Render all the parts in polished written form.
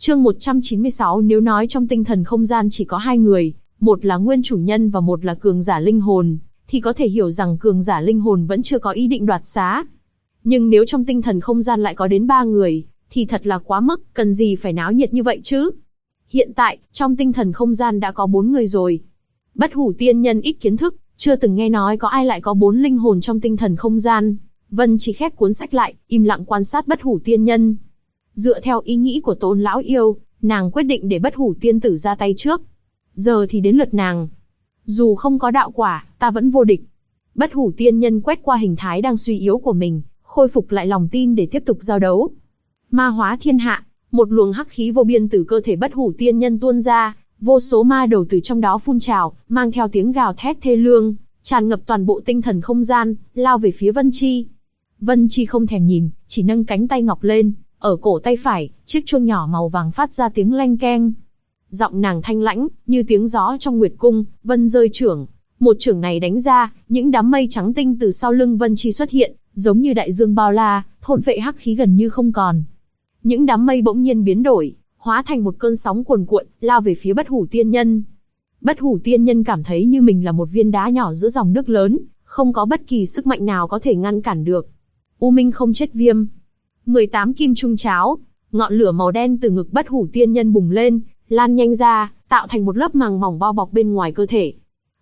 Chương 196 nếu nói trong tinh thần không gian chỉ có hai người, một là nguyên chủ nhân và một là cường giả linh hồn, thì có thể hiểu rằng cường giả linh hồn vẫn chưa có ý định đoạt xá. Nhưng nếu trong tinh thần không gian lại có đến 3 người, thì thật là quá mức, cần gì phải náo nhiệt như vậy chứ? Hiện tại, trong tinh thần không gian đã có 4 người rồi. Bất Hủ tiên nhân ít kiến thức, chưa từng nghe nói có ai lại có 4 linh hồn trong tinh thần không gian. Vân Chi khép cuốn sách lại, im lặng quan sát Bất Hủ tiên nhân. Dựa theo ý nghĩ của Tôn lão yêu, nàng quyết định để Bất Hủ tiên tử ra tay trước. Giờ thì đến lượt nàng. Dù không có đạo quả, ta vẫn vô địch. Bất Hủ tiên nhân quét qua hình thái đang suy yếu của mình, khôi phục lại lòng tin để tiếp tục giao đấu. Ma hóa thiên hạ, một luồng hắc khí vô biên từ cơ thể Bất Hủ tiên nhân tuôn ra, vô số ma đầu từ trong đó phun trào, mang theo tiếng gào thét thê lương, tràn ngập toàn bộ tinh thần không gian, lao về phía Vân Chi. Vân Chi không thèm nhìn, chỉ nâng cánh tay ngọc lên, ở cổ tay phải, chiếc chuông nhỏ màu vàng phát ra tiếng leng keng. Giọng nàng thanh lãnh, như tiếng gió trong nguyệt cung. Vân rơi chưởng. Một chưởng này đánh ra, những đám mây trắng tinh từ sau lưng Vân Chi xuất hiện, giống như đại dương bao la, thôn phệ hắc khí gần như không còn. Những đám mây bỗng nhiên biến đổi, hóa thành một cơn sóng cuồn cuộn, lao về phía Bất Hủ tiên nhân. Bất Hủ tiên nhân cảm thấy như mình là một viên đá nhỏ giữa dòng nước lớn, không có bất kỳ sức mạnh nào có thể ngăn cản được. U Minh không chết viêm. 18 kim trung cháo, ngọn lửa màu đen từ ngực Bất Hủ tiên nhân bùng lên, lan nhanh ra, tạo thành một lớp màng mỏng bao bọc bên ngoài cơ thể.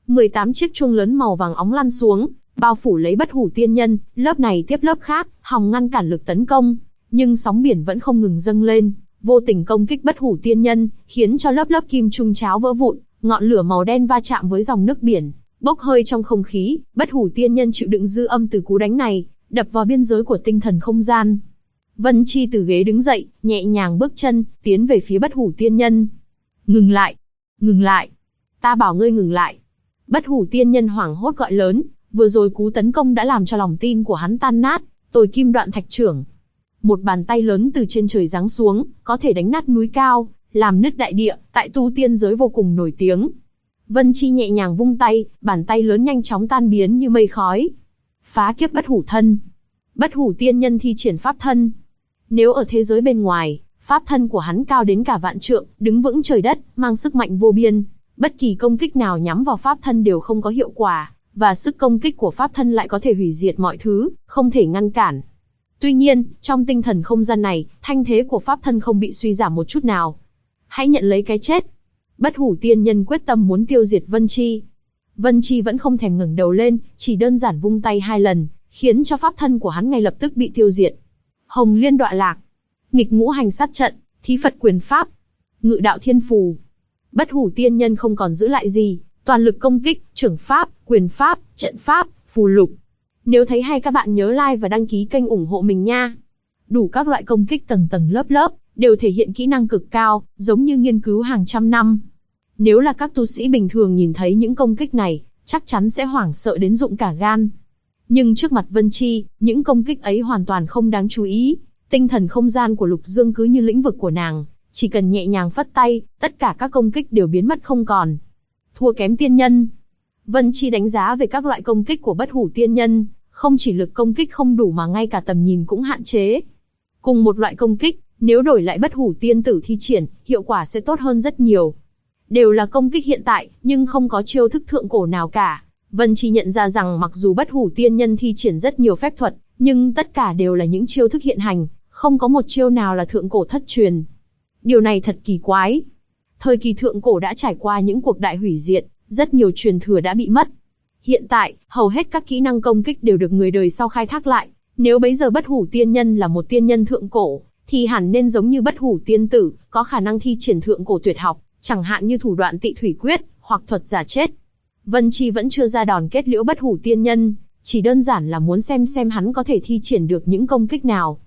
18 chiếc chuông lớn màu vàng óng lăn xuống, bao phủ lấy Bất Hủ tiên nhân, lớp này tiếp lớp khác, hòng ngăn cản lực tấn công, nhưng sóng biển vẫn không ngừng dâng lên, vô tình công kích Bất Hủ tiên nhân, khiến cho lớp kim trung cháo vỡ vụn, ngọn lửa màu đen va chạm với dòng nước biển, bốc hơi trong không khí. Bất Hủ tiên nhân chịu đựng dư âm từ cú đánh này, đập vào biên giới của tinh thần không gian. Vân Chi từ ghế đứng dậy, nhẹ nhàng bước chân, tiến về phía Bất Hủ tiên nhân. Ngừng lại! Ngừng lại! Ta bảo ngươi ngừng lại! Bất Hủ tiên nhân hoảng hốt gọi lớn, vừa rồi cú tấn công đã làm cho lòng tin của hắn tan nát, Tồi Kim Đoạn Thạch Chưởng. Một bàn tay lớn từ trên trời giáng xuống, có thể đánh nát núi cao, làm nứt đại địa, tại tu tiên giới vô cùng nổi tiếng. Vân Chi nhẹ nhàng vung tay, bàn tay lớn nhanh chóng tan biến như mây khói. Phá kiếp Bất Hủ thân. Bất Hủ tiên nhân thi triển pháp thân. Nếu ở thế giới bên ngoài, pháp thân của hắn cao đến cả vạn trượng, đứng vững trời đất, mang sức mạnh vô biên. Bất kỳ công kích nào nhắm vào pháp thân đều không có hiệu quả, và sức công kích của pháp thân lại có thể hủy diệt mọi thứ, không thể ngăn cản. Tuy nhiên, trong tinh thần không gian này, thanh thế của pháp thân không bị suy giảm một chút nào. Hãy nhận lấy cái chết. Bất Hủ tiên nhân quyết tâm muốn tiêu diệt Vân Chi. Vân Chi vẫn không thèm ngẩng đầu lên, chỉ đơn giản vung tay 2 lần, khiến cho pháp thân của hắn ngay lập tức bị tiêu diệt. Hồng Liên Đọa Lạc, Nghịch Ngũ Hành Sát Trận, Thí Phật Quyền Pháp, Ngự Đạo Thiên Phù. Bất Hủ tiên nhân không còn giữ lại gì, toàn lực công kích, chưởng pháp, quyền pháp, trận pháp, phù lục. Nếu thấy hay các bạn nhớ like và đăng ký kênh ủng hộ mình nha. Đủ các loại công kích tầng tầng lớp lớp, đều thể hiện kỹ năng cực cao, giống như nghiên cứu hàng trăm năm. Nếu là các tu sĩ bình thường nhìn thấy những công kích này, chắc chắn sẽ hoảng sợ đến rụng cả gan. Nhưng trước mặt Vân Chi, những công kích ấy hoàn toàn không đáng chú ý. Tinh thần không gian của Lục Dương cứ như lĩnh vực của nàng, chỉ cần nhẹ nhàng phất tay, tất cả các công kích đều biến mất không còn. Thua kém tiên nhân. Vân Chi đánh giá về các loại công kích của Bất Hủ tiên nhân, không chỉ lực công kích không đủ mà ngay cả tầm nhìn cũng hạn chế. Cùng một loại công kích, nếu đổi lại Bất Hủ tiên tử thi triển, hiệu quả sẽ tốt hơn rất nhiều. Đều là công kích hiện tại, nhưng không có chiêu thức thượng cổ nào cả. Vân Chi nhận ra rằng mặc dù Bất Hủ tiên nhân thi triển rất nhiều phép thuật, nhưng tất cả đều là những chiêu thức hiện hành, không có một chiêu nào là thượng cổ thất truyền. Điều này thật kỳ quái. Thời kỳ thượng cổ đã trải qua những cuộc đại hủy diệt, rất nhiều truyền thừa đã bị mất. Hiện tại, hầu hết các kỹ năng công kích đều được người đời sau khai thác lại. Nếu bấy giờ Bất Hủ tiên nhân là một tiên nhân thượng cổ, thì hẳn nên giống như Bất Hủ tiên tử, có khả năng thi triển thượng cổ tuyệt học, chẳng hạn như thủ đoạn Tị Thủy Quyết, hoặc thuật giả chết. Vân Chi vẫn chưa ra đòn kết liễu Bất Hủ tiên nhân, chỉ đơn giản là muốn xem hắn có thể thi triển được những công kích nào.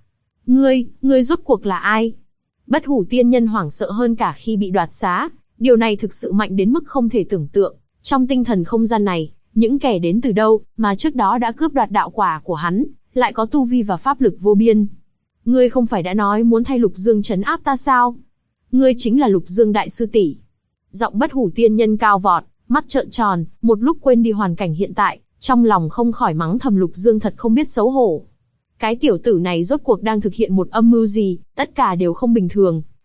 Ngươi rốt cuộc là ai? Bất Hủ tiên nhân hoảng sợ hơn cả khi bị đoạt xá, điều này thực sự mạnh đến mức không thể tưởng tượng. Trong tinh thần không gian này, những kẻ đến từ đâu mà trước đó đã cướp đoạt đạo quả của hắn, lại có tu vi và pháp lực vô biên. Ngươi không phải đã nói muốn thay Lục Dương trấn áp ta sao? Ngươi chính là Lục Dương đại sư tỷ. Giọng Bất Hủ tiên nhân cao vọt, mắt trợn tròn, một lúc quên đi hoàn cảnh hiện tại, trong lòng không khỏi mắng thầm Lục Dương thật không biết xấu hổ. Cái tiểu tử này rốt cuộc đang thực hiện một âm mưu gì, tất cả đều không bình thường.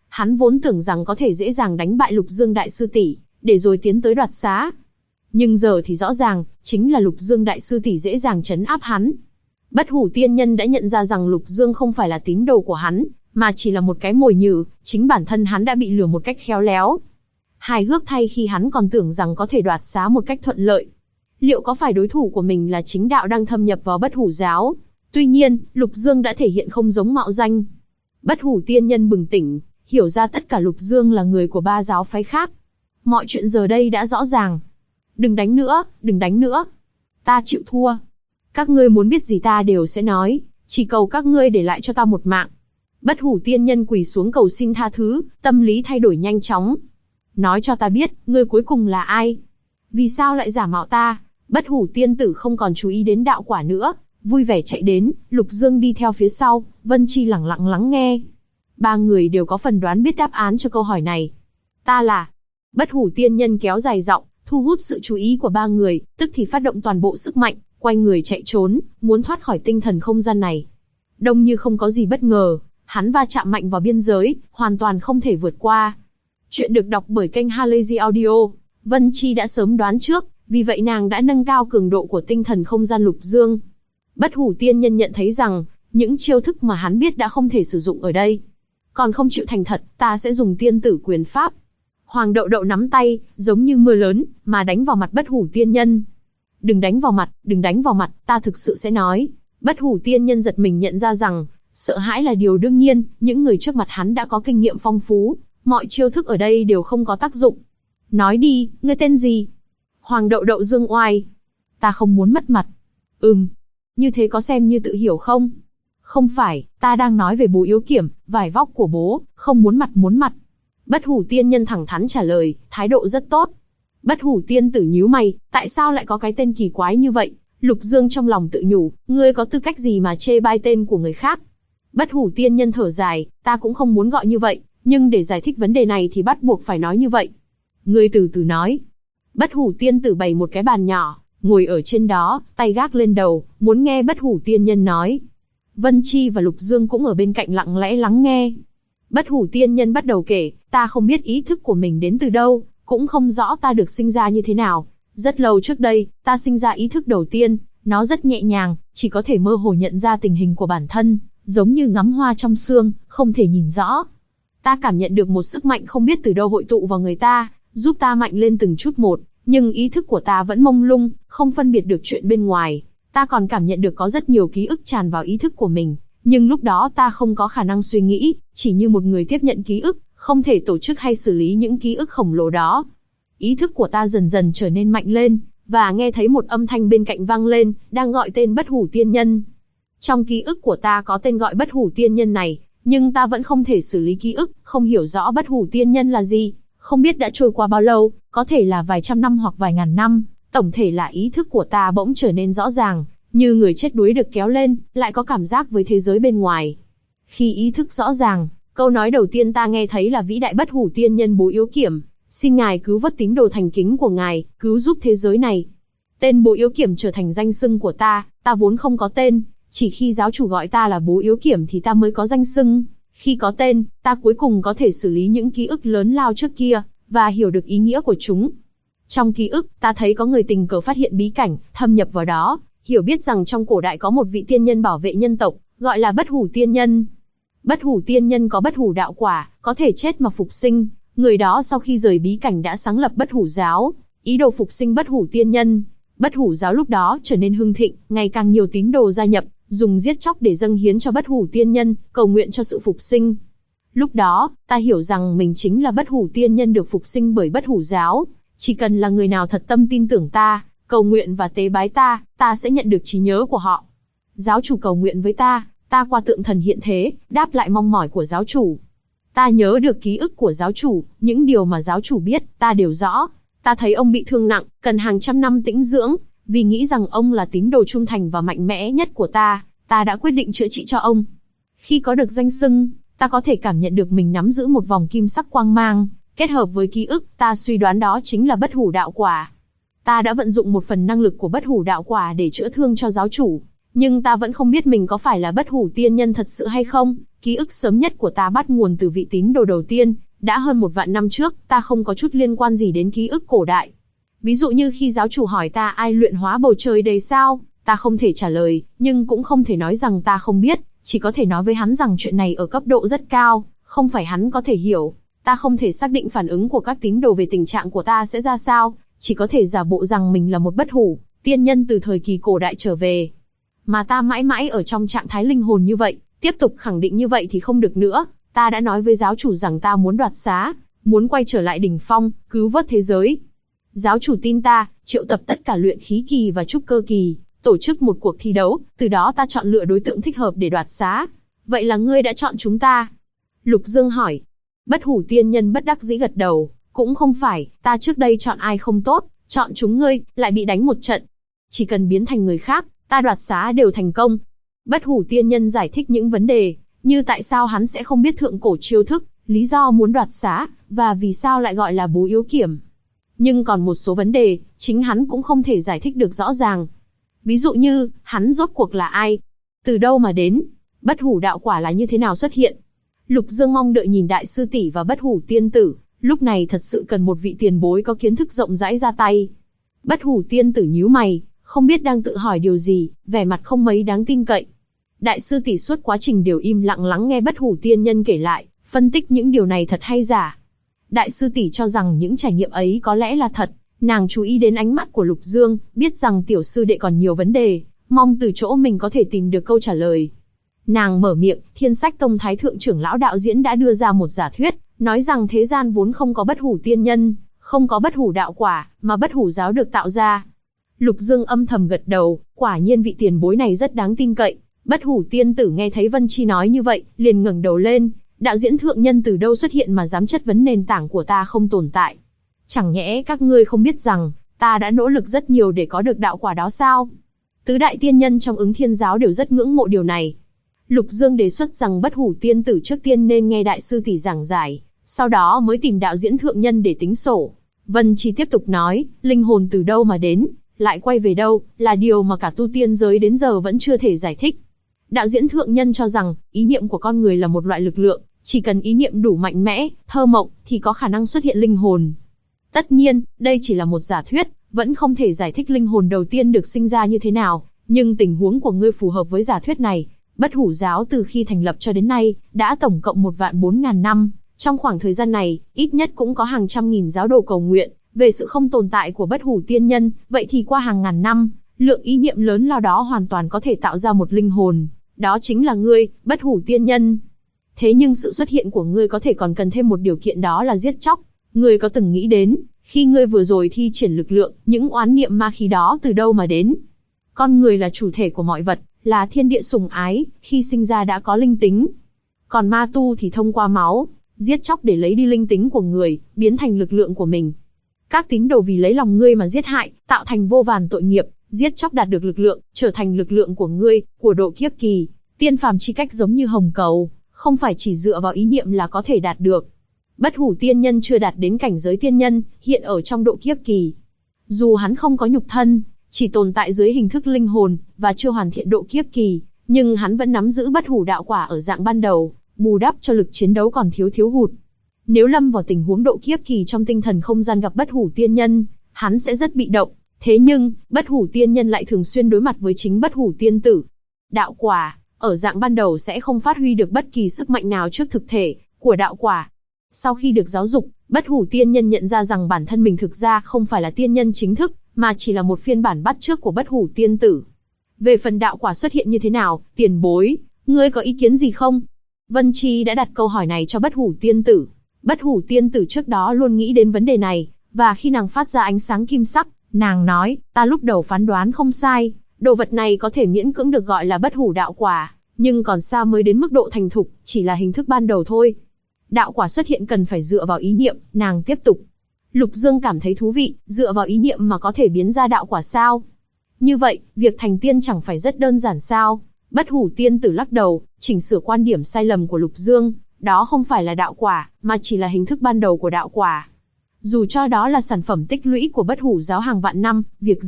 Hắn vốn tưởng rằng có thể dễ dàng đánh bại Lục Dương đại sư tỷ, để rồi tiến tới đoạt xá. Nhưng giờ thì rõ ràng, chính là Lục Dương đại sư tỷ dễ dàng trấn áp hắn. Bất Hủ Tiên Nhân đã nhận ra rằng Lục Dương không phải là tín đồ của hắn, mà chỉ là một cái mồi nhử, chính bản thân hắn đã bị lừa một cách khéo léo. Hài hước thay khi hắn còn tưởng rằng có thể đoạt xá một cách thuận lợi. Liệu có phải đối thủ của mình là chính đạo đang thâm nhập vào Bất Hủ giáo? Tuy nhiên, Lục Dương đã thể hiện không giống mạo danh. Bất Hủ Tiên Nhân bừng tỉnh, hiểu ra tất cả Lục Dương là người của 3 giáo phái khác. Mọi chuyện giờ đây đã rõ ràng. Đừng đánh nữa, đừng đánh nữa. Ta chịu thua. Các ngươi muốn biết gì ta đều sẽ nói, chỉ cầu các ngươi để lại cho ta một mạng. Bất Hủ Tiên Nhân quỳ xuống cầu xin tha thứ, tâm lý thay đổi nhanh chóng. Nói cho ta biết, ngươi cuối cùng là ai? Vì sao lại giả mạo ta? Bất Hủ Tiên tử không còn chú ý đến đạo quả nữa, vui vẻ chạy đến, Lục Dương đi theo phía sau, Vân Chi lẳng lặng lắng nghe. 3 người đều có phần đoán biết đáp án cho câu hỏi này. Ta là... Bất Hủ Tiên Nhân kéo dài giọng, thu hút sự chú ý của 3 người, tức thì phát động toàn bộ sức mạnh, quay người chạy trốn, muốn thoát khỏi tinh thần không gian này. Đông như không có gì bất ngờ, hắn va chạm mạnh vào biên giới, hoàn toàn không thể vượt qua. Chuyện được đọc bởi kênh Halazy Audio. Vân Chi đã sớm đoán trước, vì vậy nàng đã nâng cao cường độ của tinh thần không gian Lục Dương. Bất Hủ Tiên Nhân nhận thấy rằng, những chiêu thức mà hắn biết đã không thể sử dụng ở đây. Còn không chịu thành thật, ta sẽ dùng tiên tử quyền pháp. Hoàng Đậu Đậu nắm tay, giống như mưa lớn, mà đánh vào mặt Bất Hủ Tiên Nhân. Đừng đánh vào mặt, đừng đánh vào mặt, ta thực sự sẽ nói. Bất Hủ Tiên Nhân giật mình nhận ra rằng, sợ hãi là điều đương nhiên, những người trước mặt hắn đã có kinh nghiệm phong phú, mọi chiêu thức ở đây đều không có tác dụng. Nói đi, ngươi tên gì? Hoàng Đậu Đậu dương oai. Ta không muốn mất mặt. Như thế có xem như tự hiểu không? Không phải, ta đang nói về Bố Yếu Kiểm, vải vóc của bố, không muốn mặt. Bất Hủ Tiên Nhân thẳng thắn trả lời, thái độ rất tốt. Bất Hủ Tiên tử nhíu mày, tại sao lại có cái tên kỳ quái như vậy? Lục Dương trong lòng tự nhủ, ngươi có tư cách gì mà chê bai tên của người khác? Bất Hủ Tiên Nhân thở dài, ta cũng không muốn gọi như vậy, nhưng để giải thích vấn đề này thì bắt buộc phải nói như vậy. Ngươi từ từ nói. Bất Hủ Tiên tử bày một cái bàn nhỏ, ngồi ở trên đó, tay gác lên đầu, muốn nghe Bất Hủ Tiên Nhân nói. Vân Chi và Lục Dương cũng ở bên cạnh lặng lẽ lắng nghe. Bất Hủ Tiên Nhân bắt đầu kể, ta không biết ý thức của mình đến từ đâu, cũng không rõ ta được sinh ra như thế nào. Rất lâu trước đây, ta sinh ra ý thức đầu tiên, nó rất nhẹ nhàng, chỉ có thể mơ hồ nhận ra tình hình của bản thân, giống như ngắm hoa trong sương, không thể nhìn rõ. Ta cảm nhận được một sức mạnh không biết từ đâu hội tụ vào người ta, giúp ta mạnh lên từng chút một, nhưng ý thức của ta vẫn mông lung, không phân biệt được chuyện bên ngoài. Ta còn cảm nhận được có rất nhiều ký ức tràn vào ý thức của mình, nhưng lúc đó ta không có khả năng suy nghĩ, chỉ như một người tiếp nhận ký ức, không thể tổ chức hay xử lý những ký ức khổng lồ đó. Ý thức của ta dần dần trở nên mạnh lên, và nghe thấy một âm thanh bên cạnh vang lên, đang gọi tên Bất Hủ Tiên Nhân. Trong ký ức của ta có tên gọi Bất Hủ Tiên Nhân này, nhưng ta vẫn không thể xử lý ký ức, không hiểu rõ Bất Hủ Tiên Nhân là gì. Không biết đã trôi qua bao lâu, có thể là vài trăm năm hoặc vài ngàn năm, tổng thể là ý thức của ta bỗng trở nên rõ ràng, như người chết đuối được kéo lên, lại có cảm giác với thế giới bên ngoài. Khi ý thức rõ ràng, câu nói đầu tiên ta nghe thấy là vĩ đại Bất Hủ Tiên Nhân Bố Yếu Kiểm, xin ngài cứu vớt tín đồ thành kính của ngài, cứu giúp thế giới này. Tên Bố Yếu Kiểm trở thành danh xưng của ta vốn không có tên, chỉ khi giáo chủ gọi ta là Bố Yếu Kiểm thì ta mới có danh xưng. Khi có tên, ta cuối cùng có thể xử lý những ký ức lớn lao trước kia, và hiểu được ý nghĩa của chúng. Trong ký ức, ta thấy có người tình cờ phát hiện bí cảnh, thâm nhập vào đó, hiểu biết rằng trong cổ đại có một vị tiên nhân bảo vệ nhân tộc, gọi là Bất Hủ Tiên Nhân. Bất Hủ Tiên Nhân có bất hủ đạo quả, có thể chết mà phục sinh. Người đó sau khi rời bí cảnh đã sáng lập Bất Hủ giáo, ý đồ phục sinh Bất Hủ Tiên Nhân. Bất Hủ giáo lúc đó trở nên hưng thịnh, ngày càng nhiều tín đồ gia nhập, dùng giết chóc để dâng hiến cho Bất Hủ Tiên Nhân, cầu nguyện cho sự phục sinh. Lúc đó, ta hiểu rằng mình chính là Bất Hủ Tiên Nhân được phục sinh bởi Bất Hủ giáo. Chỉ cần là người nào thật tâm tin tưởng ta, cầu nguyện và tế bái ta sẽ nhận được trí nhớ của họ. Giáo chủ cầu nguyện với ta qua tượng thần hiện thế, đáp lại mong mỏi của giáo chủ. Ta nhớ được ký ức của giáo chủ, những điều mà giáo chủ biết, ta đều rõ. Ta thấy ông bị thương nặng, cần hàng trăm năm tĩnh dưỡng, vì nghĩ rằng ông là tín đồ trung thành và mạnh mẽ nhất của ta đã quyết định chữa trị cho ông. Khi có được danh xưng, ta có thể cảm nhận được mình nắm giữ một vòng kim sắc quang mang, kết hợp với ký ức, ta suy đoán đó chính là Bất Hủ đạo quả. Ta đã vận dụng một phần năng lực của Bất Hủ đạo quả để chữa thương cho giáo chủ, Nhưng ta vẫn không biết mình có phải là bất hủ tiên nhân thật sự hay không. Ký ức sớm nhất của ta bắt nguồn từ vị tín đồ đầu tiên, đã hơn 1 vạn năm trước, ta không có chút liên quan gì đến ký ức cổ đại. Ví dụ như khi giáo chủ hỏi ta ai luyện hóa bầu trời đầy sao, ta không thể trả lời, nhưng cũng không thể nói rằng ta không biết, chỉ có thể nói với hắn rằng chuyện này ở cấp độ rất cao, không phải hắn có thể hiểu. Ta không thể xác định phản ứng của các tín đồ về tình trạng của ta sẽ ra sao, chỉ có thể giả bộ rằng mình là một bất hủ tiên nhân từ thời kỳ cổ đại trở về. Mà ta mãi mãi ở trong trạng thái linh hồn như vậy, tiếp tục khẳng định như vậy thì không được nữa. Ta đã nói với giáo chủ rằng ta muốn đoạt xá, muốn quay trở lại đỉnh phong, cứu vớt thế giới. Giáo chủ tin ta, triệu tập tất cả luyện khí kỳ và trúc cơ kỳ, tổ chức một cuộc thi đấu, từ đó ta chọn lựa đối tượng thích hợp để đoạt xá. Vậy là ngươi đã chọn chúng ta? Lục Dương hỏi. Bất hủ tiên nhân bất đắc dĩ gật đầu, cũng không phải, ta trước đây chọn ai không tốt, chọn chúng ngươi, lại bị đánh một trận. Chỉ cần biến thành người khác, ta đoạt xá đều thành công. Bất hủ tiên nhân giải thích những vấn đề, như tại sao hắn sẽ không biết thượng cổ chiêu thức, lý do muốn đoạt xá, và vì sao lại gọi là bố yếu kiểm. Nhưng còn một số vấn đề, chính hắn cũng không thể giải thích được rõ ràng. Ví dụ như, hắn rốt cuộc là ai? Từ đâu mà đến? Bất hủ đạo quả là như thế nào xuất hiện? Lục Dương mong đợi nhìn đại sư tỷ và bất hủ tiên tử, lúc này thật sự cần một vị tiền bối có kiến thức rộng rãi ra tay. Bất hủ tiên tử nhíu mày, không biết đang tự hỏi điều gì, vẻ mặt không mấy đáng tin cậy. Đại sư tỷ suốt quá trình đều im lặng lắng nghe bất hủ tiên nhân kể lại, phân tích những điều này thật hay giả. Đại sư tỷ cho rằng những trải nghiệm ấy có lẽ là thật, nàng chú ý đến ánh mắt của Lục Dương, biết rằng tiểu sư đệ còn nhiều vấn đề, mong từ chỗ mình có thể tìm được câu trả lời. Nàng mở miệng, Thiên Sách Tông Thái Thượng trưởng lão đạo diễn đã đưa ra một giả thuyết, nói rằng thế gian vốn không có bất hủ tiên nhân, không có bất hủ đạo quả, mà bất hủ giáo được tạo ra. Lục Dương âm thầm gật đầu, quả nhiên vị tiền bối này rất đáng tin cậy. Bất hủ tiên tử nghe thấy Vân Chi nói như vậy, liền ngẩng đầu lên, đạo diễn thượng nhân từ đâu xuất hiện mà dám chất vấn nền tảng của ta không tồn tại? Chẳng nhẽ các ngươi không biết rằng, ta đã nỗ lực rất nhiều để có được đạo quả đó sao? Tứ đại tiên nhân trong Ứng Thiên giáo đều rất ngưỡng mộ điều này. Lục Dương đề xuất rằng bất hủ tiên tử trước tiên nên nghe đại sư tỷ giảng giải, sau đó mới tìm đạo diễn thượng nhân để tính sổ. Vân Chi tiếp tục nói, linh hồn từ đâu mà đến, lại quay về đâu, là điều mà cả tu tiên giới đến giờ vẫn chưa thể giải thích. Đạo diễn thượng nhân cho rằng, ý niệm của con người là một loại lực lượng, chỉ cần ý niệm đủ mạnh mẽ, thơ mộng, thì có khả năng xuất hiện linh hồn. Tất nhiên, đây chỉ là một giả thuyết, vẫn không thể giải thích linh hồn đầu tiên được sinh ra như thế nào, nhưng tình huống của ngươi phù hợp với giả thuyết này. Bất hủ giáo từ khi thành lập cho đến nay, đã tổng cộng 1.400.000 năm. Trong khoảng thời gian này, ít nhất cũng có hàng trăm nghìn giáo đồ cầu nguyện về sự không tồn tại của bất hủ tiên nhân, vậy thì qua hàng ngàn năm, lượng ý niệm lớn lao đó hoàn toàn có thể tạo ra một linh hồn. Đó chính là ngươi, bất hủ tiên nhân. Thế nhưng sự xuất hiện của ngươi có thể còn cần thêm một điều kiện, đó là giết chóc. Ngươi có từng nghĩ đến, khi ngươi vừa rồi thi triển lực lượng, những oán niệm ma khí đó từ đâu mà đến? Con người là chủ thể của mọi vật, là thiên địa sủng ái, khi sinh ra đã có linh tính. Còn ma tu thì thông qua máu, giết chóc để lấy đi linh tính của người, biến thành lực lượng của mình. Các tín đồ vì lấy lòng ngươi mà giết hại, tạo thành vô vàn tội nghiệp, giết chóc đạt được lực lượng, trở thành lực lượng của ngươi, của độ kiếp kỳ. Tiên phàm chi cách giống như hồng cầu, không phải chỉ dựa vào ý niệm là có thể đạt được. Bất hủ tiên nhân chưa đạt đến cảnh giới tiên nhân, hiện ở trong độ kiếp kỳ. Dù hắn không có nhục thân, chỉ tồn tại dưới hình thức linh hồn, và chưa hoàn thiện độ kiếp kỳ, nhưng hắn vẫn nắm giữ bất hủ đạo quả ở dạng ban đầu, bù đắp cho lực chiến đấu còn thiếu hụt. Nếu lâm vào tình huống độ kiếp kỳ trong tinh thần không gian gặp bất hủ tiên nhân, hắn sẽ rất bị động. Thế nhưng, bất hủ tiên nhân lại thường xuyên đối mặt với chính bất hủ tiên tử. Đạo quả, ở dạng ban đầu sẽ không phát huy được bất kỳ sức mạnh nào trước thực thể của đạo quả. Sau khi được giáo dục, bất hủ tiên nhân nhận ra rằng bản thân mình thực ra không phải là tiên nhân chính thức, mà chỉ là một phiên bản bắt chước của bất hủ tiên tử. Về phần đạo quả xuất hiện như thế nào, tiền bối, ngươi có ý kiến gì không? Vân Chi đã đặt câu hỏi này cho bất hủ tiên tử. Bất hủ tiên tử trước đó luôn nghĩ đến vấn đề này, và khi nàng phát ra ánh sáng kim sắc, nàng nói, ta lúc đầu phán đoán không sai, đồ vật này có thể miễn cưỡng được gọi là bất hủ đạo quả, nhưng còn xa mới đến mức độ thành thục, chỉ là hình thức ban đầu thôi. Đạo quả xuất hiện cần phải dựa vào ý niệm, nàng tiếp tục. Lục Dương cảm thấy thú vị, dựa vào ý niệm mà có thể biến ra đạo quả sao? Như vậy, việc thành tiên chẳng phải rất đơn giản sao? Bất hủ tiên tử lắc đầu, chỉnh sửa quan điểm sai lầm của Lục Dương, đó không phải là đạo quả, mà chỉ là hình thức ban đầu của đạo quả. Dù cho đó là sản phẩm tích lũy của bất hủ giáo hàng vạn năm, việc dựa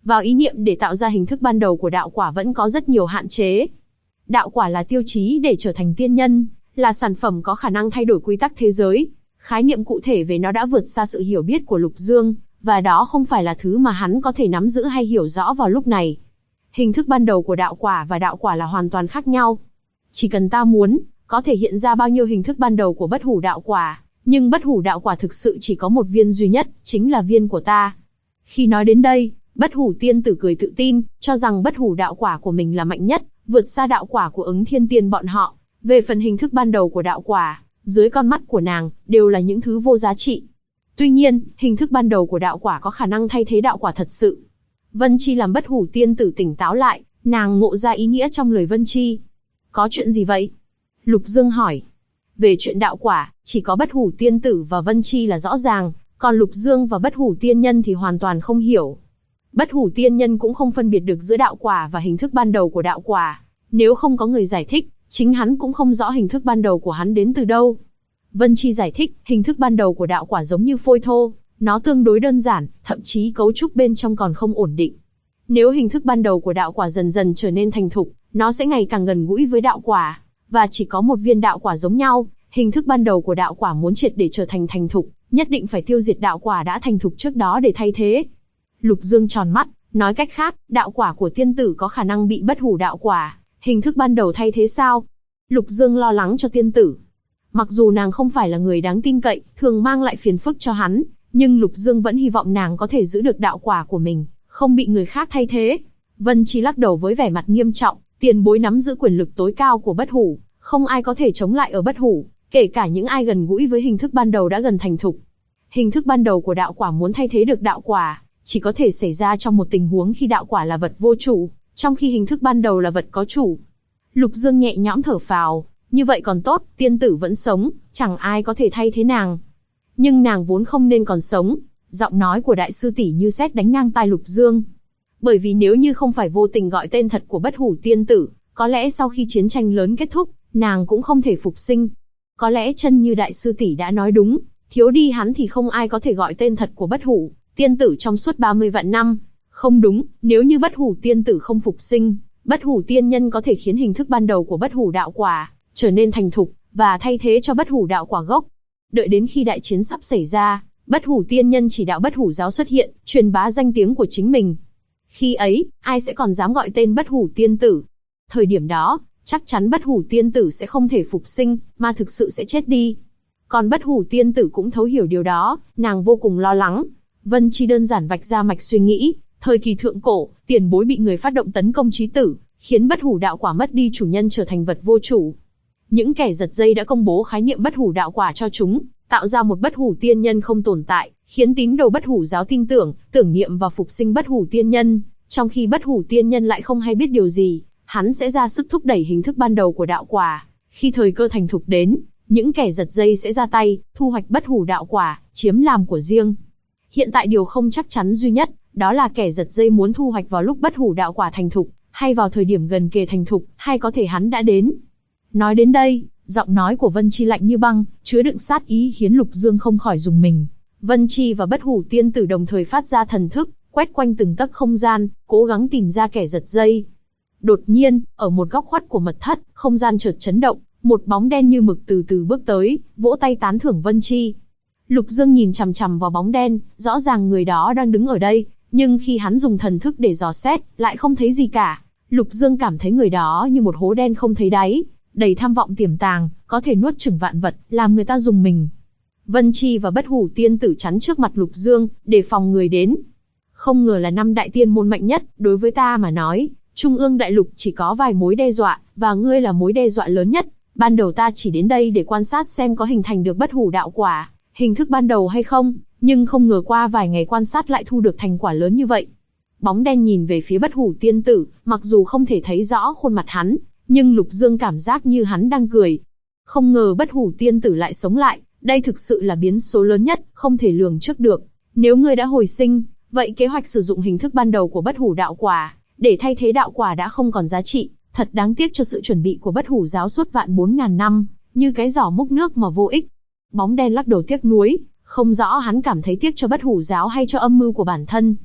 Vào ý niệm để tạo ra hình thức ban đầu của đạo quả vẫn có rất nhiều hạn chế. Đạo quả là tiêu chí để trở thành tiên nhân, là sản phẩm có khả năng thay đổi quy tắc thế giới. Khái niệm cụ thể về nó đã vượt xa sự hiểu biết của Lục Dương, và đó không phải là thứ mà hắn có thể nắm giữ hay hiểu rõ vào lúc này. Hình thức ban đầu của đạo quả và đạo quả là hoàn toàn khác nhau. Chỉ cần ta muốn, có thể hiện ra bao nhiêu hình thức ban đầu của bất hủ đạo quả, nhưng bất hủ đạo quả thực sự chỉ có một viên duy nhất, chính là viên của ta. Khi nói đến đây, bất hủ tiên tử cười tự tin, cho rằng bất hủ đạo quả của mình là mạnh nhất, vượt xa đạo quả của Ứng Thiên Tiên bọn họ. Về phần hình thức ban đầu của đạo quả, dưới con mắt của nàng, đều là những thứ vô giá trị. Tuy nhiên, hình thức ban đầu của đạo quả có khả năng thay thế đạo quả thật sự. Vân Chi làm bất hủ tiên tử tỉnh táo lại, nàng ngộ ra ý nghĩa trong lời Vân Chi. Có chuyện gì vậy? Lục Dương hỏi. Về chuyện đạo quả, chỉ có bất hủ tiên tử và Vân Chi là rõ ràng, còn Lục Dương và bất hủ tiên nhân thì hoàn toàn không hiểu. Bất hủ tiên nhân cũng không phân biệt được giữa đạo quả và hình thức ban đầu của đạo quả. Nếu không có người giải thích, chính hắn cũng không rõ hình thức ban đầu của hắn đến từ đâu. Vân Chi giải thích, hình thức ban đầu của đạo quả giống như phôi thô, nó tương đối đơn giản, thậm chí cấu trúc bên trong còn không ổn định. Nếu hình thức ban đầu của đạo quả dần dần trở nên thành thục, nó sẽ ngày càng gần gũi với đạo quả, và chỉ có một viên đạo quả giống nhau. Hình thức ban đầu của đạo quả muốn triệt để trở thành thành thục, nhất định phải tiêu diệt đạo quả đã thành thục trước đó để thay thế. Lục Dương tròn mắt, nói cách khác, đạo quả của tiên tử có khả năng bị bất hủ đạo quả, hình thức ban đầu thay thế sao? Lục Dương lo lắng cho tiên tử. Mặc dù nàng không phải là người đáng tin cậy, thường mang lại phiền phức cho hắn, nhưng Lục Dương vẫn hy vọng nàng có thể giữ được đạo quả của mình, không bị người khác thay thế. Vân Chi lắc đầu với vẻ mặt nghiêm trọng, tiền bối nắm giữ quyền lực tối cao của bất hủ, không ai có thể chống lại ở bất hủ, kể cả những ai gần gũi với hình thức ban đầu đã gần thành thục. Hình thức ban đầu của đạo quả muốn thay thế được đạo quả, chỉ có thể xảy ra trong một tình huống khi đạo quả là vật vô chủ, trong khi hình thức ban đầu là vật có chủ. Lục Dương nhẹ nhõm thở phào, như vậy còn tốt, tiên tử vẫn sống, chẳng ai có thể thay thế nàng. Nhưng nàng vốn không nên còn sống. Giọng nói của đại sư tỷ như sét đánh ngang tai Lục Dương. Bởi vì nếu như không phải vô tình gọi tên thật của bất hủ tiên tử, có lẽ sau khi chiến tranh lớn kết thúc, nàng cũng không thể phục sinh. Có lẽ chân như đại sư tỷ đã nói đúng, thiếu đi hắn thì không ai có thể gọi tên thật của bất hủ tiên tử trong suốt 30 vạn năm. Không đúng, nếu như bất hủ tiên tử không phục sinh, bất hủ tiên nhân có thể khiến hình thức ban đầu của bất hủ đạo quả trở nên thành thục, và thay thế cho bất hủ đạo quả gốc. Đợi đến khi đại chiến sắp xảy ra, bất hủ tiên nhân chỉ đạo bất hủ giáo xuất hiện, truyền bá danh tiếng của chính mình. Khi ấy, ai sẽ còn dám gọi tên bất hủ tiên tử? Thời điểm đó, chắc chắn bất hủ tiên tử sẽ không thể phục sinh, mà thực sự sẽ chết đi. Còn bất hủ tiên tử cũng thấu hiểu điều đó, nàng vô cùng lo lắng. Vân Chi đơn giản vạch ra mạch suy nghĩ, thời kỳ thượng cổ, tiền bối bị người phát động tấn công chí tử, khiến bất hủ đạo quả mất đi chủ nhân trở thành vật vô chủ. Những kẻ giật dây đã công bố khái niệm bất hủ đạo quả cho chúng, tạo ra một bất hủ tiên nhân không tồn tại, khiến tín đồ bất hủ giáo tin tưởng, tưởng niệm và phục sinh bất hủ tiên nhân, trong khi bất hủ tiên nhân lại không hay biết điều gì, hắn sẽ ra sức thúc đẩy hình thức ban đầu của đạo quả. Khi thời cơ thành thục đến, những kẻ giật dây sẽ ra tay, thu hoạch bất hủ đạo quả, chiếm làm của riêng. Hiện tại điều không chắc chắn duy nhất, đó là kẻ giật dây muốn thu hoạch vào lúc bất hủ đạo quả thành thục, hay vào thời điểm gần kề thành thục, hay có thể hắn đã đến. Nói đến đây, giọng nói của Vân Chi lạnh như băng, chứa đựng sát ý khiến Lục Dương không khỏi rùng mình. Vân Chi và bất hủ tiên tử đồng thời phát ra thần thức, quét quanh từng tấc không gian, cố gắng tìm ra kẻ giật dây. Đột nhiên, ở một góc khuất của mật thất, không gian chợt chấn động, một bóng đen như mực từ từ bước tới, vỗ tay tán thưởng Vân Chi. Lục Dương nhìn chằm chằm vào bóng đen, rõ ràng người đó đang đứng ở đây, nhưng khi hắn dùng thần thức để dò xét, lại không thấy gì cả. Lục Dương cảm thấy người đó như một hố đen không thấy đáy, đầy tham vọng tiềm tàng, có thể nuốt chửng vạn vật, làm người ta rùng mình. Vân Chi và bất hủ tiên tử chắn trước mặt Lục Dương, để phòng người đến. Không ngờ là 5 đại tiên môn mạnh nhất, đối với ta mà nói, Trung ương đại lục chỉ có vài mối đe dọa, và ngươi là mối đe dọa lớn nhất. Ban đầu ta chỉ đến đây để quan sát xem có hình thành được bất hủ đạo quả, hình thức ban đầu hay không, nhưng không ngờ qua vài ngày quan sát lại thu được thành quả lớn như vậy. Bóng đen nhìn về phía bất hủ tiên tử, mặc dù không thể thấy rõ khuôn mặt hắn, nhưng Lục Dương cảm giác như hắn đang cười. Không ngờ bất hủ tiên tử lại sống lại, đây thực sự là biến số lớn nhất, không thể lường trước được. Nếu ngươi đã hồi sinh, vậy kế hoạch sử dụng hình thức ban đầu của bất hủ đạo quả, để thay thế đạo quả đã không còn giá trị, thật đáng tiếc cho sự chuẩn bị của bất hủ giáo suốt vạn 4.000 năm, như cái giỏ múc nước mà vô ích. Bóng đen lắc đầu tiếc nuối, không rõ hắn cảm thấy tiếc cho bất hủ giáo hay cho âm mưu của bản thân.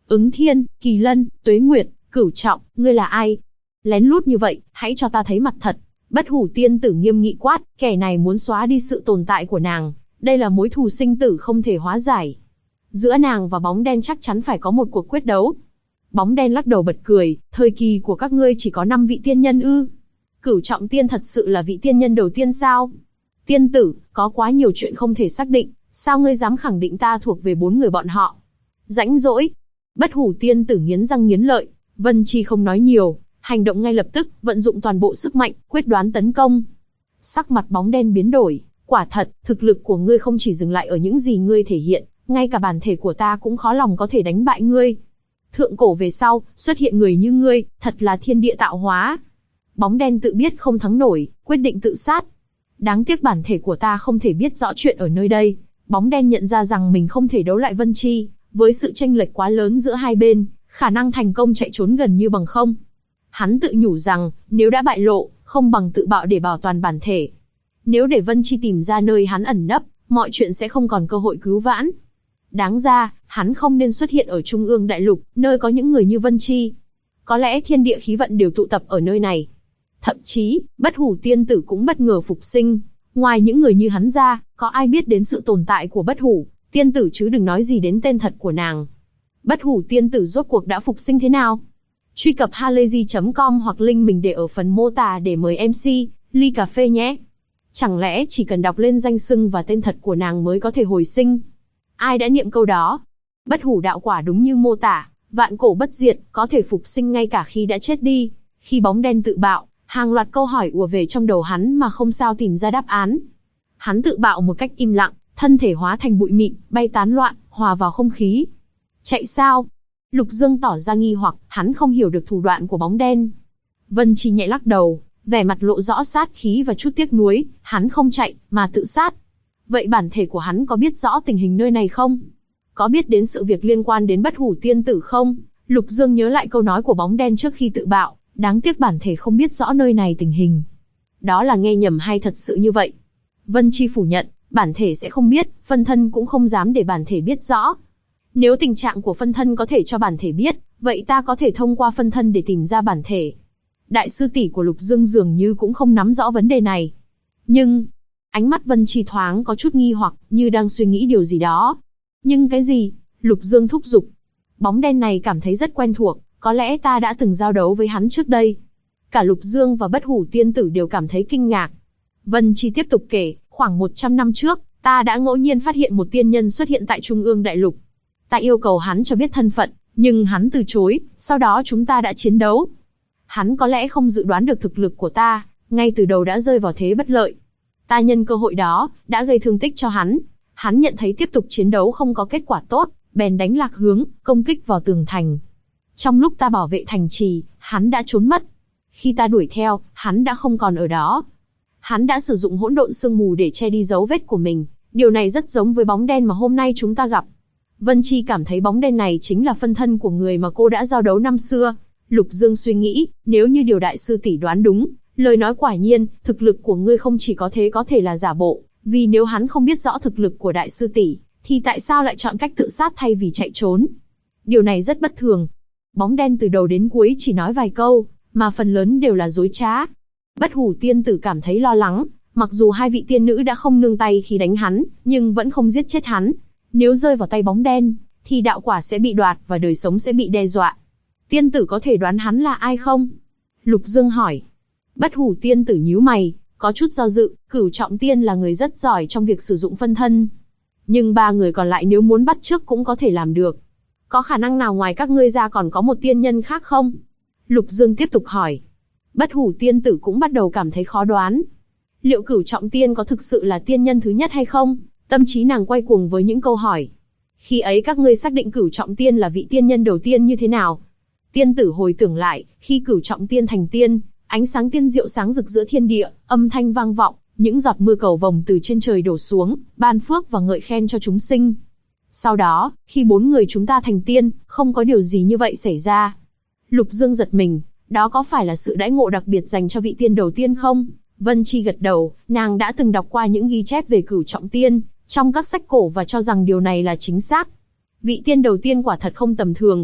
Ứng Thiên, Kỳ Lân, Tuế Nguyệt, Cửu Trọng, ngươi là ai? Lén lút như vậy, hãy cho ta thấy mặt thật. Bất Hủ tiên tử nghiêm nghị quát, kẻ này muốn xóa đi sự tồn tại của nàng. Đây là mối thù sinh tử không thể hóa giải. Giữa nàng và bóng đen chắc chắn phải có một cuộc quyết đấu. Bóng đen lắc đầu bật cười, thời kỳ của các ngươi chỉ có 5 vị tiên nhân ư? Cửu Trọng tiên thật sự là vị tiên nhân đầu tiên sao? Tiên tử, có quá nhiều chuyện không thể xác định, sao ngươi dám khẳng định ta thuộc về 4 người bọn họ? Rãnh rỗi. Bất Hủ tiên tử nghiến răng nghiến lợi, Vân Chi không nói nhiều, hành động ngay lập tức, vận dụng toàn bộ sức mạnh, quyết đoán tấn công. Sắc mặt bóng đen biến đổi, quả thật, thực lực của ngươi không chỉ dừng lại ở những gì ngươi thể hiện, ngay cả bản thể của ta cũng khó lòng có thể đánh bại ngươi. Thượng cổ về sau, xuất hiện người như ngươi, thật là thiên địa tạo hóa. Bóng đen tự biết không thắng nổi, quyết định tự sát. Đáng tiếc bản thể của ta không thể biết rõ chuyện ở nơi đây. Bóng đen nhận ra rằng mình không thể đấu lại Vân Chi, với sự chênh lệch quá lớn giữa hai bên, khả năng thành công chạy trốn gần như bằng không. Hắn tự nhủ rằng, nếu đã bại lộ, không bằng tự bạo để bảo toàn bản thể. Nếu để Vân Chi tìm ra nơi hắn ẩn nấp, mọi chuyện sẽ không còn cơ hội cứu vãn. Đáng ra, hắn không nên xuất hiện ở Trung ương Đại Lục, nơi có những người như Vân Chi. Có lẽ thiên địa khí vận đều tụ tập ở nơi này. Thậm chí, Bất Hủ tiên tử cũng bất ngờ phục sinh. Ngoài những người như hắn ra, có ai biết đến sự tồn tại của Bất Hủ tiên tử chứ đừng nói gì đến tên thật của nàng. Bất Hủ tiên tử rốt cuộc đã phục sinh thế nào? Truy cập halayzi.com hoặc link mình để ở phần mô tả để mời MC, ly cà phê nhé. Chẳng lẽ chỉ cần đọc lên danh xưng và tên thật của nàng mới có thể hồi sinh? Ai đã niệm câu đó? Bất hủ đạo quả đúng như mô tả, vạn cổ bất diệt, có thể phục sinh ngay cả khi đã chết đi. Khi bóng đen tự bạo, hàng loạt câu hỏi ùa về trong đầu hắn mà không sao tìm ra đáp án. Hắn tự bạo một cách im lặng, thân thể hóa thành bụi mịn, bay tán loạn, hòa vào không khí. Chạy sao? Lục Dương tỏ ra nghi hoặc, hắn không hiểu được thủ đoạn của bóng đen. Vân Chi nhẹ lắc đầu, vẻ mặt lộ rõ sát khí và chút tiếc nuối, hắn không chạy, mà tự sát. Vậy bản thể của hắn có biết rõ tình hình nơi này không? Có biết đến sự việc liên quan đến Bất Hủ tiên tử không? Lục Dương nhớ lại câu nói của bóng đen trước khi tự bạo, đáng tiếc bản thể không biết rõ nơi này tình hình. Đó là nghe nhầm hay thật sự như vậy? Vân Chi phủ nhận, bản thể sẽ không biết, phân thân cũng không dám để bản thể biết rõ. Nếu tình trạng của phân thân có thể cho bản thể biết, vậy ta có thể thông qua phân thân để tìm ra bản thể. Đại sư tỷ của Lục Dương dường như cũng không nắm rõ vấn đề này. Nhưng, ánh mắt Vân Chi thoáng có chút nghi hoặc, như đang suy nghĩ điều gì đó. Nhưng cái gì? Lục Dương thúc giục. Bóng đen này cảm thấy rất quen thuộc, có lẽ ta đã từng giao đấu với hắn trước đây. Cả Lục Dương và Bất Hủ tiên tử đều cảm thấy kinh ngạc. Vân Chi tiếp tục kể, khoảng 100 năm trước, ta đã ngẫu nhiên phát hiện một tiên nhân xuất hiện tại Trung ương Đại Lục. Ta yêu cầu hắn cho biết thân phận, nhưng hắn từ chối, sau đó chúng ta đã chiến đấu. Hắn có lẽ không dự đoán được thực lực của ta, ngay từ đầu đã rơi vào thế bất lợi. Ta nhân cơ hội đó, đã gây thương tích cho hắn. Hắn nhận thấy tiếp tục chiến đấu không có kết quả tốt, bèn đánh lạc hướng, công kích vào tường thành. Trong lúc ta bảo vệ thành trì, hắn đã trốn mất. Khi ta đuổi theo, hắn đã không còn ở đó. Hắn đã sử dụng hỗn độn sương mù để che đi dấu vết của mình. Điều này rất giống với bóng đen mà hôm nay chúng ta gặp. Vân Chi cảm thấy bóng đen này chính là phân thân của người mà cô đã giao đấu năm xưa. Lục Dương suy nghĩ, nếu như điều đại sư tỷ đoán đúng, lời nói quả nhiên, thực lực của ngươi không chỉ có thế có thể là giả bộ, vì nếu hắn không biết rõ thực lực của đại sư tỷ, thì tại sao lại chọn cách tự sát thay vì chạy trốn? Điều này rất bất thường. Bóng đen từ đầu đến cuối chỉ nói vài câu, mà phần lớn đều là dối trá. Bất Hủ tiên tử cảm thấy lo lắng, mặc dù hai vị tiên nữ đã không nương tay khi đánh hắn, nhưng vẫn không giết chết hắn. Nếu rơi vào tay bóng đen, thì đạo quả sẽ bị đoạt và đời sống sẽ bị đe dọa. Tiên tử có thể đoán hắn là ai không? Lục Dương hỏi. Bất Hủ tiên tử nhíu mày, có chút do dự, Cửu Trọng tiên là người rất giỏi trong việc sử dụng phân thân. Nhưng ba người còn lại nếu muốn bắt chước cũng có thể làm được. Có khả năng nào ngoài các ngươi ra còn có một tiên nhân khác không? Lục Dương tiếp tục hỏi. Bất Hủ tiên tử cũng bắt đầu cảm thấy khó đoán. Liệu Cửu Trọng tiên có thực sự là tiên nhân thứ nhất hay không? Tâm trí nàng quay cuồng với những câu hỏi. Khi ấy các ngươi xác định Cửu Trọng tiên là vị tiên nhân đầu tiên như thế nào? Tiên tử hồi tưởng lại, khi Cửu Trọng tiên thành tiên, ánh sáng tiên diệu sáng rực giữa thiên địa, âm thanh vang vọng, những giọt mưa cầu vồng từ trên trời đổ xuống, ban phước và ngợi khen cho chúng sinh. Sau đó, khi 4 người chúng ta thành tiên, không có điều gì như vậy xảy ra. Lục Dương giật mình, đó có phải là sự đãi ngộ đặc biệt dành cho vị tiên đầu tiên không? Vân Chi gật đầu, nàng đã từng đọc qua những ghi chép về Cửu Trọng tiên trong các sách cổ và cho rằng điều này là chính xác. Vị tiên đầu tiên quả thật không tầm thường,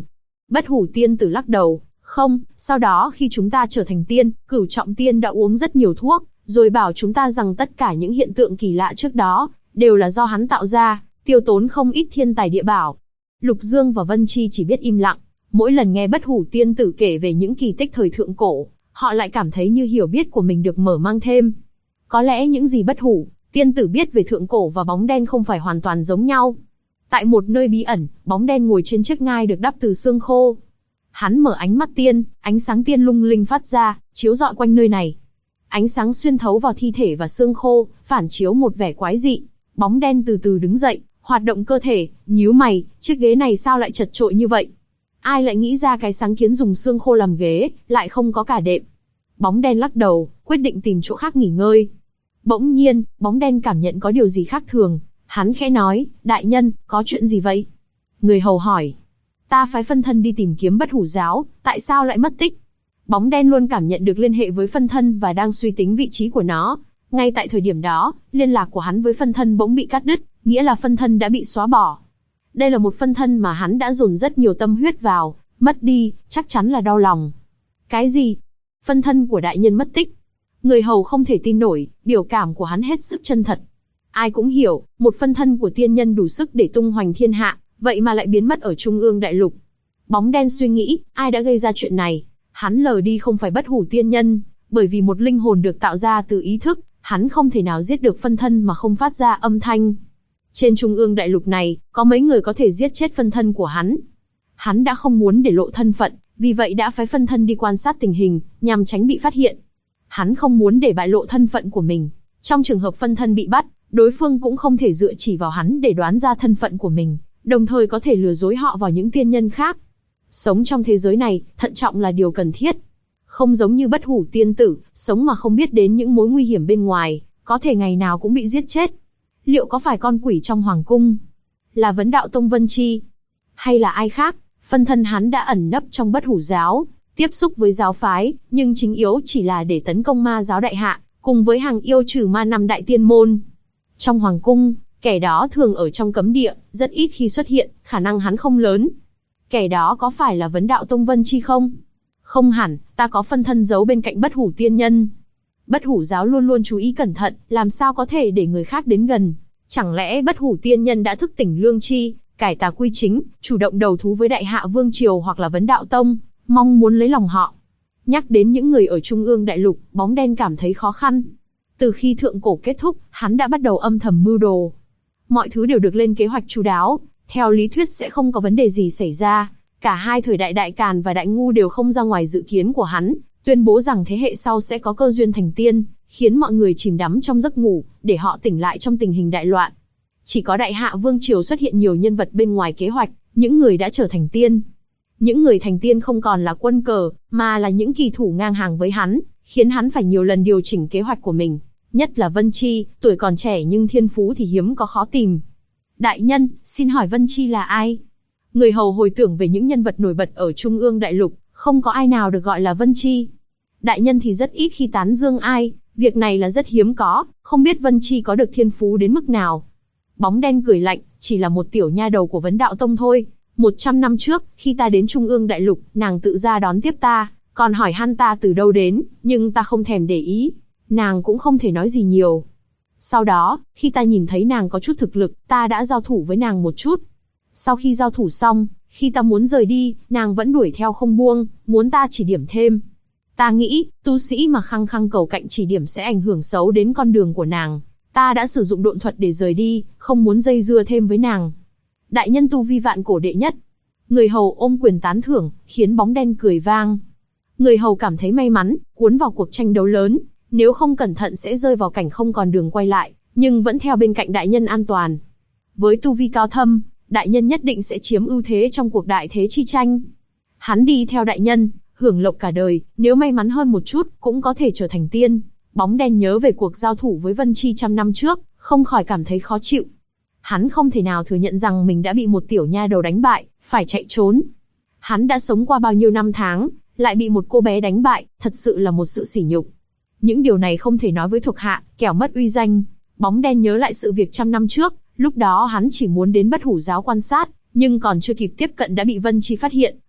Bất Hủ tiên tử lắc đầu, không, sau đó khi chúng ta trở thành tiên, Cửu Trọng Tiên đã uống rất nhiều thuốc, rồi bảo chúng ta rằng tất cả những hiện tượng kỳ lạ trước đó, đều là do hắn tạo ra, tiêu tốn không ít thiên tài địa bảo. Lục Dương và Vân Chi chỉ biết im lặng, mỗi lần nghe Bất Hủ tiên tử kể về những kỳ tích thời thượng cổ, họ lại cảm thấy như hiểu biết của mình được mở mang thêm. Có lẽ những gì Bất Hủ tiên tử biết về thượng cổ và bóng đen không phải hoàn toàn giống nhau. Tại một nơi bí ẩn, bóng đen ngồi trên chiếc ngai được đắp từ xương khô. Hắn mở ánh mắt tiên, ánh sáng tiên lung linh phát ra, chiếu rọi quanh nơi này. Ánh sáng xuyên thấu vào thi thể và xương khô, phản chiếu một vẻ quái dị. Bóng đen từ từ đứng dậy, hoạt động cơ thể, nhíu mày, chiếc ghế này sao lại chật chội như vậy? Ai lại nghĩ ra cái sáng kiến dùng xương khô làm ghế, lại không có cả đệm? Bóng đen lắc đầu, quyết định tìm chỗ khác nghỉ ngơi. Bỗng nhiên, bóng đen cảm nhận có điều gì khác thường. Hắn khẽ nói, đại nhân, có chuyện gì vậy? Người hầu hỏi. Ta phái phân thân đi tìm kiếm Bất Hủ giáo, tại sao lại mất tích? Bóng đen luôn cảm nhận được liên hệ với phân thân và đang suy tính vị trí của nó. Ngay tại thời điểm đó, liên lạc của hắn với phân thân bỗng bị cắt đứt, nghĩa là phân thân đã bị xóa bỏ. Đây là một phân thân mà hắn đã dồn rất nhiều tâm huyết vào, mất đi, chắc chắn là đau lòng. Cái gì? Phân thân của đại nhân mất tích? Người hầu không thể tin nổi, biểu cảm của hắn hết sức chân thật. Ai cũng hiểu, một phân thân của tiên nhân đủ sức để tung hoành thiên hạ, vậy mà lại biến mất ở Trung ương đại lục. Bóng đen suy nghĩ, ai đã gây ra chuyện này? Hắn lờ đi không phải Bất Hủ tiên nhân, bởi vì một linh hồn được tạo ra từ ý thức, hắn không thể nào giết được phân thân mà không phát ra âm thanh. Trên Trung ương đại lục này, có mấy người có thể giết chết phân thân của hắn. Hắn đã không muốn để lộ thân phận, vì vậy đã phái phân thân đi quan sát tình hình, nhằm tránh bị phát hiện. Hắn không muốn để bại lộ thân phận của mình. Trong trường hợp phân thân bị bắt, đối phương cũng không thể dựa chỉ vào hắn để đoán ra thân phận của mình, đồng thời có thể lừa dối họ vào những tiên nhân khác. Sống trong thế giới này, thận trọng là điều cần thiết. Không giống như Bất Hủ tiên tử, sống mà không biết đến những mối nguy hiểm bên ngoài, có thể ngày nào cũng bị giết chết. Liệu có phải con quỷ trong hoàng cung? Là Vấn Đạo Tông Vân Chi? Hay là ai khác? Phân thân hắn đã ẩn nấp trong Bất Hủ giáo, tiếp xúc với giáo phái, nhưng chính yếu chỉ là để tấn công ma giáo đại hạ, cùng với hàng yêu trừ ma năm đại tiên môn. Trong hoàng cung, kẻ đó thường ở trong cấm địa, rất ít khi xuất hiện, khả năng hắn không lớn. Kẻ đó có phải là Vấn Đạo Tông Vân Chi không? Không hẳn, ta có phân thân giấu bên cạnh Bất Hủ tiên nhân. Bất Hủ giáo luôn luôn chú ý cẩn thận, làm sao có thể để người khác đến gần. Chẳng lẽ Bất Hủ tiên nhân đã thức tỉnh lương tri, cải tà quy chính, chủ động đầu thú với Đại Hạ Vương Triều hoặc là Vấn Đạo Tông, mong muốn lấy lòng họ? Nhắc đến những người ở Trung ương đại lục, bóng đen cảm thấy khó khăn. Từ khi thượng cổ kết thúc, hắn đã bắt đầu âm thầm mưu đồ. Mọi thứ đều được lên kế hoạch chu đáo, theo lý thuyết sẽ không có vấn đề gì xảy ra. Cả hai thời đại Đại Càn và Đại Ngu đều không ra ngoài dự kiến của hắn, tuyên bố rằng thế hệ sau sẽ có cơ duyên thành tiên, khiến mọi người chìm đắm trong giấc ngủ, để họ tỉnh lại trong tình hình đại loạn. Chỉ có Đại Hạ Vương Triều xuất hiện nhiều nhân vật bên ngoài kế hoạch, những người đã trở thành tiên. Những người thành tiên không còn là quân cờ, mà là những kỳ thủ ngang hàng với hắn, khiến hắn phải nhiều lần điều chỉnh kế hoạch của mình. Nhất là Vân Chi, tuổi còn trẻ nhưng thiên phú thì hiếm có khó tìm. Đại nhân, xin hỏi Vân Chi là ai? Người hầu hồi tưởng về những nhân vật nổi bật ở Trung ương đại lục, không có ai nào được gọi là Vân Chi. Đại nhân thì rất ít khi tán dương ai, việc này là rất hiếm có, không biết Vân Chi có được thiên phú đến mức nào. Bóng đen cười lạnh, chỉ là một tiểu nha đầu của Vấn Đạo Tông thôi. 100 năm trước, khi ta đến Trung ương đại lục, nàng tự ra đón tiếp ta, còn hỏi han ta từ đâu đến, nhưng ta không thèm để ý. Nàng cũng không thể nói gì nhiều. Sau đó, khi ta nhìn thấy nàng có chút thực lực, ta đã giao thủ với nàng một chút. Sau khi giao thủ xong, khi ta muốn rời đi, nàng vẫn đuổi theo không buông, muốn ta chỉ điểm thêm. Ta nghĩ, tu sĩ mà khăng khăng cầu cạnh chỉ điểm sẽ ảnh hưởng xấu đến con đường của nàng. Ta đã sử dụng độn thuật để rời đi, không muốn dây dưa thêm với nàng. Đại nhân tu vi vạn cổ đệ nhất. Người hầu ôm quyền tán thưởng, khiến bóng đen cười vang. Người hầu cảm thấy may mắn, cuốn vào cuộc tranh đấu lớn, nếu không cẩn thận sẽ rơi vào cảnh không còn đường quay lại, nhưng vẫn theo bên cạnh đại nhân an toàn. Với tu vi cao thâm, đại nhân nhất định sẽ chiếm ưu thế trong cuộc đại thế chi tranh. Hắn đi theo đại nhân, hưởng lộc cả đời, nếu may mắn hơn một chút, cũng có thể trở thành tiên. Bóng đen nhớ về cuộc giao thủ với Vân Chi trăm năm trước, không khỏi cảm thấy khó chịu. Hắn không thể nào thừa nhận rằng mình đã bị một tiểu nha đầu đánh bại, phải chạy trốn. Hắn đã sống qua bao nhiêu năm tháng, lại bị một cô bé đánh bại, thật sự là một sự sỉ nhục. Những điều này không thể nói với thuộc hạ, kẻo mất uy danh. Bóng đen nhớ lại sự việc trăm năm trước, lúc đó hắn chỉ muốn đến Bất Hủ giáo quan sát, nhưng còn chưa kịp tiếp cận đã bị Vân Chi phát hiện,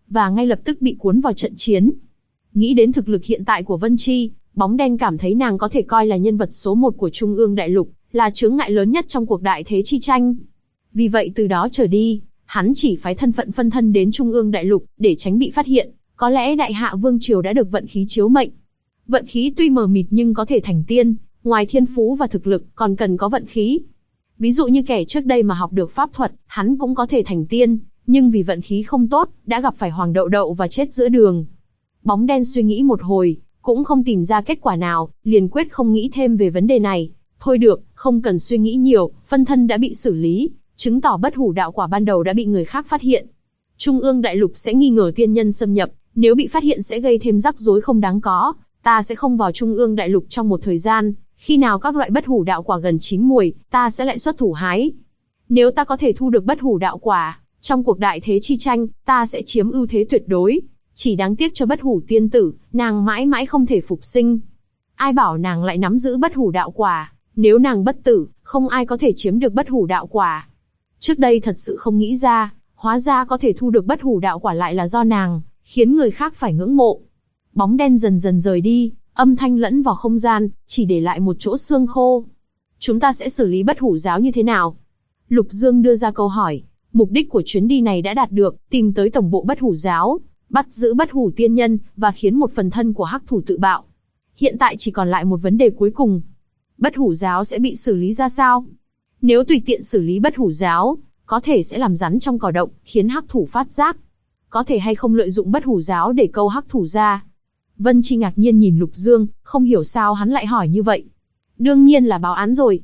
và ngay lập tức bị cuốn vào trận chiến. Nghĩ đến thực lực hiện tại của Vân Chi, bóng đen cảm thấy nàng có thể coi là nhân vật số 1 của Trung ương Đại Lục, là chướng ngại lớn nhất trong cuộc đại thế chi tranh. Vì vậy từ đó trở đi, hắn chỉ phái thân phận phân thân đến Trung ương Đại Lục, để tránh bị phát hiện. Có lẽ Đại Hạ Vương Triều đã được vận khí chiếu mệnh. Vận khí tuy mờ mịt nhưng có thể thành tiên, ngoài thiên phú và thực lực, còn cần có vận khí. Ví dụ như kẻ trước đây mà học được pháp thuật, hắn cũng có thể thành tiên, nhưng vì vận khí không tốt, đã gặp phải Hoàng Đậu Đậu và chết giữa đường. Bóng đen suy nghĩ một hồi, cũng không tìm ra kết quả nào, liền quyết không nghĩ thêm về vấn đề này. Thôi được, không cần suy nghĩ nhiều, phân thân đã bị xử lý, chứng tỏ bất hủ đạo quả ban đầu đã bị người khác phát hiện. Trung ương Đại Lục sẽ nghi ngờ tiên nhân xâm nhập, nếu bị phát hiện sẽ gây thêm rắc rối không đáng có. Ta sẽ không vào Trung ương Đại Lục trong một thời gian, khi nào các loại bất hủ đạo quả gần chín muồi, ta sẽ lại xuất thủ hái. Nếu ta có thể thu được bất hủ đạo quả, trong cuộc đại thế chi tranh, ta sẽ chiếm ưu thế tuyệt đối. Chỉ đáng tiếc cho bất hủ tiên tử, nàng mãi mãi không thể phục sinh. Ai bảo nàng lại nắm giữ bất hủ đạo quả, nếu nàng bất tử, không ai có thể chiếm được bất hủ đạo quả. Trước đây thật sự không nghĩ ra, hóa ra có thể thu được bất hủ đạo quả lại là do nàng, khiến người khác phải ngưỡng mộ. Bóng đen dần dần rời đi, âm thanh lẫn vào không gian, chỉ để lại một chỗ xương khô. Chúng ta sẽ xử lý bất hủ giáo như thế nào? Lục Dương đưa ra câu hỏi. Mục đích của chuyến đi này đã đạt được, tìm tới tổng bộ bất hủ giáo, bắt giữ bất hủ tiên nhân, và khiến một phần thân của hắc thủ tự bạo. Hiện tại chỉ còn lại một vấn đề cuối cùng. Bất hủ giáo sẽ bị xử lý ra sao? Nếu tùy tiện xử lý bất hủ giáo, có thể sẽ làm rắn trong cỏ động, khiến hắc thủ phát giác. Có thể hay không lợi dụng bất hủ giáo để câu hắc thủ ra? Vân Chi ngạc nhiên nhìn Lục Dương, không hiểu sao hắn lại hỏi như vậy. Đương nhiên là báo án rồi.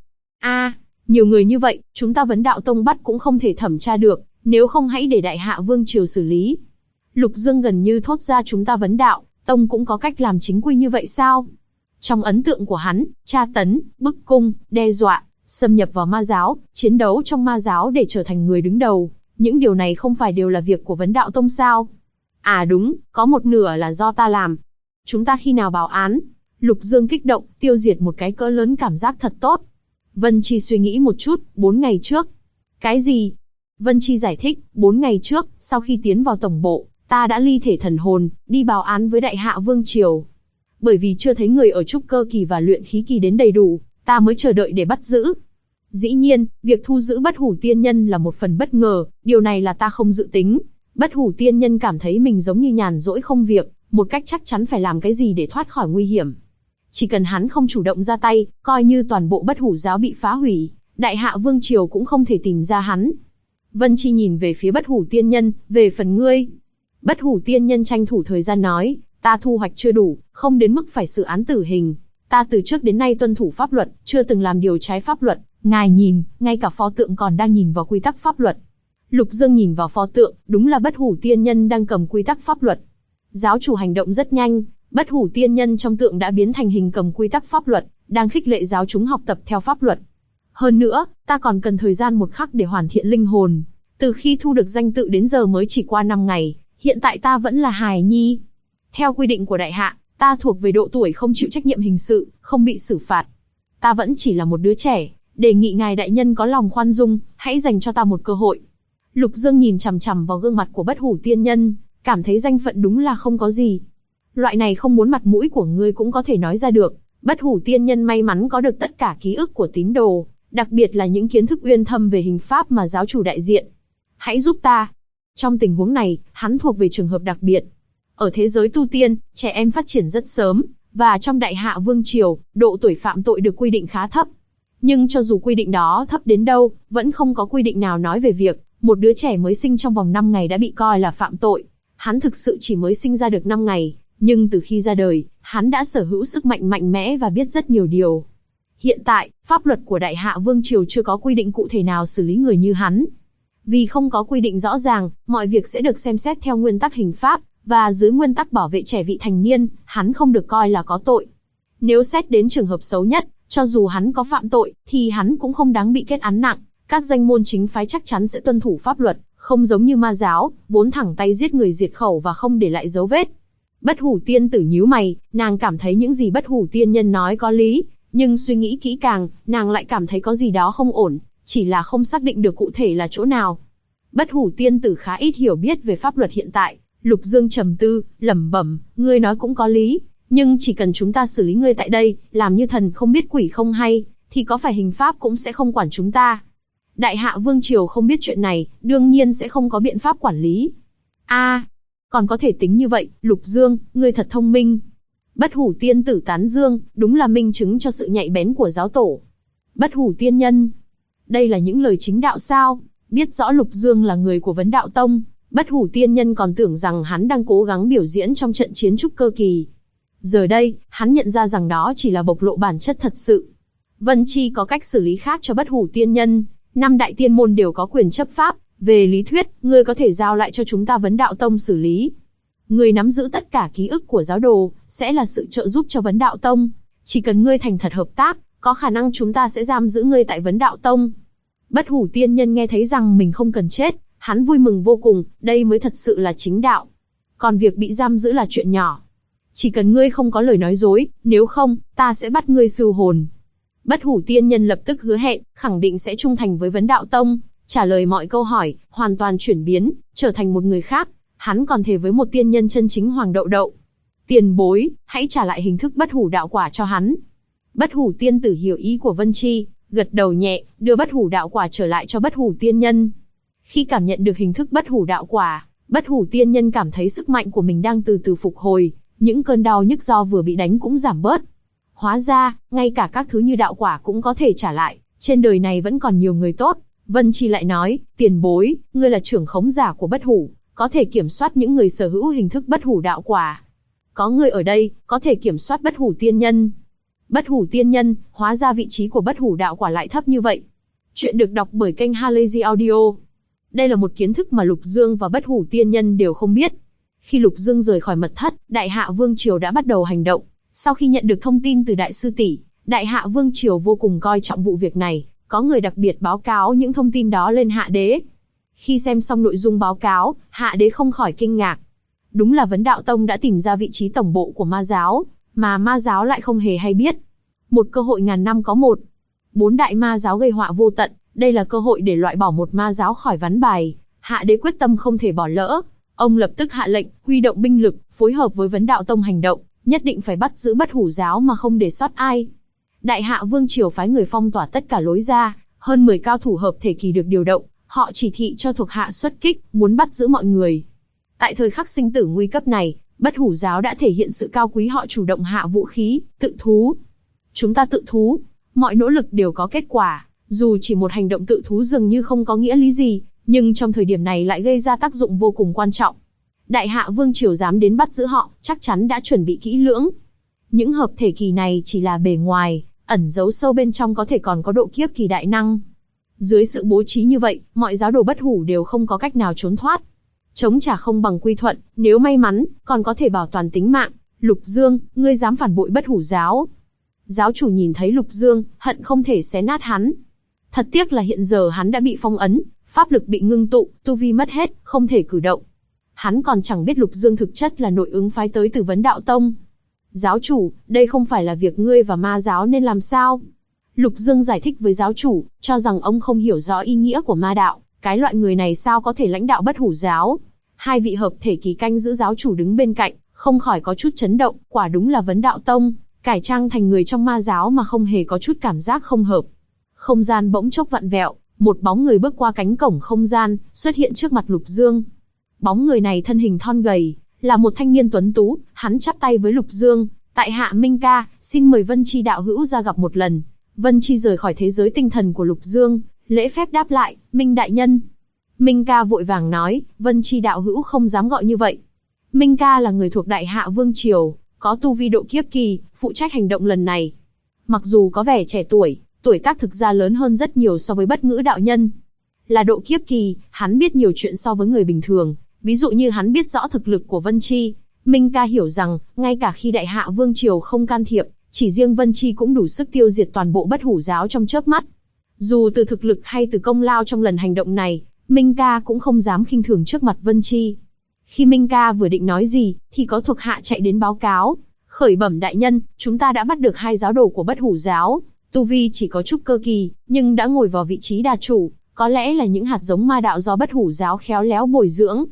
Nhiều người như vậy, chúng ta Vấn Đạo Tông bắt cũng không thể thẩm tra được, nếu không hãy để Đại Hạ Vương Triều xử lý. Lục Dương gần như thốt ra chúng ta Vấn Đạo Tông cũng có cách làm chính quy như vậy sao? Trong ấn tượng của hắn, tra tấn, bức cung, đe dọa, xâm nhập vào ma giáo, chiến đấu trong ma giáo để trở thành người đứng đầu, những điều này không phải đều là việc của Vấn Đạo Tông sao? À đúng, có một nửa là do ta làm. Chúng ta khi nào báo án? Lục Dương kích động, tiêu diệt một cái cỡ lớn cảm giác thật tốt. Vân Chi suy nghĩ một chút, 4 ngày trước. Cái gì? Vân Chi giải thích, 4 ngày trước, sau khi tiến vào tổng bộ, ta đã ly thể thần hồn, đi báo án với Đại Hạ Vương Triều. Bởi vì chưa thấy người ở trúc cơ kỳ và luyện khí kỳ đến đầy đủ, ta mới chờ đợi để bắt giữ. Dĩ nhiên, việc thu giữ bất hủ tiên nhân là một phần bất ngờ, điều này là ta không dự tính. Bất hủ tiên nhân cảm thấy mình giống như nhàn rỗi không việc, một cách chắc chắn phải làm cái gì để thoát khỏi nguy hiểm. Chỉ cần hắn không chủ động ra tay, coi như toàn bộ bất hủ giáo bị phá hủy, Đại Hạ Vương Triều cũng không thể tìm ra hắn. Vân Chi nhìn về phía bất hủ tiên nhân, về phần ngươi. Bất hủ tiên nhân tranh thủ thời gian nói, ta thu hoạch chưa đủ, không đến mức phải xử án tử hình. Ta từ trước đến nay tuân thủ pháp luật, chưa từng làm điều trái pháp luật. Ngài nhìn, ngay cả pho tượng còn đang nhìn vào quy tắc pháp luật. Lục Dương nhìn vào pho tượng, đúng là bất hủ tiên nhân đang cầm quy tắc pháp luật. Giáo chủ hành động rất nhanh, bất hủ tiên nhân trong tượng đã biến thành hình cầm quy tắc pháp luật, đang khích lệ giáo chúng học tập theo pháp luật. Hơn nữa, ta còn cần thời gian một khắc để hoàn thiện linh hồn. Từ khi thu được danh tự đến giờ mới chỉ qua 5 ngày, hiện tại ta vẫn là hài nhi. Theo quy định của Đại Hạ, ta thuộc về độ tuổi không chịu trách nhiệm hình sự, không bị xử phạt. Ta vẫn chỉ là một đứa trẻ, đề nghị ngài đại nhân có lòng khoan dung, hãy dành cho ta một cơ hội. Lục Dương nhìn chằm chằm vào gương mặt của bất hủ tiên nhân, cảm thấy danh phận đúng là không có gì. Loại này không muốn mặt mũi của ngươi cũng có thể nói ra được. Bất hủ tiên nhân may mắn có được tất cả ký ức của tín đồ, đặc biệt là những kiến thức uyên thâm về hình pháp mà giáo chủ đại diện. Hãy giúp ta. Trong tình huống này, hắn thuộc về trường hợp đặc biệt. Ở thế giới tu tiên, trẻ em phát triển rất sớm, và trong Đại Hạ Vương Triều, độ tuổi phạm tội được quy định khá thấp. Nhưng cho dù quy định đó thấp đến đâu, vẫn không có quy định nào nói về việc một đứa trẻ mới sinh trong vòng 5 ngày đã bị coi là phạm tội. Hắn thực sự chỉ mới sinh ra được 5 ngày, nhưng từ khi ra đời, hắn đã sở hữu sức mạnh mạnh mẽ và biết rất nhiều điều. Hiện tại, pháp luật của Đại Hạ Vương Triều chưa có quy định cụ thể nào xử lý người như hắn. Vì không có quy định rõ ràng, mọi việc sẽ được xem xét theo nguyên tắc hình pháp, và dưới nguyên tắc bảo vệ trẻ vị thành niên, hắn không được coi là có tội. Nếu xét đến trường hợp xấu nhất, cho dù hắn có phạm tội, thì hắn cũng không đáng bị kết án nặng. Các danh môn chính phái chắc chắn sẽ tuân thủ pháp luật, không giống như ma giáo, vốn thẳng tay giết người diệt khẩu và không để lại dấu vết. Bất hủ tiên tử nhíu mày, nàng cảm thấy những gì bất hủ tiên nhân nói có lý, nhưng suy nghĩ kỹ càng, nàng lại cảm thấy có gì đó không ổn, chỉ là không xác định được cụ thể là chỗ nào. Bất hủ tiên tử khá ít hiểu biết về pháp luật hiện tại, Lục Dương trầm tư, lẩm bẩm, ngươi nói cũng có lý, nhưng chỉ cần chúng ta xử lý ngươi tại đây, làm như thần không biết quỷ không hay, thì có phải hình pháp cũng sẽ không quản chúng ta. Đại Hạ Vương Triều không biết chuyện này, đương nhiên sẽ không có biện pháp quản lý. Còn có thể tính như vậy, Lục Dương, ngươi thật thông minh. Bất Hủ tiên tử tán dương, đúng là minh chứng cho sự nhạy bén của giáo tổ. Bất Hủ tiên nhân. Đây là những lời chính đạo sao? Biết rõ Lục Dương là người của Vấn Đạo Tông, Bất Hủ tiên nhân còn tưởng rằng hắn đang cố gắng biểu diễn trong trận chiến trúc cơ kỳ. Giờ đây, hắn nhận ra rằng đó chỉ là bộc lộ bản chất thật sự. Vân Chi có cách xử lý khác cho Bất Hủ tiên nhân, 5 đại tiên môn đều có quyền chấp pháp, về lý thuyết, ngươi có thể giao lại cho chúng ta Vấn Đạo Tông xử lý. Ngươi nắm giữ tất cả ký ức của giáo đồ, sẽ là sự trợ giúp cho Vấn Đạo Tông. Chỉ cần ngươi thành thật hợp tác, có khả năng chúng ta sẽ giam giữ ngươi tại Vấn Đạo Tông. Bất Hủ tiên nhân nghe thấy rằng mình không cần chết, hắn vui mừng vô cùng, đây mới thật sự là chính đạo. Còn việc bị giam giữ là chuyện nhỏ. Chỉ cần ngươi không có lời nói dối, nếu không, ta sẽ bắt ngươi sưu hồn. Bất Hủ tiên nhân lập tức hứa hẹn, khẳng định sẽ trung thành với Vấn Đạo Tông, trả lời mọi câu hỏi, hoàn toàn chuyển biến, trở thành một người khác. Hắn còn thề với một tiên nhân chân chính Hoàng Đậu Đậu. Tiền bối, hãy trả lại hình thức Bất Hủ đạo quả cho hắn. Bất Hủ tiên tử hiểu ý của Vân Chi, gật đầu nhẹ, đưa Bất Hủ đạo quả trở lại cho Bất Hủ tiên nhân. Khi cảm nhận được hình thức Bất Hủ đạo quả, Bất Hủ tiên nhân cảm thấy sức mạnh của mình đang từ từ phục hồi, những cơn đau nhức do vừa bị đánh cũng giảm bớt. Hóa ra, ngay cả các thứ như đạo quả cũng có thể trả lại, trên đời này vẫn còn nhiều người tốt. Vân Chi lại nói, tiền bối, ngươi là trưởng khống giả của Bất Hủ, có thể kiểm soát những người sở hữu hình thức Bất Hủ đạo quả. Có ngươi ở đây, có thể kiểm soát Bất Hủ tiên nhân. Bất Hủ tiên nhân, hóa ra vị trí của Bất Hủ đạo quả lại thấp như vậy. Chuyện được đọc bởi kênh Halazy Audio. Đây là một kiến thức mà Lục Dương và Bất Hủ tiên nhân đều không biết. Khi Lục Dương rời khỏi mật thất, Đại Hạ Vương Triều đã bắt đầu hành động. Sau khi nhận được thông tin từ Đại sư tỷ, Đại Hạ Vương Triều vô cùng coi trọng vụ việc này, có người đặc biệt báo cáo những thông tin đó lên Hạ Đế. Khi xem xong nội dung báo cáo, Hạ Đế không khỏi kinh ngạc. Đúng là Vấn Đạo Tông đã tìm ra vị trí tổng bộ của ma giáo, mà ma giáo lại không hề hay biết. Một cơ hội ngàn năm có một. 4 đại ma giáo gây họa vô tận, đây là cơ hội để loại bỏ một ma giáo khỏi ván bài. Hạ Đế quyết tâm không thể bỏ lỡ. Ông lập tức hạ lệnh, huy động binh lực, phối hợp với Vấn Đạo Tông hành động, nhất định phải bắt giữ Bất Hủ giáo mà không để sót ai. Đại Hạ Vương Triều phái người phong tỏa tất cả lối ra, hơn 10 cao thủ hợp thể kỳ được điều động, họ chỉ thị cho thuộc hạ xuất kích, muốn bắt giữ mọi người. Tại thời khắc sinh tử nguy cấp này, Bất Hủ giáo đã thể hiện sự cao quý, họ chủ động hạ vũ khí, tự thú. Chúng ta tự thú, mọi nỗ lực đều có kết quả, dù chỉ một hành động tự thú dường như không có nghĩa lý gì, nhưng trong thời điểm này lại gây ra tác dụng vô cùng quan trọng. Đại Hạ Vương Triều dám đến bắt giữ họ, chắc chắn đã chuẩn bị kỹ lưỡng. Những hợp thể kỳ này chỉ là bề ngoài, ẩn giấu sâu bên trong có thể còn có độ kiếp kỳ đại năng. Dưới sự bố trí như vậy, mọi giáo đồ Bất Hủ đều không có cách nào trốn thoát. Chống trả không bằng quy thuận, nếu may mắn, còn có thể bảo toàn tính mạng. Lục Dương, ngươi dám phản bội Bất Hủ giáo. Giáo chủ nhìn thấy Lục Dương, hận không thể xé nát hắn. Thật tiếc là hiện giờ hắn đã bị phong ấn, pháp lực bị ngưng tụ, tu vi mất hết, không thể cử động. Hắn còn chẳng biết Lục Dương thực chất là nội ứng phái tới từ Vấn Đạo Tông. Giáo chủ, đây không phải là việc ngươi và ma giáo nên làm sao? Lục Dương giải thích với giáo chủ, cho rằng ông không hiểu rõ ý nghĩa của ma đạo, cái loại người này sao có thể lãnh đạo Bất Hủ giáo. Hai vị hợp thể kỳ canh giữ giáo chủ đứng bên cạnh, không khỏi có chút chấn động, quả đúng là Vấn Đạo Tông, cải trang thành người trong ma giáo mà không hề có chút cảm giác không hợp. Không gian bỗng chốc vặn vẹo, một bóng người bước qua cánh cổng không gian, xuất hiện trước mặt Lục Dương. Bóng người này thân hình thon gầy, là một thanh niên tuấn tú, hắn chắp tay với Lục Dương, tại hạ Minh Ca, xin mời Vân Chi đạo hữu ra gặp một lần. Vân Chi rời khỏi thế giới tinh thần của Lục Dương, lễ phép đáp lại, Minh đại nhân. Minh Ca vội vàng nói, Vân Chi đạo hữu không dám gọi như vậy. Minh Ca là người thuộc Đại Hạ Vương Triều, có tu vi độ kiếp kỳ, phụ trách hành động lần này. Mặc dù có vẻ trẻ tuổi, tuổi tác thực ra lớn hơn rất nhiều so với Bất Ngữ đạo nhân. Là độ kiếp kỳ, hắn biết nhiều chuyện so với người bình thường, ví dụ như hắn biết rõ thực lực của Vân Chi. Minh Ca hiểu rằng, ngay cả khi Đại Hạ Vương Triều không can thiệp, chỉ riêng Vân Chi cũng đủ sức tiêu diệt toàn bộ Bất Hủ giáo trong chớp mắt. Dù từ thực lực hay từ công lao trong lần hành động này, Minh Ca cũng không dám khinh thường trước mặt Vân Chi. Khi Minh Ca vừa định nói gì, thì có thuộc hạ chạy đến báo cáo. Khởi bẩm đại nhân, chúng ta đã bắt được 2 giáo đồ của Bất Hủ giáo. Tu vi chỉ có trúc cơ kỳ, nhưng đã ngồi vào vị trí đà chủ, có lẽ là những hạt giống ma đạo do Bất Hủ giáo khéo léo bồi dưỡng.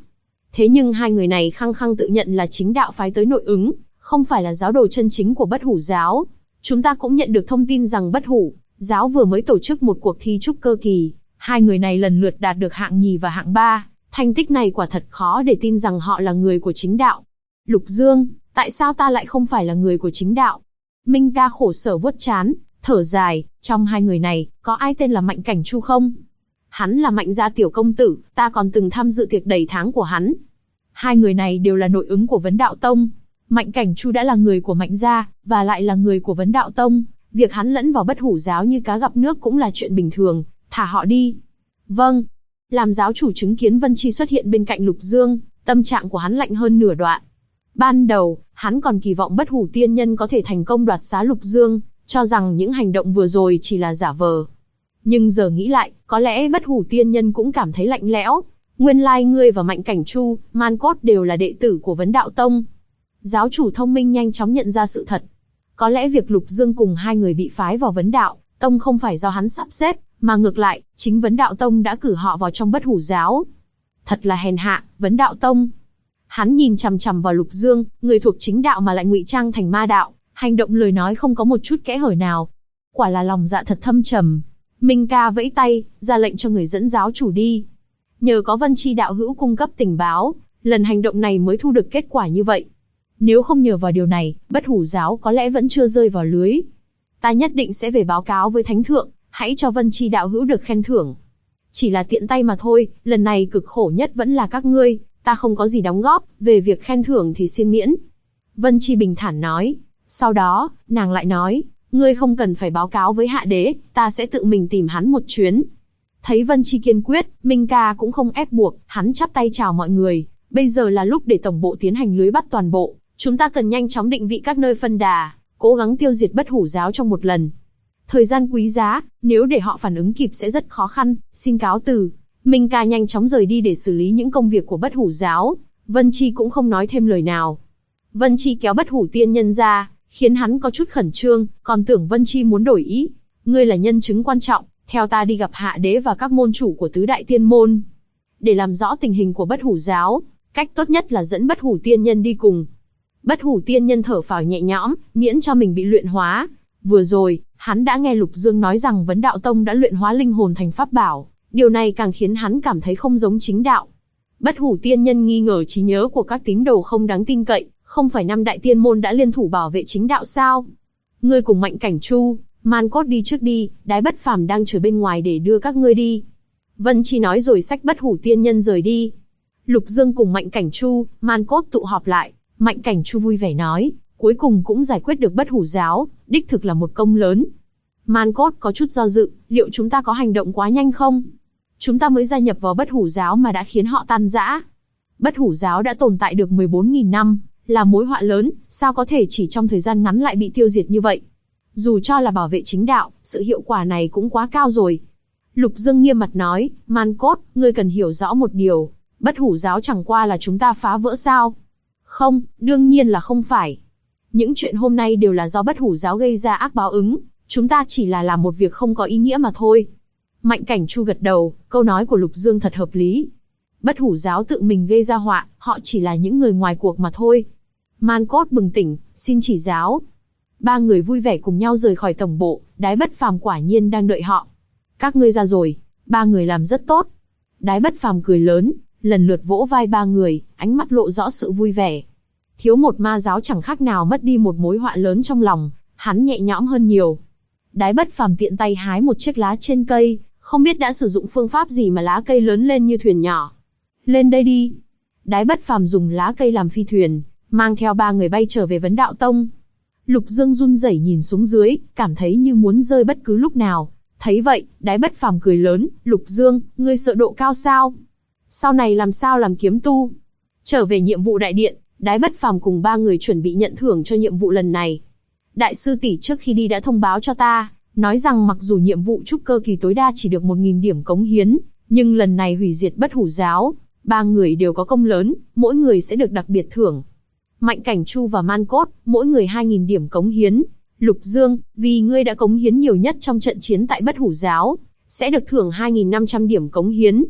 Thế nhưng hai người này khăng khăng tự nhận là chính đạo phái tới nội ứng, không phải là giáo đồ chân chính của Bất Hủ giáo. Chúng ta cũng nhận được thông tin rằng Bất Hủ giáo vừa mới tổ chức một cuộc thi trúc cơ kỳ, hai người này lần lượt đạt được hạng nhì và hạng ba. Thành tích này quả thật khó để tin rằng họ là người của chính đạo. Lục Dương, tại sao ta lại không phải là người của chính đạo? Minh Ca khổ sở vuốt trán, thở dài, trong hai người này, có ai tên là Mạnh Cảnh Chu không? Hắn là Mạnh gia tiểu công tử, ta còn từng tham dự tiệc đầy tháng của hắn. Hai người này đều là nội ứng của Vấn Đạo Tông. Mạnh Cảnh Chu đã là người của Mạnh gia, và lại là người của Vấn Đạo Tông. Việc hắn lẫn vào Bất Hủ giáo như cá gặp nước cũng là chuyện bình thường, thả họ đi. Vâng. Làm giáo chủ chứng kiến Vân Chi xuất hiện bên cạnh Lục Dương, tâm trạng của hắn lạnh hơn nửa đoạn. Ban đầu, hắn còn kỳ vọng Bất Hủ tiên nhân có thể thành công đoạt xá Lục Dương, cho rằng những hành động vừa rồi chỉ là giả vờ. Nhưng giờ nghĩ lại, có lẽ Bất Hủ tiên nhân cũng cảm thấy lạnh lẽo. Nguyên lai ngươi và Mạnh Cảnh Chu, Man Cốt đều là đệ tử của Vấn Đạo Tông. Giáo chủ thông minh nhanh chóng nhận ra sự thật. Có lẽ việc Lục Dương cùng hai người bị phái vào Vấn Đạo Tông không phải do hắn sắp xếp, mà ngược lại, chính Vấn Đạo Tông đã cử họ vào trong Bất Hủ giáo. Thật là hèn hạ, Vấn Đạo Tông. Hắn nhìn chằm chằm vào Lục Dương, người thuộc chính đạo mà lại ngụy trang thành ma đạo, hành động lời nói không có một chút kẽ hở nào. Quả là lòng dạ thật thâm trầm. Minh Ca vẫy tay, ra lệnh cho người dẫn giáo chủ đi. Nhờ có Vân Chi đạo hữu cung cấp tình báo, lần hành động này mới thu được kết quả như vậy. Nếu không nhờ vào điều này, Bất Hủ giáo có lẽ vẫn chưa rơi vào lưới. Ta nhất định sẽ về báo cáo với Thánh Thượng, hãy cho Vân Chi đạo hữu được khen thưởng. Chỉ là tiện tay mà thôi, lần này cực khổ nhất vẫn là các ngươi, ta không có gì đóng góp, về việc khen thưởng thì xin miễn. Vân Chi bình thản nói. Sau đó, nàng lại nói, ngươi không cần phải báo cáo với Hạ Đế, ta sẽ tự mình tìm hắn một chuyến. Thấy Vân Chi kiên quyết, Minh Ca cũng không ép buộc, hắn chắp tay chào mọi người. Bây giờ là lúc để tổng bộ tiến hành lưới bắt toàn bộ, chúng ta cần nhanh chóng định vị các nơi phân đà, cố gắng tiêu diệt Bất Hủ giáo trong một lần. Thời gian quý giá, nếu để họ phản ứng kịp sẽ rất khó khăn, xin cáo từ. Minh Ca nhanh chóng rời đi để xử lý những công việc của Bất Hủ giáo, Vân Chi cũng không nói thêm lời nào. Vân Chi kéo Bất Hủ tiên nhân ra, khiến hắn có chút khẩn trương, còn tưởng Vân Chi muốn đổi ý. Ngươi là nhân chứng quan trọng, theo ta đi gặp Hạ Đế và các môn chủ của tứ đại tiên môn. Để làm rõ tình hình của Bất Hủ giáo, cách tốt nhất là dẫn Bất Hủ tiên nhân đi cùng. Bất Hủ tiên nhân thở phào nhẹ nhõm, miễn cho mình bị luyện hóa. Vừa rồi, hắn đã nghe Lục Dương nói rằng Vấn Đạo Tông đã luyện hóa linh hồn thành pháp bảo, điều này càng khiến hắn cảm thấy không giống chính đạo. Bất Hủ tiên nhân nghi ngờ trí nhớ của các tín đồ không đáng tin cậy, không phải năm đại tiên môn đã liên thủ bảo vệ chính đạo sao? Ngươi cùng Mạnh Cảnh Chu, Man Cốt đi trước đi, Đái Bất Phàm đang chờ bên ngoài để đưa các ngươi đi. Vân Chi nói rồi xách Bất Hủ tiên nhân rời đi. Lục Dương cùng Mạnh Cảnh Chu, Man Cốt tụ họp lại, Mạnh Cảnh Chu vui vẻ nói, cuối cùng cũng giải quyết được Bất Hủ giáo, đích thực là một công lớn. Man Cốt có chút do dự, liệu chúng ta có hành động quá nhanh không? Chúng ta mới gia nhập vào Bất Hủ giáo mà đã khiến họ tan rã. Bất Hủ giáo đã tồn tại được 14.000 năm, là mối họa lớn, sao có thể chỉ trong thời gian ngắn lại bị tiêu diệt như vậy? Dù cho là bảo vệ chính đạo, sự hiệu quả này cũng quá cao rồi. Lục Dương nghiêm mặt nói, Man Cốt, ngươi cần hiểu rõ một điều, Bất Hủ giáo chẳng qua là chúng ta phá vỡ sao? Không, đương nhiên là không phải. Những chuyện hôm nay đều là do Bất Hủ giáo gây ra ác báo ứng, chúng ta chỉ là làm một việc không có ý nghĩa mà thôi. Mạnh Cảnh Chu gật đầu, câu nói của Lục Dương thật hợp lý. Bất Hủ giáo tự mình gây ra họa, họ chỉ là những người ngoài cuộc mà thôi. Man Cốt bừng tỉnh, xin chỉ giáo. Ba người vui vẻ cùng nhau rời khỏi tổng bộ, Đái Bất Phàm quả nhiên đang đợi họ. Các ngươi ra rồi, ba người làm rất tốt. Đái Bất Phàm cười lớn, lần lượt vỗ vai ba người, ánh mắt lộ rõ sự vui vẻ. Thiếu một ma giáo chẳng khác nào mất đi một mối họa lớn trong lòng, hắn nhẹ nhõm hơn nhiều. Đái Bất Phàm tiện tay hái một chiếc lá trên cây, không biết đã sử dụng phương pháp gì mà lá cây lớn lên như thuyền nhỏ. Lên đây đi. Đái Bất Phàm dùng lá cây làm phi thuyền, mang theo ba người bay trở về Vấn Đạo Tông. Lục Dương run rẩy nhìn xuống dưới, cảm thấy như muốn rơi bất cứ lúc nào. Thấy vậy, Đái Bất Phàm cười lớn, Lục Dương, ngươi sợ độ cao sao? Sau này làm sao làm kiếm tu? Trở về nhiệm vụ đại điện, Đái Bất Phàm cùng ba người chuẩn bị nhận thưởng cho nhiệm vụ lần này. Đại sư tỷ trước khi đi đã thông báo cho ta, nói rằng mặc dù nhiệm vụ trúc cơ kỳ tối đa chỉ được 1.000 điểm cống hiến, nhưng lần này hủy diệt Bất Hủ giáo, ba người đều có công lớn, mỗi người sẽ được đặc biệt thưởng. Mạnh Cảnh Chu và Man Cốt, mỗi người 2.000 điểm cống hiến. Lục Dương, vì ngươi đã cống hiến nhiều nhất trong trận chiến tại Bất Hủ giáo, sẽ được thưởng 2.500 điểm cống hiến.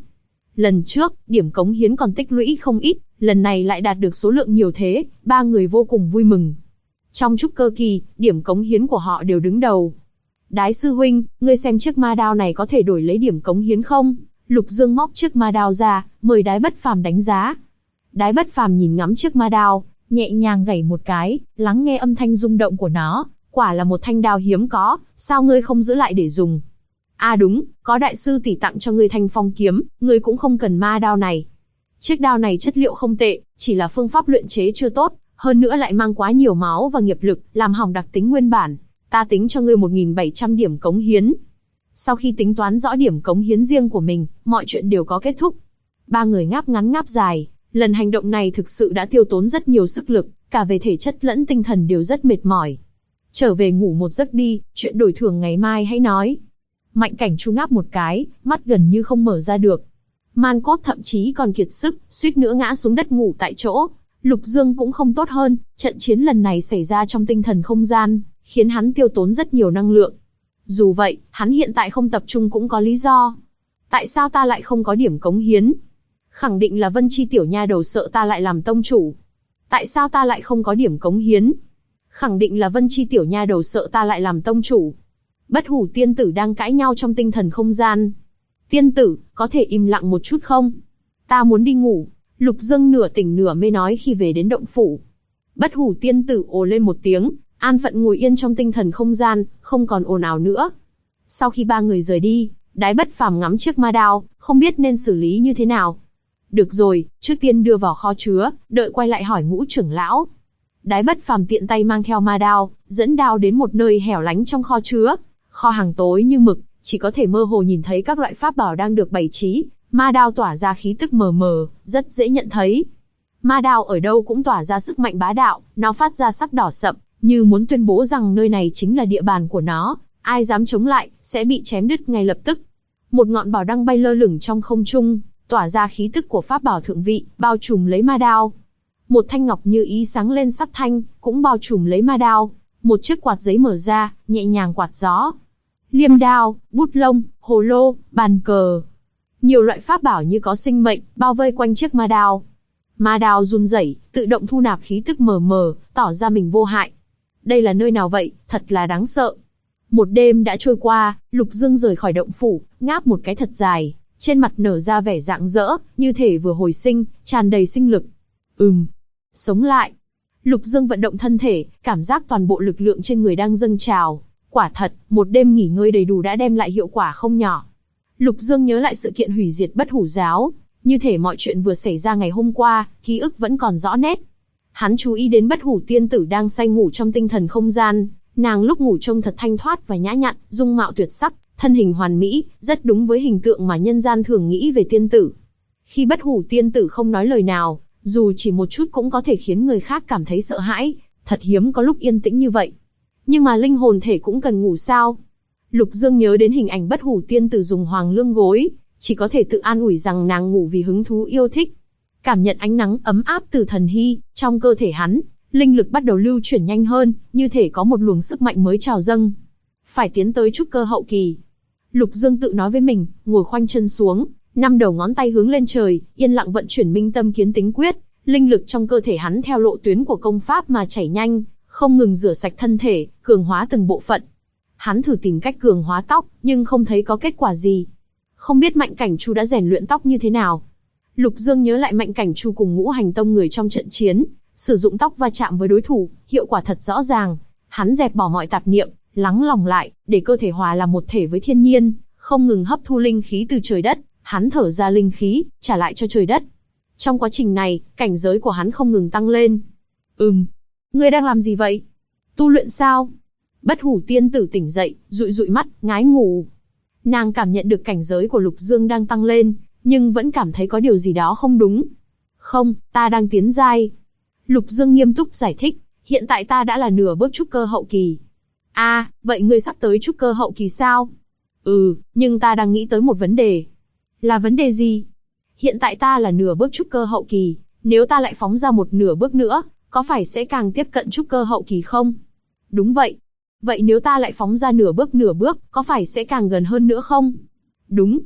Lần trước, điểm cống hiến còn tích lũy không ít, lần này lại đạt được số lượng nhiều thế, ba người vô cùng vui mừng. Trong trúc cơ kỳ, điểm cống hiến của họ đều đứng đầu. Đái sư huynh, ngươi xem chiếc ma đao này có thể đổi lấy điểm cống hiến không? Lục Dương móc chiếc ma đao ra, mời Đái Bất Phàm đánh giá. Đái Bất Phàm nhìn ngắm chiếc ma đao, nhẹ nhàng gảy một cái, lắng nghe âm thanh rung động của nó. Quả là một thanh đao hiếm có, sao ngươi không giữ lại để dùng? À đúng, có đại sư tỷ tặng cho ngươi thanh phong kiếm, ngươi cũng không cần ma đao này. Chiếc đao này chất liệu không tệ, chỉ là phương pháp luyện chế chưa tốt, hơn nữa lại mang quá nhiều máu và nghiệp lực, làm hỏng đặc tính nguyên bản. Ta tính cho ngươi 1.700 điểm cống hiến. Sau khi tính toán rõ điểm cống hiến riêng của mình, mọi chuyện đều có kết thúc. Ba người ngáp ngắn ngáp dài, lần hành động này thực sự đã tiêu tốn rất nhiều sức lực, cả về thể chất lẫn tinh thần đều rất mệt mỏi. Trở về ngủ một giấc đi, chuyện đổi thưởng ngày mai hãy nói. Mạnh Cảnh Chu ngáp một cái, mắt gần như không mở ra được. Man Cốt thậm chí còn kiệt sức, suýt nữa ngã xuống đất ngủ tại chỗ. Lục Dương cũng không tốt hơn, trận chiến lần này xảy ra trong tinh thần không gian, khiến hắn tiêu tốn rất nhiều năng lượng. Dù vậy, hắn hiện tại không tập trung cũng có lý do. Tại sao ta lại không có điểm cống hiến? Khẳng định là Vân Chi tiểu nha đầu sợ ta lại làm tông chủ. Tại sao ta lại không có điểm cống hiến? Khẳng định là Vân Chi tiểu nha đầu sợ ta lại làm tông chủ. Bất Hủ tiên tử đang cãi nhau trong tinh thần không gian. Tiên tử, có thể im lặng một chút không? Ta muốn đi ngủ. Lục Dương nửa tỉnh nửa mê nói khi về đến động phủ. Bất Hủ tiên tử ồ lên một tiếng, an phận ngồi yên trong tinh thần không gian, không còn ồn ào nữa. Sau khi ba người rời đi, Đái Bất Phàm ngắm chiếc ma đao, không biết nên xử lý như thế nào. Được rồi, trước tiên đưa vào kho chứa, đợi quay lại hỏi Ngũ trưởng lão. Đái Bất Phàm tiện tay mang theo ma đao, dẫn đao đến một nơi hẻo lánh trong kho chứa. Kho hàng tối như mực, chỉ có thể mơ hồ nhìn thấy các loại pháp bảo đang được bày trí. Ma đao tỏa ra khí tức mờ mờ, rất dễ nhận thấy. Ma đao ở đâu cũng tỏa ra sức mạnh bá đạo, nó phát ra sắc đỏ sậm, như muốn tuyên bố rằng nơi này chính là địa bàn của nó, ai dám chống lại, sẽ bị chém đứt ngay lập tức. Một ngọn bảo đăng bay lơ lửng trong không trung, tỏa ra khí tức của pháp bảo thượng vị, bao trùm lấy ma đao. Một thanh ngọc như ý sáng lên sắc thanh, cũng bao trùm lấy ma đao. Một chiếc quạt giấy mở ra, nhẹ nhàng quạt gió. Liêm đao, bút lông, hồ lô, bàn cờ. Nhiều loại pháp bảo như có sinh mệnh, bao vây quanh chiếc ma đao. Ma đao run rẩy, tự động thu nạp khí tức mờ mờ, tỏ ra mình vô hại. Đây là nơi nào vậy, thật là đáng sợ. Một đêm đã trôi qua, Lục Dương rời khỏi động phủ, ngáp một cái thật dài, trên mặt nở ra vẻ rạng rỡ, như thể vừa hồi sinh, tràn đầy sinh lực. Sống lại. Lục Dương vận động thân thể, cảm giác toàn bộ lực lượng trên người đang dâng trào. Quả thật, một đêm nghỉ ngơi đầy đủ đã đem lại hiệu quả không nhỏ. Lục Dương nhớ lại sự kiện hủy diệt Bất Hủ giáo, như thể mọi chuyện vừa xảy ra ngày hôm qua, ký ức vẫn còn rõ nét. Hắn chú ý đến Bất Hủ tiên tử đang say ngủ trong tinh thần không gian, nàng lúc ngủ trông thật thanh thoát và nhã nhặn, dung mạo tuyệt sắc, thân hình hoàn mỹ, rất đúng với hình tượng mà nhân gian thường nghĩ về tiên tử. Khi Bất Hủ tiên tử không nói lời nào, dù chỉ một chút cũng có thể khiến người khác cảm thấy sợ hãi, thật hiếm có lúc yên tĩnh như vậy. Nhưng mà linh hồn thể cũng cần ngủ sao? Lục Dương nhớ đến hình ảnh Bất Hủ tiên tử dùng hoàng lương gối, chỉ có thể tự an ủi rằng nàng ngủ vì hứng thú yêu thích. Cảm nhận ánh nắng ấm áp từ thần hy, trong cơ thể hắn, linh lực bắt đầu lưu chuyển nhanh hơn, như thể có một luồng sức mạnh mới trào dâng. Phải tiến tới trúc cơ hậu kỳ. Lục Dương tự nói với mình, ngồi khoanh chân xuống, 5 đầu ngón tay hướng lên trời, yên lặng vận chuyển Minh Tâm Kiến Tính Quyết, linh lực trong cơ thể hắn theo lộ tuyến của công pháp mà chảy nhanh, không ngừng rửa sạch thân thể, cường hóa từng bộ phận. Hắn thử tìm cách cường hóa tóc, nhưng không thấy có kết quả gì. Không biết Mạnh Cảnh Chu đã rèn luyện tóc như thế nào. Lục Dương nhớ lại Mạnh Cảnh Chu cùng Ngũ Hành Tông người trong trận chiến, sử dụng tóc va chạm với đối thủ, hiệu quả thật rõ ràng. Hắn dẹp bỏ mọi tạp niệm, lắng lòng lại, để cơ thể hòa làm một thể với thiên nhiên, không ngừng hấp thu linh khí từ trời đất. Hắn thở ra linh khí, trả lại cho trời đất. Trong quá trình này, cảnh giới của hắn không ngừng tăng lên. Ngươi đang làm gì vậy? Tu luyện sao? Bất Hủ tiên tử tỉnh dậy, dụi dụi mắt, ngái ngủ. Nàng cảm nhận được cảnh giới của Lục Dương đang tăng lên, nhưng vẫn cảm thấy có điều gì đó không đúng. Không, ta đang tiến giai. Lục Dương nghiêm túc giải thích, hiện tại ta đã là nửa bước trúc cơ hậu kỳ. À, vậy ngươi sắp tới trúc cơ hậu kỳ sao? Nhưng ta đang nghĩ tới một vấn đề. Là vấn đề gì? Hiện tại ta là nửa bước trúc cơ hậu kỳ, nếu ta lại phóng ra một nửa bước nữa, có phải sẽ càng tiếp cận trúc cơ hậu kỳ không? Đúng vậy. Vậy nếu ta lại phóng ra nửa bước, có phải sẽ càng gần hơn nữa không? Đúng.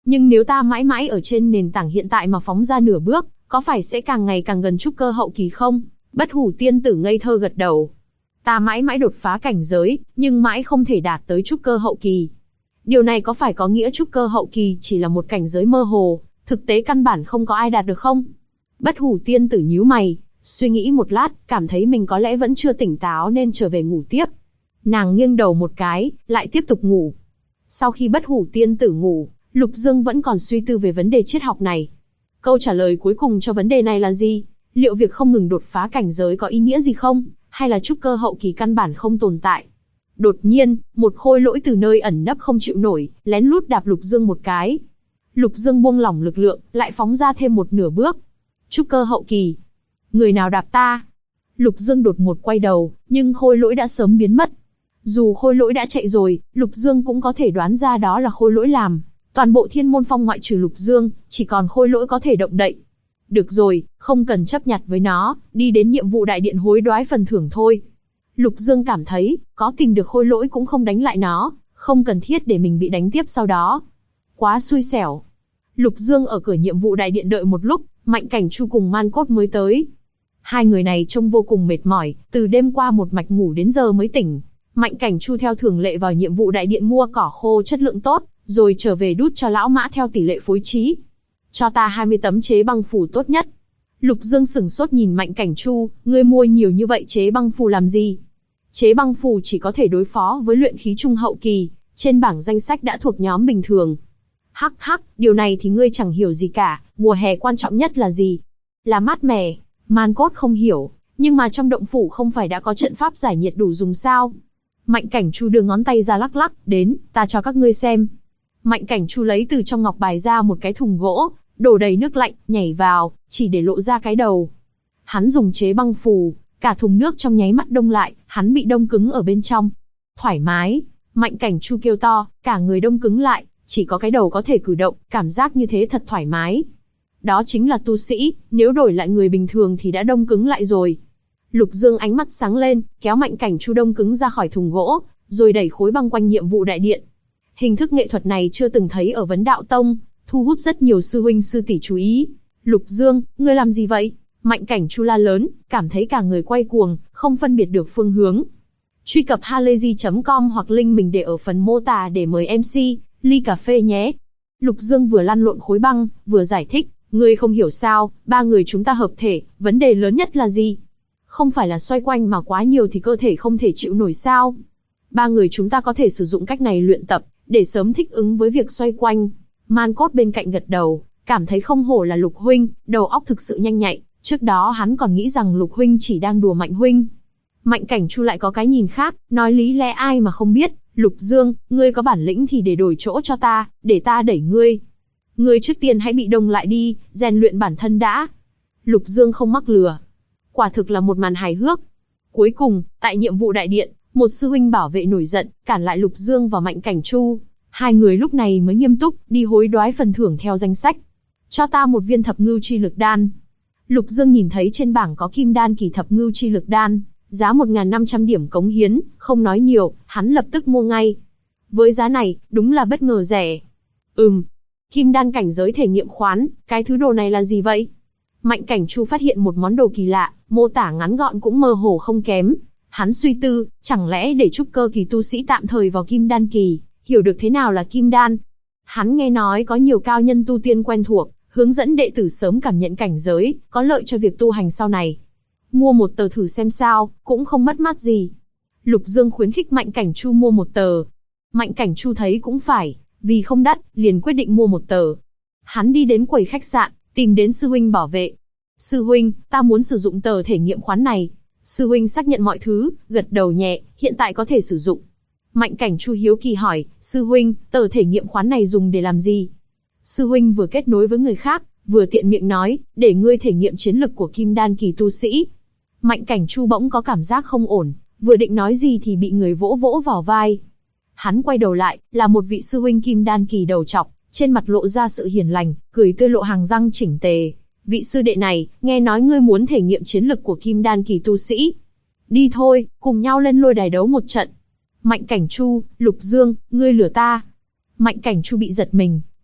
Nhưng nếu ta mãi mãi ở trên nền tảng hiện tại mà phóng ra nửa bước, có phải sẽ càng ngày càng gần trúc cơ hậu kỳ không? Bất hủ tiên tử ngây thơ gật đầu. Ta mãi mãi đột phá cảnh giới, nhưng mãi không thể đạt tới trúc cơ hậu kỳ. Điều này có phải có nghĩa trúc cơ hậu kỳ chỉ là một cảnh giới mơ hồ, thực tế căn bản không có ai đạt được không? Bất hủ tiên tử nhíu mày, suy nghĩ một lát, cảm thấy mình có lẽ vẫn chưa tỉnh táo nên trở về ngủ tiếp. Nàng nghiêng đầu một cái, lại tiếp tục ngủ. Sau khi bất hủ tiên tử ngủ, Lục Dương vẫn còn suy tư về vấn đề triết học này. Câu trả lời cuối cùng cho vấn đề này là gì? Liệu việc không ngừng đột phá cảnh giới có ý nghĩa gì không? Hay là trúc cơ hậu kỳ căn bản không tồn tại? Đột nhiên, một khôi lỗi từ nơi ẩn nấp không chịu nổi, lén lút đạp Lục Dương một cái. Lục Dương buông lỏng lực lượng, lại phóng ra thêm một nửa bước. Trúc cơ hậu kỳ. Người nào đạp ta? Lục Dương đột ngột quay đầu, nhưng khôi lỗi đã sớm biến mất. Dù khôi lỗi đã chạy rồi, Lục Dương cũng có thể đoán ra đó là khôi lỗi làm. Toàn bộ Thiên Môn Phong ngoại trừ Lục Dương, chỉ còn khôi lỗi có thể động đậy. Được rồi, không cần chấp nhặt với nó, đi đến nhiệm vụ đại điện hối đoái phần thưởng thôi. Lục Dương cảm thấy, có tìm được khôi lỗi cũng không đánh lại nó, không cần thiết để mình bị đánh tiếp sau đó. Quá xui xẻo. Lục Dương ở cửa nhiệm vụ đại điện đợi một lúc, Mạnh Cảnh Chu cùng Man Cốt mới tới. Hai người này trông vô cùng mệt mỏi, từ đêm qua một mạch ngủ đến giờ mới tỉnh. Mạnh Cảnh Chu theo thường lệ vào nhiệm vụ đại điện mua cỏ khô chất lượng tốt, rồi trở về đút cho lão mã theo tỷ lệ phối trí. Cho ta 20 tấm chế băng phù tốt nhất. Lục Dương sửng sốt nhìn Mạnh Cảnh Chu, ngươi mua nhiều như vậy chế băng phù làm gì? Chế băng phù chỉ có thể đối phó với luyện khí trung hậu kỳ, trên bảng danh sách đã thuộc nhóm bình thường. Hắc hắc, điều này thì ngươi chẳng hiểu gì cả, mùa hè quan trọng nhất là gì? Là mát mẻ. Man Cốt không hiểu, nhưng mà trong động phủ không phải đã có trận pháp giải nhiệt đủ dùng sao? Mạnh Cảnh Chu đưa ngón tay ra lắc lắc, đến, ta cho các ngươi xem. Mạnh Cảnh Chu lấy từ trong ngọc bài ra một cái thùng gỗ, đổ đầy nước lạnh, nhảy vào, chỉ để lộ ra cái đầu. Hắn dùng chế băng phù, cả thùng nước trong nháy mắt đông lại, hắn bị đông cứng ở bên trong. Thoải mái, Mạnh Cảnh Chu kêu to, cả người đông cứng lại, chỉ có cái đầu có thể cử động, cảm giác như thế thật thoải mái. Đó chính là tu sĩ, nếu đổi lại người bình thường thì đã đông cứng lại rồi. Lục Dương ánh mắt sáng lên, kéo Mạnh Cảnh Chu đông cứng ra khỏi thùng gỗ, rồi đẩy khối băng quanh nhiệm vụ đại điện. Hình thức nghệ thuật này chưa từng thấy ở Vấn Đạo Tông, thu hút rất nhiều sư huynh sư tỷ chú ý. Lục Dương, ngươi làm gì vậy? Mạnh Cảnh Chu la lớn, cảm thấy cả người quay cuồng, không phân biệt được phương hướng. Truy cập halayzi.com hoặc link mình để ở phần mô tả để mời MC, ly cà phê nhé. Lục Dương vừa lăn lộn khối băng, vừa giải thích, ngươi không hiểu sao, ba người chúng ta hợp thể, vấn đề lớn nhất là gì? Không phải là xoay quanh mà quá nhiều thì cơ thể không thể chịu nổi sao? Ba người chúng ta có thể sử dụng cách này luyện tập, để sớm thích ứng với việc xoay quanh. Man Cốt bên cạnh gật đầu, cảm thấy không hổ là Lục huynh, đầu óc thực sự nhanh nhạy, trước đó hắn còn nghĩ rằng Lục huynh chỉ đang đùa Mạnh huynh. Mạnh Cảnh Chu lại có cái nhìn khác, nói lý lẽ ai mà không biết, Lục Dương, ngươi có bản lĩnh thì để đổi chỗ cho ta, để ta đẩy ngươi. Ngươi trước tiên hãy bị đông lại đi, rèn luyện bản thân đã. Lục Dương không mắc lừa. Quả thực là một màn hài hước. Cuối cùng, tại nhiệm vụ đại điện, một sư huynh bảo vệ nổi giận, cản lại Lục Dương và Mạnh Cảnh Chu. Hai người lúc này mới nghiêm túc, đi hối đoái phần thưởng theo danh sách. Cho ta một viên thập ngưu chi lực đan. Lục Dương nhìn thấy trên bảng có kim đan kỳ thập ngưu chi lực đan, giá 1.500 điểm cống hiến, không nói nhiều, hắn lập tức mua ngay. Với giá này, đúng là bất ngờ rẻ. Kim đan cảnh giới thể nghiệm khoán, cái thứ đồ này là gì vậy? Mạnh Cảnh Chu phát hiện một món đồ kỳ lạ, mô tả ngắn gọn cũng mơ hồ không kém. Hắn suy tư, chẳng lẽ để trúc cơ kỳ tu sĩ tạm thời vào kim đan kỳ, hiểu được thế nào là kim đan? Hắn nghe nói có nhiều cao nhân tu tiên quen thuộc, hướng dẫn đệ tử sớm cảm nhận cảnh giới, có lợi cho việc tu hành sau này. Mua một tờ thử xem sao, cũng không mất mát gì. Lục Dương khuyến khích Mạnh Cảnh Chu mua một tờ. Mạnh Cảnh Chu thấy cũng phải, vì không đắt, liền quyết định mua một tờ. Hắn đi đến quầy khách sạn, tìm đến sư huynh bảo vệ. Sư huynh, ta muốn sử dụng tờ thể nghiệm khoán này. Sư huynh xác nhận mọi thứ, gật đầu nhẹ, hiện tại có thể sử dụng. Mạnh Cảnh Chu hiếu kỳ hỏi, sư huynh, tờ thể nghiệm khoán này dùng để làm gì? Sư huynh vừa kết nối với người khác, vừa tiện miệng nói, để ngươi thể nghiệm chiến lực của kim đan kỳ tu sĩ. Mạnh Cảnh Chu bỗng có cảm giác không ổn, vừa định nói gì thì bị người vỗ vỗ vào vai. Hắn quay đầu lại, là một vị sư huynh kim đan kỳ đầu trọc, trên mặt lộ ra sự hiền lành, cười tươi lộ hàng răng chỉnh tề. Vị sư đệ này, nghe nói ngươi muốn thể nghiệm chiến lực của kim đan kỳ tu sĩ. Đi thôi, cùng nhau lên lôi đài đấu một trận. Mạnh Cảnh Chu, Lục Dương, ngươi lừa ta. Mạnh Cảnh Chu bị giật mình,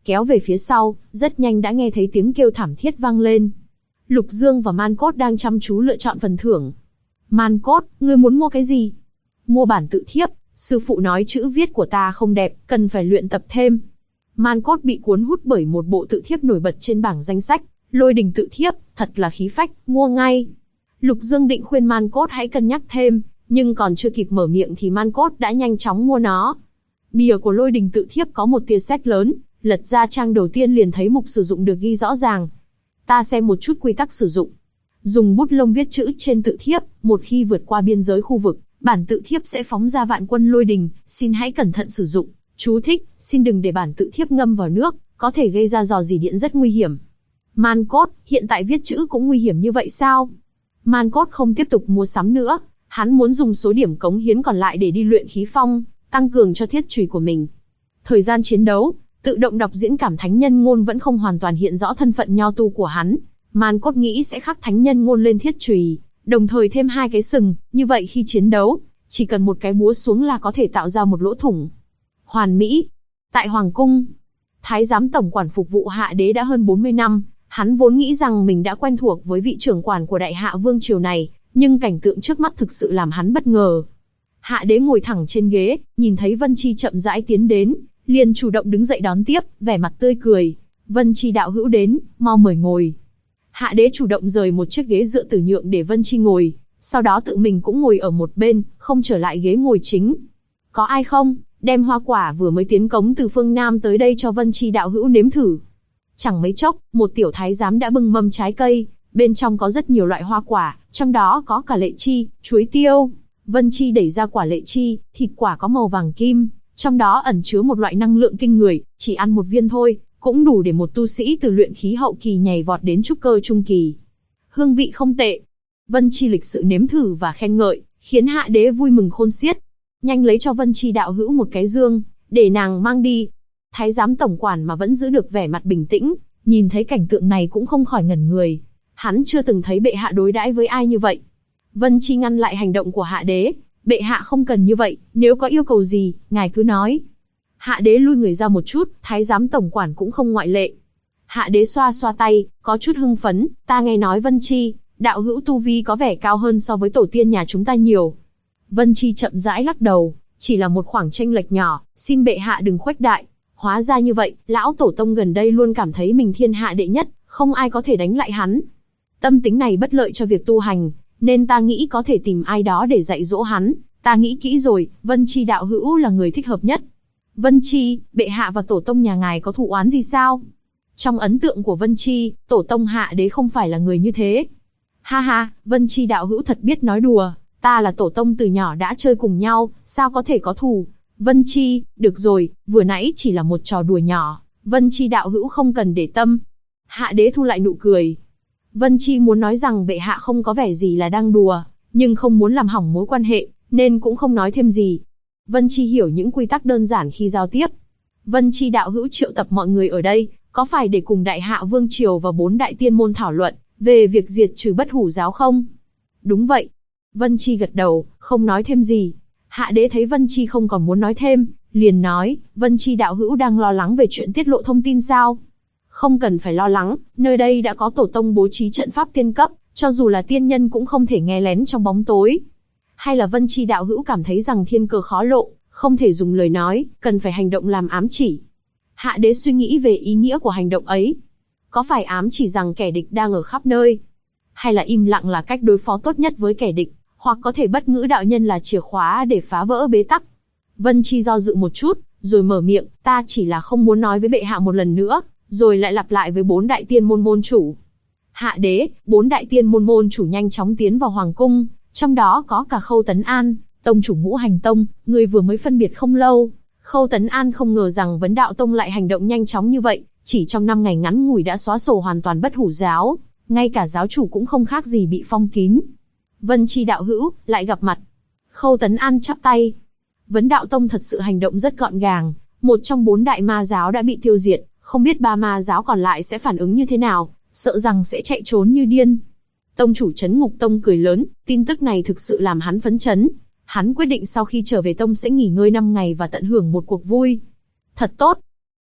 kéo về phía sau, rất nhanh đã nghe thấy tiếng kêu thảm thiết vang lên. Lục Dương và Man Cốt đang chăm chú lựa chọn phần thưởng. Man Cốt, ngươi muốn mua cái gì? Mua bản tự thiếp, sư phụ nói chữ viết của ta không đẹp, cần phải luyện tập thêm. Man Cốt bị cuốn hút bởi một bộ tự thiếp nổi bật trên bảng danh sách, Lôi Đình tự thiếp, thật là khí phách, mua ngay. Lục Dương định khuyên Man Cốt hãy cân nhắc thêm, nhưng còn chưa kịp mở miệng thì Man Cốt đã nhanh chóng mua nó. Bìa của Lôi Đình tự thiếp có một tia sét lớn, lật ra trang đầu tiên liền thấy mục sử dụng được ghi rõ ràng. Ta xem một chút quy tắc sử dụng. Dùng bút lông viết chữ trên tự thiếp, một khi vượt qua biên giới khu vực, bản tự thiếp sẽ phóng ra vạn quân lôi đình, xin hãy cẩn thận sử dụng. Chú thích, xin đừng để bản tự thiếp ngâm vào nước, có thể gây ra rò rỉ điện rất nguy hiểm. Man Cốt, hiện tại viết chữ cũng nguy hiểm như vậy sao? Man Cốt không tiếp tục mua sắm nữa, hắn muốn dùng số điểm cống hiến còn lại để đi luyện khí phong, tăng cường cho thiết chùy của mình. Thời gian chiến đấu, tự động đọc diễn cảm thánh nhân ngôn vẫn không hoàn toàn hiện rõ thân phận nho tu của hắn. Man Cốt nghĩ sẽ khắc thánh nhân ngôn lên thiết chùy, đồng thời thêm 2 cái sừng, như vậy khi chiến đấu, chỉ cần một cái búa xuống là có thể tạo ra một lỗ thủng. Hoàn mỹ. Tại Hoàng Cung, Thái giám tổng quản phục vụ Hạ Đế đã hơn 40 năm, hắn vốn nghĩ rằng mình đã quen thuộc với vị trưởng quản của Đại Hạ Vương triều này, nhưng cảnh tượng trước mắt thực sự làm hắn bất ngờ. Hạ Đế ngồi thẳng trên ghế, nhìn thấy Vân Chi chậm rãi tiến đến, liền chủ động đứng dậy đón tiếp, vẻ mặt tươi cười. Vân Chi đạo hữu đến, mau mời ngồi. Hạ Đế chủ động rời một chiếc ghế dựa tử nhượng để Vân Chi ngồi, sau đó tự mình cũng ngồi ở một bên, không trở lại ghế ngồi chính. Có ai không, đem hoa quả vừa mới tiến cống từ phương Nam tới đây cho Vân Chi đạo hữu nếm thử. Chẳng mấy chốc, một tiểu thái giám đã bưng mâm trái cây, bên trong có rất nhiều loại hoa quả, trong đó có cả lệ chi, chuối tiêu. Vân Chi đẩy ra quả lệ chi, thịt quả có màu vàng kim, trong đó ẩn chứa một loại năng lượng kinh người, chỉ ăn một viên thôi, cũng đủ để một tu sĩ từ luyện khí hậu kỳ nhảy vọt đến trúc cơ trung kỳ. Hương vị không tệ. Vân Chi lịch sự nếm thử và khen ngợi, khiến Hạ Đế vui mừng khôn xiết. Nhanh lấy cho Vân Chi đạo hữu một cái dương, để nàng mang đi. Thái giám tổng quản mà vẫn giữ được vẻ mặt bình tĩnh, nhìn thấy cảnh tượng này cũng không khỏi ngẩn người. Hắn chưa từng thấy bệ hạ đối đãi với ai như vậy. Vân Chi ngăn lại hành động của Hạ Đế. Bệ hạ không cần như vậy, nếu có yêu cầu gì, ngài cứ nói. Hạ Đế lui người ra một chút, thái giám tổng quản cũng không ngoại lệ. Hạ Đế xoa xoa tay, có chút hưng phấn, ta nghe nói Vân Chi, đạo hữu tu vi có vẻ cao hơn so với tổ tiên nhà chúng ta nhiều. Vân Chi chậm rãi lắc đầu, chỉ là một khoảng chênh lệch nhỏ, xin bệ hạ đừng khuếch đại. Hóa ra như vậy, lão tổ tông gần đây luôn cảm thấy mình thiên hạ đệ nhất, không ai có thể đánh lại hắn. Tâm tính này bất lợi cho việc tu hành, nên ta nghĩ có thể tìm ai đó để dạy dỗ hắn. Ta nghĩ kỹ rồi, Vân Chi đạo hữu là người thích hợp nhất. Vân Chi, bệ hạ và tổ tông nhà ngài có thù oán gì sao? Trong ấn tượng của Vân Chi, tổ tông Hạ Đế không phải là người như thế. Ha ha, Vân Chi đạo hữu thật biết nói đùa, ta là tổ tông từ nhỏ đã chơi cùng nhau, sao có thể có thù? Vân Chi, được rồi, vừa nãy chỉ là một trò đùa nhỏ, Vân Chi đạo hữu không cần để tâm. Hạ Đế thu lại nụ cười. Vân Chi muốn nói rằng bệ hạ không có vẻ gì là đang đùa, nhưng không muốn làm hỏng mối quan hệ, nên cũng không nói thêm gì. Vân Chi hiểu những quy tắc đơn giản khi giao tiếp. Vân Chi đạo hữu triệu tập mọi người ở đây, có phải để cùng Đại Hạ Vương triều và 4 đại tiên môn thảo luận về việc diệt trừ Bất Hủ giáo không? Đúng vậy. Vân Chi gật đầu, không nói thêm gì. Hạ Đế thấy Vân Chi không còn muốn nói thêm, liền nói, Vân Chi đạo hữu đang lo lắng về chuyện tiết lộ thông tin sao? Không cần phải lo lắng, nơi đây đã có tổ tông bố trí trận pháp tiên cấp, cho dù là tiên nhân cũng không thể nghe lén trong bóng tối. Hay là Vân Chi đạo hữu cảm thấy rằng thiên cơ khó lộ, không thể dùng lời nói, cần phải hành động làm ám chỉ. Hạ Đế suy nghĩ về ý nghĩa của hành động ấy. Có phải ám chỉ rằng kẻ địch đang ở khắp nơi? Hay là im lặng là cách đối phó tốt nhất với kẻ địch? Hoặc có thể bất ngữ đạo nhân là chìa khóa để phá vỡ bế tắc? Vân Chi do dự một chút, rồi mở miệng, ta chỉ là không muốn nói với bệ hạ một lần nữa, rồi lại lặp lại với 4 đại tiên môn môn chủ. Hạ Đế, 4 đại tiên môn môn chủ nhanh chóng tiến vào hoàng cung, trong đó có cả Khâu Tấn An, tông chủ Ngũ Hành Tông, người vừa mới phân biệt không lâu. Khâu Tấn An không ngờ rằng Vấn Đạo Tông lại hành động nhanh chóng như vậy, chỉ trong 5 ngày ngắn ngủi đã xóa sổ hoàn toàn Bất Hủ giáo, ngay cả giáo chủ cũng không khác gì bị phong kín. Vân Chi đạo hữu, lại gặp mặt. Khâu Tấn An chắp tay. Vấn Đạo Tông thật sự hành động rất gọn gàng, một trong 4 đại ma giáo đã bị tiêu diệt, không biết 3 ma giáo còn lại sẽ phản ứng như thế nào, sợ rằng sẽ chạy trốn như điên. Tông chủ Trấn Ngục Tông cười lớn, tin tức này thực sự làm hắn phấn chấn. Hắn quyết định sau khi trở về tông sẽ nghỉ ngơi 5 ngày và tận hưởng một cuộc vui. Thật tốt.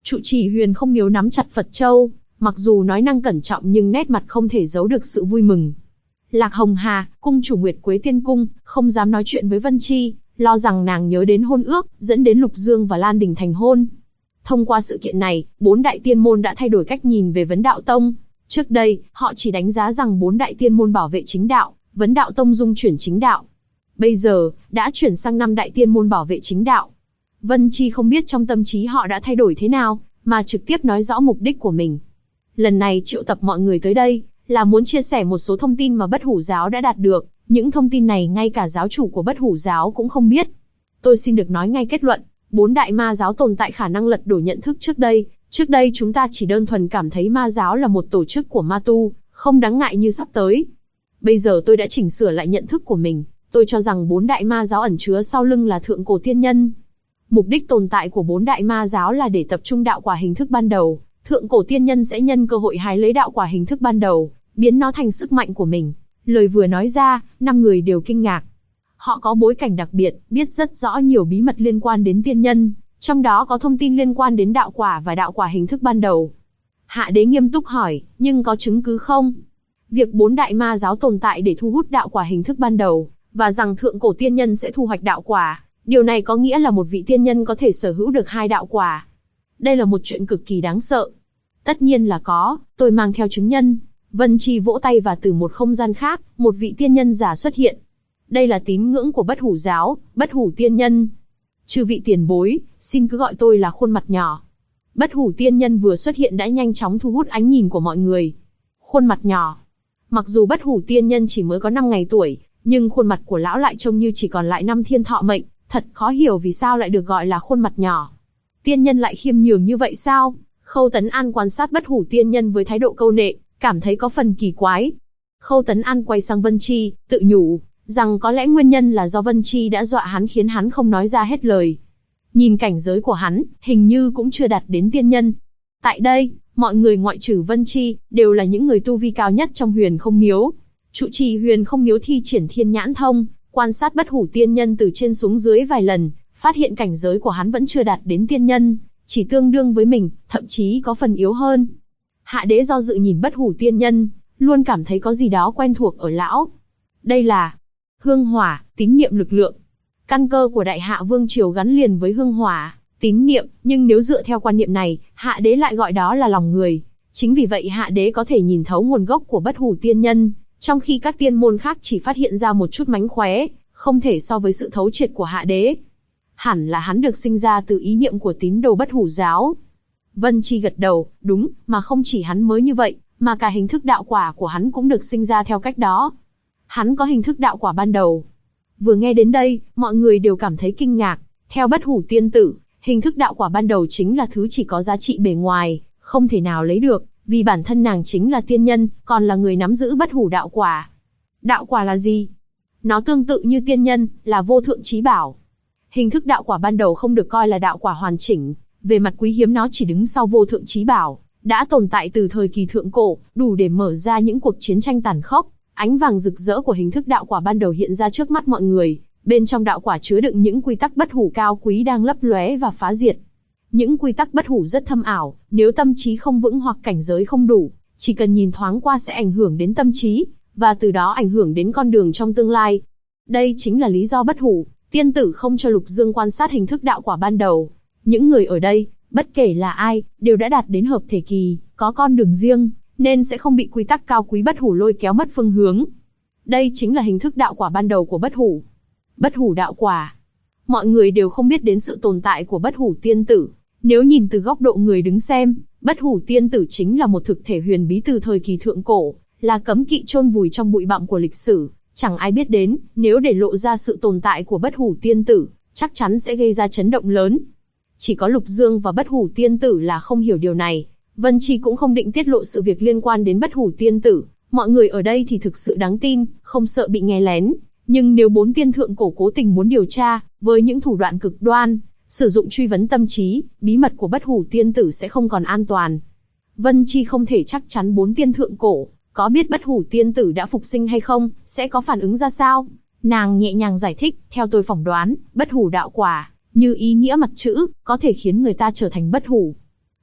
Trụ trì Huyền Không Miếu nắm chặt Phật châu, mặc dù nói năng cẩn trọng nhưng nét mặt không thể giấu được sự vui mừng. Lạc Hồng Hà, cung chủ Nguyệt Quế Tiên Cung, không dám nói chuyện với Vân Chi, lo rằng nàng nhớ đến hôn ước, dẫn đến Lục Dương và Lan Đình thành hôn. Thông qua sự kiện này, 4 đại tiên môn đã thay đổi cách nhìn về Vấn Đạo Tông. Trước đây, họ chỉ đánh giá rằng 4 đại tiên môn bảo vệ chính đạo, Vấn Đạo Tông dung chuyển chính đạo. Bây giờ, đã chuyển sang 5 đại tiên môn bảo vệ chính đạo. Vân Chi không biết trong tâm trí họ đã thay đổi thế nào, mà trực tiếp nói rõ mục đích của mình. Lần này triệu tập mọi người tới đây, là muốn chia sẻ một số thông tin mà Bất Hủ Giáo đã đạt được. Những thông tin này ngay cả giáo chủ của Bất Hủ Giáo cũng không biết. Tôi xin được nói ngay kết luận, 4 đại ma giáo tồn tại khả năng lật đổ nhận thức trước đây. Trước đây chúng ta chỉ đơn thuần cảm thấy ma giáo là một tổ chức của ma tu, không đáng ngại như sắp tới. Bây giờ tôi đã chỉnh sửa lại nhận thức của mình. Tôi cho rằng 4 đại ma giáo ẩn chứa sau lưng là thượng cổ tiên nhân. Mục đích tồn tại của 4 đại ma giáo là để tập trung đạo quả hình thức ban đầu. Thượng cổ tiên nhân sẽ nhân cơ hội hái lấy đạo quả hình thức ban đầu, biến nó thành sức mạnh của mình. Lời vừa nói ra, 5 người đều kinh ngạc. Họ có bối cảnh đặc biệt, biết rất rõ nhiều bí mật liên quan đến tiên nhân, trong đó có thông tin liên quan đến đạo quả và đạo quả hình thức ban đầu. Hạ đế nghiêm túc hỏi, nhưng có chứng cứ không? Việc 4 đại ma giáo tồn tại để thu hút đạo quả hình thức ban đầu, và rằng thượng cổ tiên nhân sẽ thu hoạch đạo quả, điều này có nghĩa là một vị tiên nhân có thể sở hữu được 2 đạo quả. Đây là một chuyện cực kỳ đáng sợ. Tất nhiên là có, tôi mang theo chứng nhân. Vân Chi vỗ tay và từ một không gian khác, một vị tiên nhân giả xuất hiện. Đây là tín ngưỡng của Bất Hủ Giáo, Bất Hủ Tiên Nhân. Chư vị tiền bối, xin cứ gọi tôi là Khuôn Mặt Nhỏ. Bất Hủ Tiên Nhân vừa xuất hiện đã nhanh chóng thu hút ánh nhìn của mọi người. Khuôn mặt nhỏ. Mặc dù Bất Hủ Tiên Nhân chỉ mới có 5 ngày tuổi, nhưng khuôn mặt của lão lại trông như chỉ còn lại 5 thiên thọ mệnh, thật khó hiểu vì sao lại được gọi là khuôn mặt nhỏ. Tiên nhân lại khiêm nhường như vậy sao? Khâu Tấn An quan sát Bất Hủ Tiên Nhân với thái độ câu nệ, cảm thấy có phần kỳ quái. Khâu Tấn An quay sang Vân Chi, tự nhủ rằng có lẽ nguyên nhân là do Vân Chi đã dọa hắn khiến hắn không nói ra hết lời. Nhìn cảnh giới của hắn, hình như cũng chưa đạt đến tiên nhân. Tại đây, mọi người ngoại trừ Vân Chi, đều là những người tu vi cao nhất trong Huyền Không Miếu. Trụ trì Huyền Không Miếu thi triển Thiên Nhãn Thông, quan sát Bất Hủ Tiên Nhân từ trên xuống dưới vài lần, phát hiện cảnh giới của hắn vẫn chưa đạt đến tiên nhân, chỉ tương đương với mình, thậm chí có phần yếu hơn. Hạ đế do dự nhìn Bất Hủ Tiên Nhân, luôn cảm thấy có gì đó quen thuộc ở lão. Đây là hương hỏa, tín niệm lực lượng. Căn cơ của Đại Hạ Vương Triều gắn liền với hương hỏa, tín niệm, nhưng nếu dựa theo quan niệm này, Hạ đế lại gọi đó là lòng người. Chính vì vậy Hạ đế có thể nhìn thấu nguồn gốc của Bất Hủ Tiên Nhân, trong khi các tiên môn khác chỉ phát hiện ra một chút mánh khóe, không thể so với sự thấu triệt của Hạ đế. Hẳn là hắn được sinh ra từ ý niệm của tín đồ Bất Hủ Giáo. Vân Chi gật đầu, đúng, mà không chỉ hắn mới như vậy, mà cả hình thức đạo quả của hắn cũng được sinh ra theo cách đó. Hắn có hình thức đạo quả ban đầu. Vừa nghe đến đây, mọi người đều cảm thấy kinh ngạc. Theo Bất Hủ Tiên Tử, hình thức đạo quả ban đầu chính là thứ chỉ có giá trị bề ngoài, không thể nào lấy được, vì bản thân nàng chính là tiên nhân, còn là người nắm giữ bất hủ đạo quả. Đạo quả là gì? Nó tương tự như tiên nhân, là vô thượng chí bảo. Hình thức đạo quả ban đầu không được coi là đạo quả hoàn chỉnh, về mặt quý hiếm nó chỉ đứng sau vô thượng chí bảo, đã tồn tại từ thời kỳ thượng cổ, đủ để mở ra những cuộc chiến tranh tàn khốc. Ánh vàng rực rỡ của hình thức đạo quả ban đầu hiện ra trước mắt mọi người, bên trong đạo quả chứa đựng những quy tắc bất hủ cao quý đang lấp lóe và phá diệt. Những quy tắc bất hủ rất thâm ảo, nếu tâm trí không vững hoặc cảnh giới không đủ, chỉ cần nhìn thoáng qua sẽ ảnh hưởng đến tâm trí, và từ đó ảnh hưởng đến con đường trong tương lai. Đây chính là lý do Bất Hủ Tiên Tử không cho Lục Dương quan sát hình thức đạo quả ban đầu. Những người ở đây, bất kể là ai, đều đã đạt đến hợp thể kỳ, có con đường riêng, nên sẽ không bị quy tắc cao quý bất hủ lôi kéo mất phương hướng. Đây chính là hình thức đạo quả ban đầu của bất hủ. Bất hủ đạo quả. Mọi người đều không biết đến sự tồn tại của Bất Hủ Tiên Tử. Nếu nhìn từ góc độ người đứng xem, Bất Hủ Tiên Tử chính là một thực thể huyền bí từ thời kỳ thượng cổ, là cấm kỵ chôn vùi trong bụi bặm của lịch sử, chẳng ai biết đến. Nếu để lộ ra sự tồn tại của Bất Hủ Tiên Tử, chắc chắn sẽ gây ra chấn động lớn. Chỉ có Lục Dương và Bất Hủ Tiên Tử là không hiểu điều này. Vân Chi cũng không định tiết lộ sự việc liên quan đến Bất Hủ Tiên Tử. Mọi người ở đây thì thực sự đáng tin, không sợ bị nghe lén. Nhưng nếu 4 tiên thượng cổ cố tình muốn điều tra, với những thủ đoạn cực đoan, sử dụng truy vấn tâm trí, bí mật của Bất Hủ Tiên Tử sẽ không còn an toàn. Vân Chi không thể chắc chắn 4 tiên thượng cổ có biết Bất Hủ Tiên Tử đã phục sinh hay không, sẽ có phản ứng ra sao. Nàng nhẹ nhàng giải thích, theo tôi phỏng đoán, bất hủ đạo quả, như ý nghĩa mặt chữ, có thể khiến người ta trở thành bất hủ.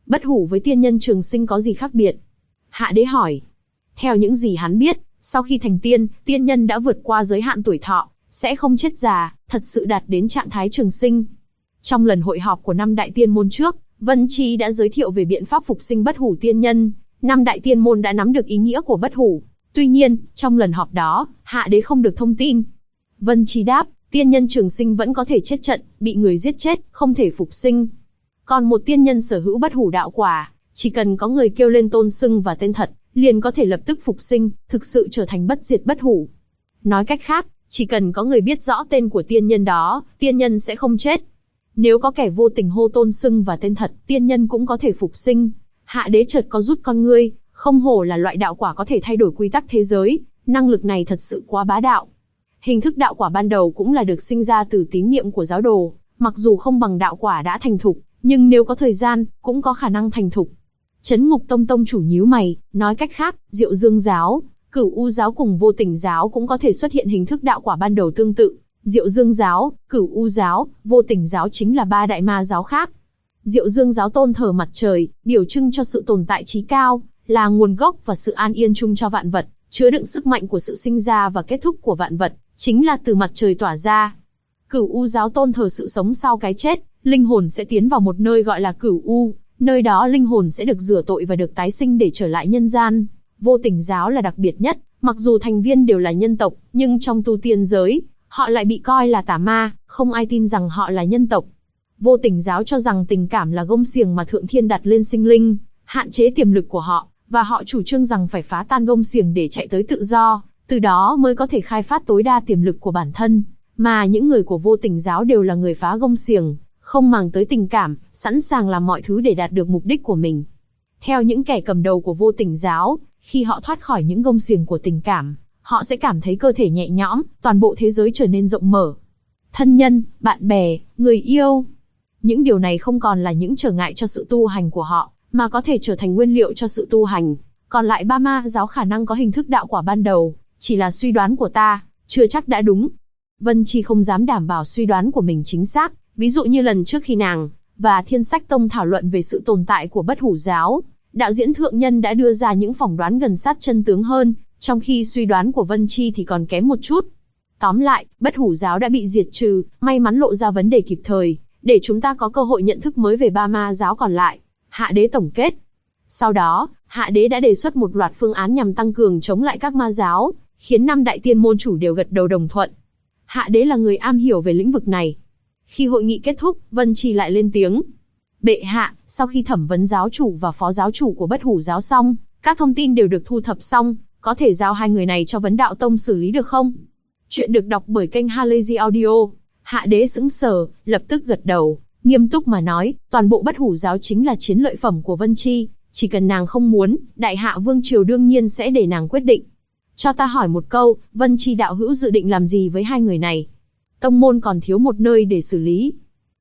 Bất hủ với tiên nhân trường sinh có gì khác biệt? Hạ đế hỏi. Theo những gì hắn biết, sau khi thành tiên, tiên nhân đã vượt qua giới hạn tuổi thọ, sẽ không chết già, thật sự đạt đến trạng thái trường sinh. Trong lần hội họp của 5 đại tiên môn trước, Vân Chi đã giới thiệu về biện pháp phục sinh bất hủ tiên nhân, 5 đại tiên môn đã nắm được ý nghĩa của bất hủ. Tuy nhiên, trong lần họp đó, Hạ đế không được thông tin. Vân Chi đáp, tiên nhân trường sinh vẫn có thể chết trận, bị người giết chết, không thể phục sinh. Còn một tiên nhân sở hữu bất hủ đạo quả, chỉ cần có người kêu lên tôn xưng và tên thật, liền có thể lập tức phục sinh, thực sự trở thành bất diệt bất hủ. Nói cách khác, chỉ cần có người biết rõ tên của tiên nhân đó, tiên nhân sẽ không chết. Nếu có kẻ vô tình hô tôn xưng và tên thật, tiên nhân cũng có thể phục sinh. Hạ đế chợt có rút con ngươi, không hổ là loại đạo quả có thể thay đổi quy tắc thế giới, năng lực này thật sự quá bá đạo. Hình thức đạo quả ban đầu cũng là được sinh ra từ tín niệm của giáo đồ, mặc dù không bằng đạo quả đã thành thục, nhưng nếu có thời gian, cũng có khả năng thành thục. Trấn Ngục Tông tông chủ nhíu mày, nói cách khác, Diệu Dương giáo, Cửu U giáo cùng Vô Tình giáo cũng có thể xuất hiện hình thức đạo quả ban đầu tương tự. Diệu Dương giáo, Cửu U giáo, Vô Tình giáo chính là 3 đại ma giáo khác. Diệu Dương giáo tôn thờ mặt trời, biểu trưng cho sự tồn tại trí cao, là nguồn gốc và sự an yên chung cho vạn vật, chứa đựng sức mạnh của sự sinh ra và kết thúc của vạn vật, chính là từ mặt trời tỏa ra. Cửu U giáo tôn thờ sự sống sau cái chết, linh hồn sẽ tiến vào một nơi gọi là Cửu U, nơi đó linh hồn sẽ được rửa tội và được tái sinh để trở lại nhân gian. Vô Tình giáo là đặc biệt nhất, mặc dù thành viên đều là nhân tộc, nhưng trong tu tiên giới, họ lại bị coi là tà ma, không ai tin rằng họ là nhân tộc. Vô Tình giáo cho rằng tình cảm là gông xiềng mà Thượng Thiên đặt lên sinh linh, hạn chế tiềm lực của họ, và họ chủ trương rằng phải phá tan gông xiềng để chạy tới tự do, từ đó mới có thể khai phát tối đa tiềm lực của bản thân. Mà những người của Vô Tình giáo đều là người phá gông xiềng, không màng tới tình cảm, sẵn sàng làm mọi thứ để đạt được mục đích của mình. Theo những kẻ cầm đầu của Vô Tình giáo, khi họ thoát khỏi những gông xiềng của tình cảm, họ sẽ cảm thấy cơ thể nhẹ nhõm, toàn bộ thế giới trở nên rộng mở. Thân nhân, bạn bè, người yêu. Những điều này không còn là những trở ngại cho sự tu hành của họ, mà có thể trở thành nguyên liệu cho sự tu hành. Còn lại 3 ma giáo khả năng có hình thức đạo quả ban đầu, chỉ là suy đoán của ta, chưa chắc đã đúng. Vân Chi không dám đảm bảo suy đoán của mình chính xác, ví dụ như lần trước khi nàng và Thiên Sách Tông thảo luận về sự tồn tại của bất hủ giáo, đạo diễn thượng nhân đã đưa ra những phỏng đoán gần sát chân tướng hơn, trong khi suy đoán của Vân Chi thì còn kém một chút. Tóm lại, bất hủ giáo đã bị diệt trừ, may mắn lộ ra vấn đề kịp thời, để chúng ta có cơ hội nhận thức mới về 3 ma giáo còn lại. Hạ đế tổng kết. Sau đó, Hạ đế đã đề xuất một loạt phương án nhằm tăng cường chống lại các ma giáo, khiến 5 đại tiên môn chủ đều gật đầu đồng thuận. Hạ đế là người am hiểu về lĩnh vực này. Khi hội nghị kết thúc, Vân Chi lại lên tiếng. Bệ hạ, sau khi thẩm vấn giáo chủ và phó giáo chủ của bất hủ giáo xong, các thông tin đều được thu thập xong, có thể giao 2 người này cho Vấn Đạo Tông xử lý được không? Chuyện được đọc bởi kênh Halazy Audio. Hạ đế sững sờ, lập tức gật đầu, nghiêm túc mà nói, toàn bộ bất hủ giáo chính là chiến lợi phẩm của Vân Chi, chỉ cần nàng không muốn, Đại Hạ Vương Triều đương nhiên sẽ để nàng quyết định. Cho ta hỏi một câu, Vân Chi đạo hữu dự định làm gì với 2 người này? Tông môn còn thiếu một nơi để xử lý.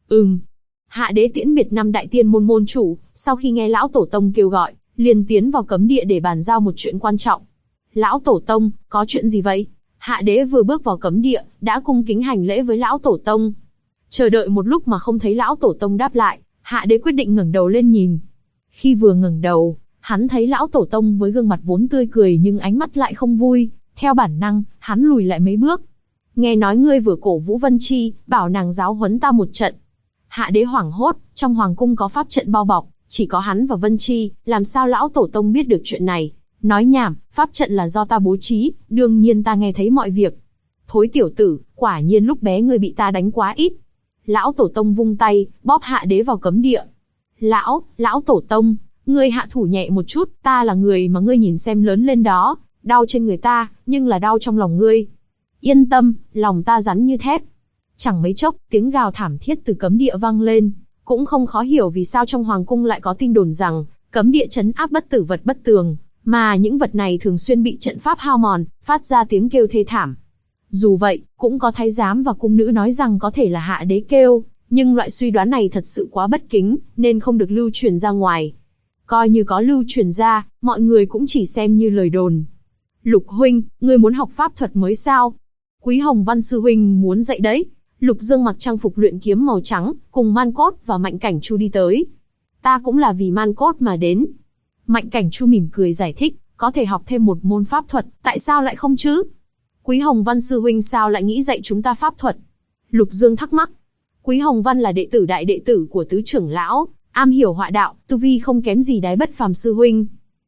Hạ đế tiễn biệt 5 đại tiên môn môn chủ, sau khi nghe lão tổ tông kêu gọi, liền tiến vào cấm địa để bàn giao một chuyện quan trọng. Lão tổ tông, có chuyện gì vậy? Hạ đế vừa bước vào cấm địa, đã cung kính hành lễ với lão tổ tông. Chờ đợi một lúc mà không thấy lão tổ tông đáp lại, hạ đế quyết định ngẩng đầu lên nhìn. Khi vừa ngẩng đầu, hắn thấy lão tổ tông với gương mặt vốn tươi cười nhưng ánh mắt lại không vui, theo bản năng, hắn lùi lại mấy bước. Nghe nói ngươi vừa cổ vũ Vân Chi, bảo nàng giáo huấn ta một trận. Hạ đế hoảng hốt, trong hoàng cung có pháp trận bao bọc, chỉ có hắn và Vân Chi, làm sao lão tổ tông biết được chuyện này? Nói nhảm, pháp trận là do ta bố trí, đương nhiên ta nghe thấy mọi việc. Thối tiểu tử, quả nhiên lúc bé ngươi bị ta đánh quá ít. Lão tổ tông vung tay, bóp hạ đế vào cấm địa. Lão tổ tông, ngươi hạ thủ nhẹ một chút, ta là người mà ngươi nhìn xem lớn lên đó, đau trên người ta, nhưng là đau trong lòng ngươi. Yên tâm, lòng ta rắn như thép. Chẳng mấy chốc, tiếng gào thảm thiết từ cấm địa vang lên, cũng không khó hiểu vì sao trong hoàng cung lại có tin đồn rằng cấm địa trấn áp bất tử vật bất tường, mà những vật này thường xuyên bị trận pháp hao mòn, phát ra tiếng kêu thê thảm. Dù vậy, cũng có thái giám và cung nữ nói rằng có thể là hạ đế kêu, nhưng loại suy đoán này thật sự quá bất kính, nên không được lưu truyền ra ngoài. Coi như có lưu truyền ra, mọi người cũng chỉ xem như lời đồn. Lục huynh, ngươi muốn học pháp thuật mới sao? Quý Hồng Văn sư huynh muốn dạy đấy. Lục Dương mặc trang phục luyện kiếm màu trắng, cùng Man Cốt và Mạnh Cảnh Chu đi tới. Ta cũng là vì man cốt mà đến. Mạnh Cảnh Chu mỉm cười giải thích, có thể học thêm một môn pháp thuật, tại sao lại không chứ? Quý Hồng Văn sư huynh sao lại nghĩ dạy chúng ta pháp thuật? Lục Dương thắc mắc. Quý Hồng Văn là đệ tử đại đệ tử của tứ trưởng lão, am hiểu họa đạo, tu vi không kém gì Đái Bất Phàm sư huynh.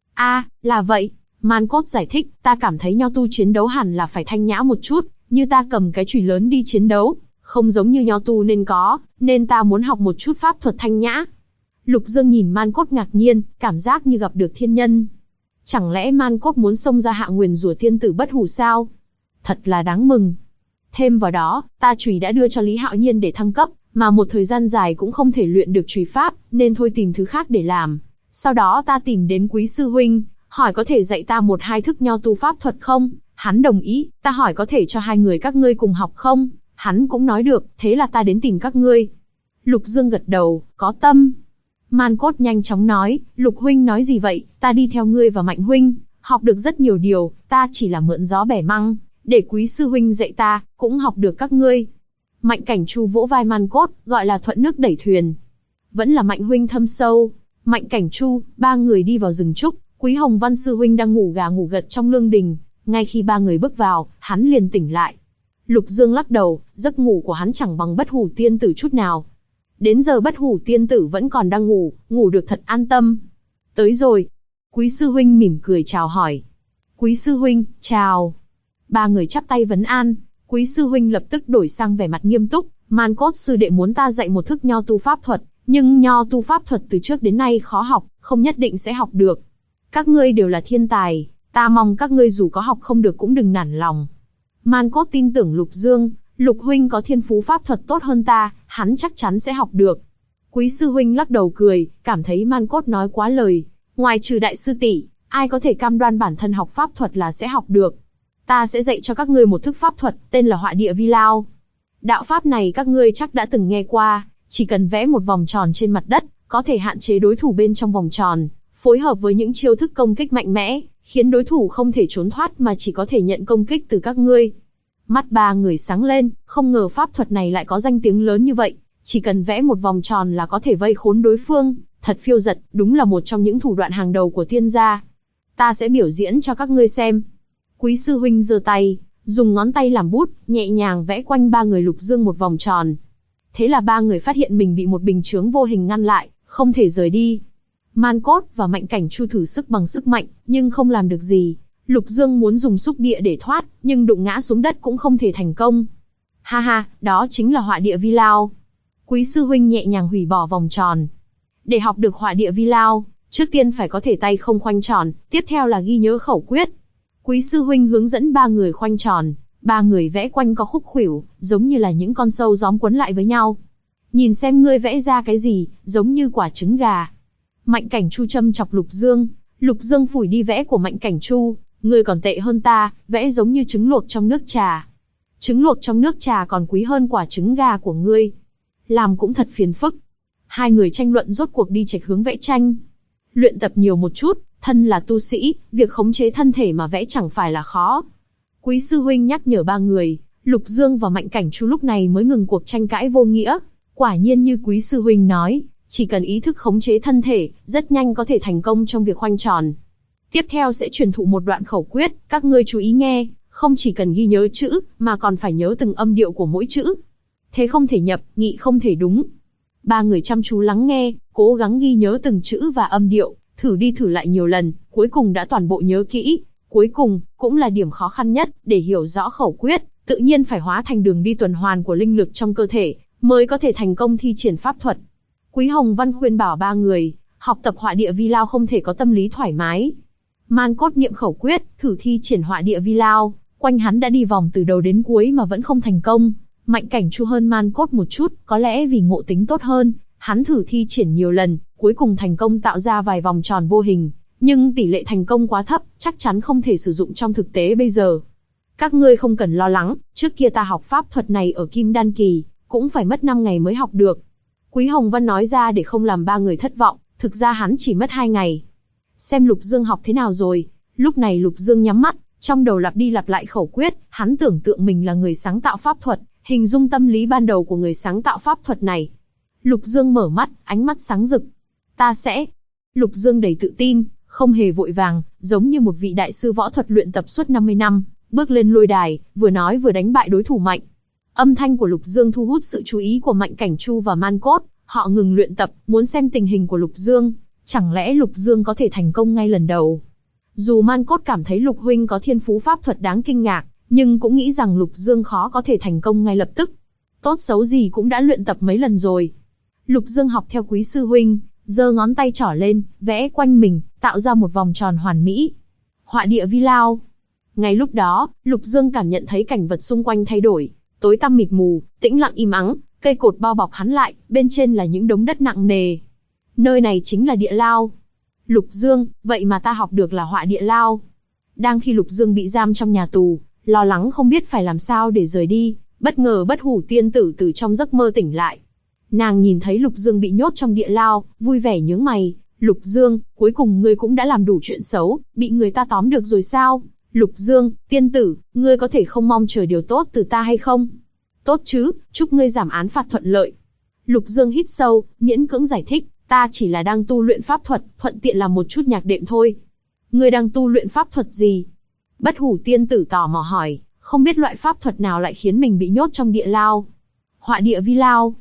Là vậy. Man Cốt giải thích, ta cảm thấy nho tu chiến đấu hẳn là phải thanh nhã một chút, như ta cầm cái chùy lớn đi chiến đấu, không giống như nho tu nên ta muốn học một chút pháp thuật thanh nhã. Lục Dương nhìn Man Cốt ngạc nhiên, cảm giác như gặp được thiên nhân. Chẳng lẽ Man Cốt muốn xông ra hạ nguyền rủa tiên tử bất hủ sao? Thật là đáng mừng. Thêm vào đó, ta chùy đã đưa cho Lý Hạo Nhiên để thăng cấp, mà một thời gian dài cũng không thể luyện được chùy pháp, nên thôi tìm thứ khác để làm. Sau đó ta tìm đến Quý sư huynh, hỏi có thể dạy ta một hai thức nho tu pháp thuật không? Hắn đồng ý. Ta hỏi có thể cho hai người các ngươi cùng học không? Hắn cũng nói được, thế là ta đến tìm các ngươi. Lục Dương gật đầu, có tâm. Man Cốt nhanh chóng nói, Lục huynh nói gì vậy? Ta đi theo ngươi và Mạnh huynh, học được rất nhiều điều, ta chỉ là mượn gió bẻ măng, để Quý sư huynh dạy ta, cũng học được các ngươi. Mạnh Cảnh Chu vỗ vai Man Cốt, gọi là thuận nước đẩy thuyền. Vẫn là Mạnh huynh thâm sâu. Mạnh Cảnh Chu, ba người đi vào rừng trúc, Quý Hồng Văn sư huynh đang ngủ gà ngủ gật trong lương đình. Ngay khi ba người bước vào, hắn liền tỉnh lại. Lục Dương lắc đầu, giấc ngủ của hắn chẳng bằng Bất Hủ tiên tử chút nào. Đến giờ Bất Hủ tiên tử vẫn còn đang ngủ, ngủ được thật an tâm. Tới rồi. Quý sư huynh mỉm cười chào hỏi. Quý sư huynh, chào. Ba người chắp tay vấn an. Quý sư huynh lập tức đổi sang vẻ mặt nghiêm túc. Man Cốt sư đệ muốn ta dạy một thức nho tu pháp thuật, nhưng nho tu pháp thuật từ trước đến nay khó học, không nhất định sẽ học được. Các ngươi đều là thiên tài, ta mong các ngươi dù có học không được cũng đừng nản lòng. Man Cốt tin tưởng Lục Dương, Lục huynh có thiên phú pháp thuật tốt hơn ta, hắn chắc chắn sẽ học được. Quý sư huynh lắc đầu cười, cảm thấy Man Cốt nói quá lời. Ngoài trừ đại sư tỷ, ai có thể cam đoan bản thân học pháp thuật là sẽ học được. Ta sẽ dạy cho các ngươi một thức pháp thuật, tên là họa địa vi lao. Đạo pháp này các ngươi chắc đã từng nghe qua, chỉ cần vẽ một vòng tròn trên mặt đất, có thể hạn chế đối thủ bên trong vòng tròn, phối hợp với những chiêu thức công kích mạnh mẽ, khiến đối thủ không thể trốn thoát mà chỉ có thể nhận công kích từ các ngươi. Mắt ba người sáng lên, không ngờ pháp thuật này lại có danh tiếng lớn như vậy, chỉ cần vẽ một vòng tròn là có thể vây khốn đối phương, thật phiêu dật, đúng là một trong những thủ đoạn hàng đầu của tiên gia. Ta sẽ biểu diễn cho các ngươi xem. Quý sư huynh giơ tay, dùng ngón tay làm bút, nhẹ nhàng vẽ quanh ba người Lục Dương một vòng tròn. Thế là ba người phát hiện mình bị một bình chướng vô hình ngăn lại, không thể rời đi. Man Cốt và Mạnh Cảnh Chu thử sức bằng sức mạnh, nhưng không làm được gì. Lục Dương muốn dùng xúc địa để thoát, nhưng đụng ngã xuống đất cũng không thể thành công. Ha ha, đó chính là họa địa vi lao. Quý sư huynh nhẹ nhàng hủy bỏ vòng tròn. Để học được họa địa vi lao, trước tiên phải có thể tay không khoanh tròn, tiếp theo là ghi nhớ khẩu quyết. Quý sư huynh hướng dẫn ba người khoanh tròn, ba người vẽ quanh có khúc khuỷu, giống như là những con sâu gióm quấn lại với nhau. Nhìn xem ngươi vẽ ra cái gì, giống như quả trứng gà. Mạnh Cảnh Chu châm chọc Lục Dương. Lục Dương phủi đi vẽ của Mạnh Cảnh Chu, ngươi còn tệ hơn ta, vẽ giống như trứng luộc trong nước trà. Trứng luộc trong nước trà còn quý hơn quả trứng gà của ngươi. Làm cũng thật phiền phức. Hai người tranh luận rốt cuộc đi chệch hướng vẽ tranh. Luyện tập nhiều một chút, thân là tu sĩ, việc khống chế thân thể mà vẽ chẳng phải là khó. Quý sư huynh nhắc nhở ba người, Lục Dương và Mạnh Cảnh Chu lúc này mới ngừng cuộc tranh cãi vô nghĩa. Quả nhiên như Quý sư huynh nói, chỉ cần ý thức khống chế thân thể, rất nhanh có thể thành công trong việc khoanh tròn. Tiếp theo sẽ truyền thụ một đoạn khẩu quyết, các ngươi chú ý nghe, không chỉ cần ghi nhớ chữ, mà còn phải nhớ từng âm điệu của mỗi chữ. Thế không thể nhập, nghị không thể đúng. Ba người chăm chú lắng nghe, cố gắng ghi nhớ từng chữ và âm điệu, thử đi thử lại nhiều lần, cuối cùng đã toàn bộ nhớ kỹ. Cuối cùng, cũng là điểm khó khăn nhất, để hiểu rõ khẩu quyết, tự nhiên phải hóa thành đường đi tuần hoàn của linh lực trong cơ thể, mới có thể thành công thi triển pháp thuật. Quý Hồng Văn khuyên bảo ba người, học tập họa địa vi lao không thể có tâm lý thoải mái. Man Cốt niệm khẩu quyết, thử thi triển họa địa vi lao, quanh hắn đã đi vòng từ đầu đến cuối mà vẫn không thành công. Mạnh Cảnh Chu hơn Man Cốt một chút, có lẽ vì ngộ tính tốt hơn, hắn thử thi triển nhiều lần, cuối cùng thành công tạo ra vài vòng tròn vô hình, nhưng tỷ lệ thành công quá thấp, chắc chắn không thể sử dụng trong thực tế bây giờ. Các ngươi không cần lo lắng, trước kia ta học pháp thuật này ở Kim Đan Kỳ, cũng phải mất 5 ngày mới học được. Quý Hồng Văn nói ra để không làm ba người thất vọng, thực ra hắn chỉ mất 2 ngày. Xem Lục Dương học thế nào rồi. Lúc này Lục Dương nhắm mắt, trong đầu lặp đi lặp lại khẩu quyết, hắn tưởng tượng mình là người sáng tạo pháp thuật, hình dung tâm lý ban đầu của người sáng tạo pháp thuật này. Lục Dương mở mắt, ánh mắt sáng rực. Ta sẽ. Lục Dương đầy tự tin, không hề vội vàng, giống như một vị đại sư võ thuật luyện tập suốt 50 năm, bước lên lôi đài, vừa nói vừa đánh bại đối thủ mạnh. Âm thanh của Lục Dương thu hút sự chú ý của Mạnh Cảnh Chu và Man Cốt, họ ngừng luyện tập, muốn xem tình hình của Lục Dương, chẳng lẽ Lục Dương có thể thành công ngay lần đầu. Dù Man Cốt cảm thấy Lục huynh có thiên phú pháp thuật đáng kinh ngạc, nhưng cũng nghĩ rằng Lục Dương khó có thể thành công ngay lập tức. Tốt xấu gì cũng đã luyện tập mấy lần rồi. Lục Dương học theo Quý sư huynh, giơ ngón tay trỏ lên, vẽ quanh mình, tạo ra một vòng tròn hoàn mỹ. Họa địa vi lao. Ngay lúc đó, Lục Dương cảm nhận thấy cảnh vật xung quanh thay đổi, tối tăm mịt mù, tĩnh lặng im ắng, cây cột bao bọc hắn lại, bên trên là những đống đất nặng nề. Nơi này chính là địa lao. Lục Dương, vậy mà ta học được là họa địa lao. Đang khi Lục Dương bị giam trong nhà tù, lo lắng không biết phải làm sao để rời đi, bất ngờ Bất Hủ tiên tử từ trong giấc mơ tỉnh lại. Nàng nhìn thấy Lục Dương bị nhốt trong địa lao, vui vẻ nhướng mày. Lục Dương, cuối cùng ngươi cũng đã làm đủ chuyện xấu, bị người ta tóm được rồi sao? Lục Dương, tiên tử, ngươi có thể không mong chờ điều tốt từ ta hay không? Tốt chứ, chúc ngươi giảm án phạt thuận lợi. Lục Dương hít sâu, miễn cưỡng giải thích, ta chỉ là đang tu luyện pháp thuật, thuận tiện làm một chút nhạc đệm thôi. Ngươi đang tu luyện pháp thuật gì? Bất Hủ tiên tử tò mò hỏi, không biết loại pháp thuật nào lại khiến mình bị nhốt trong địa lao. Họa địa vi lao.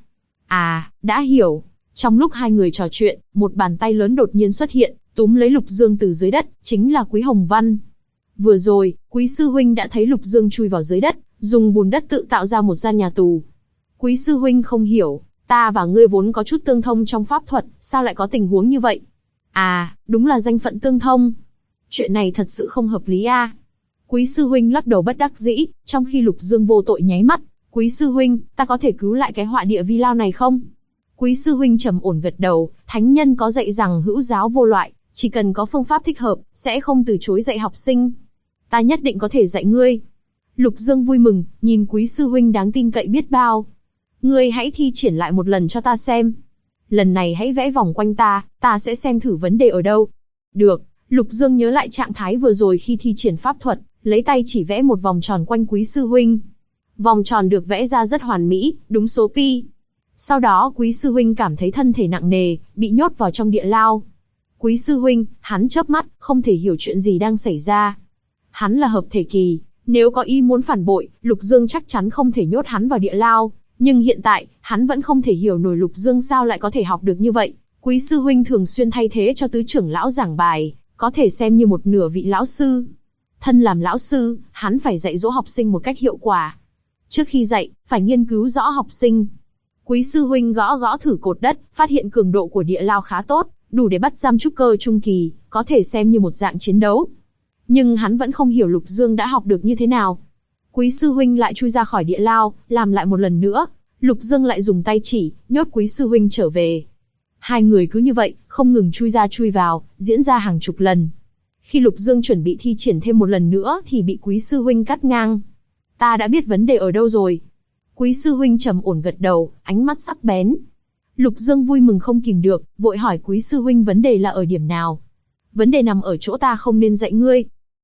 À, đã hiểu. Trong lúc hai người trò chuyện, một bàn tay lớn đột nhiên xuất hiện, túm lấy Lục Dương từ dưới đất, chính là Quý Hồng Văn. Vừa rồi, Quý sư huynh đã thấy Lục Dương chui vào dưới đất, dùng bùn đất tự tạo ra một gian nhà tù. Quý sư huynh không hiểu, ta và ngươi vốn có chút tương thông trong pháp thuật, sao lại có tình huống như vậy? À, đúng là danh phận tương thông. Chuyện này thật sự không hợp lý a. Quý sư huynh lắc đầu bất đắc dĩ, trong khi Lục Dương vô tội nháy mắt. Quý sư huynh, ta có thể cứu lại cái họa địa vi lao này không? Quý sư huynh trầm ổn gật đầu, thánh nhân có dạy rằng hữu giáo vô loại, chỉ cần có phương pháp thích hợp, sẽ không từ chối dạy học sinh. Ta nhất định có thể dạy ngươi. Lục Dương vui mừng, nhìn Quý sư huynh đáng tin cậy biết bao. Ngươi hãy thi triển lại một lần cho ta xem. Lần này hãy vẽ vòng quanh ta sẽ xem thử vấn đề ở đâu. Được, Lục Dương nhớ lại trạng thái vừa rồi khi thi triển pháp thuật, lấy tay chỉ vẽ một vòng tròn quanh Quý sư huynh. Vòng tròn được vẽ ra rất hoàn mỹ, đúng số pi. Sau đó Quý sư huynh cảm thấy thân thể nặng nề, bị nhốt vào trong địa lao. Quý sư huynh, hắn chớp mắt, không thể hiểu chuyện gì đang xảy ra. Hắn là hợp thể kỳ, nếu có ý muốn phản bội, Lục Dương chắc chắn không thể nhốt hắn vào địa lao. Nhưng hiện tại, hắn vẫn không thể hiểu nổi Lục Dương sao lại có thể học được như vậy. Quý sư huynh thường xuyên thay thế cho tứ trưởng lão giảng bài, có thể xem như một nửa vị lão sư. Thân làm lão sư, hắn phải dạy dỗ học sinh một cách hiệu quả. Trước khi dạy, phải nghiên cứu rõ học sinh. Quý sư huynh gõ gõ thử cột đất, phát hiện cường độ của địa lao khá tốt, đủ để bắt giam trúc cơ trung kỳ, có thể xem như một dạng chiến đấu. Nhưng hắn vẫn không hiểu Lục Dương đã học được như thế nào. Quý sư huynh lại chui ra khỏi địa lao, làm lại một lần nữa. Lục Dương lại dùng tay chỉ, nhốt Quý sư huynh trở về. Hai người cứ như vậy, không ngừng chui ra chui vào, diễn ra hàng chục lần. Khi Lục Dương chuẩn bị thi triển thêm một lần nữa thì bị Quý sư huynh cắt ngang. Ta đã biết vấn đề ở đâu rồi. Quý sư huynh trầm ổn gật đầu, ánh mắt sắc bén. Lục Dương vui mừng không kìm được, vội hỏi Quý sư huynh vấn đề là ở điểm nào. Vấn đề nằm ở chỗ ta không nên dạy ngươi.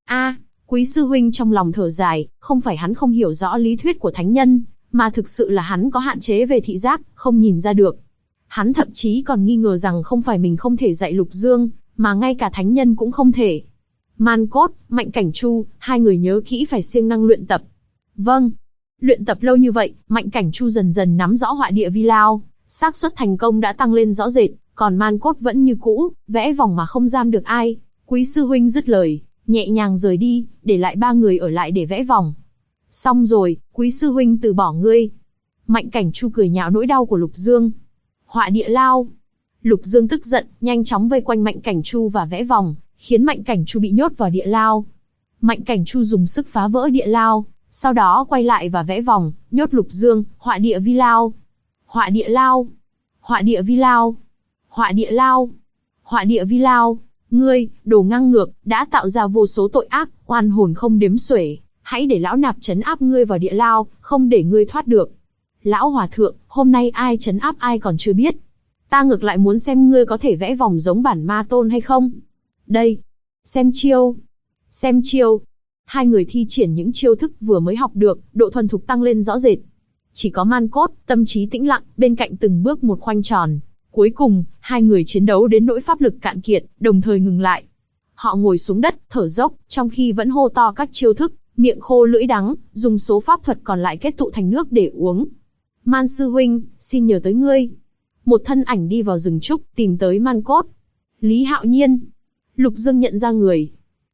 Quý sư huynh trong lòng thở dài, không phải hắn không hiểu rõ lý thuyết của thánh nhân, mà thực sự là hắn có hạn chế về thị giác, không nhìn ra được. Hắn thậm chí còn nghi ngờ rằng không phải mình không thể dạy Lục Dương, mà ngay cả thánh nhân cũng không thể. Man Cốt, Mạnh Cảnh Chu, hai người nhớ kỹ phải siêng năng luyện tập. Vâng. Luyện tập lâu như vậy, Mạnh Cảnh Chu dần dần nắm rõ họa địa vi lao, xác suất thành công đã tăng lên rõ rệt, còn Man Cốt vẫn như cũ, vẽ vòng mà không giam được ai. Quý sư huynh dứt lời, nhẹ nhàng rời đi, để lại ba người ở lại để vẽ vòng. Xong rồi, Quý sư huynh từ bỏ ngươi. Mạnh Cảnh Chu cười nhạo nỗi đau của Lục Dương. Họa địa lao. Lục Dương tức giận, nhanh chóng vây quanh Mạnh Cảnh Chu và vẽ vòng, khiến Mạnh Cảnh Chu bị nhốt vào địa lao. Mạnh Cảnh Chu dùng sức phá vỡ địa lao, sau đó quay lại và vẽ vòng, nhốt Lục Dương, họa địa vi lao. Họa địa lao. Họa địa vi lao. Họa địa lao. Họa địa vi lao. Ngươi, đồ ngang ngược, đã tạo ra vô số tội ác, oan hồn không đếm xuể. Hãy để lão nạp trấn áp ngươi vào địa lao, không để ngươi thoát được. Lão hòa thượng, hôm nay ai trấn áp ai còn chưa biết. Ta ngược lại muốn xem ngươi có thể vẽ vòng giống bản ma tôn hay không. Đây. Xem chiêu. Xem chiêu. Hai người thi triển những chiêu thức vừa mới học được, độ thuần thục tăng lên rõ rệt. Chỉ có Man Cốt, tâm trí tĩnh lặng, bên cạnh từng bước một khoanh tròn. Cuối cùng, hai người chiến đấu đến nỗi pháp lực cạn kiệt, đồng thời ngừng lại. Họ ngồi xuống đất, thở dốc, trong khi vẫn hô to các chiêu thức, miệng khô lưỡi đắng, dùng số pháp thuật còn lại kết tụ thành nước để uống. Man sư huynh, xin nhờ tới ngươi. Một thân ảnh đi vào rừng trúc, tìm tới Man Cốt. Lý Hạo Nhiên. Lục Dương nhận ra người.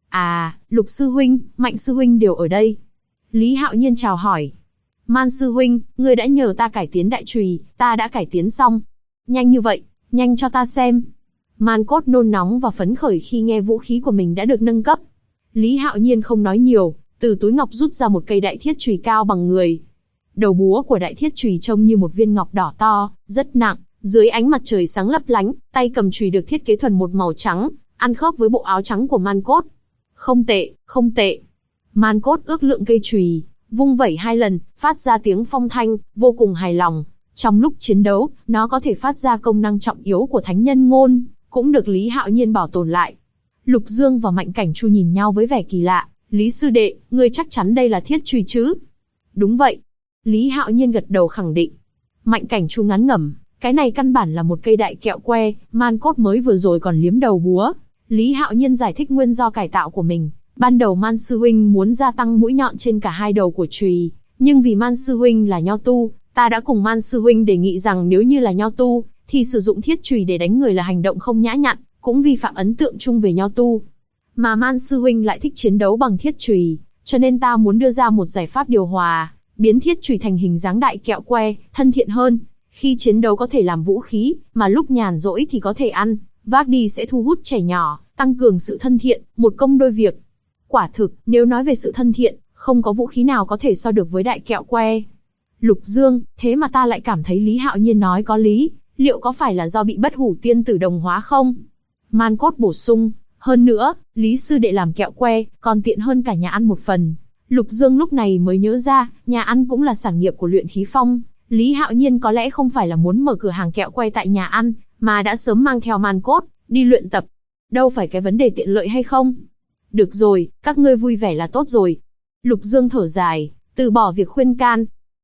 À, Lục sư huynh, Mạnh sư huynh đều ở đây. Lý Hạo Nhiên chào hỏi. Man sư huynh, ngươi đã nhờ ta cải tiến đại chùy, ta đã cải tiến xong. Nhanh như vậy, nhanh cho ta xem. Man Cốt nôn nóng và phấn khởi khi nghe vũ khí của mình đã được nâng cấp. Lý Hạo Nhiên không nói nhiều, từ túi ngọc rút ra một cây đại thiết chùy cao bằng người. Đầu búa của đại thiết chùy trông như một viên ngọc đỏ to, rất nặng, dưới ánh mặt trời sáng lấp lánh, tay cầm chùy được thiết kế thuần một màu trắng, ăn khớp với bộ áo trắng của Man Cốt. Không tệ, không tệ. Man Cốt ước lượng cây chùy, vung vẩy 2 lần, phát ra tiếng phong thanh, vô cùng hài lòng. Trong lúc chiến đấu, nó có thể phát ra công năng trọng yếu của thánh nhân ngôn, cũng được Lý Hạo Nhiên bảo tồn lại. Lục Dương và Mạnh Cảnh Chu nhìn nhau với vẻ kỳ lạ. Lý sư đệ, ngươi chắc chắn đây là thiết chùy chứ? Đúng vậy. Lý Hạo Nhiên gật đầu khẳng định. Mạnh Cảnh Chu ngán ngẩm, cái này căn bản là một cây đại kẹo que, Man Cốt mới vừa rồi còn liếm đầu búa. Lý Hạo Nhiên giải thích nguyên do cải tạo của mình. Ban đầu Man sư huynh muốn gia tăng mũi nhọn trên cả hai đầu của chùy, nhưng vì Man sư huynh là nho tu, ta đã cùng Man sư huynh đề nghị rằng nếu như là nho tu, thì sử dụng thiết chùy để đánh người là hành động không nhã nhặn, cũng vi phạm ấn tượng chung về nho tu. Mà Man sư huynh lại thích chiến đấu bằng thiết chùy, cho nên ta muốn đưa ra một giải pháp điều hòa, biến thiết chùy thành hình dáng đại kẹo que, thân thiện hơn. Khi chiến đấu có thể làm vũ khí, mà lúc nhàn rỗi thì có thể ăn, vác đi sẽ thu hút trẻ nhỏ, tăng cường sự thân thiện, một công đôi việc. Quả thực, nếu nói về sự thân thiện, không có vũ khí nào có thể so được với đại kẹo que. Lục Dương, thế mà ta lại cảm thấy Lý Hạo Nhiên nói có lý, liệu có phải là do bị bất hủ tiên tử đồng hóa không? Man Cốt bổ sung, hơn nữa, Lý sư đệ làm kẹo que, còn tiện hơn cả nhà ăn một phần. Lục Dương lúc này mới nhớ ra, nhà ăn cũng là sản nghiệp của Luyện Khí Phong. Lý Hạo Nhiên có lẽ không phải là muốn mở cửa hàng kẹo que tại nhà ăn, mà đã sớm mang theo Man Cốt, đi luyện tập. Đâu phải cái vấn đề tiện lợi hay không? Được rồi, các ngươi vui vẻ là tốt rồi. Lục Dương thở dài, từ bỏ việc khuyên can.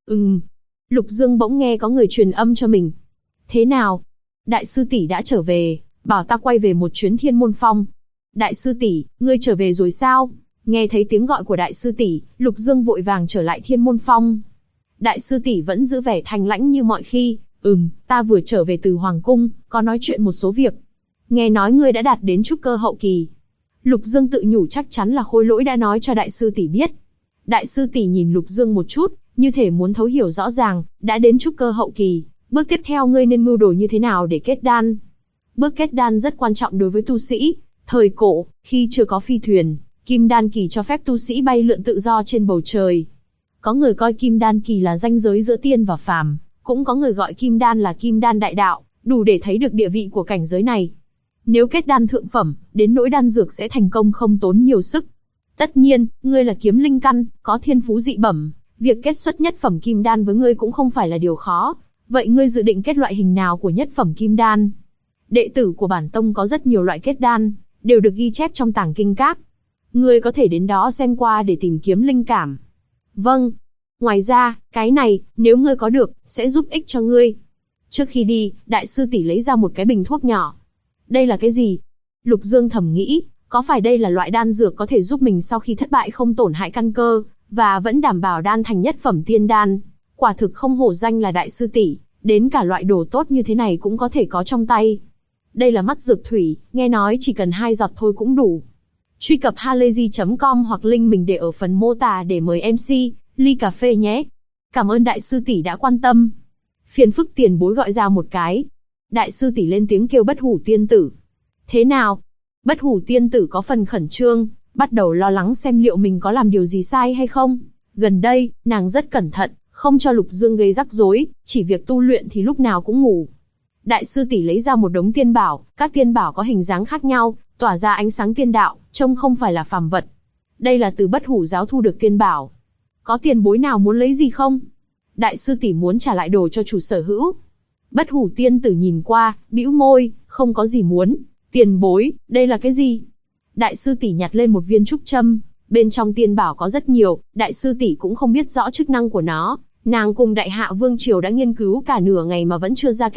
Lục Dương bỗng nghe có người truyền âm cho mình. Thế nào? Đại sư tỷ đã trở về, bảo ta quay về một chuyến Thiên Môn Phong. Đại sư tỷ, ngươi trở về rồi sao? Nghe thấy tiếng gọi của đại sư tỷ, Lục Dương vội vàng trở lại Thiên Môn Phong. Đại sư tỷ vẫn giữ vẻ thanh lãnh như mọi khi. Ta vừa trở về từ Hoàng Cung, có nói chuyện một số việc. Nghe nói ngươi đã đạt đến trúc cơ hậu kỳ. Lục Dương tự nhủ chắc chắn là Khôi Lỗi đã nói cho đại sư tỷ biết. Đại sư tỷ nhìn Lục Dương một chút, như thể muốn thấu hiểu rõ ràng, đã đến trúc cơ hậu kỳ. Bước tiếp theo ngươi nên mưu đồ như thế nào để kết đan? Bước kết đan rất quan trọng đối với tu sĩ. Thời cổ, khi chưa có phi thuyền, kim đan kỳ cho phép tu sĩ bay lượn tự do trên bầu trời. Có người coi kim đan kỳ là ranh giới giữa tiên và phàm, cũng có người gọi kim đan là kim đan đại đạo, đủ để thấy được địa vị của cảnh giới này. Nếu kết đan thượng phẩm, đến nỗi đan dược sẽ thành công không tốn nhiều sức. Tất nhiên, ngươi là kiếm linh căn, có thiên phú dị bẩm, việc kết xuất nhất phẩm kim đan với ngươi cũng không phải là điều khó. Vậy ngươi dự định kết loại hình nào của nhất phẩm kim đan? Đệ tử của bản tông có rất nhiều loại kết đan, đều được ghi chép trong tàng kinh các. Ngươi có thể đến đó xem qua để tìm kiếm linh cảm. Vâng. Ngoài ra, cái này, nếu ngươi có được, sẽ giúp ích cho ngươi. Trước khi đi, đại sư tỷ lấy ra một cái bình thuốc nhỏ. Đây là cái gì? Lục Dương thầm nghĩ, có phải đây là loại đan dược có thể giúp mình sau khi thất bại không tổn hại căn cơ, và vẫn đảm bảo đan thành nhất phẩm tiên đan? Quả thực không hổ danh là đại sư tỷ, đến cả loại đồ tốt như thế này cũng có thể có trong tay. Đây là mắt dược thủy, nghe nói chỉ cần 2 giọt thôi cũng đủ. Truy cập halayzi.com hoặc link mình để ở phần mô tả để mời MC ly cà phê nhé. Cảm ơn đại sư tỷ đã quan tâm. Phiền phức tiền bối gọi ra một cái. Đại sư tỷ lên tiếng kêu Bất Hủ tiên tử. Thế nào? Bất Hủ tiên tử có phần khẩn trương, bắt đầu lo lắng xem liệu mình có làm điều gì sai hay không. Gần đây, nàng rất cẩn thận, không cho Lục Dương gây rắc rối, chỉ việc tu luyện thì lúc nào cũng ngủ. Đại sư tỷ lấy ra một đống tiên bảo, các tiên bảo có hình dáng khác nhau, tỏa ra ánh sáng tiên đạo, trông không phải là phàm vật. Đây là từ Bất Hủ giáo thu được tiên bảo. Có tiền bối nào muốn lấy gì không? Đại sư tỷ muốn trả lại đồ cho chủ sở hữu. Bất Hủ tiên tử nhìn qua, bĩu môi, không có gì muốn. Tiền bối, đây là cái gì? Đại sư tỷ nhặt lên một viên trúc châm, bên trong tiên bảo có rất nhiều, đại sư tỷ cũng không biết rõ chức năng của nó. Nàng cùng Đại Hạ Vương Triều đã nghiên cứu cả nửa ngày mà vẫn chưa ra kết luận,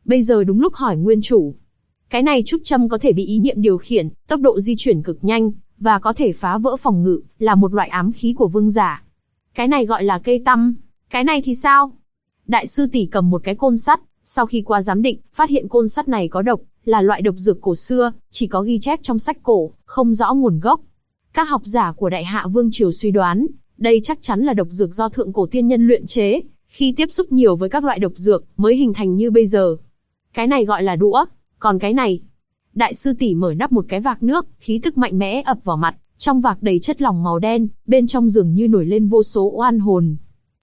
Bây giờ đúng lúc hỏi nguyên chủ. Cái này trúc châm có thể bị ý niệm điều khiển, tốc độ di chuyển cực nhanh, và có thể phá vỡ phòng ngự, là một loại ám khí của vương giả. Cái này gọi là cây tăm. Cái này thì sao? Đại sư tỷ cầm một cái côn sắt, sau khi qua giám định, phát hiện côn sắt này có độc, là loại độc dược cổ xưa, chỉ có ghi chép trong sách cổ, không rõ nguồn gốc. Các học giả của Đại Hạ Vương Triều suy đoán, đây chắc chắn là độc dược do thượng cổ tiên nhân luyện chế, khi tiếp xúc nhiều với các loại độc dược, mới hình thành như bây giờ. Cái này gọi là đũa, còn cái này. Đại sư tỷ mở nắp một cái vạc nước, khí tức mạnh mẽ ập vào mặt, trong vạc đầy chất lỏng màu đen, bên trong dường như nổi lên vô số oan hồn.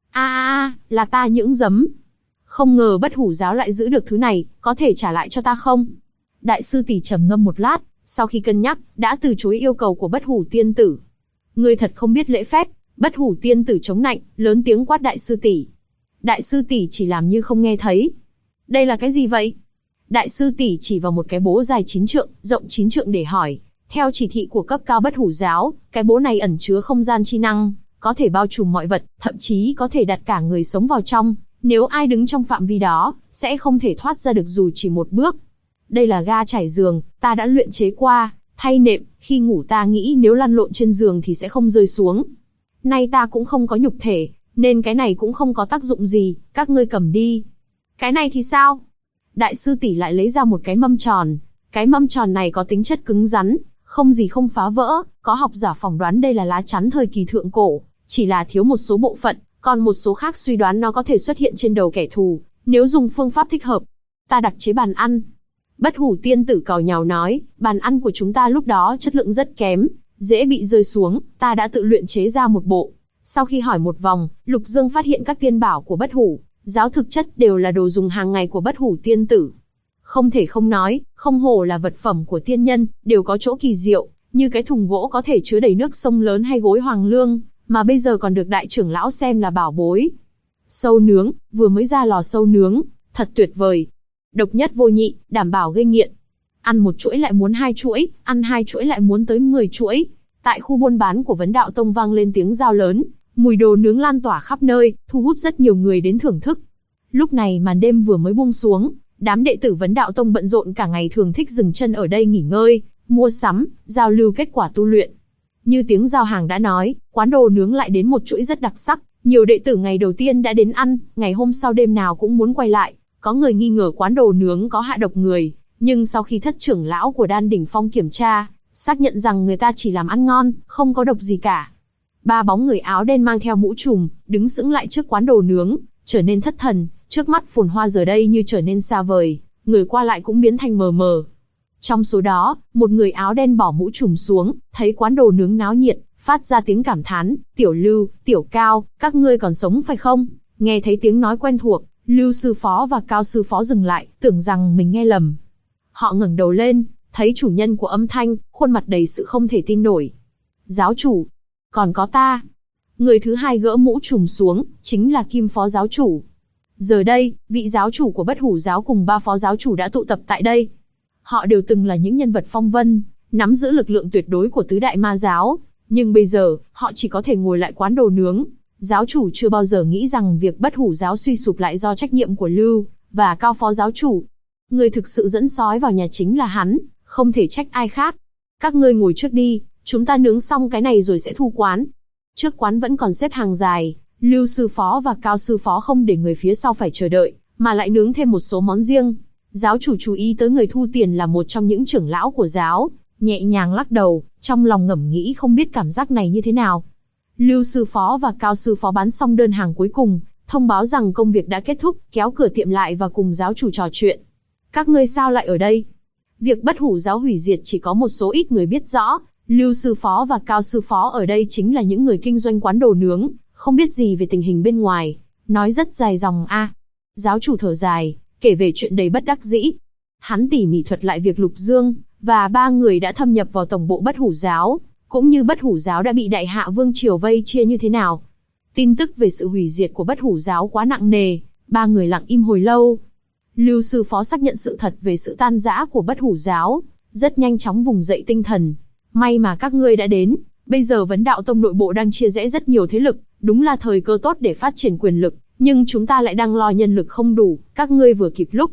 Là ta những giấm. Không ngờ Bất Hủ giáo lại giữ được thứ này, có thể trả lại cho ta không? Đại sư tỷ trầm ngâm một lát, sau khi cân nhắc, đã từ chối yêu cầu của Bất Hủ tiên tử. Ngươi thật không biết lễ phép. Bất Hủ tiên tử chống nạnh, lớn tiếng quát đại sư tỷ. Đại sư tỷ chỉ làm như không nghe thấy. Đây là cái gì vậy? Đại sư tỷ chỉ vào một cái bố dài 9 trượng, rộng 9 trượng để hỏi. Theo chỉ thị của cấp cao Bất Hủ giáo, cái bố này ẩn chứa không gian chi năng, có thể bao trùm mọi vật, thậm chí có thể đặt cả người sống vào trong. Nếu ai đứng trong phạm vi đó, sẽ không thể thoát ra được dù chỉ một bước. Đây là ga trải giường, ta đã luyện chế qua, thay nệm, khi ngủ ta nghĩ nếu lăn lộn trên giường thì sẽ không rơi xuống. Nay ta cũng không có nhục thể, nên cái này cũng không có tác dụng gì, các ngươi cầm đi. Cái này thì sao? Đại sư tỷ lại lấy ra một cái mâm tròn. Cái mâm tròn này có tính chất cứng rắn, không gì không phá vỡ, có học giả phỏng đoán đây là lá chắn thời kỳ thượng cổ, chỉ là thiếu một số bộ phận, còn một số khác suy đoán nó có thể xuất hiện trên đầu kẻ thù, nếu dùng phương pháp thích hợp. Ta đặc chế bàn ăn. Bất Hủ tiên tử càu nhàu nói, bàn ăn của chúng ta lúc đó chất lượng rất kém, dễ bị rơi xuống, ta đã tự luyện chế ra một bộ. Sau khi hỏi một vòng, Lục Dương phát hiện các tiên bảo của Bất Hủ giáo thực chất đều là đồ dùng hàng ngày của Bất Hủ tiên tử. Không thể không nói, không hổ là vật phẩm của tiên nhân, đều có chỗ kỳ diệu, như cái thùng gỗ có thể chứa đầy nước sông lớn hay gối hoàng lương, mà bây giờ còn được đại trưởng lão xem là bảo bối. Sâu nướng, vừa mới ra lò sâu nướng, thật tuyệt vời. Độc nhất vô nhị, đảm bảo gây nghiện. Ăn một chuỗi lại muốn 2 chuỗi, ăn 2 chuỗi lại muốn tới 10 chuỗi. Tại khu buôn bán của Vấn Đạo Tông vang lên tiếng giao lớn, mùi đồ nướng lan tỏa khắp nơi, thu hút rất nhiều người đến thưởng thức. Lúc này màn đêm vừa mới buông xuống, đám đệ tử Vấn Đạo Tông bận rộn cả ngày thường thích dừng chân ở đây nghỉ ngơi, mua sắm, giao lưu kết quả tu luyện. Như tiếng giao hàng đã nói, quán đồ nướng lại đến một chuỗi rất đặc sắc, nhiều đệ tử ngày đầu tiên đã đến ăn, ngày hôm sau đêm nào cũng muốn quay lại. Có người nghi ngờ quán đồ nướng có hạ độc người, nhưng sau khi thất trưởng lão của Đan Đỉnh Phong kiểm tra, xác nhận rằng người ta chỉ làm ăn ngon, không có độc gì cả. 3 bóng người áo đen mang theo mũ trùm, đứng sững lại trước quán đồ nướng, trở nên thất thần, trước mắt phồn hoa giờ đây như trở nên xa vời, người qua lại cũng biến thành mờ mờ. Trong số đó, một người áo đen bỏ mũ trùm xuống, thấy quán đồ nướng náo nhiệt, phát ra tiếng cảm thán, Tiểu Lưu, Tiểu Cao, các ngươi còn sống phải không? Nghe thấy tiếng nói quen thuộc, Lưu sư phó và Cao sư phó dừng lại, tưởng rằng mình nghe lầm. Họ ngẩng đầu lên, thấy chủ nhân của âm thanh, khuôn mặt đầy sự không thể tin nổi. Giáo chủ, còn có ta. Người thứ hai gỡ mũ trùm xuống, chính là Kim phó giáo chủ. Giờ đây, vị giáo chủ của Bất Hủ giáo cùng 3 phó giáo chủ đã tụ tập tại đây. Họ đều từng là những nhân vật phong vân, nắm giữ lực lượng tuyệt đối của tứ đại ma giáo, nhưng bây giờ, họ chỉ có thể ngồi lại quán đồ nướng. Giáo chủ chưa bao giờ nghĩ rằng việc Bất Hủ giáo suy sụp lại do trách nhiệm của Lưu và Cao phó giáo chủ. Người thực sự dẫn sói vào nhà chính là hắn, không thể trách ai khác. Các ngươi ngồi trước đi, chúng ta nướng xong cái này rồi sẽ thu quán. Trước quán vẫn còn xếp hàng dài, Lưu sư phó và Cao sư phó không để người phía sau phải chờ đợi, mà lại nướng thêm một số món riêng. Giáo chủ chú ý tới người thu tiền là một trong những trưởng lão của giáo, nhẹ nhàng lắc đầu, trong lòng ngẫm nghĩ không biết cảm giác này như thế nào. Lưu sư phó và Cao sư phó bán xong đơn hàng cuối cùng, thông báo rằng công việc đã kết thúc, kéo cửa tiệm lại và cùng giáo chủ trò chuyện. Các ngươi sao lại ở đây? Việc Bất Hủ giáo hủy diệt chỉ có một số ít người biết rõ, Lưu sư phó và Cao sư phó ở đây chính là những người kinh doanh quán đồ nướng, không biết gì về tình hình bên ngoài, nói rất dài dòng a. Giáo chủ thở dài, kể về chuyện đầy bất đắc dĩ. Hắn tỉ mỉ thuật lại việc Lục Dương và 3 người đã thâm nhập vào tổng bộ Bất Hủ giáo, cũng như Bất Hủ giáo đã bị Đại Hạ Vương triều vây chia như thế nào. Tin tức về sự hủy diệt của Bất Hủ giáo quá nặng nề, 3 người lặng im hồi lâu. Lưu sư phó xác nhận sự thật về sự tan rã của Bất Hủ giáo, rất nhanh chóng vùng dậy tinh thần. May mà các ngươi đã đến, bây giờ Vấn Đạo Tông nội bộ đang chia rẽ rất nhiều thế lực, đúng là thời cơ tốt để phát triển quyền lực, nhưng chúng ta lại đang lo nhân lực không đủ, các ngươi vừa kịp lúc.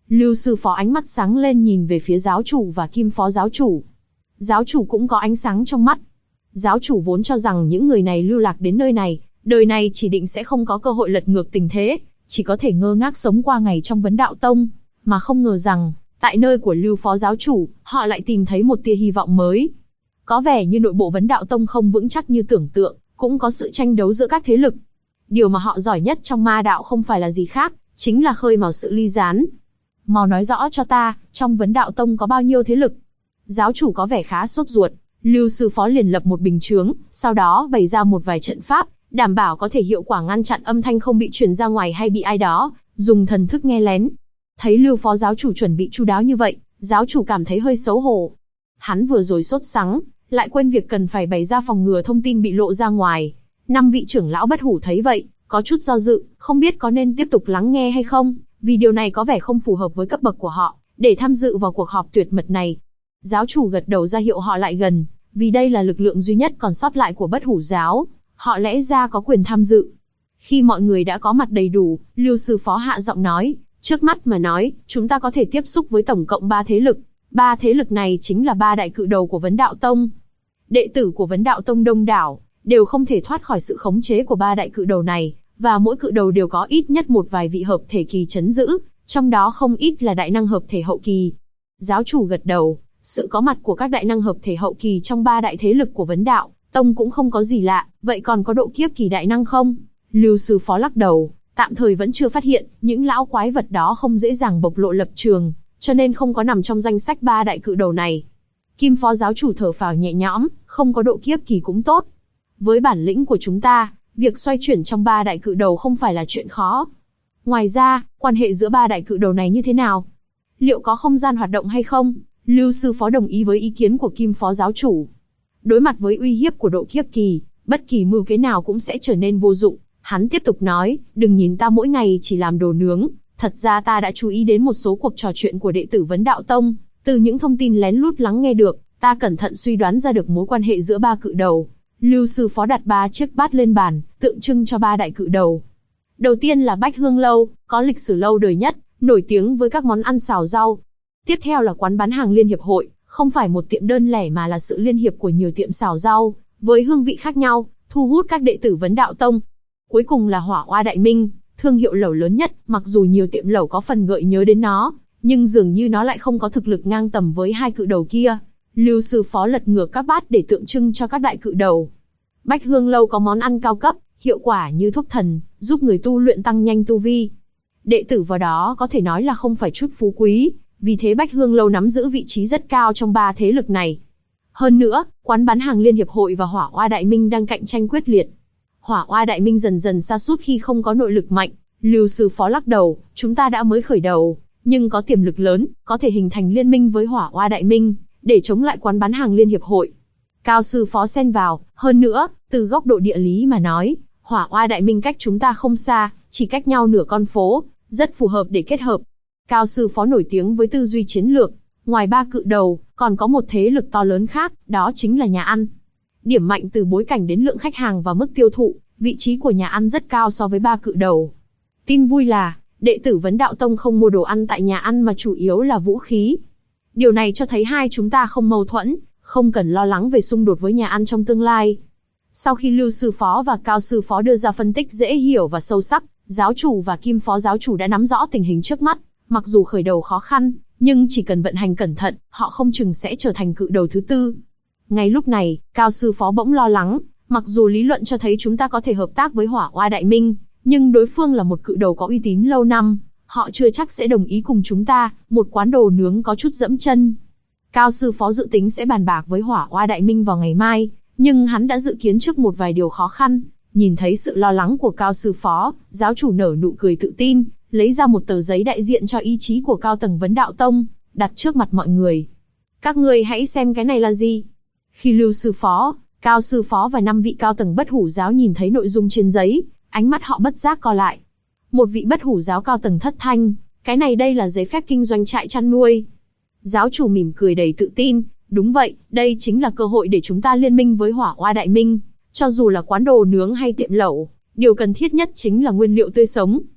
Lưu sư phó ánh mắt sáng lên nhìn về phía giáo chủ và Kim phó giáo chủ. Giáo chủ cũng có ánh sáng trong mắt. Giáo chủ vốn cho rằng những người này lưu lạc đến nơi này, đời này chỉ định sẽ không có cơ hội lật ngược tình thế, chỉ có thể ngơ ngác sống qua ngày trong Vấn Đạo Tông, mà không ngờ rằng, tại nơi của Lưu phó giáo chủ, họ lại tìm thấy một tia hy vọng mới. Có vẻ như nội bộ Vấn Đạo Tông không vững chắc như tưởng tượng, cũng có sự tranh đấu giữa các thế lực. Điều mà họ giỏi nhất trong ma đạo không phải là gì khác, chính là khơi mào sự ly gián. Mau nói rõ cho ta, trong Vấn Đạo Tông có bao nhiêu thế lực? Giáo chủ có vẻ khá sốt ruột. Lưu sư phó liền lập một bình chướng, sau đó bày ra một vài trận pháp, đảm bảo có thể hiệu quả ngăn chặn âm thanh không bị truyền ra ngoài hay bị ai đó dùng thần thức nghe lén. Thấy Lưu phó giáo chủ chuẩn bị chu đáo như vậy, giáo chủ cảm thấy hơi xấu hổ. Hắn vừa rồi sốt sắng, lại quên việc cần phải bày ra phòng ngừa thông tin bị lộ ra ngoài. 5 vị trưởng lão bất hủ thấy vậy, có chút do dự, không biết có nên tiếp tục lắng nghe hay không, vì điều này có vẻ không phù hợp với cấp bậc của họ, để tham dự vào cuộc họp tuyệt mật này. Giáo chủ gật đầu ra hiệu họ lại gần, vì đây là lực lượng duy nhất còn sót lại của bất hủ giáo, họ lẽ ra có quyền tham dự. Khi mọi người đã có mặt đầy đủ, Lưu sư phó hạ giọng nói, trước mắt mà nói, chúng ta có thể tiếp xúc với tổng cộng 3 thế lực. 3 thế lực này chính là 3 đại cự đầu của Vấn Đạo Tông. Đệ tử của Vấn Đạo Tông đông đảo, đều không thể thoát khỏi sự khống chế của 3 đại cự đầu này, và mỗi cự đầu đều có ít nhất một vài vị hợp thể kỳ trấn giữ, trong đó không ít là đại năng hợp thể hậu kỳ. Giáo chủ gật đầu, sự có mặt của các đại năng hợp thể hậu kỳ trong 3 đại thế lực của Vấn Đạo Tông cũng không có gì lạ, vậy còn có độ kiếp kỳ đại năng không? Lưu sư phó lắc đầu, tạm thời vẫn chưa phát hiện, những lão quái vật đó không dễ dàng bộc lộ lập trường, cho nên không có nằm trong danh sách 3 đại cự đầu này. Kim phó giáo chủ thở phào nhẹ nhõm, không có độ kiếp kỳ cũng tốt. Với bản lĩnh của chúng ta, việc xoay chuyển trong 3 đại cự đầu không phải là chuyện khó. Ngoài ra, quan hệ giữa 3 đại cự đầu này như thế nào? Liệu có không gian hoạt động hay không? Lưu sư phó đồng ý với ý kiến của Kim phó giáo chủ. Đối mặt với uy hiếp của độ kiếp kỳ, bất kỳ mưu kế nào cũng sẽ trở nên vô dụng. Hắn tiếp tục nói, đừng nhìn ta mỗi ngày chỉ làm đồ nướng, thật ra ta đã chú ý đến một số cuộc trò chuyện của đệ tử Vấn Đạo Tông, từ những thông tin lén lút lắng nghe được, ta cẩn thận suy đoán ra được mối quan hệ giữa 3 cự đầu. Lưu sư phó đặt 3 chiếc bát lên bàn, tượng trưng cho 3 đại cự đầu. Đầu tiên là Bách Hương Lâu, có lịch sử lâu đời nhất, nổi tiếng với các món ăn xào rau. Tiếp theo là quán bán hàng Liên Hiệp Hội, không phải một tiệm đơn lẻ mà là sự liên hiệp của nhiều tiệm xào rau, với hương vị khác nhau, thu hút các đệ tử Vấn Đạo Tông. Cuối cùng là Hỏa Oa Đại Minh, thương hiệu lẩu lớn nhất, mặc dù nhiều tiệm lẩu có phần gợi nhớ đến nó, nhưng dường như nó lại không có thực lực ngang tầm với 2 cự đầu kia. Lưu sư phó lật ngược các bát để tượng trưng cho các đại cự đầu. Bách Hương Lâu có món ăn cao cấp, hiệu quả như thuốc thần, giúp người tu luyện tăng nhanh tu vi. Đệ tử vào đó có thể nói là không phải chút phú quý, vì thế Bách Hương Lâu nắm giữ vị trí rất cao trong 3 thế lực này. Hơn nữa, quán bán hàng Liên Hiệp Hội và Hỏa Oa Đại Minh đang cạnh tranh quyết liệt. Hỏa Oa Đại Minh dần dần sa sút khi không có nội lực mạnh. Lưu sư phó lắc đầu, chúng ta đã mới khởi đầu, nhưng có tiềm lực lớn, có thể hình thành liên minh với Hỏa Oa Đại Minh, để chống lại quán bán hàng Liên Hiệp Hội. Cao sư phó xen vào, hơn nữa, từ góc độ địa lý mà nói, Hỏa Oa Đại Minh cách chúng ta không xa, chỉ cách nhau nửa con phố, rất phù hợp để kết hợp. Cao sư phó nổi tiếng với tư duy chiến lược, ngoài 3 cự đầu, còn có một thế lực to lớn khác, đó chính là nhà ăn. Điểm mạnh từ bối cảnh đến lượng khách hàng và mức tiêu thụ, vị trí của nhà ăn rất cao so với 3 cự đầu. Tin vui là, đệ tử Vấn Đạo Tông không mua đồ ăn tại nhà ăn mà chủ yếu là vũ khí. Điều này cho thấy hai chúng ta không mâu thuẫn, không cần lo lắng về xung đột với nhà ăn trong tương lai. Sau khi Lưu sư phó và Cao sư phó đưa ra phân tích dễ hiểu và sâu sắc, giáo chủ và Kim phó giáo chủ đã nắm rõ tình hình trước mắt. Mặc dù khởi đầu khó khăn, nhưng chỉ cần vận hành cẩn thận, họ không chừng sẽ trở thành cự đầu thứ 4. Ngay lúc này, Cao sư phó bỗng lo lắng, mặc dù lý luận cho thấy chúng ta có thể hợp tác với Hỏa Oa Đại Minh, nhưng đối phương là một cự đầu có uy tín lâu năm, họ chưa chắc sẽ đồng ý cùng chúng ta, một quán đồ nướng có chút dẫm chân. Cao sư phó dự tính sẽ bàn bạc với Hỏa Oa Đại Minh vào ngày mai, nhưng hắn đã dự kiến trước một vài điều khó khăn. Nhìn thấy sự lo lắng của Cao sư phó, giáo chủ nở nụ cười tự tin, lấy ra một tờ giấy đại diện cho ý chí của cao tầng Vấn Đạo Tông, đặt trước mặt mọi người. Các ngươi hãy xem cái này là gì. Khi Lưu sư phó, Cao sư phó và 5 vị cao tầng bất hủ giáo nhìn thấy nội dung trên giấy, ánh mắt họ bất giác co lại. Một vị bất hủ giáo cao tầng thất thanh, cái này đây là giấy phép kinh doanh trại chăn nuôi. Giáo chủ mỉm cười đầy tự tin, đúng vậy, đây chính là cơ hội để chúng ta liên minh với Hỏa Oa Đại Minh. Cho dù là quán đồ nướng hay tiệm lẩu, điều cần thiết nhất chính là nguyên liệu tươi sống.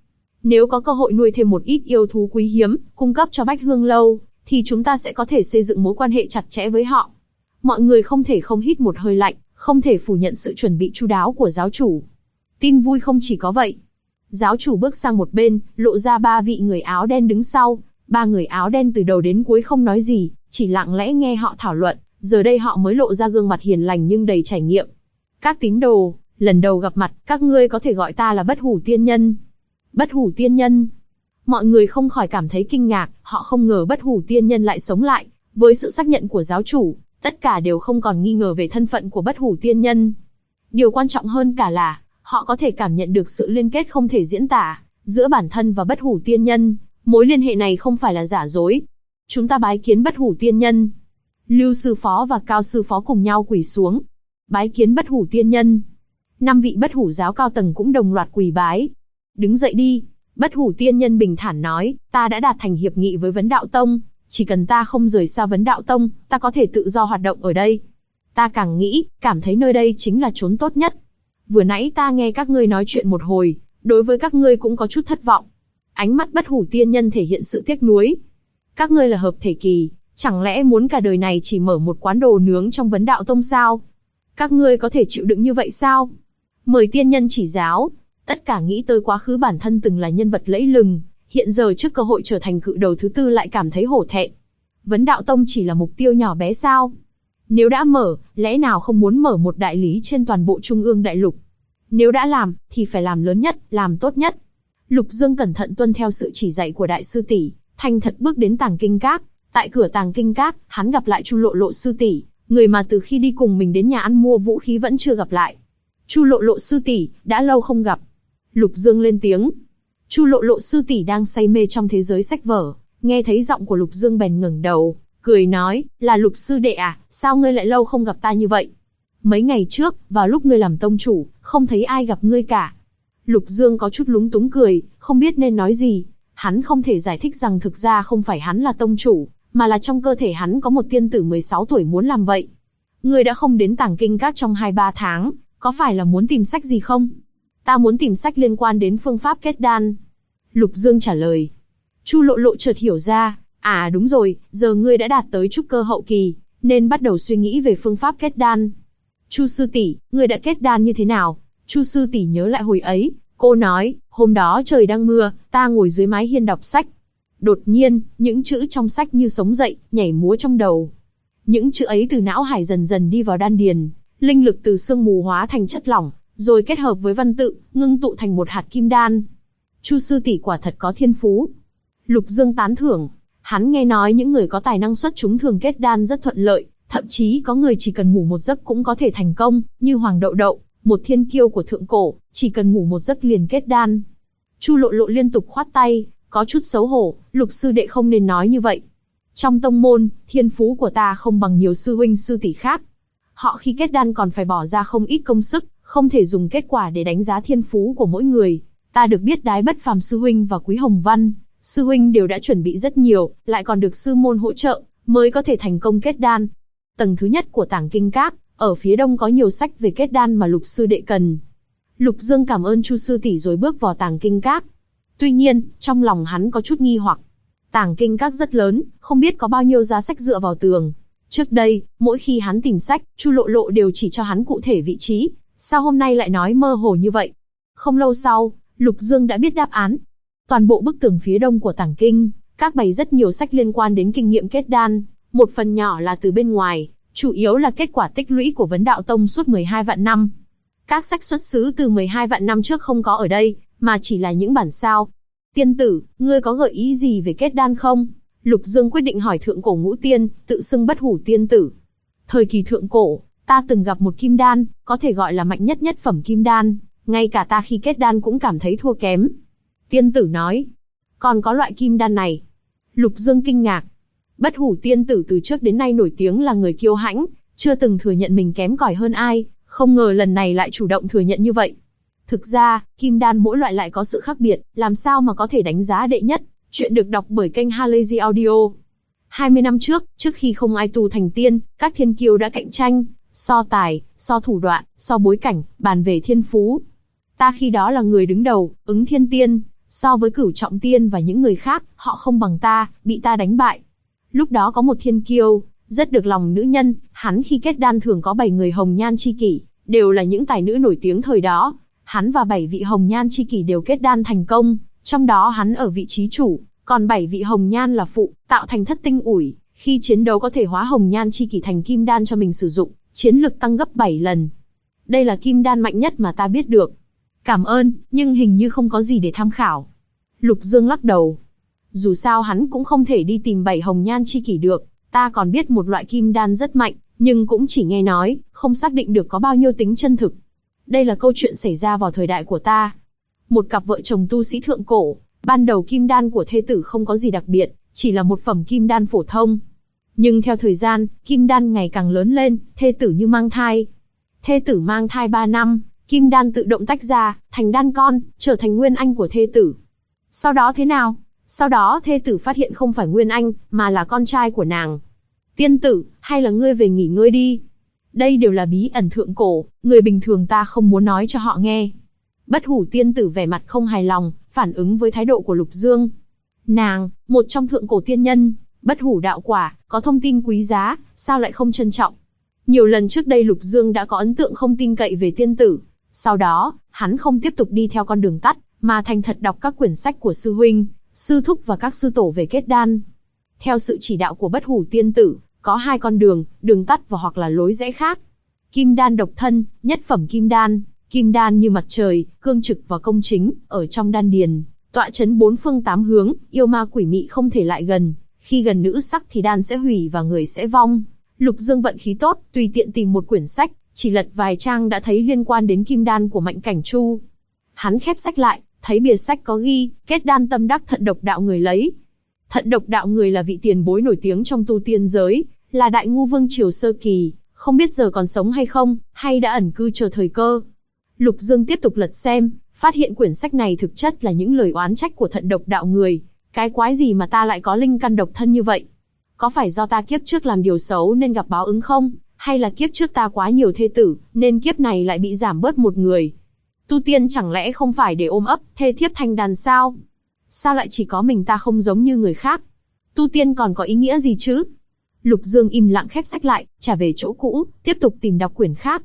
Nếu có cơ hội nuôi thêm một ít yêu thú quý hiếm, cung cấp cho Bách Hương Lâu, thì chúng ta sẽ có thể xây dựng mối quan hệ chặt chẽ với họ. Mọi người không thể không hít một hơi lạnh, không thể phủ nhận sự chuẩn bị chu đáo của giáo chủ. Tin vui không chỉ có vậy. Giáo chủ bước sang một bên, lộ ra 3 vị người áo đen đứng sau. 3 người áo đen từ đầu đến cuối không nói gì, chỉ lặng lẽ nghe họ thảo luận. Giờ đây họ mới lộ ra gương mặt hiền lành nhưng đầy trải nghiệm. Các tín đồ, lần đầu gặp mặt, các ngươi có thể gọi ta là Bất Hủ Tiên Nhân. Bất Hủ Tiên Nhân. Mọi người không khỏi cảm thấy kinh ngạc, họ không ngờ Bất Hủ Tiên Nhân lại sống lại. Với sự xác nhận của giáo chủ, tất cả đều không còn nghi ngờ về thân phận của Bất Hủ Tiên Nhân. Điều quan trọng hơn cả là, họ có thể cảm nhận được sự liên kết không thể diễn tả giữa bản thân và Bất Hủ Tiên Nhân. Mối liên hệ này không phải là giả dối. Chúng ta bái kiến Bất Hủ Tiên Nhân. Lưu sư phó và Cao sư phó cùng nhau quỳ xuống. Bái kiến Bất Hủ Tiên Nhân. 5 vị Bất Hủ giáo cao tầng cũng đồng loạt quỳ bái. Đứng dậy đi. Bất Hủ Tiên Nhân bình thản nói, ta đã đạt thành hiệp nghị với Vấn Đạo Tông. Chỉ cần ta không rời xa Vấn Đạo Tông, ta có thể tự do hoạt động ở đây. Ta càng nghĩ, cảm thấy nơi đây chính là chốn tốt nhất. Vừa nãy ta nghe các ngươi nói chuyện một hồi, đối với các ngươi cũng có chút thất vọng. Ánh mắt Bất Hủ Tiên Nhân thể hiện sự tiếc nuối. Các ngươi là hợp thể kỳ, chẳng lẽ muốn cả đời này chỉ mở một quán đồ nướng trong Vấn Đạo Tông sao? Các ngươi có thể chịu đựng như vậy sao? Mời tiên nhân chỉ giáo. Tất cả nghĩ tới quá khứ bản thân từng là nhân vật lẫy lừng, hiện giờ trước cơ hội trở thành cự đầu thứ tư lại cảm thấy hổ thẹn. Vấn Đạo Tông chỉ là mục tiêu nhỏ bé sao? Nếu đã mở, lẽ nào không muốn mở một đại lý trên toàn bộ Trung ương Đại Lục? Nếu đã làm, thì phải làm lớn nhất, làm tốt nhất. Lục Dương cẩn thận tuân theo sự chỉ dạy của đại sư tỷ, thành thật bước đến Tàng Kinh Các. Tại cửa Tàng Kinh Các, hắn gặp lại Chu Lộ Lộ sư tỷ, người mà từ khi đi cùng mình đến nhà ăn mua vũ khí vẫn chưa gặp lại. Chu Lộ Lộ sư tỷ, đã lâu không gặp. Lục Dương lên tiếng. Chu Lộ Lộ sư tỷ đang say mê trong thế giới sách vở, nghe thấy giọng của Lục Dương bèn ngẩng đầu, cười nói, là Lục sư đệ à, sao ngươi lại lâu không gặp ta như vậy? Mấy ngày trước, vào lúc ngươi làm tông chủ, không thấy ai gặp ngươi cả. Lục Dương có chút lúng túng cười, không biết nên nói gì. Hắn không thể giải thích rằng thực ra không phải hắn là tông chủ, mà là trong cơ thể hắn có một tiên tử 16 tuổi muốn làm vậy. Ngươi đã không đến Tàng Kinh Các trong 2-3 tháng, có phải là muốn tìm sách gì không? Ta muốn tìm sách liên quan đến phương pháp kết đan. Lục Dương trả lời. Chu Lộ Lộ chợt hiểu ra, à đúng rồi, giờ ngươi đã đạt tới trúc cơ hậu kỳ, nên bắt đầu suy nghĩ về phương pháp kết đan. Chu sư tỷ, ngươi đã kết đan như thế nào? Chu sư tỷ nhớ lại hồi ấy, cô nói, hôm đó trời đang mưa, ta ngồi dưới mái hiên đọc sách. Đột nhiên, những chữ trong sách như sống dậy, nhảy múa trong đầu. Những chữ ấy từ não hải dần dần đi vào đan điền, linh lực từ sương mù hóa thành chất lỏng, rồi kết hợp với văn tự, ngưng tụ thành một hạt kim đan. Chu sư tỷ quả thật có thiên phú. Lục Dương tán thưởng, hắn nghe nói những người có tài năng xuất chúng thường kết đan rất thuận lợi, thậm chí có người chỉ cần ngủ một giấc cũng có thể thành công, như Hoàng Đậu Đậu, một thiên kiêu của thượng cổ, chỉ cần ngủ một giấc liền kết đan. Chu Lộ Lộ liên tục khoát tay, có chút xấu hổ, Lục sư đệ không nên nói như vậy. Trong tông môn, thiên phú của ta không bằng nhiều sư huynh sư tỷ khác. Họ khi kết đan còn phải bỏ ra không ít công sức, không thể dùng kết quả để đánh giá thiên phú của mỗi người. Ta được biết Đái Bất Phàm sư huynh và Quý Hồng Văn sư huynh đều đã chuẩn bị rất nhiều, lại còn được sư môn hỗ trợ, mới có thể thành công kết đan. Tầng thứ nhất của Tàng Kinh Các, ở phía đông có nhiều sách về kết đan mà Lục sư đệ cần. Lục Dương cảm ơn Chu sư tỷ rồi bước vào Tàng Kinh Các. Tuy nhiên, trong lòng hắn có chút nghi hoặc. Tàng Kinh Các rất lớn, không biết có bao nhiêu giá sách dựa vào tường. Trước đây, mỗi khi hắn tìm sách, Chu Lộ Lộ đều chỉ cho hắn cụ thể vị trí. Sao hôm nay lại nói mơ hồ như vậy? Không lâu sau, Lục Dương đã biết đáp án. Toàn bộ bức tường phía đông của Tàng Kinh Các bày rất nhiều sách liên quan đến kinh nghiệm kết đan. Một phần nhỏ là từ bên ngoài, chủ yếu là kết quả tích lũy của Vấn Đạo Tông suốt 12 vạn năm. Các sách xuất xứ từ 12 vạn năm trước không có ở đây, mà chỉ là những bản sao. Tiên tử, ngươi có gợi ý gì về kết đan không? Lục Dương quyết định hỏi thượng cổ ngũ tiên, tự xưng Bất Hủ tiên tử. Thời kỳ thượng cổ, ta từng gặp một kim đan, có thể gọi là mạnh nhất nhất phẩm kim đan, ngay cả ta khi kết đan cũng cảm thấy thua kém. Tiên tử nói, còn có loại kim đan này. Lục Dương kinh ngạc. Bất Hủ tiên tử từ trước đến nay nổi tiếng là người kiêu hãnh, chưa từng thừa nhận mình kém cỏi hơn ai, không ngờ lần này lại chủ động thừa nhận như vậy. Thực ra, kim đan mỗi loại lại có sự khác biệt, làm sao mà có thể đánh giá đệ nhất. Chuyện được đọc bởi kênh Halazy Audio. 20 năm trước, trước khi không ai tu thành tiên, các thiên kiêu đã cạnh tranh, so tài, so thủ đoạn, so bối cảnh, bàn về thiên phú. Ta khi đó là người đứng đầu, ứng thiên tiên, So với Cửu Trọng Tiên và những người khác, họ không bằng ta, bị ta đánh bại. Lúc đó có một thiên kiêu, rất được lòng nữ nhân, hắn khi kết đan thường có 7 người hồng nhan chi kỷ, đều là những tài nữ nổi tiếng thời đó. Hắn và 7 vị hồng nhan chi kỷ đều kết đan thành công, trong đó hắn ở vị trí chủ, còn 7 vị hồng nhan là phụ, tạo thành thất tinh ủi, khi chiến đấu có thể hóa hồng nhan chi kỷ thành kim đan cho mình sử dụng, chiến lực tăng gấp 7 lần. Đây là kim đan mạnh nhất mà ta biết được. Cảm ơn, nhưng hình như không có gì để tham khảo. Lục Dương lắc đầu. Dù sao hắn cũng không thể đi tìm 7 hồng nhan chi kỷ được, ta còn biết một loại kim đan rất mạnh, nhưng cũng chỉ nghe nói, không xác định được có bao nhiêu tính chân thực. Đây là câu chuyện xảy ra vào thời đại của ta. Một cặp vợ chồng tu sĩ thượng cổ, ban đầu kim đan của thê tử không có gì đặc biệt, chỉ là một phẩm kim đan phổ thông. Nhưng theo thời gian, kim đan ngày càng lớn lên, thê tử như mang thai. Thê tử mang thai 3 năm, kim đan tự động tách ra, thành đan con, trở thành nguyên anh của thê tử. Sau đó thế nào? Sau đó thê tử phát hiện không phải nguyên anh, mà là con trai của nàng. Tiên tử, hay là ngươi về nghỉ ngơi đi. Đây đều là bí ẩn thượng cổ, người bình thường ta không muốn nói cho họ nghe. Bất Hủ tiên tử vẻ mặt không hài lòng, phản ứng với thái độ của Lục Dương. Nàng, một trong thượng cổ tiên nhân, bất hủ đạo quả, có thông tin quý giá, sao lại không trân trọng? Nhiều lần trước đây Lục Dương đã có ấn tượng không tin cậy về tiên tử. Sau đó, hắn không tiếp tục đi theo con đường tắt, mà thành thật đọc các quyển sách của sư huynh, sư thúc và các sư tổ về kết đan. Theo sự chỉ đạo của bất hủ tiên tử, có 2 con đường, đường tắt và hoặc là lối rẽ khác. Kim đan độc thân, nhất phẩm kim đan như mặt trời, cương trực và công chính, ở trong đan điền, tọa chấn 4 phương 8 hướng, yêu ma quỷ mị không thể lại gần, khi gần nữ sắc thì đan sẽ hủy và người sẽ vong. Lục Dương vận khí tốt, tùy tiện tìm một quyển sách, chỉ lật vài trang đã thấy liên quan đến kim đan của Mạnh Cảnh Chu. Hắn khép sách lại, thấy bìa sách có ghi, kết đan tâm đắc thận độc đạo người lấy. Thận độc đạo người là vị tiền bối nổi tiếng trong tu tiên giới, là đại ngu vương triều sơ kỳ, không biết giờ còn sống hay không, hay đã ẩn cư chờ thời cơ. Lục Dương tiếp tục lật xem, phát hiện quyển sách này thực chất là những lời oán trách của thận độc đạo người. Cái quái gì mà ta lại có linh căn độc thân như vậy? Có phải do ta kiếp trước làm điều xấu nên gặp báo ứng không? Hay là kiếp trước ta quá nhiều thê tử, nên kiếp này lại bị giảm bớt một người? Tu tiên chẳng lẽ không phải để ôm ấp, thê thiếp thành đàn sao? Sao lại chỉ có mình ta không giống như người khác? Tu tiên còn có ý nghĩa gì chứ? Lục Dương im lặng khép sách lại, trả về chỗ cũ, tiếp tục tìm đọc quyển khác.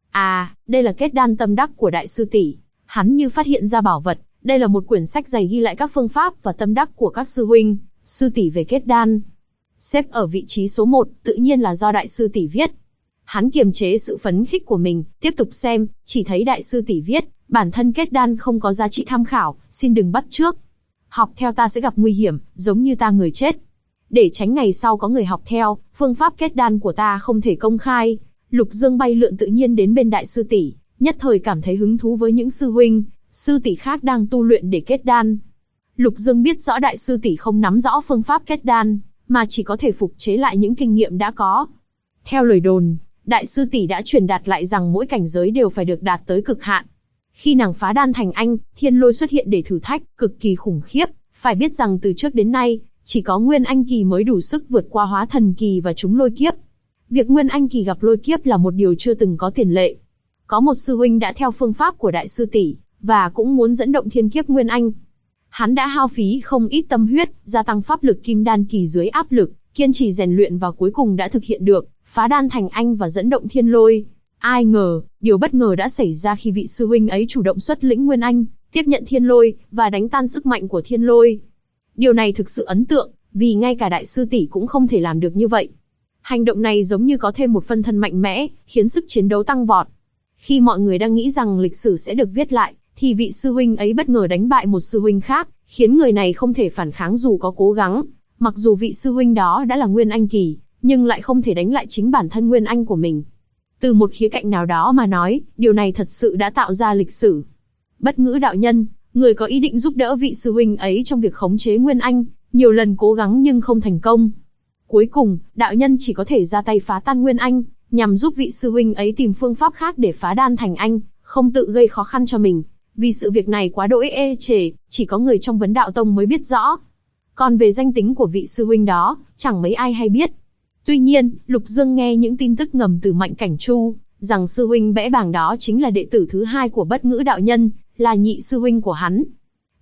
À, đây là kết đan tâm đắc của đại sư tỷ. Hắn như phát hiện ra bảo vật, đây là một quyển sách dày ghi lại các phương pháp và tâm đắc của các sư huynh, sư tỷ về kết đan. Xếp ở vị trí số 1, tự nhiên là do đại sư tỷ viết. Hắn kiềm chế sự phấn khích của mình, tiếp tục xem, chỉ thấy đại sư tỷ viết, bản thân kết đan không có giá trị tham khảo, xin đừng bắt chước. Học theo ta sẽ gặp nguy hiểm, giống như ta người chết. Để tránh ngày sau có người học theo, phương pháp kết đan của ta không thể công khai. Lục Dương bay lượn tự nhiên đến bên đại sư tỷ, nhất thời cảm thấy hứng thú với những sư huynh, sư tỷ khác đang tu luyện để kết đan. Lục Dương biết rõ đại sư tỷ không nắm rõ phương pháp kết đan, mà chỉ có thể phục chế lại những kinh nghiệm đã có. Theo lời đồn, đại sư tỷ đã truyền đạt lại rằng mỗi cảnh giới đều phải được đạt tới cực hạn. Khi nàng phá đan thành anh, thiên lôi xuất hiện để thử thách, cực kỳ khủng khiếp. Phải biết rằng từ trước đến nay, chỉ có Nguyên Anh kỳ mới đủ sức vượt qua hóa thần kỳ và trúng lôi kiếp. Việc Nguyên Anh kỳ gặp lôi kiếp là một điều chưa từng có tiền lệ. Có một sư huynh đã theo phương pháp của đại sư tỷ, và cũng muốn dẫn động thiên kiếp Nguyên Anh. Hắn đã hao phí không ít tâm huyết, gia tăng pháp lực kim đan kỳ dưới áp lực, kiên trì rèn luyện và cuối cùng đã thực hiện được, phá đan thành anh và dẫn động thiên lôi. Ai ngờ, điều bất ngờ đã xảy ra khi vị sư huynh ấy chủ động xuất lĩnh Nguyên Anh, tiếp nhận thiên lôi, và đánh tan sức mạnh của thiên lôi. Điều này thực sự ấn tượng, vì ngay cả đại sư tỷ cũng không thể làm được như vậy. Hành động này giống như có thêm một phân thân mạnh mẽ, khiến sức chiến đấu tăng vọt. Khi mọi người đang nghĩ rằng lịch sử sẽ được viết lại, thì vị sư huynh ấy bất ngờ đánh bại một sư huynh khác, khiến người này không thể phản kháng dù có cố gắng. Mặc dù vị sư huynh đó đã là Nguyên Anh kỳ, nhưng lại không thể đánh lại chính bản thân Nguyên Anh của mình. Từ một khía cạnh nào đó mà nói, điều này thật sự đã tạo ra lịch sử. Bất Ngữ đạo nhân, người có ý định giúp đỡ vị sư huynh ấy trong việc khống chế Nguyên Anh, nhiều lần cố gắng nhưng không thành công. Cuối cùng, đạo nhân chỉ có thể ra tay phá tan Nguyên Anh, nhằm giúp vị sư huynh ấy tìm phương pháp khác để phá đan thành anh, không tự gây khó khăn cho mình. Vì sự việc này quá đỗi ê chề, chỉ có người trong Vấn Đạo Tông mới biết rõ. Còn về danh tính của vị sư huynh đó, chẳng mấy ai hay biết. Tuy nhiên, Lục Dương nghe những tin tức ngầm từ Mạnh Cảnh Chu, rằng sư huynh bẽ bàng đó chính là đệ tử thứ 2 của Bất Ngữ đạo nhân, là nhị sư huynh của hắn.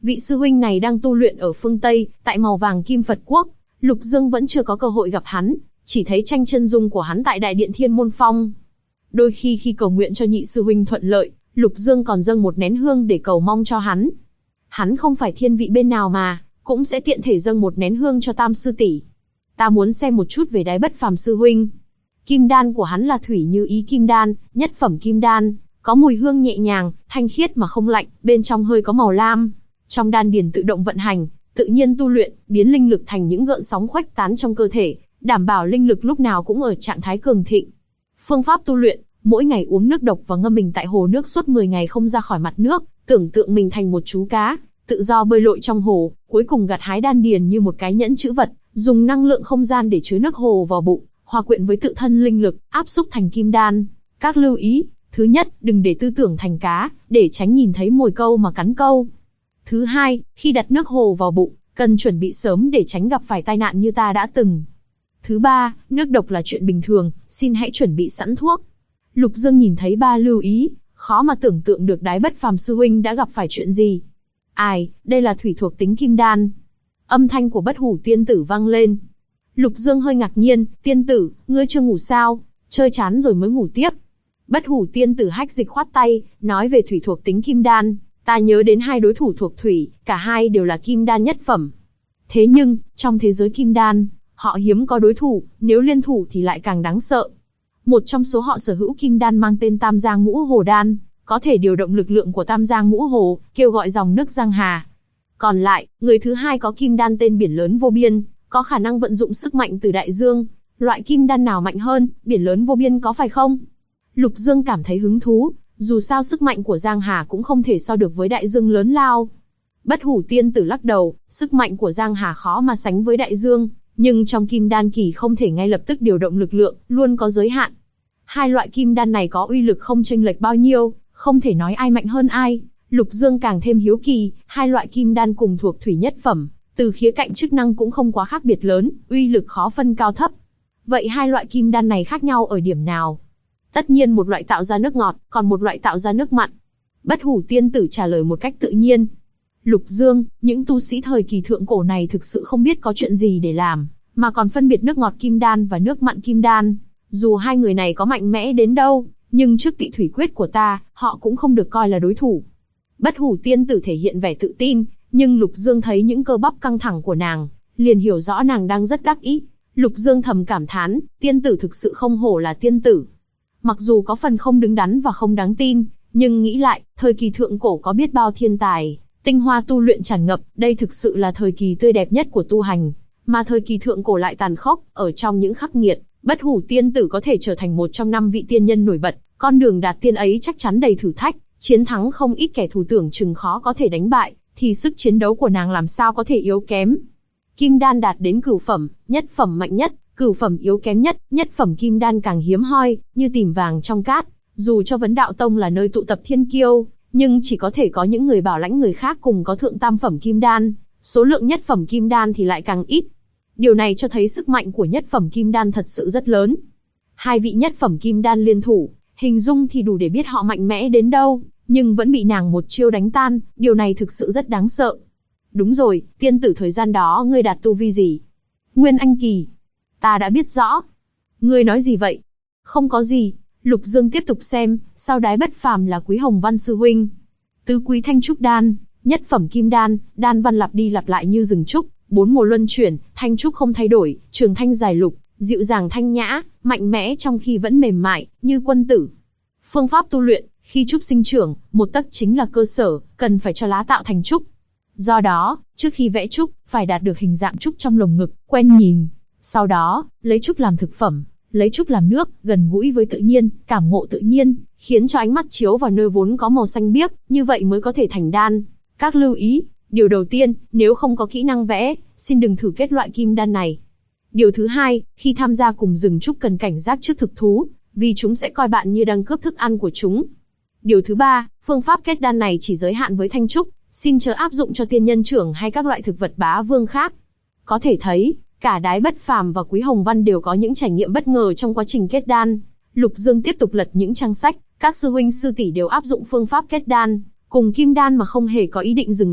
Vị sư huynh này đang tu luyện ở phương Tây, tại màu vàng Kim Phật Quốc. Lục Dương vẫn chưa có cơ hội gặp hắn, chỉ thấy tranh chân dung của hắn tại đại điện Thiên Môn Phong. Đôi khi cầu nguyện cho nhị sư huynh thuận lợi, Lục Dương còn dâng một nén hương để cầu mong cho hắn. Hắn không phải thiên vị bên nào mà, cũng sẽ tiện thể dâng một nén hương cho tam sư tỷ. Ta muốn xem một chút về Đái Bất Phàm sư huynh. Kim đan của hắn là thủy như ý kim đan, nhất phẩm kim đan, có mùi hương nhẹ nhàng, thanh khiết mà không lạnh, bên trong hơi có màu lam. Trong đan điền tự động vận hành, tự nhiên tu luyện, biến linh lực thành những gợn sóng khuếch tán trong cơ thể, đảm bảo linh lực lúc nào cũng ở trạng thái cường thịnh. Phương pháp tu luyện, mỗi ngày uống nước độc và ngâm mình tại hồ nước suốt 10 ngày không ra khỏi mặt nước, tưởng tượng mình thành một chú cá, tự do bơi lội trong hồ, cuối cùng gặt hái đan điền như một cái nhẫn chữ vật, dùng năng lượng không gian để chứa nước hồ vào bụng, hòa quyện với tự thân linh lực, áp xúc thành kim đan. Các lưu ý, thứ nhất, đừng để tư tưởng thành cá, để tránh nhìn thấy mồi câu mà cắn câu. Thứ hai, khi đặt nước hồ vào bụng, cần chuẩn bị sớm để tránh gặp phải tai nạn như ta đã từng. Thứ ba, nước độc là chuyện bình thường, xin hãy chuẩn bị sẵn thuốc. Lục Dương nhìn thấy 3 lưu ý, khó mà tưởng tượng được Đái Bất Phàm sư huynh đã gặp phải chuyện gì. Ai, đây là thủy thuộc tính kim đan. Âm thanh của Bất Hủ tiên tử vang lên. Lục Dương hơi ngạc nhiên, tiên tử, ngươi chưa ngủ sao? Chơi chán rồi mới ngủ tiếp. Bất Hủ tiên tử hách dịch khoát tay, nói về thủy thuộc tính kim đan. Ta nhớ đến 2 đối thủ thuộc thủy, cả hai đều là kim đan nhất phẩm. Thế nhưng, trong thế giới kim đan, họ hiếm có đối thủ, nếu liên thủ thì lại càng đáng sợ. Một trong số họ sở hữu kim đan mang tên Tam Giang Ngũ Hồ Đan, có thể điều động lực lượng của Tam Giang Ngũ Hồ, kêu gọi dòng nước Giang Hà. Còn lại, người thứ hai có kim đan tên Biển Lớn Vô Biên, có khả năng vận dụng sức mạnh từ đại dương. Loại kim đan nào mạnh hơn, Biển Lớn Vô Biên có phải không? Lục Dương cảm thấy hứng thú, dù sao sức mạnh của Giang Hà cũng không thể so được với đại dương lớn lao. Bất Hủ tiên tử lắc đầu, sức mạnh của Giang Hà khó mà sánh với đại dương, nhưng trong kim đan kỳ không thể ngay lập tức điều động lực lượng, luôn có giới hạn. 2 loại kim đan này có uy lực không chênh lệch bao nhiêu, không thể nói ai mạnh hơn ai. Lục Dương càng thêm hiếu kỳ, 2 loại kim đan cùng thuộc thủy nhất phẩm, từ khía cạnh chức năng cũng không quá khác biệt lớn, uy lực khó phân cao thấp. Vậy 2 loại kim đan này khác nhau ở điểm nào? Tất nhiên một loại tạo ra nước ngọt, còn một loại tạo ra nước mặn. Bất Hủ tiên tử trả lời một cách tự nhiên. Lục Dương, những tu sĩ thời kỳ thượng cổ này thực sự không biết có chuyện gì để làm, mà còn phân biệt nước ngọt kim đan và nước mặn kim đan. Dù 2 người này có mạnh mẽ đến đâu, nhưng trước Tị Thủy Quyết của ta, họ cũng không được coi là đối thủ. Bất Hủ tiên tử thể hiện vẻ tự tin, nhưng Lục Dương thấy những cơ bắp căng thẳng của nàng, liền hiểu rõ nàng đang rất đắc ý. Lục Dương thầm cảm thán, tiên tử thực sự không hổ là tiên tử. Mặc dù có phần không đứng đắn và không đáng tin, nhưng nghĩ lại, thời kỳ thượng cổ có biết bao thiên tài, tinh hoa tu luyện tràn ngập, đây thực sự là thời kỳ tươi đẹp nhất của tu hành. Mà thời kỳ thượng cổ lại tàn khốc, ở trong những khắc nghiệt, Bất Hủ tiên tử có thể trở thành một trong 5 vị tiên nhân nổi bật, con đường đạt tiên ấy chắc chắn đầy thử thách, chiến thắng không ít kẻ thù tưởng chừng khó có thể đánh bại, thì sức chiến đấu của nàng làm sao có thể yếu kém. Kim đan đạt đến cửu phẩm, nhất phẩm mạnh nhất, cửu phẩm yếu kém nhất, nhất phẩm kim đan càng hiếm hoi, như tìm vàng trong cát. Dù cho Vấn Đạo Tông là nơi tụ tập thiên kiêu, nhưng chỉ có thể có những người bảo lãnh người khác cùng có thượng tam phẩm kim đan, số lượng nhất phẩm kim đan thì lại càng ít. Điều này cho thấy sức mạnh của nhất phẩm kim đan thật sự rất lớn. 2 vị nhất phẩm kim đan liên thủ, hình dung thì đủ để biết họ mạnh mẽ đến đâu, nhưng vẫn bị nàng một chiêu đánh tan, điều này thực sự rất đáng sợ. Đúng rồi, tiên tử thời gian đó ngươi đạt tu vi gì? Nguyên Anh kỳ. Ta đã biết rõ. Ngươi nói gì vậy? Không có gì. Lục Dương tiếp tục xem, sau Đái Bất Phàm là Quý Hồng Văn sư huynh. Tứ quý thanh trúc đan, nhất phẩm kim đan, đan văn lặp đi lặp lại như rừng trúc, 4 mùa luân chuyển, thanh trúc không thay đổi, trường thanh dài lục, dịu dàng thanh nhã, mạnh mẽ trong khi vẫn mềm mại, như quân tử. Phương pháp tu luyện, khi trúc sinh trưởng, 1 tấc chính là cơ sở, cần phải cho lá tạo thành trúc. Do đó, trước khi vẽ trúc, phải đạt được hình dạng trúc trong lồng ngực, quen nhìn. Sau đó, lấy trúc làm thực phẩm, lấy trúc làm nước, gần gũi với tự nhiên, cảm ngộ tự nhiên, khiến cho ánh mắt chiếu vào nơi vốn có màu xanh biếc, như vậy mới có thể thành đan. Các lưu ý, điều đầu tiên, nếu không có kỹ năng vẽ, xin đừng thử kết loại kim đan này. Điều thứ hai, khi tham gia cùng rừng trúc cần cảnh giác trước thực thú, vì chúng sẽ coi bạn như đang cướp thức ăn của chúng. Điều thứ ba, phương pháp kết đan này chỉ giới hạn với thanh trúc, xin chớ áp dụng cho tiên nhân trưởng hay các loại thực vật bá vương khác. Có thể thấy, cả Đái Bất Phàm và Quý Hồng Văn đều có những trải nghiệm bất ngờ trong quá trình kết đan. Lục Dương tiếp tục lật những trang sách, các sư huynh sư tỷ đều áp dụng phương pháp kết đan, cùng kim đan mà không hề có ý định dừng lại,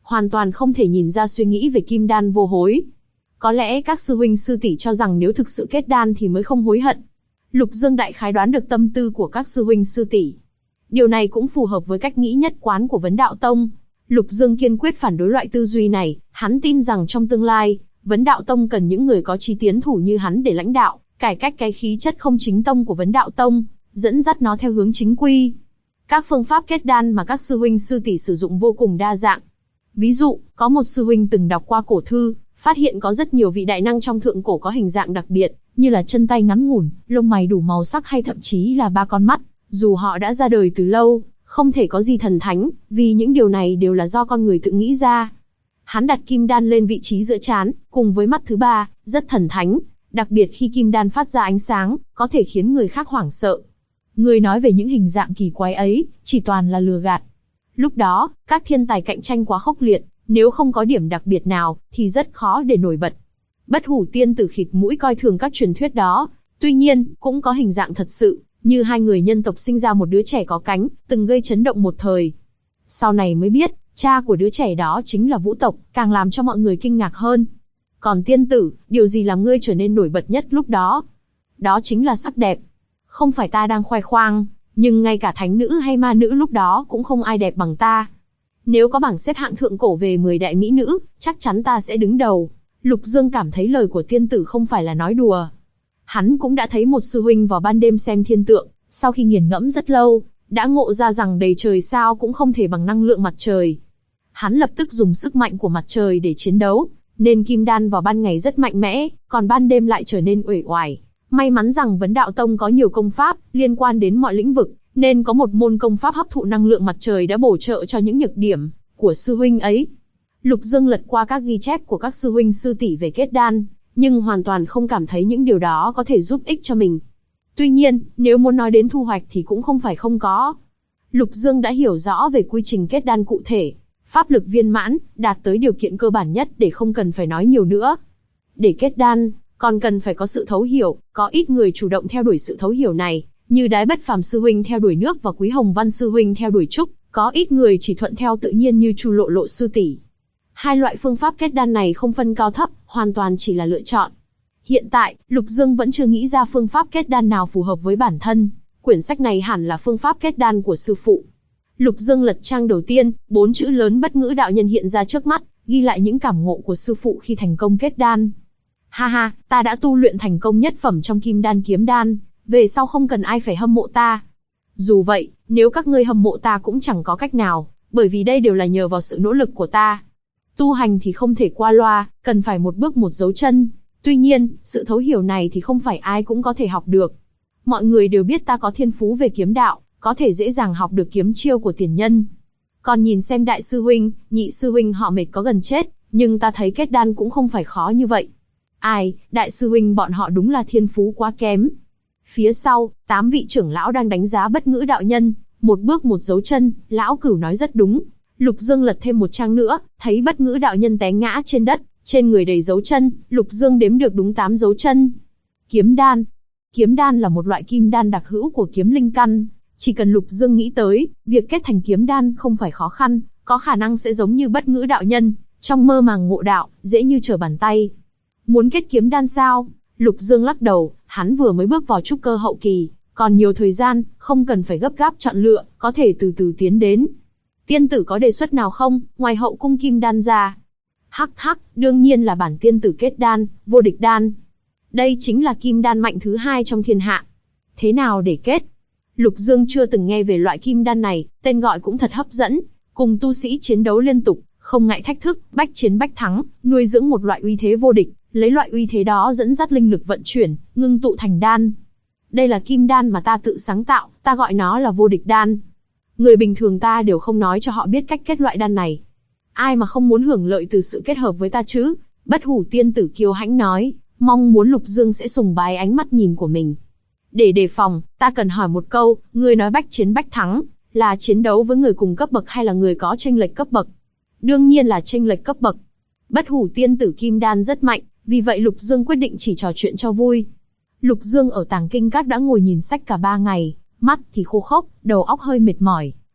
hoàn toàn không thể nhìn ra suy nghĩ về kim đan vô hối. Có lẽ các sư huynh sư tỷ cho rằng nếu thực sự kết đan thì mới không hối hận. Lục Dương đại khái đoán được tâm tư của các sư huynh sư tỷ. Điều này cũng phù hợp với cách nghĩ nhất quán của Vấn Đạo Tông. Lục Dương kiên quyết phản đối loại tư duy này, hắn tin rằng trong tương lai, Vấn Đạo Tông cần những người có chí tiến thủ như hắn để lãnh đạo, cải cách cái khí chất không chính tông của Vấn Đạo Tông, dẫn dắt nó theo hướng chính quy. Các phương pháp kết đan mà các sư huynh sư tỷ sử dụng vô cùng đa dạng. Ví dụ, có một sư huynh từng đọc qua cổ thư, phát hiện có rất nhiều vị đại năng trong thượng cổ có hình dạng đặc biệt, như là chân tay ngắn ngủn, lông mày đủ màu sắc hay thậm chí là 3 con mắt. Dù họ đã ra đời từ lâu, không thể có gì thần thánh, vì những điều này đều là do con người tự nghĩ ra. Hắn đặt kim đan lên vị trí giữa trán, cùng với mắt thứ 3, rất thần thánh, đặc biệt khi kim đan phát ra ánh sáng, có thể khiến người khác hoảng sợ. Người nói về những hình dạng kỳ quái ấy, chỉ toàn là lừa gạt. Lúc đó, các thiên tài cạnh tranh quá khốc liệt, nếu không có điểm đặc biệt nào, thì rất khó để nổi bật. Bất Hủ tiên tử khịt mũi coi thường các truyền thuyết đó, tuy nhiên, cũng có hình dạng thật sự, như 2 người nhân tộc sinh ra một đứa trẻ có cánh, từng gây chấn động một thời. Sau này mới biết, cha của đứa trẻ đó chính là Vũ tộc, càng làm cho mọi người kinh ngạc hơn. Còn tiên tử, điều gì làm ngươi trở nên nổi bật nhất lúc đó? Đó chính là sắc đẹp. Không phải ta đang khoe khoang, nhưng ngay cả thánh nữ hay ma nữ lúc đó cũng không ai đẹp bằng ta. Nếu có bảng xếp hạng thượng cổ về 10 đại mỹ nữ, chắc chắn ta sẽ đứng đầu. Lục Dương cảm thấy lời của tiên tử không phải là nói đùa. Hắn cũng đã thấy một sư huynh vào ban đêm xem thiên tượng, sau khi nghiền ngẫm rất lâu, đã ngộ ra rằng đầy trời sao cũng không thể bằng năng lượng mặt trời. Hắn lập tức dùng sức mạnh của mặt trời để chiến đấu, nên kim đan vào ban ngày rất mạnh mẽ, còn ban đêm lại trở nên uể oải. May mắn rằng Vấn Đạo Tông có nhiều công pháp liên quan đến mọi lĩnh vực, nên có một môn công pháp hấp thụ năng lượng mặt trời đã bổ trợ cho những nhược điểm của sư huynh ấy. Lục Dương lật qua các ghi chép của các sư huynh sư tỷ về kết đan, nhưng hoàn toàn không cảm thấy những điều đó có thể giúp ích cho mình. Tuy nhiên, nếu muốn nói đến thu hoạch thì cũng không phải không có. Lục Dương đã hiểu rõ về quy trình kết đan cụ thể, pháp lực viên mãn, đạt tới điều kiện cơ bản nhất để không cần phải nói nhiều nữa. Để kết đan, còn cần phải có sự thấu hiểu, có ít người chủ động theo đuổi sự thấu hiểu này, như Đái Bất Phàm sư huynh theo đuổi nước và Quý Hồng Văn sư huynh theo đuổi trúc, có ít người chỉ thuận theo tự nhiên như Chu Lộ Lộ sư tỷ. Hai loại phương pháp kết đan này không phân cao thấp, hoàn toàn chỉ là lựa chọn. Hiện tại, Lục Dương vẫn chưa nghĩ ra phương pháp kết đan nào phù hợp với bản thân. Quyển sách này hẳn là phương pháp kết đan của sư phụ. Lục Dương lật trang đầu tiên, 4 chữ lớn Bất Ngữ đạo nhân hiện ra trước mắt, ghi lại những cảm ngộ của sư phụ khi thành công kết đan. Ha ha, ta đã tu luyện thành công nhất phẩm trong Kim Đan Kiếm Đan, về sau không cần ai phải hâm mộ ta. Dù vậy, nếu các ngươi hâm mộ ta cũng chẳng có cách nào, bởi vì đây đều là nhờ vào sự nỗ lực của ta. Tu hành thì không thể qua loa, cần phải một bước một dấu chân. Tuy nhiên, sự thấu hiểu này thì không phải ai cũng có thể học được. Mọi người đều biết ta có thiên phú về kiếm đạo, có thể dễ dàng học được kiếm chiêu của tiền nhân. Còn nhìn xem đại sư huynh, nhị sư huynh họ mệt có gần chết, nhưng ta thấy kết đan cũng không phải khó như vậy. Ai, đại sư huynh bọn họ đúng là thiên phú quá kém. Phía sau, 8 vị trưởng lão đang đánh giá Bất Ngữ đạo nhân, một bước một dấu chân, lão Cửu nói rất đúng. Lục Dương lật thêm một trang nữa, thấy Bất Ngữ đạo nhân té ngã trên đất, trên người đầy dấu chân, Lục Dương đếm được đúng 8 dấu chân. Kiếm đan. Kiếm đan là một loại kim đan đặc hữu của kiếm linh căn, chỉ cần Lục Dương nghĩ tới, việc kết thành kiếm đan không phải khó khăn, có khả năng sẽ giống như Bất Ngữ đạo nhân, trong mơ màng ngộ đạo, dễ như trở bàn tay. Muốn kết kiếm đan sao? Lục Dương lắc đầu, hắn vừa mới bước vào trúc cơ hậu kỳ, còn nhiều thời gian, không cần phải gấp gáp chọn lựa, có thể từ từ tiến đến. Tiên tử có đề xuất nào không, ngoài hậu cung kim đan ra? Hắc hắc, đương nhiên là bản tiên tử kết đan, vô địch đan. Đây chính là kim đan mạnh thứ 2 trong thiên hạ. Thế nào để kết? Lục Dương chưa từng nghe về loại kim đan này, tên gọi cũng thật hấp dẫn. Cùng tu sĩ chiến đấu liên tục, không ngại thách thức, bách chiến bách thắng, nuôi dưỡng một loại uy thế vô địch, lấy loại uy thế đó dẫn dắt linh lực vận chuyển, ngưng tụ thành đan. Đây là kim đan mà ta tự sáng tạo, ta gọi nó là vô địch đan. Người bình thường ta đều không nói cho họ biết cách kết loại đan này. Ai mà không muốn hưởng lợi từ sự kết hợp với ta chứ? Bất Hủ tiên tử kiêu hãnh nói, mong muốn Lục Dương sẽ sùng bái ánh mắt nhìn của mình. Để đề phòng, ta cần hỏi một câu, ngươi nói bách chiến bách thắng, là chiến đấu với người cùng cấp bậc hay là người có chênh lệch cấp bậc? Đương nhiên là chênh lệch cấp bậc. Bất Hủ tiên tử kim đan rất mạnh, vì vậy Lục Dương quyết định chỉ trò chuyện cho vui. Lục Dương ở Tàng Kinh Các đã ngồi nhìn sách cả 3 ngày, mắt thì khô khốc, đầu óc hơi mệt mỏi,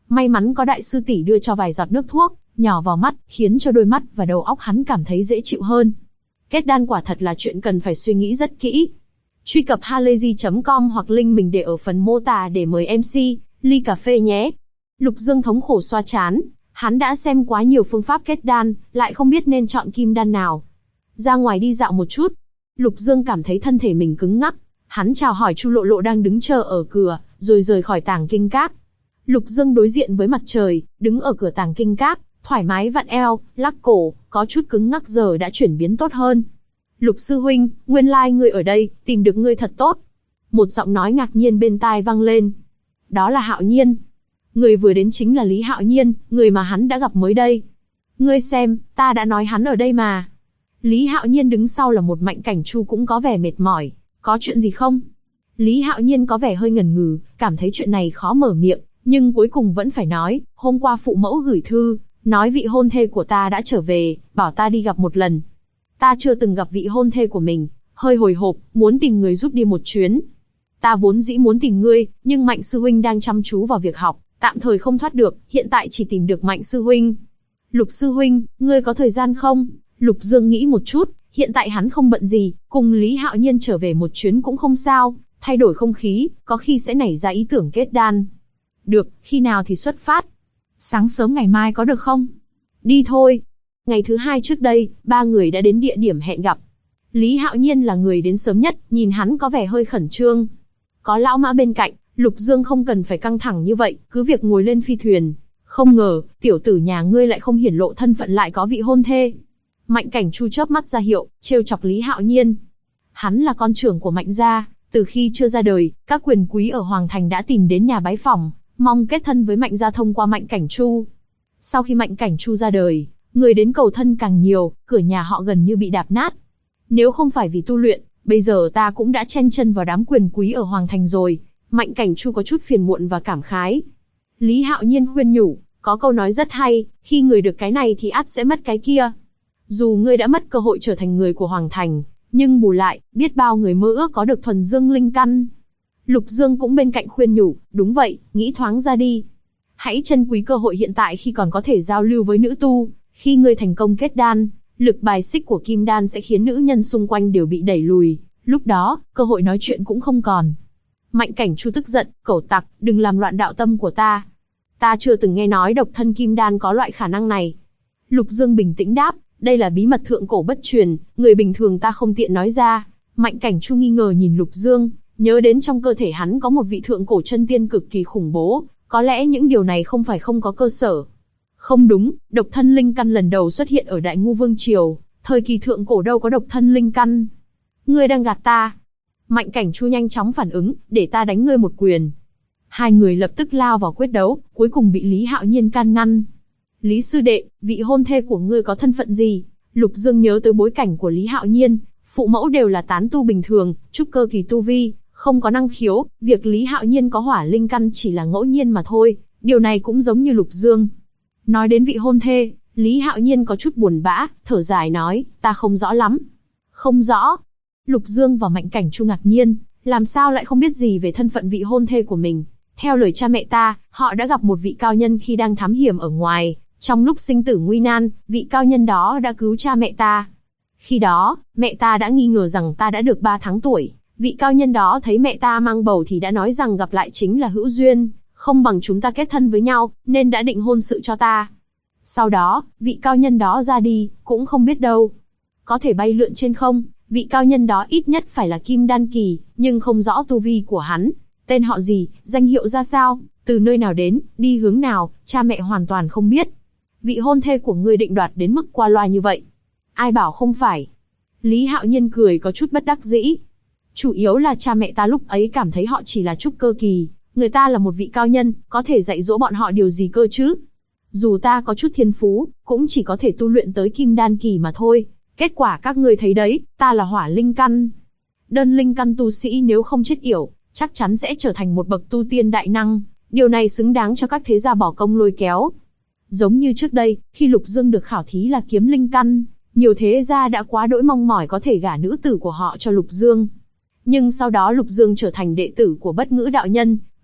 May mắn có đại sư tỷ đưa cho vài giọt nước thuốc, nhỏ vào mắt, khiến cho đôi mắt và đầu óc hắn cảm thấy dễ chịu hơn. Kết đan quả thật là chuyện cần phải suy nghĩ rất kỹ. Truy cập halayzi.com hoặc link mình để ở phần mô tả để mời MC, ly cà phê nhé. Lục Dương thống khổ xoa trán, hắn đã xem quá nhiều phương pháp kết đan, lại không biết nên chọn kim đan nào. Ra ngoài đi dạo một chút, Lục Dương cảm thấy thân thể mình cứng ngắc, hắn chào hỏi Chu Lộ Lộ đang đứng chờ ở cửa, rồi rời khỏi tàng kinh các. Lục Dương đối diện với mặt trời, đứng ở cửa tàng kinh các, thoải mái vặn eo, lắc cổ, có chút cứng ngắc giờ đã chuyển biến tốt hơn. Lục sư huynh, nguyên lai ngươi ở đây, tìm được ngươi thật tốt. Một giọng nói ngạc nhiên bên tai vang lên. Đó là Hạo Nhiên. Người vừa đến chính là Lý Hạo Nhiên, người mà hắn đã gặp mới đây. Ngươi xem, ta đã nói hắn ở đây mà. Lý Hạo Nhiên đứng sau là một Mạnh Cảnh Chu cũng có vẻ mệt mỏi. Có chuyện gì không? Lý Hạo Nhiên có vẻ hơi ngần ngừ, cảm thấy chuyện này khó mở miệng, nhưng cuối cùng vẫn phải nói. Hôm qua phụ mẫu gửi thư, nói vị hôn thê của ta đã trở về, bảo ta đi gặp một lần. Ta chưa từng gặp vị hôn thê của mình, hơi hồi hộp, muốn tìm người giúp đi một chuyến. Ta vốn dĩ muốn tìm ngươi, nhưng Mạnh sư huynh đang chăm chú vào việc học, tạm thời không thoát được, hiện tại chỉ tìm được Mạnh sư huynh. Lục sư huynh, ngươi có thời gian không? Lục Dương nghĩ một chút, hiện tại hắn không bận gì, cùng Lý Hạo Nhiên trở về một chuyến cũng không sao, thay đổi không khí, có khi sẽ nảy ra ý tưởng kết đan. Được, khi nào thì xuất phát? Sáng sớm ngày mai có được không? Đi thôi. Ngày thứ hai trước đây, ba người đã đến địa điểm hẹn gặp. Lý Hạo Nhiên là người đến sớm nhất, nhìn hắn có vẻ hơi khẩn trương. Có lão Mã bên cạnh, Lục Dương không cần phải căng thẳng như vậy, cứ việc ngồi lên phi thuyền. Không ngờ, tiểu tử nhà ngươi lại không hiển lộ thân phận lại có vị hôn thê. Mạnh Cảnh Chu chớp mắt ra hiệu, trêu chọc Lý Hạo Nhiên. Hắn là con trưởng của Mạnh gia, từ khi chưa ra đời, các quyền quý ở Hoàng Thành đã tìm đến nhà bái phỏng, mong kết thân với Mạnh gia thông qua Mạnh Cảnh Chu. Sau khi Mạnh Cảnh Chu ra đời, người đến cầu thân càng nhiều, cửa nhà họ gần như bị đạp nát. Nếu không phải vì tu luyện, bây giờ ta cũng đã chen chân vào đám quyền quý ở Hoàng Thành rồi. Mạnh Cảnh Chu có chút phiền muộn và cảm khái. Lý Hạo Nhiên khuyên nhủ, có câu nói rất hay, khi người được cái này thì ắt sẽ mất cái kia. Dù ngươi đã mất cơ hội trở thành người của Hoàng Thành, nhưng bù lại, biết bao người mơ ước có được thuần dương linh căn. Lục Dương cũng bên cạnh khuyên nhủ, đúng vậy, nghĩ thoáng ra đi. Hãy trân quý cơ hội hiện tại khi còn có thể giao lưu với nữ tu, khi ngươi thành công kết đan, lực bài xích của kim đan sẽ khiến nữ nhân xung quanh đều bị đẩy lùi, lúc đó, cơ hội nói chuyện cũng không còn. Mạnh Cảnh Chu tức giận, cẩu tặc, đừng làm loạn đạo tâm của ta. Ta chưa từng nghe nói độc thân kim đan có loại khả năng này. Lục Dương bình tĩnh đáp, đây là bí mật thượng cổ bất truyền, người bình thường ta không tiện nói ra. Mạnh Cảnh Chu nghi ngờ nhìn Lục Dương, nhớ đến trong cơ thể hắn có một vị thượng cổ chân tiên cực kỳ khủng bố, có lẽ những điều này không phải không có cơ sở. Không đúng, độc thân linh căn lần đầu xuất hiện ở Đại Ngu Vương Triều, thời kỳ thượng cổ đâu có độc thân linh căn. Ngươi đang gạt ta. Mạnh Cảnh Chu nhanh chóng phản ứng, để ta đánh ngươi một quyền. Hai người lập tức lao vào quyết đấu, cuối cùng bị Lý Hạo Nhiên can ngăn. Lý sư đệ, vị hôn thê của ngươi có thân phận gì? Lục Dương nhớ tới bối cảnh của Lý Hạo Nhiên, phụ mẫu đều là tán tu bình thường, trúc cơ kỳ tu vi, không có năng khiếu, việc Lý Hạo Nhiên có hỏa linh căn chỉ là ngẫu nhiên mà thôi, điều này cũng giống như Lục Dương. Nói đến vị hôn thê, Lý Hạo Nhiên có chút buồn bã, thở dài nói, ta không rõ lắm. Không rõ. Lục Dương và Mạnh Cảnh Chu ngạc nhiên, làm sao lại không biết gì về thân phận vị hôn thê của mình. Theo lời cha mẹ ta, họ đã gặp một vị cao nhân khi đang thám hiểm ở ngoài, trong lúc sinh tử nguy nan, vị cao nhân đó đã cứu cha mẹ ta. Khi đó, mẹ ta đã nghi ngờ rằng ta đã được 3 tháng tuổi, vị cao nhân đó thấy mẹ ta mang bầu thì đã nói rằng gặp lại chính là hữu duyên, không bằng chúng ta kết thân với nhau, nên đã định hôn sự cho ta. Sau đó, vị cao nhân đó ra đi, cũng không biết đâu. Có thể bay lượn trên không, vị cao nhân đó ít nhất phải là kim đan kỳ, nhưng không rõ tu vi của hắn. Tên họ gì, danh hiệu ra sao, từ nơi nào đến, đi hướng nào, cha mẹ hoàn toàn không biết. Vị hôn thê của ngươi định đoạt đến mức qua loa như vậy. Ai bảo không phải. Lý Hạo Nhiên cười có chút bất đắc dĩ. Chủ yếu là cha mẹ ta lúc ấy cảm thấy họ chỉ là trúc cơ kỳ, người ta là một vị cao nhân, có thể dạy dỗ bọn họ điều gì cơ chứ. Dù ta có chút thiên phú, cũng chỉ có thể tu luyện tới kim đan kỳ mà thôi. Kết quả các ngươi thấy đấy, ta là hỏa linh căn. Đơn linh căn tu sĩ nếu không chết yểu, chắc chắn sẽ trở thành một bậc tu tiên đại năng. Điều này xứng đáng cho các thế gia bỏ công lôi kéo. Giống như trước đây, khi Lục Dương được khảo thí là kiếm linh căn, nhiều thế gia đã quá đỗi mong mỏi có thể gả nữ tử của họ cho Lục Dương. Nhưng sau đó Lục Dương trở thành đệ tử của Bất Ngữ đạo nhân,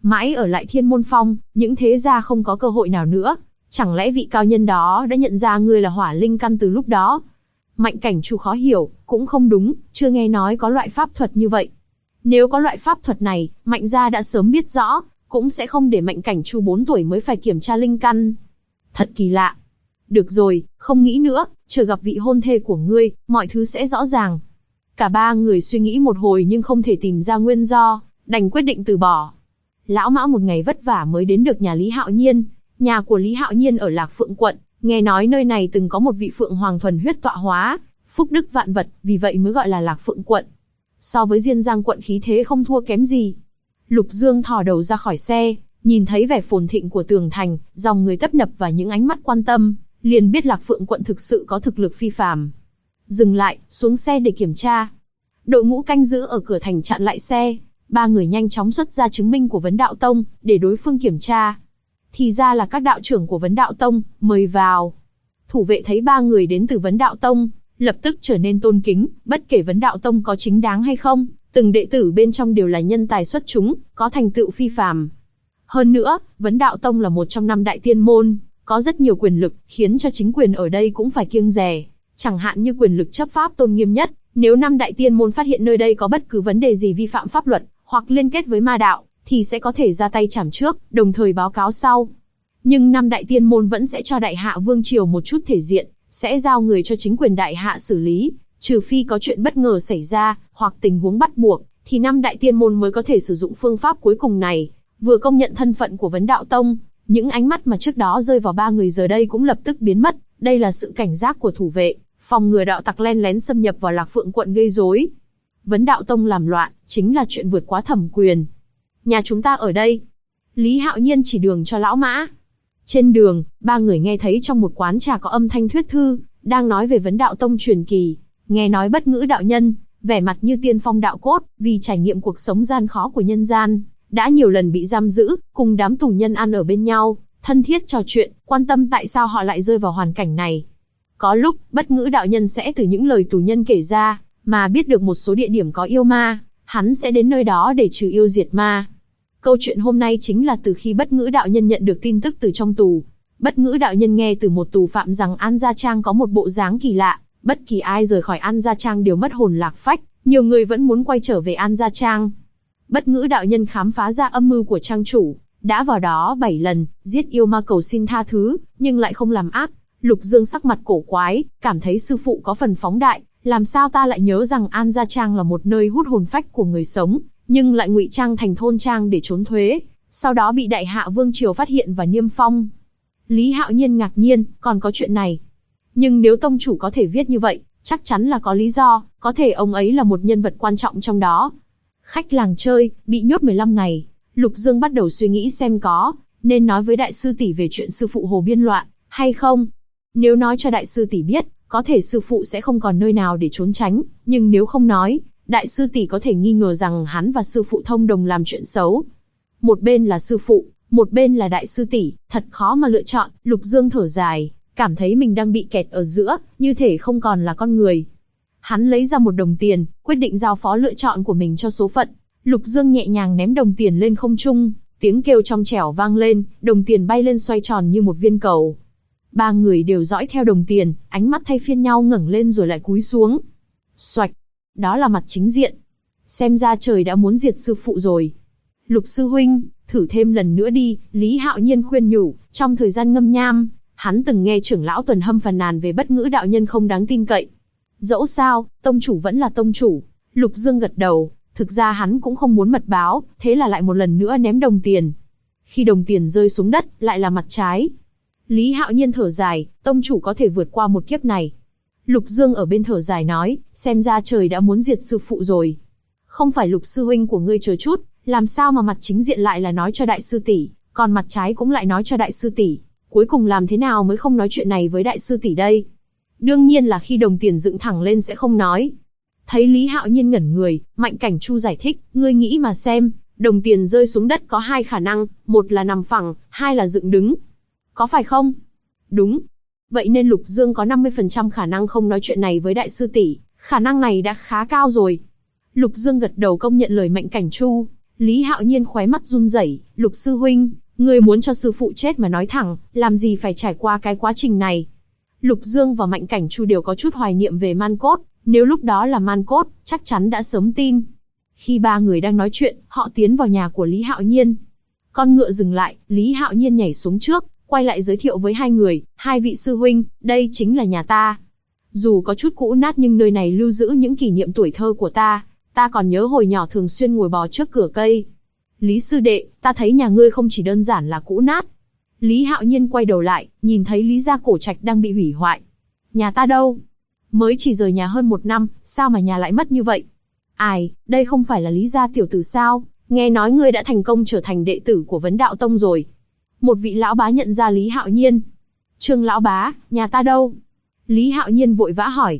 Mãi ở lại Thiên Môn Phong, những thế gia không có cơ hội nào nữa. Chẳng lẽ vị cao nhân đó đã nhận ra ngươi là hỏa linh căn từ lúc đó? Mạnh Cảnh Chu khó hiểu, cũng không đúng, chưa nghe nói có loại pháp thuật như vậy. Nếu có loại pháp thuật này, Mạnh gia đã sớm biết rõ, cũng sẽ không để Mạnh Cảnh Chu 4 tuổi mới phải kiểm tra linh căn. Thật kỳ lạ. Được rồi, không nghĩ nữa, chờ gặp vị hôn thê của ngươi, mọi thứ sẽ rõ ràng. Cả ba người suy nghĩ một hồi nhưng không thể tìm ra nguyên do, đành quyết định từ bỏ. Lão Mã một ngày vất vả mới đến được nhà Lý Hạo Nhiên. Nhà của Lý Hạo Nhiên ở Lạc Phượng quận, nghe nói nơi này từng có một vị phượng hoàng thuần huyết tọa hóa, phúc đức vạn vật, vì vậy mới gọi là Lạc Phượng quận. So với Diên Giang quận khí thế không thua kém gì. Lục Dương thò đầu ra khỏi xe, nhìn thấy vẻ phồn thịnh của tường thành, dòng người tấp nập và những ánh mắt quan tâm, liền biết Lạc Phượng quận thực sự có thực lực phi phàm. Dừng lại, xuống xe để kiểm tra. Đội ngũ canh giữ ở cửa thành chặn lại xe, ba người nhanh chóng xuất ra chứng minh của Vấn Đạo Tông, để đối phương kiểm tra. Thì ra là các đạo trưởng của Vấn Đạo Tông, mời vào. Thủ vệ thấy ba người đến từ Vấn Đạo Tông, lập tức trở nên tôn kính, bất kể Vấn Đạo Tông có chính đáng hay không, từng đệ tử bên trong đều là nhân tài xuất chúng, có thành tựu phi phàm. Hơn nữa, Vấn Đạo Tông là một trong 5 đại tiên môn, có rất nhiều quyền lực, khiến cho chính quyền ở đây cũng phải kiêng dè. Chẳng hạn như quyền lực chấp pháp tôn nghiêm nhất, nếu 5 đại tiên môn phát hiện nơi đây có bất cứ vấn đề gì vi phạm pháp luật, hoặc liên kết với ma đạo, thì sẽ có thể ra tay trảm trước, đồng thời báo cáo sau. Nhưng 5 đại tiên môn vẫn sẽ cho đại hạ vương triều một chút thể diện, sẽ giao người cho chính quyền đại hạ xử lý, trừ phi có chuyện bất ngờ xảy ra, hoặc tình huống bắt buộc, thì 5 đại tiên môn mới có thể sử dụng phương pháp cuối cùng này. Vừa công nhận thân phận của Vấn Đạo Tông, những ánh mắt mà trước đó rơi vào ba người giờ đây cũng lập tức biến mất, đây là sự cảnh giác của thủ vệ, phòng ngừa đạo tặc len lén xâm nhập vào Lạc Phượng quận gây rối. Vấn Đạo Tông làm loạn, chính là chuyện vượt quá thẩm quyền. Nhà chúng ta ở đây. Lý Hạo Nhiên chỉ đường cho lão Mã. Trên đường, ba người nghe thấy trong một quán trà có âm thanh thuyết thư, đang nói về Vấn Đạo Tông truyền kỳ. Nghe nói Bất Ngữ đạo nhân, vẻ mặt như tiên phong đạo cốt, vì trải nghiệm cuộc sống gian khó của nhân gian, đã nhiều lần bị giam giữ, cùng đám tù nhân ăn ở bên nhau, thân thiết trò chuyện, quan tâm tại sao họ lại rơi vào hoàn cảnh này. Có lúc, Bất Ngữ đạo nhân sẽ từ những lời tù nhân kể ra, mà biết được một số địa điểm có yêu ma, hắn sẽ đến nơi đó để trừ yêu diệt ma. Câu chuyện hôm nay chính là từ khi Bất Ngữ đạo nhân nhận được tin tức từ trong tù. Bất Ngữ đạo nhân nghe từ một tù phạm rằng An Gia Trang có một bộ dáng kỳ lạ, bất kỳ ai rời khỏi An Gia Trang đều mất hồn lạc phách, nhiều người vẫn muốn quay trở về An Gia Trang. Bất Ngữ đạo nhân khám phá ra âm mưu của trang chủ, đã vào đó 7 lần, giết yêu ma cầu xin tha thứ, nhưng lại không làm ác. Lục Dương sắc mặt cổ quái, cảm thấy sư phụ có phần phóng đại, làm sao ta lại nhớ rằng An Gia Trang là một nơi hút hồn phách của người sống, nhưng lại ngụy trang thành thôn trang để trốn thuế, sau đó bị đại hạ vương triều phát hiện và niêm phong. Lý Hạo Nhiên ngạc nhiên, còn có chuyện này. Nhưng nếu tông chủ có thể viết như vậy, chắc chắn là có lý do, có thể ông ấy là một nhân vật quan trọng trong đó. Khách làng chơi, bị nhốt 15 ngày, Lục Dương bắt đầu suy nghĩ xem có nên nói với đại sư tỷ về chuyện sư phụ hồ biên loạn, hay không. Nếu nói cho đại sư tỷ biết, có thể sư phụ sẽ không còn nơi nào để trốn tránh, nhưng nếu không nói, đại sư tỷ có thể nghi ngờ rằng hắn và sư phụ thông đồng làm chuyện xấu. Một bên là sư phụ, một bên là đại sư tỷ, thật khó mà lựa chọn. Lục Dương thở dài, cảm thấy mình đang bị kẹt ở giữa, như thể không còn là con người. Hắn lấy ra một đồng tiền, quyết định giao phó lựa chọn của mình cho số phận. Lục Dương nhẹ nhàng ném đồng tiền lên không trung, tiếng kêu trong trẻo vang lên, đồng tiền bay lên xoay tròn như một viên cầu. Ba người đều dõi theo đồng tiền, ánh mắt thay phiên nhau ngẩng lên rồi lại cúi xuống. Xoạch, đó là mặt chính diện. Xem ra trời đã muốn diệt sư phụ rồi. Lục sư huynh, thử thêm lần nữa đi, Lý Hạo Nhiên khuyên nhủ. Trong thời gian ngâm nham, hắn từng nghe trưởng lão Tuần Hâm phàn nàn về Bất Ngữ đạo nhân không đáng tin cậy. Dẫu sao, tông chủ vẫn là tông chủ. Lục Dương gật đầu, thực ra hắn cũng không muốn mật báo, thế là lại một lần nữa ném đồng tiền. Khi đồng tiền rơi xuống đất, lại là mặt trái. Lý Hạo Nhiên thở dài, tông chủ có thể vượt qua một kiếp này. Lục Dương ở bên thở dài nói, xem ra trời đã muốn diệt sư phụ rồi. Không phải Lục sư huynh của ngươi chờ chút, làm sao mà mặt chính diện lại là nói cho đại sư tỷ, còn mặt trái cũng lại nói cho đại sư tỷ. Cuối cùng làm thế nào mới không nói chuyện này với đại sư tỷ đây? Đương nhiên là khi đồng tiền dựng thẳng lên sẽ không nói. Thấy Lý Hạo Nhiên ngẩn người, Mạnh Cảnh Chu giải thích, ngươi nghĩ mà xem, đồng tiền rơi xuống đất có 2 khả năng, một là nằm phẳng, 2 là dựng đứng. Có phải không? Đúng. Vậy nên Lục Dương có 50% khả năng không nói chuyện này với đại sư tỷ, khả năng này đã khá cao rồi. Lục Dương gật đầu công nhận lời Mạnh Cảnh Chu, Lý Hạo Nhiên khóe mắt run rẩy, Lục sư huynh, ngươi muốn cho sư phụ chết mà nói thẳng, làm gì phải trải qua cái quá trình này. Lục Dương và Mạnh Cảnh Chu đều có chút hoài niệm về Man Cốt, nếu lúc đó là Man Cốt, chắc chắn đã sớm tin. Khi ba người đang nói chuyện, họ tiến vào nhà của Lý Hạo Nhiên. Con ngựa dừng lại, Lý Hạo Nhiên nhảy xuống trước, quay lại giới thiệu với hai người, hai vị sư huynh, đây chính là nhà ta. Dù có chút cũ nát nhưng nơi này lưu giữ những kỷ niệm tuổi thơ của ta còn nhớ hồi nhỏ thường xuyên ngồi bò trước cửa cây. Lý sư đệ, ta thấy nhà ngươi không chỉ đơn giản là cũ nát. Lý Hạo Nhiên quay đầu lại, nhìn thấy Lý gia cổ trạch đang bị hủy hoại. Nhà ta đâu? Mới chỉ rời nhà hơn 1 năm, sao mà nhà lại mất như vậy? Ai, đây không phải là Lý gia tiểu tử sao? Nghe nói ngươi đã thành công trở thành đệ tử của Vấn Đạo Tông rồi. Một vị lão bá nhận ra Lý Hạo Nhiên. Trương lão bá, nhà ta đâu? Lý Hạo Nhiên vội vã hỏi.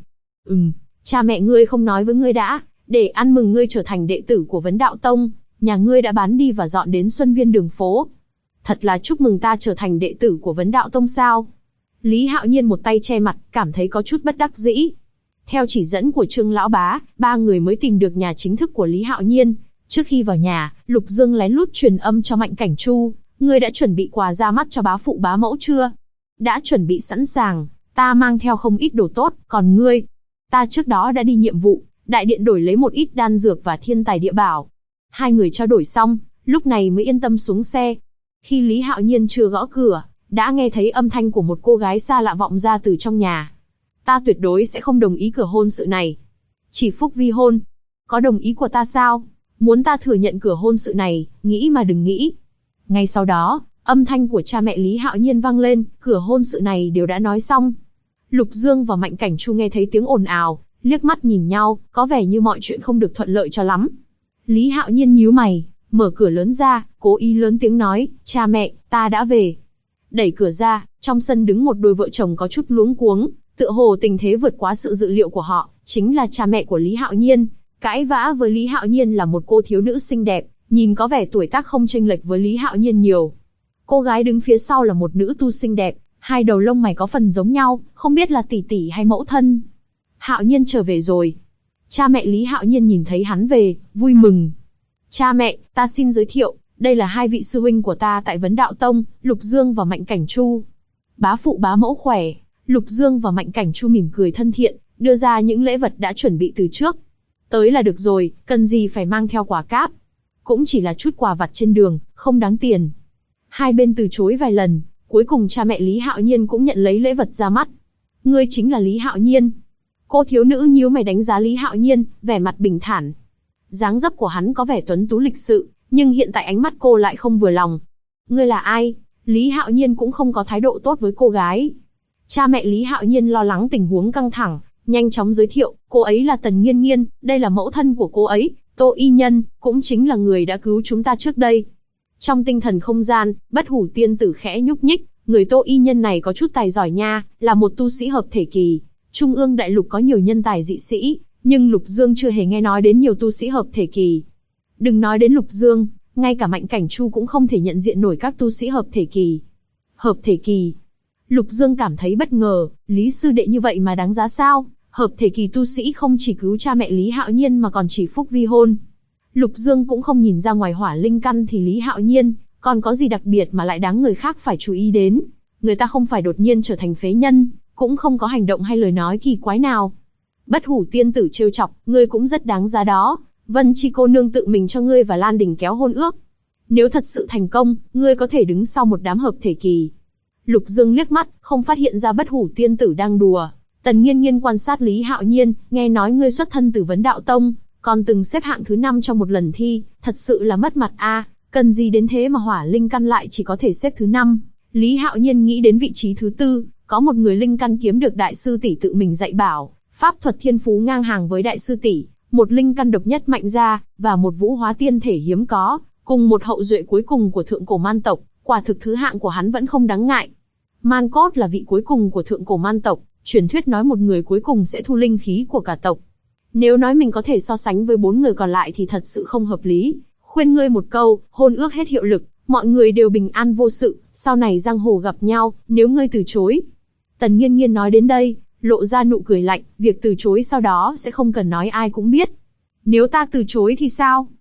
Cha mẹ ngươi không nói với ngươi đã, để ăn mừng ngươi trở thành đệ tử của Vấn Đạo Tông, nhà ngươi đã bán đi và dọn đến Xuân Viên đường phố. Thật là chúc mừng ta trở thành đệ tử của Vấn Đạo Tông sao? Lý Hạo Nhiên một tay che mặt, cảm thấy có chút bất đắc dĩ. Theo chỉ dẫn của Trương lão bá, ba người mới tìm được nhà chính thức của Lý Hạo Nhiên. Trước khi vào nhà, Lục Dương lén lút truyền âm cho Mạnh Cảnh Chu, ngươi đã chuẩn bị quà ra mắt cho bá phụ bá mẫu chưa? Đã chuẩn bị sẵn sàng, ta mang theo không ít đồ tốt, còn ngươi? Ta trước đó đã đi nhiệm vụ, đại điện đổi lấy một ít đan dược và thiên tài địa bảo. Hai người trao đổi xong, lúc này mới yên tâm xuống xe. Khi Lý Hạo Nhiên chưa gõ cửa, đã nghe thấy âm thanh của một cô gái xa lạ vọng ra từ trong nhà. Ta tuyệt đối sẽ không đồng ý cửa hôn sự này. Chỉ Phúc vi hôn. Có đồng ý của ta sao? Muốn ta thừa nhận cửa hôn sự này, nghĩ mà đừng nghĩ. Ngay sau đó, âm thanh của cha mẹ Lý Hạo Nhiên vang lên, cửa hôn sự này đều đã nói xong. Lục Dương và Mạnh Cảnh Chu nghe thấy tiếng ồn ào, liếc mắt nhìn nhau, có vẻ như mọi chuyện không được thuận lợi cho lắm. Lý Hạo Nhiên nhíu mày, mở cửa lớn ra, cố ý lớn tiếng nói, cha mẹ, ta đã về. Đẩy cửa ra, trong sân đứng một đôi vợ chồng có chút luống cuống, tựa hồ tình thế vượt quá sự dự liệu của họ, chính là cha mẹ của Lý Hạo Nhiên. Cãi vã với Lý Hạo Nhiên là một cô thiếu nữ xinh đẹp, nhìn có vẻ tuổi tác không chênh lệch với Lý Hạo Nhiên nhiều. Cô gái đứng phía sau là một nữ tu xinh đẹp, hai đầu lông mày có phần giống nhau, không biết là tỷ tỷ hay mẫu thân. Hạo Nhiên trở về rồi. Cha mẹ Lý Hạo Nhiên nhìn thấy hắn về, vui mừng. Cha mẹ, ta xin giới thiệu, đây là hai vị sư huynh của ta tại Vấn Đạo Tông, Lục Dương và Mạnh Cảnh Chu. Bá phụ bá mẫu khỏe. Lục Dương và Mạnh Cảnh Chu mỉm cười thân thiện, đưa ra những lễ vật đã chuẩn bị từ trước. Tới là được rồi, cần gì phải mang theo quà cáp. Cũng chỉ là chút quà vặt trên đường, không đáng tiền. Hai bên từ chối vài lần, cuối cùng cha mẹ Lý Hạo Nhiên cũng nhận lấy lễ vật ra mắt. Ngươi chính là Lý Hạo Nhiên. Cô thiếu nữ nhíu mày đánh giá Lý Hạo Nhiên, vẻ mặt bình thản. Dáng dấp của hắn có vẻ tuấn tú lịch sự, nhưng hiện tại ánh mắt cô lại không vừa lòng. Ngươi là ai? Lý Hạo Nhiên cũng không có thái độ tốt với cô gái. Cha mẹ Lý Hạo Nhiên lo lắng tình huống căng thẳng, nhanh chóng giới thiệu, cô ấy là Tần Nghiên Nghiên, đây là mẫu thân của cô ấy, Tô Y Nhân, cũng chính là người đã cứu chúng ta trước đây. Trong tinh thần không gian, Bất Hủ tiên tử khẽ nhúc nhích, người Tô Y Nhân này có chút tài giỏi nha, là một tu sĩ hợp thể kỳ. Trung ương đại lục có nhiều nhân tài dị sĩ, nhưng Lục Dương chưa hề nghe nói đến nhiều tu sĩ hợp thể kỳ. Đừng nói đến Lục Dương, ngay cả Mạnh Cảnh Chu cũng không thể nhận diện nổi các tu sĩ hợp thể kỳ. Hợp thể kỳ. Lục Dương cảm thấy bất ngờ, Lý sư đệ như vậy mà đáng giá sao? Hợp thể kỳ tu sĩ không chỉ cứu cha mẹ Lý Hạo Nhiên mà còn chỉ phúc vi hôn. Lục Dương cũng không nhìn ra ngoài hỏa linh căn thì Lý Hạo Nhiên còn có gì đặc biệt mà lại đáng người khác phải chú ý đến. Người ta không phải đột nhiên trở thành phế nhân, cũng không có hành động hay lời nói kỳ quái nào. Bất Hủ tiên tử trêu chọc, ngươi cũng rất đáng giá đó. Vân Chi cô nương tự mình cho ngươi và Lan Đình kéo hôn ước. Nếu thật sự thành công, ngươi có thể đứng sau một đám hợp thể kỳ. Lục Dương liếc mắt, không phát hiện ra Bất Hủ tiên tử đang đùa. Tần Nghiên Nghiên quan sát Lý Hạo Nhiên, nghe nói ngươi xuất thân từ Vấn Đạo Tông, còn từng xếp hạng thứ 5 trong một lần thi, thật sự là mất mặt a. Cần gì đến thế mà hỏa linh căn lại chỉ có thể xếp thứ 5. Lý Hạo Nhiên nghĩ đến vị trí thứ 4, có một người linh căn kiếm được đại sư tỷ tự mình dạy bảo, pháp thuật thiên phú ngang hàng với đại sư tỷ, một linh căn độc nhất mạnh ra, và một vũ hóa tiên thể hiếm có, cùng một hậu duệ cuối cùng của thượng cổ man tộc, quả thực thứ hạng của hắn vẫn không đáng ngại. Man Cốt là vị cuối cùng của thượng cổ man tộc, truyền thuyết nói một người cuối cùng sẽ thu linh khí của cả tộc. Nếu nói mình có thể so sánh với 4 người còn lại thì thật sự không hợp lý. Khuyên ngươi một câu, hôn ước hết hiệu lực, mọi người đều bình an vô sự, sau này giang hồ gặp nhau, nếu ngươi từ chối. Tần Nghiên Nghiên nói đến đây, lộ ra nụ cười lạnh, việc từ chối sau đó sẽ không cần nói ai cũng biết. Nếu ta từ chối thì sao?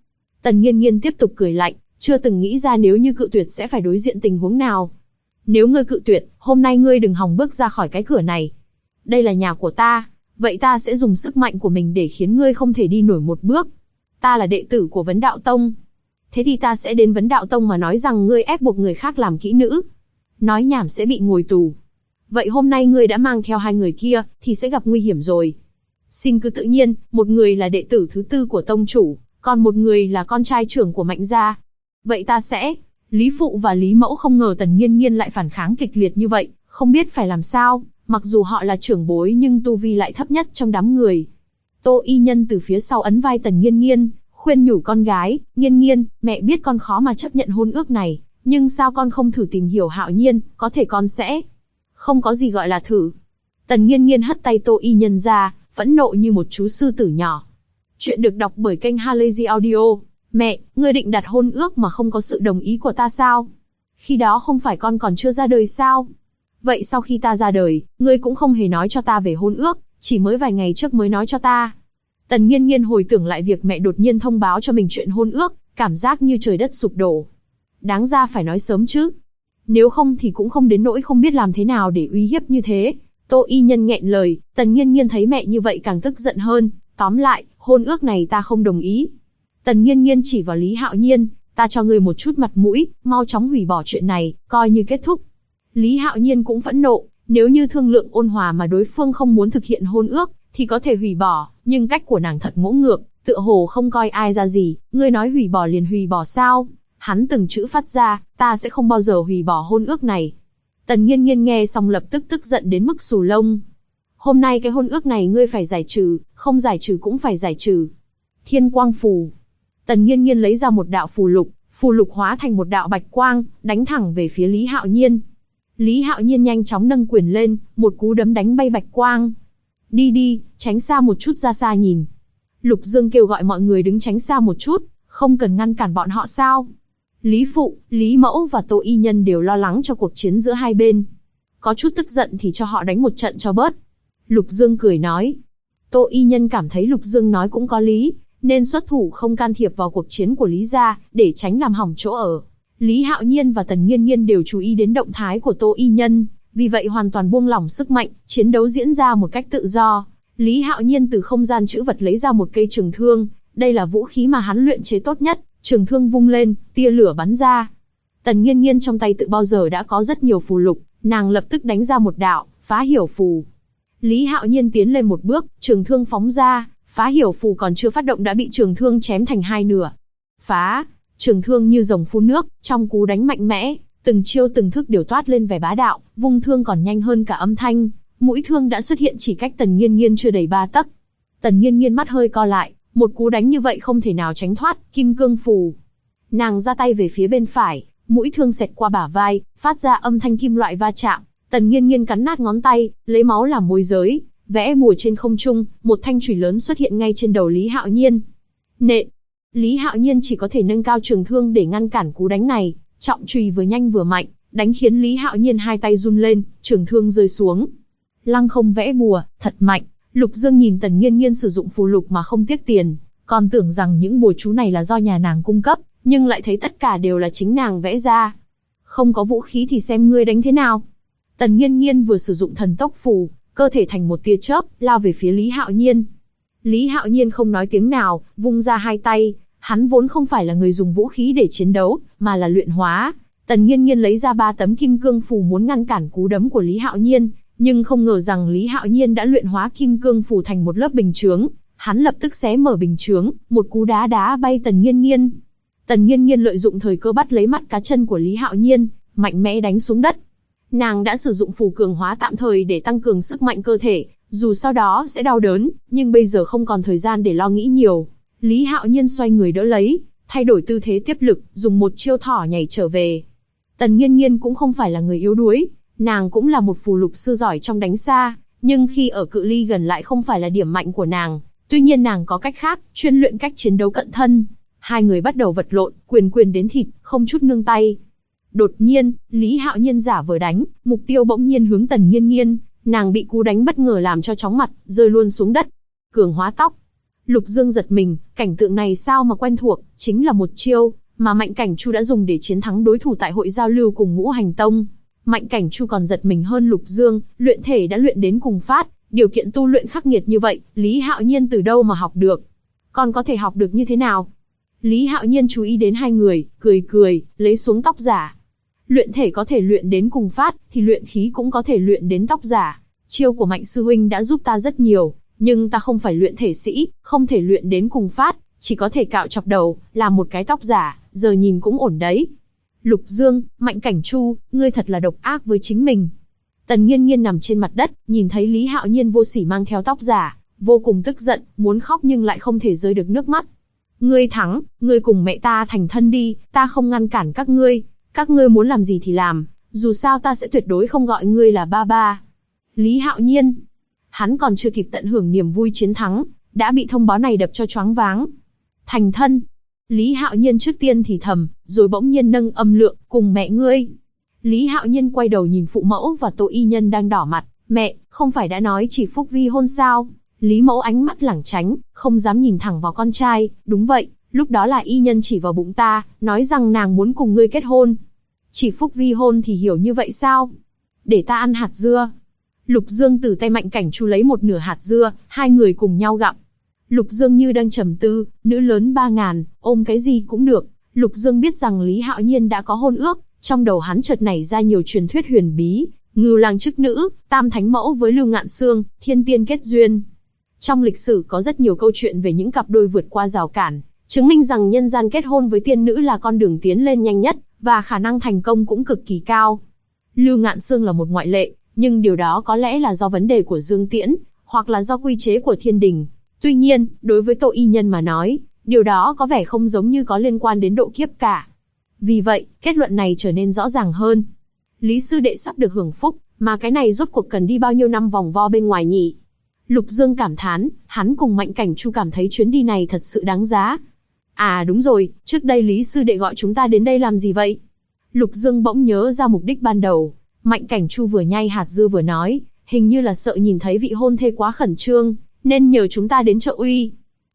Tần Nghiên Nghiên tiếp tục cười lạnh, chưa từng nghĩ ra nếu như cự tuyệt sẽ phải đối diện tình huống nào. Nếu ngươi cự tuyệt, hôm nay ngươi đừng hòng bước ra khỏi cái cửa này. Đây là nhà của ta, vậy ta sẽ dùng sức mạnh của mình để khiến ngươi không thể đi nổi một bước. Ta là đệ tử của Vấn Đạo Tông. Thế thì ta sẽ đến Vấn Đạo Tông mà nói rằng ngươi ép buộc người khác làm kỹ nữ. Nói nhảm sẽ bị ngồi tù. Vậy hôm nay ngươi đã mang theo hai người kia, thì sẽ gặp nguy hiểm rồi. Xin cứ tự nhiên, một người là đệ tử thứ tư của tông chủ, còn một người là con trai trưởng của Mạnh gia. Vậy ta sẽ... Lý Phụ và Lý Mẫu không ngờ Tần Nghiên Nghiên lại phản kháng kịch liệt như vậy, không biết phải làm sao, mặc dù họ là trưởng bối nhưng tu vi lại thấp nhất trong đám người. Tô Y Nhân từ phía sau ấn vai Tần Nghiên Nghiên, khuyên nhủ con gái, Nghiên Nghiên, mẹ biết con khó mà chấp nhận hôn ước này, nhưng sao con không thử tìm hiểu Hạo Nhiên, có thể con sẽ... Không có gì gọi là thử. Tần Nghiên Nghiên hất tay Tô Y Nhân ra, phẫn nộ như một chú sư tử nhỏ. Chuyện được đọc bởi kênh Halazy Audio. Mẹ, ngươi định đặt hôn ước mà không có sự đồng ý của ta sao? Khi đó không phải con còn chưa ra đời sao? Vậy sau khi ta ra đời, ngươi cũng không hề nói cho ta về hôn ước, chỉ mới vài ngày trước mới nói cho ta. Tần Nghiên Nghiên hồi tưởng lại việc mẹ đột nhiên thông báo cho mình chuyện hôn ước, cảm giác như trời đất sụp đổ. Đáng ra phải nói sớm chứ. Nếu không thì cũng không đến nỗi không biết làm thế nào để uy hiếp như thế. Tô Y Nhân nghẹn lời, Tần Nghiên Nghiên thấy mẹ như vậy càng tức giận hơn. Tóm lại, hôn ước này ta không đồng ý. Tần Nghiên Nghiên chỉ vào Lý Hạo Nhiên, ta cho ngươi một chút mặt mũi, mau chóng hủy bỏ chuyện này, coi như kết thúc. Lý Hạo Nhiên cũng phẫn nộ, nếu như thương lượng ôn hòa mà đối phương không muốn thực hiện hôn ước, thì có thể hủy bỏ, nhưng cách của nàng thật ngỗ ngược, tựa hồ không coi ai ra gì, ngươi nói hủy bỏ liền hủy bỏ sao? Hắn từng chữ phát ra, ta sẽ không bao giờ hủy bỏ hôn ước này. Tần Nghiên Nghiên nghe xong lập tức tức giận đến mức xù lông. Hôm nay cái hôn ước này ngươi phải giải trừ, không giải trừ cũng phải giải trừ. Thiên quang phù. Tần Nghiên Nghiên lấy ra một đạo phù lục hóa thành một đạo bạch quang, đánh thẳng về phía Lý Hạo Nhiên. Lý Hạo Nhiên nhanh chóng nâng quyền lên, một cú đấm đánh bay bạch quang. Đi đi, tránh xa một chút, ra xa nhìn. Lục Dương kêu gọi mọi người đứng tránh xa một chút, không cần ngăn cản bọn họ sao? Lý Phụ, Lý Mẫu và Tô Y Nhân đều lo lắng cho cuộc chiến giữa hai bên. Có chút tức giận thì cho họ đánh một trận cho bớt. Lục Dương cười nói. Tô Y Nhân cảm thấy Lục Dương nói cũng có lý, nên xuất thủ không can thiệp vào cuộc chiến của Lý gia, để tránh làm hỏng chỗ ở. Lý Hạo Nhiên và Tần Nghiên Nghiên đều chú ý đến động thái của Tô Y Nhân, vì vậy hoàn toàn buông lỏng sức mạnh, chiến đấu diễn ra một cách tự do. Lý Hạo Nhiên từ không gian trữ vật lấy ra một cây trường thương, đây là vũ khí mà hắn luyện chế tốt nhất, trường thương vung lên, tia lửa bắn ra. Tần Nghiên Nghiên trong tay tự bao giờ đã có rất nhiều phù lục, nàng lập tức đánh ra một đạo, phá hiểu phù. Lý Hạo Nhiên tiến lên một bước, trường thương phóng ra, phá hiểu phù còn chưa phát động đã bị trường thương chém thành hai nửa. Phá, trường thương như rồng phun nước, trong cú đánh mạnh mẽ, từng chiêu từng thức đều toát lên vẻ bá đạo, vung thương còn nhanh hơn cả âm thanh, mũi thương đã xuất hiện chỉ cách Tần Nghiên Nghiên chưa đầy 3 tấc. Tần Nghiên Nghiên mắt hơi co lại, một cú đánh như vậy không thể nào tránh thoát, kim cương phù. Nàng ra tay về phía bên phải, mũi thương xẹt qua bả vai, phát ra âm thanh kim loại va chạm. Tần Nghiên Nghiên cắn nát ngón tay, lấy máu làm môi giới, vẽ bùa trên không trung, một thanh chùy lớn xuất hiện ngay trên đầu Lý Hạo Nhiên. Nện! Lý Hạo Nhiên chỉ có thể nâng cao trường thương để ngăn cản cú đánh này, trọng chùy vừa nhanh vừa mạnh, đánh khiến Lý Hạo Nhiên hai tay run lên, trường thương rơi xuống. Lăng không vẽ bùa, thật mạnh. Lục Dương nhìn Tần Nghiên Nghiên sử dụng phù lục mà không tiếc tiền, còn tưởng rằng những bùa chú này là do nhà nàng cung cấp, nhưng lại thấy tất cả đều là chính nàng vẽ ra. Không có vũ khí thì xem ngươi đánh thế nào. Tần Nghiên Nghiên vừa sử dụng thần tốc phù, cơ thể thành một tia chớp, lao về phía Lý Hạo Nhiên. Lý Hạo Nhiên không nói tiếng nào, vung ra hai tay, hắn vốn không phải là người dùng vũ khí để chiến đấu, mà là luyện hóa. Tần Nghiên Nghiên lấy ra 3 tấm kim cương phù muốn ngăn cản cú đấm của Lý Hạo Nhiên, nhưng không ngờ rằng Lý Hạo Nhiên đã luyện hóa kim cương phù thành một lớp bình chướng, hắn lập tức xé mở bình chướng, một cú đá đá bay Tần Nghiên Nghiên. Tần Nghiên Nghiên lợi dụng thời cơ bắt lấy mắt cá chân của Lý Hạo Nhiên, mạnh mẽ đánh xuống đất. Nàng đã sử dụng phù cường hóa tạm thời để tăng cường sức mạnh cơ thể, dù sau đó sẽ đau đớn, nhưng bây giờ không còn thời gian để lo nghĩ nhiều. Lý Hạo Nhiên xoay người đỡ lấy, thay đổi tư thế tiếp lực, dùng một chiêu thỏ nhảy trở về. Tần Nghiên Nghiên cũng không phải là người yếu đuối, nàng cũng là một phù lục sư giỏi trong đánh xa, nhưng khi ở cự ly gần lại không phải là điểm mạnh của nàng. Tuy nhiên nàng có cách khác, chuyên luyện cách chiến đấu cận thân. Hai người bắt đầu vật lộn, quyền quyền đến thịt, không chút nương tay. Đột nhiên, Lý Hạo Nhiên giả vờ đánh, mục tiêu bỗng nhiên hướng Tần Nghiên Nghiên, nàng bị cú đánh bất ngờ làm cho chóng mặt, rơi luôn xuống đất. Cường hóa tóc. Lục Dương giật mình, cảnh tượng này sao mà quen thuộc, chính là một chiêu mà Mạnh Cảnh Chu đã dùng để chiến thắng đối thủ tại hội giao lưu cùng Ngũ Hành Tông. Mạnh Cảnh Chu còn giật mình hơn Lục Dương, luyện thể đã luyện đến cùng phát, điều kiện tu luyện khắc nghiệt như vậy, Lý Hạo Nhiên từ đâu mà học được? Còn có thể học được như thế nào? Lý Hạo Nhiên chú ý đến hai người, cười cười, lấy xuống tóc giả. Luyện thể có thể luyện đến cùng phát, thì luyện khí cũng có thể luyện đến tóc giả. Chiêu của Mạnh sư huynh đã giúp ta rất nhiều, nhưng ta không phải luyện thể sĩ, không thể luyện đến cùng phát, chỉ có thể cạo chọc đầu, làm một cái tóc giả, giờ nhìn cũng ổn đấy. Lục Dương, Mạnh Cảnh Chu, ngươi thật là độc ác với chính mình. Tần Nghiên Nghiên nằm trên mặt đất, nhìn thấy Lý Hạo Nhiên vô sỉ mang theo tóc giả, vô cùng tức giận, muốn khóc nhưng lại không thể rơi được nước mắt. Ngươi thắng, ngươi cùng mẹ ta thành thân đi, ta không ngăn cản các ngươi muốn làm gì thì làm, dù sao ta sẽ tuyệt đối không gọi ngươi là ba ba. Lý Hạo Nhiên, hắn còn chưa kịp tận hưởng niềm vui chiến thắng, đã bị thông báo này đập cho choáng váng. Thành thân. Lý Hạo Nhiên trước tiên thì thầm, rồi bỗng nhiên nâng âm lượng, cùng mẹ ngươi. Lý Hạo Nhiên quay đầu nhìn phụ mẫu và Tô Y Nhân đang đỏ mặt, mẹ, không phải đã nói chỉ phúc vi hôn sao? Lý mẫu ánh mắt lảng tránh, không dám nhìn thẳng vào con trai, đúng vậy, lúc đó là Y Nhân chỉ vào bụng ta, nói rằng nàng muốn cùng ngươi kết hôn. Chỉ phúc vi hôn thì hiểu như vậy sao? Để ta ăn hạt dưa. Lục Dương từ tay Mạnh Cảnh Chu lấy một nửa hạt dưa, hai người cùng nhau gặm. Lục Dương như đang trầm tư, nữ lớn 3000, ôm cái gì cũng được. Lục Dương biết rằng Lý Hạo Nhiên đã có hôn ước, trong đầu hắn chợt nảy ra nhiều truyền thuyết huyền bí, Ngưu Lang chức nữ, Tam Thánh Mẫu với Lưu Ngạn Sương, Thiên Tiên kết duyên. Trong lịch sử có rất nhiều câu chuyện về những cặp đôi vượt qua rào cản, chứng minh rằng nhân gian kết hôn với tiên nữ là con đường tiến lên nhanh nhất, và khả năng thành công cũng cực kỳ cao. Lưu Ngạn Sương là một ngoại lệ, nhưng điều đó có lẽ là do vấn đề của Dương Tiễn, hoặc là do quy chế của thiên đình. Tuy nhiên, đối với Tô Y Nhân mà nói, điều đó có vẻ không giống như có liên quan đến độ kiếp cả. Vì vậy, kết luận này trở nên rõ ràng hơn. Lý sư đệ sắp được hưởng phúc, mà cái này rốt cuộc cần đi bao nhiêu năm vòng vo bên ngoài nhỉ? Lục Dương cảm thán, hắn cùng Mạnh Cảnh Chu cảm thấy chuyến đi này thật sự đáng giá. À đúng rồi, trước đây Lý sư đệ gọi chúng ta đến đây làm gì vậy? Lục Dương bỗng nhớ ra mục đích ban đầu. Mạnh Cảnh Chu vừa nhai hạt dưa vừa nói, hình như là sợ nhìn thấy vị hôn thê quá khẩn trương, nên nhờ chúng ta đến trợ uy.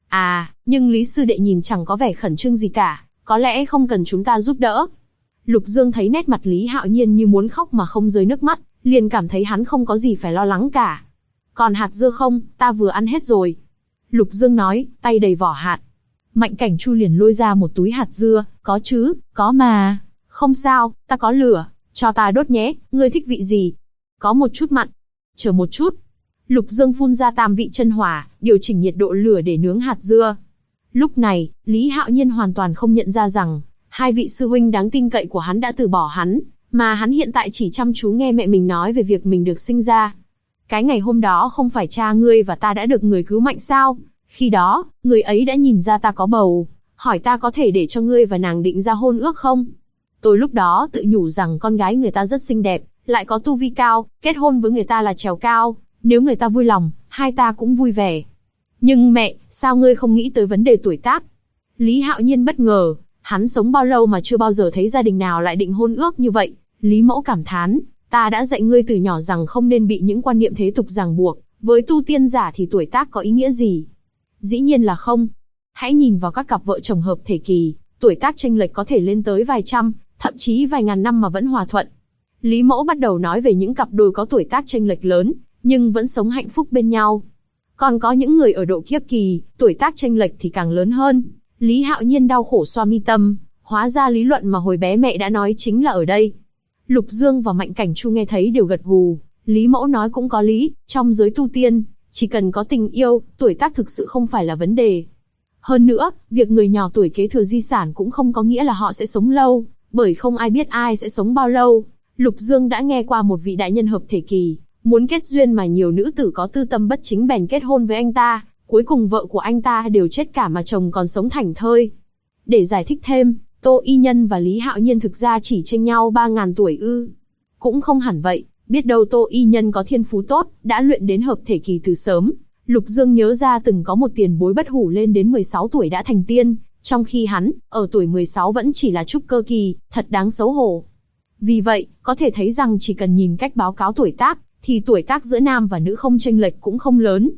À, nhưng Lý sư đệ nhìn chẳng có vẻ khẩn trương gì cả, có lẽ không cần chúng ta giúp đỡ. Lục Dương thấy nét mặt Lý Hạo Nhiên như muốn khóc mà không rơi nước mắt, liền cảm thấy hắn không có gì phải lo lắng cả. Còn hạt dưa không, ta vừa ăn hết rồi. Lục Dương nói, tay đầy vỏ hạt. Mạnh Cảnh Chu liền lôi ra một túi hạt dưa, có chứ, có mà. Không sao, ta có lửa, cho ta đốt nhé, ngươi thích vị gì? Có một chút mặn. Chờ một chút. Lục Dương phun ra tam vị chân hỏa, điều chỉnh nhiệt độ lửa để nướng hạt dưa. Lúc này, Lý Hạo Nhiên hoàn toàn không nhận ra rằng, hai vị sư huynh đáng tin cậy của hắn đã từ bỏ hắn, mà hắn hiện tại chỉ chăm chú nghe mẹ mình nói về việc mình được sinh ra. Cái ngày hôm đó không phải cha ngươi và ta đã được người cứu mạnh sao? Khi đó, người ấy đã nhìn ra ta có bầu, hỏi ta có thể để cho ngươi và nàng định ra hôn ước không? Tôi lúc đó tự nhủ rằng con gái người ta rất xinh đẹp, lại có tu vi cao, kết hôn với người ta là trèo cao, nếu người ta vui lòng, hai ta cũng vui vẻ. Nhưng mẹ, sao ngươi không nghĩ tới vấn đề tuổi tác? Lý Hạo Nhiên bất ngờ, hắn sống bao lâu mà chưa bao giờ thấy gia đình nào lại định hôn ước như vậy. Lý Mẫu cảm thán, ta đã dạy ngươi từ nhỏ rằng không nên bị những quan niệm thế tục ràng buộc, với tu tiên giả thì tuổi tác có ý nghĩa gì? Dĩ nhiên là không. Hãy nhìn vào các cặp vợ chồng hợp thể kỳ, tuổi tác chênh lệch có thể lên tới vài trăm, thậm chí vài ngàn năm mà vẫn hòa thuận. Lý Mẫu bắt đầu nói về những cặp đôi có tuổi tác chênh lệch lớn, nhưng vẫn sống hạnh phúc bên nhau. Còn có những người ở độ kiếp kỳ, tuổi tác chênh lệch thì càng lớn hơn. Lý Hạo Nhiên đau khổ xoa mi tâm, hóa ra lý luận mà hồi bé mẹ đã nói chính là ở đây. Lục Dương và Mạnh Cảnh Chu nghe thấy đều gật gù, Lý Mẫu nói cũng có lý, trong giới tu tiên, chỉ cần có tình yêu, tuổi tác thực sự không phải là vấn đề. Hơn nữa, việc người nhỏ tuổi kế thừa di sản cũng không có nghĩa là họ sẽ sống lâu, bởi không ai biết ai sẽ sống bao lâu. Lục Dương đã nghe qua một vị đại nhân hợp thể kỳ, muốn kết duyên mà nhiều nữ tử có tư tâm bất chính bèn kết hôn với anh ta, cuối cùng vợ của anh ta đều chết cả mà chồng còn sống thảnh thơi. Để giải thích thêm, Tô Y Nhân và Lý Hạo Nhiên thực ra chỉ chênh nhau 3000 tuổi ư? Cũng không hẳn vậy, biết đâu Tô Y Nhân có thiên phú tốt, đã luyện đến hợp thể kỳ từ sớm. Lục Dương nhớ ra từng có một tiền bối bất hủ lên đến 16 tuổi đã thành tiên, trong khi hắn, ở tuổi 16 vẫn chỉ là trúc cơ kỳ, thật đáng xấu hổ. Vì vậy, có thể thấy rằng chỉ cần nhìn cách báo cáo tuổi tác, thì tuổi tác giữa nam và nữ không chênh lệch cũng không lớn.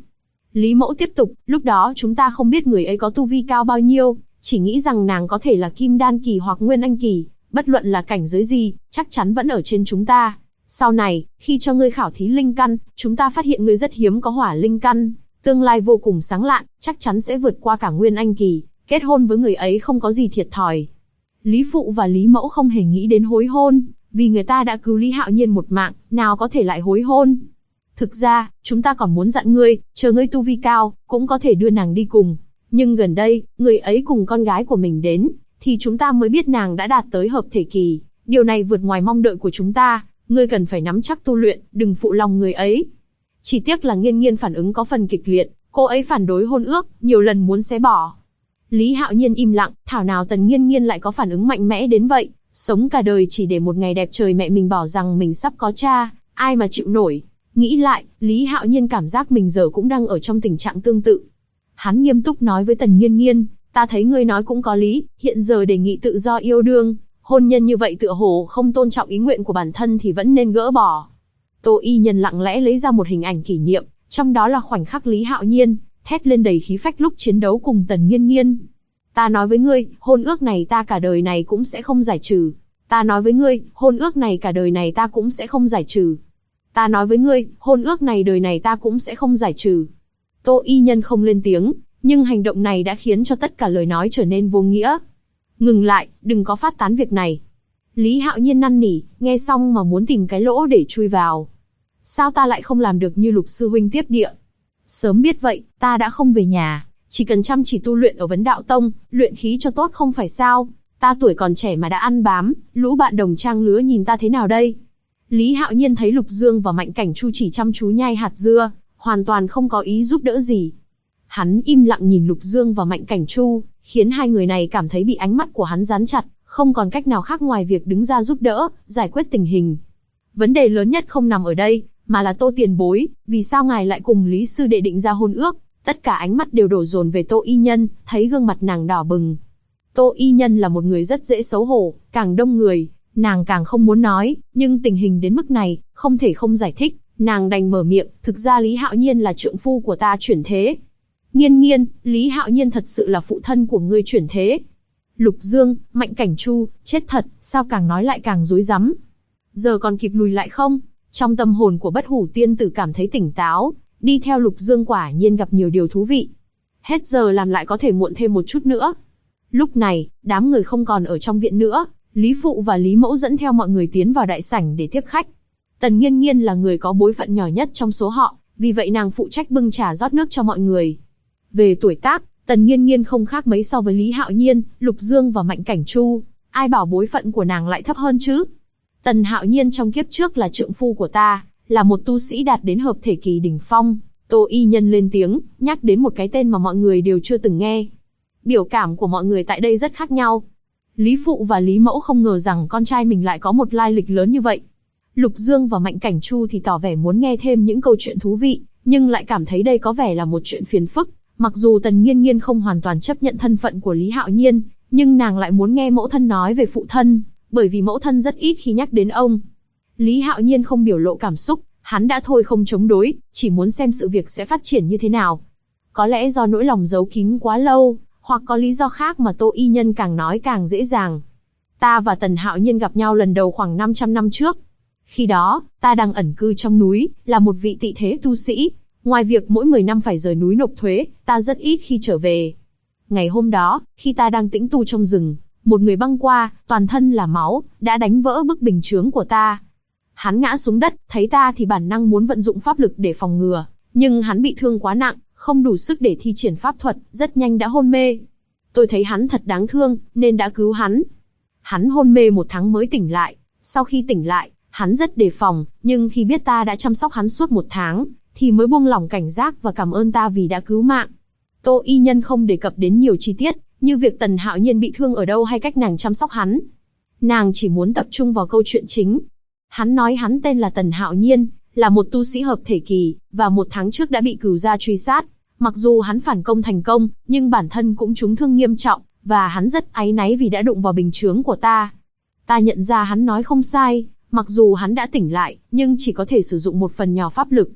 Lý Mẫu tiếp tục, lúc đó chúng ta không biết người ấy có tu vi cao bao nhiêu, chỉ nghĩ rằng nàng có thể là Kim Đan kỳ hoặc Nguyên Anh kỳ, bất luận là cảnh giới gì, chắc chắn vẫn ở trên chúng ta. Sau này, khi cho ngươi khảo thí linh căn, chúng ta phát hiện ngươi rất hiếm có hỏa linh căn, tương lai vô cùng sáng lạn, chắc chắn sẽ vượt qua cả Nguyên Anh kỳ, kết hôn với người ấy không có gì thiệt thòi. Lý Phụ và Lý Mẫu không hề nghĩ đến hối hôn, vì người ta đã cứu Lý Hạo Nhiên một mạng, nào có thể lại hối hôn. Thực ra, chúng ta còn muốn dặn ngươi, chờ ngươi tu vi cao, cũng có thể đưa nàng đi cùng. Nhưng gần đây, người ấy cùng con gái của mình đến, thì chúng ta mới biết nàng đã đạt tới hợp thể kỳ. Điều này vượt ngoài mong đợi của chúng ta, ngươi cần phải nắm chắc tu luyện, đừng phụ lòng người ấy. Chỉ tiếc là Nghiên Nghiên phản ứng có phần kịch liệt, cô ấy phản đối hôn ước, nhiều lần muốn xé bỏ. Lý Hạo Nhiên im lặng, thảo nào Tần Nghiên Nghiên lại có phản ứng mạnh mẽ đến vậy, sống cả đời chỉ để một ngày đẹp trời mẹ mình bảo rằng mình sắp có cha, ai mà chịu nổi. Nghĩ lại, Lý Hạo Nhiên cảm giác mình giờ cũng đang ở trong tình trạng tương tự. Hắn nghiêm túc nói với Tần Nghiên Nghiên, ta thấy ngươi nói cũng có lý, hiện giờ đề nghị tự do yêu đương, hôn nhân như vậy tựa hồ không tôn trọng ý nguyện của bản thân thì vẫn nên gỡ bỏ. Tô Y Nhân lặng lẽ lấy ra một hình ảnh kỷ niệm, trong đó là khoảnh khắc Lý Hạo Nhiên thét lên đầy khí phách lúc chiến đấu cùng Tần Nghiên Nghiên. Ta nói với ngươi, hôn ước này ta cả đời này cũng sẽ không giải trừ. Ta nói với ngươi, hôn ước này cả đời này ta cũng sẽ không giải trừ. Ta nói với ngươi, hôn ước này đời này ta cũng sẽ không giải trừ. Tô Y Nhân không lên tiếng, nhưng hành động này đã khiến cho tất cả lời nói trở nên vô nghĩa. Ngừng lại, đừng có phát tán việc này. Lý Hạo Nhiên năn nỉ, nghe xong mà muốn tìm cái lỗ để chui vào. Sao ta lại không làm được như Lục sư huynh tiếp địa? Sớm biết vậy, ta đã không về nhà, chỉ cần chăm chỉ tu luyện ở Vấn Đạo Tông, luyện khí cho tốt không phải sao? Ta tuổi còn trẻ mà đã ăn bám, lũ bạn đồng trang lứa nhìn ta thế nào đây? Lý Hạo Nhiên thấy Lục Dương và Mạnh Cảnh Chu chỉ chăm chú nhai hạt dưa, hoàn toàn không có ý giúp đỡ gì. Hắn im lặng nhìn Lục Dương và Mạnh Cảnh Chu, khiến hai người này cảm thấy bị ánh mắt của hắn dán chặt, không còn cách nào khác ngoài việc đứng ra giúp đỡ, giải quyết tình hình. Vấn đề lớn nhất không nằm ở đây, mà là Tô tiền bối, vì sao ngài lại cùng Lý sư đệ định ra hôn ước? Tất cả ánh mắt đều đổ dồn về Tô Y Nhân, thấy gương mặt nàng đỏ bừng. Tô Y Nhân là một người rất dễ xấu hổ, càng đông người, nàng càng không muốn nói, nhưng tình hình đến mức này, không thể không giải thích, nàng đành mở miệng, thực ra Lý Hạo Nhiên là trượng phu của ta chuyển thế. Nghiên Nghiên, Lý Hạo Nhiên thật sự là phụ thân của ngươi chuyển thế. Lục Dương, Mạnh Cảnh Chu, chết thật, sao càng nói lại càng rối rắm. Giờ còn kịp lùi lại không? Trong tâm hồn của Bất Hủ tiên tử cảm thấy tỉnh táo, đi theo Lục Dương quả nhiên gặp nhiều điều thú vị. Hết giờ làm lại có thể muộn thêm một chút nữa. Lúc này, đám người không còn ở trong viện nữa, Lý Phụ và Lý Mẫu dẫn theo mọi người tiến vào đại sảnh để tiếp khách. Tần Nghiên Nghiên là người có bối phận nhỏ nhất trong số họ, vì vậy nàng phụ trách bưng trà rót nước cho mọi người. Về tuổi tác, Tần Nghiên Nghiên không khác mấy so với Lý Hạo Nhiên, Lục Dương và Mạnh Cảnh Chu, ai bảo bối phận của nàng lại thấp hơn chứ? Tần Hạo Nhiên trong kiếp trước là trượng phu của ta, là một tu sĩ đạt đến hợp thể kỳ đỉnh phong. Tô Y Nhân lên tiếng, nhắc đến một cái tên mà mọi người đều chưa từng nghe. Biểu cảm của mọi người tại đây rất khác nhau. Lý Phụ và Lý Mẫu không ngờ rằng con trai mình lại có một lai lịch lớn như vậy. Lục Dương và Mạnh Cảnh Chu thì tỏ vẻ muốn nghe thêm những câu chuyện thú vị, nhưng lại cảm thấy đây có vẻ là một chuyện phiền phức. Mặc dù Tần Nghiên Nghiên không hoàn toàn chấp nhận thân phận của Lý Hạo Nhiên, nhưng nàng lại muốn nghe mẫu thân nói về phụ thân, bởi vì mẫu thân rất ít khi nhắc đến ông. Lý Hạo Nhiên không biểu lộ cảm xúc, hắn đã thôi không chống đối, chỉ muốn xem sự việc sẽ phát triển như thế nào. Có lẽ do nỗi lòng giấu kín quá lâu, hoặc có lý do khác mà Tô Y Nhân càng nói càng dễ dàng. Ta và Tần Hạo Nhiên gặp nhau lần đầu khoảng 500 năm trước. Khi đó, ta đang ẩn cư trong núi, là một vị tị thế tu sĩ. Ngoài việc mỗi 10 năm phải rời núi nộp thuế, ta rất ít khi trở về. Ngày hôm đó, khi ta đang tĩnh tu trong rừng, một người băng qua, toàn thân là máu, đã đánh vỡ bức bình chướng của ta. Hắn ngã xuống đất, thấy ta thì bản năng muốn vận dụng pháp lực để phòng ngừa, nhưng hắn bị thương quá nặng, không đủ sức để thi triển pháp thuật, rất nhanh đã hôn mê. Tôi thấy hắn thật đáng thương, nên đã cứu hắn. Hắn hôn mê 1 tháng mới tỉnh lại, sau khi tỉnh lại, hắn rất đề phòng, nhưng khi biết ta đã chăm sóc hắn suốt 1 tháng, thì mới buông lỏng cảnh giác và cảm ơn ta vì đã cứu mạng. Tô Y Nhân không đề cập đến nhiều chi tiết, như việc Tần Hạo Nhiên bị thương ở đâu hay cách nàng chăm sóc hắn. Nàng chỉ muốn tập trung vào câu chuyện chính. Hắn nói hắn tên là Tần Hạo Nhiên, là một tu sĩ hợp thể kỳ, và 1 tháng trước đã bị cửu gia truy sát. Mặc dù hắn phản công thành công, nhưng bản thân cũng trúng thương nghiêm trọng, và hắn rất áy náy vì đã đụng vào bình chướng của ta. Ta nhận ra hắn nói không sai, mặc dù hắn đã tỉnh lại, nhưng chỉ có thể sử dụng một phần nhỏ pháp lực.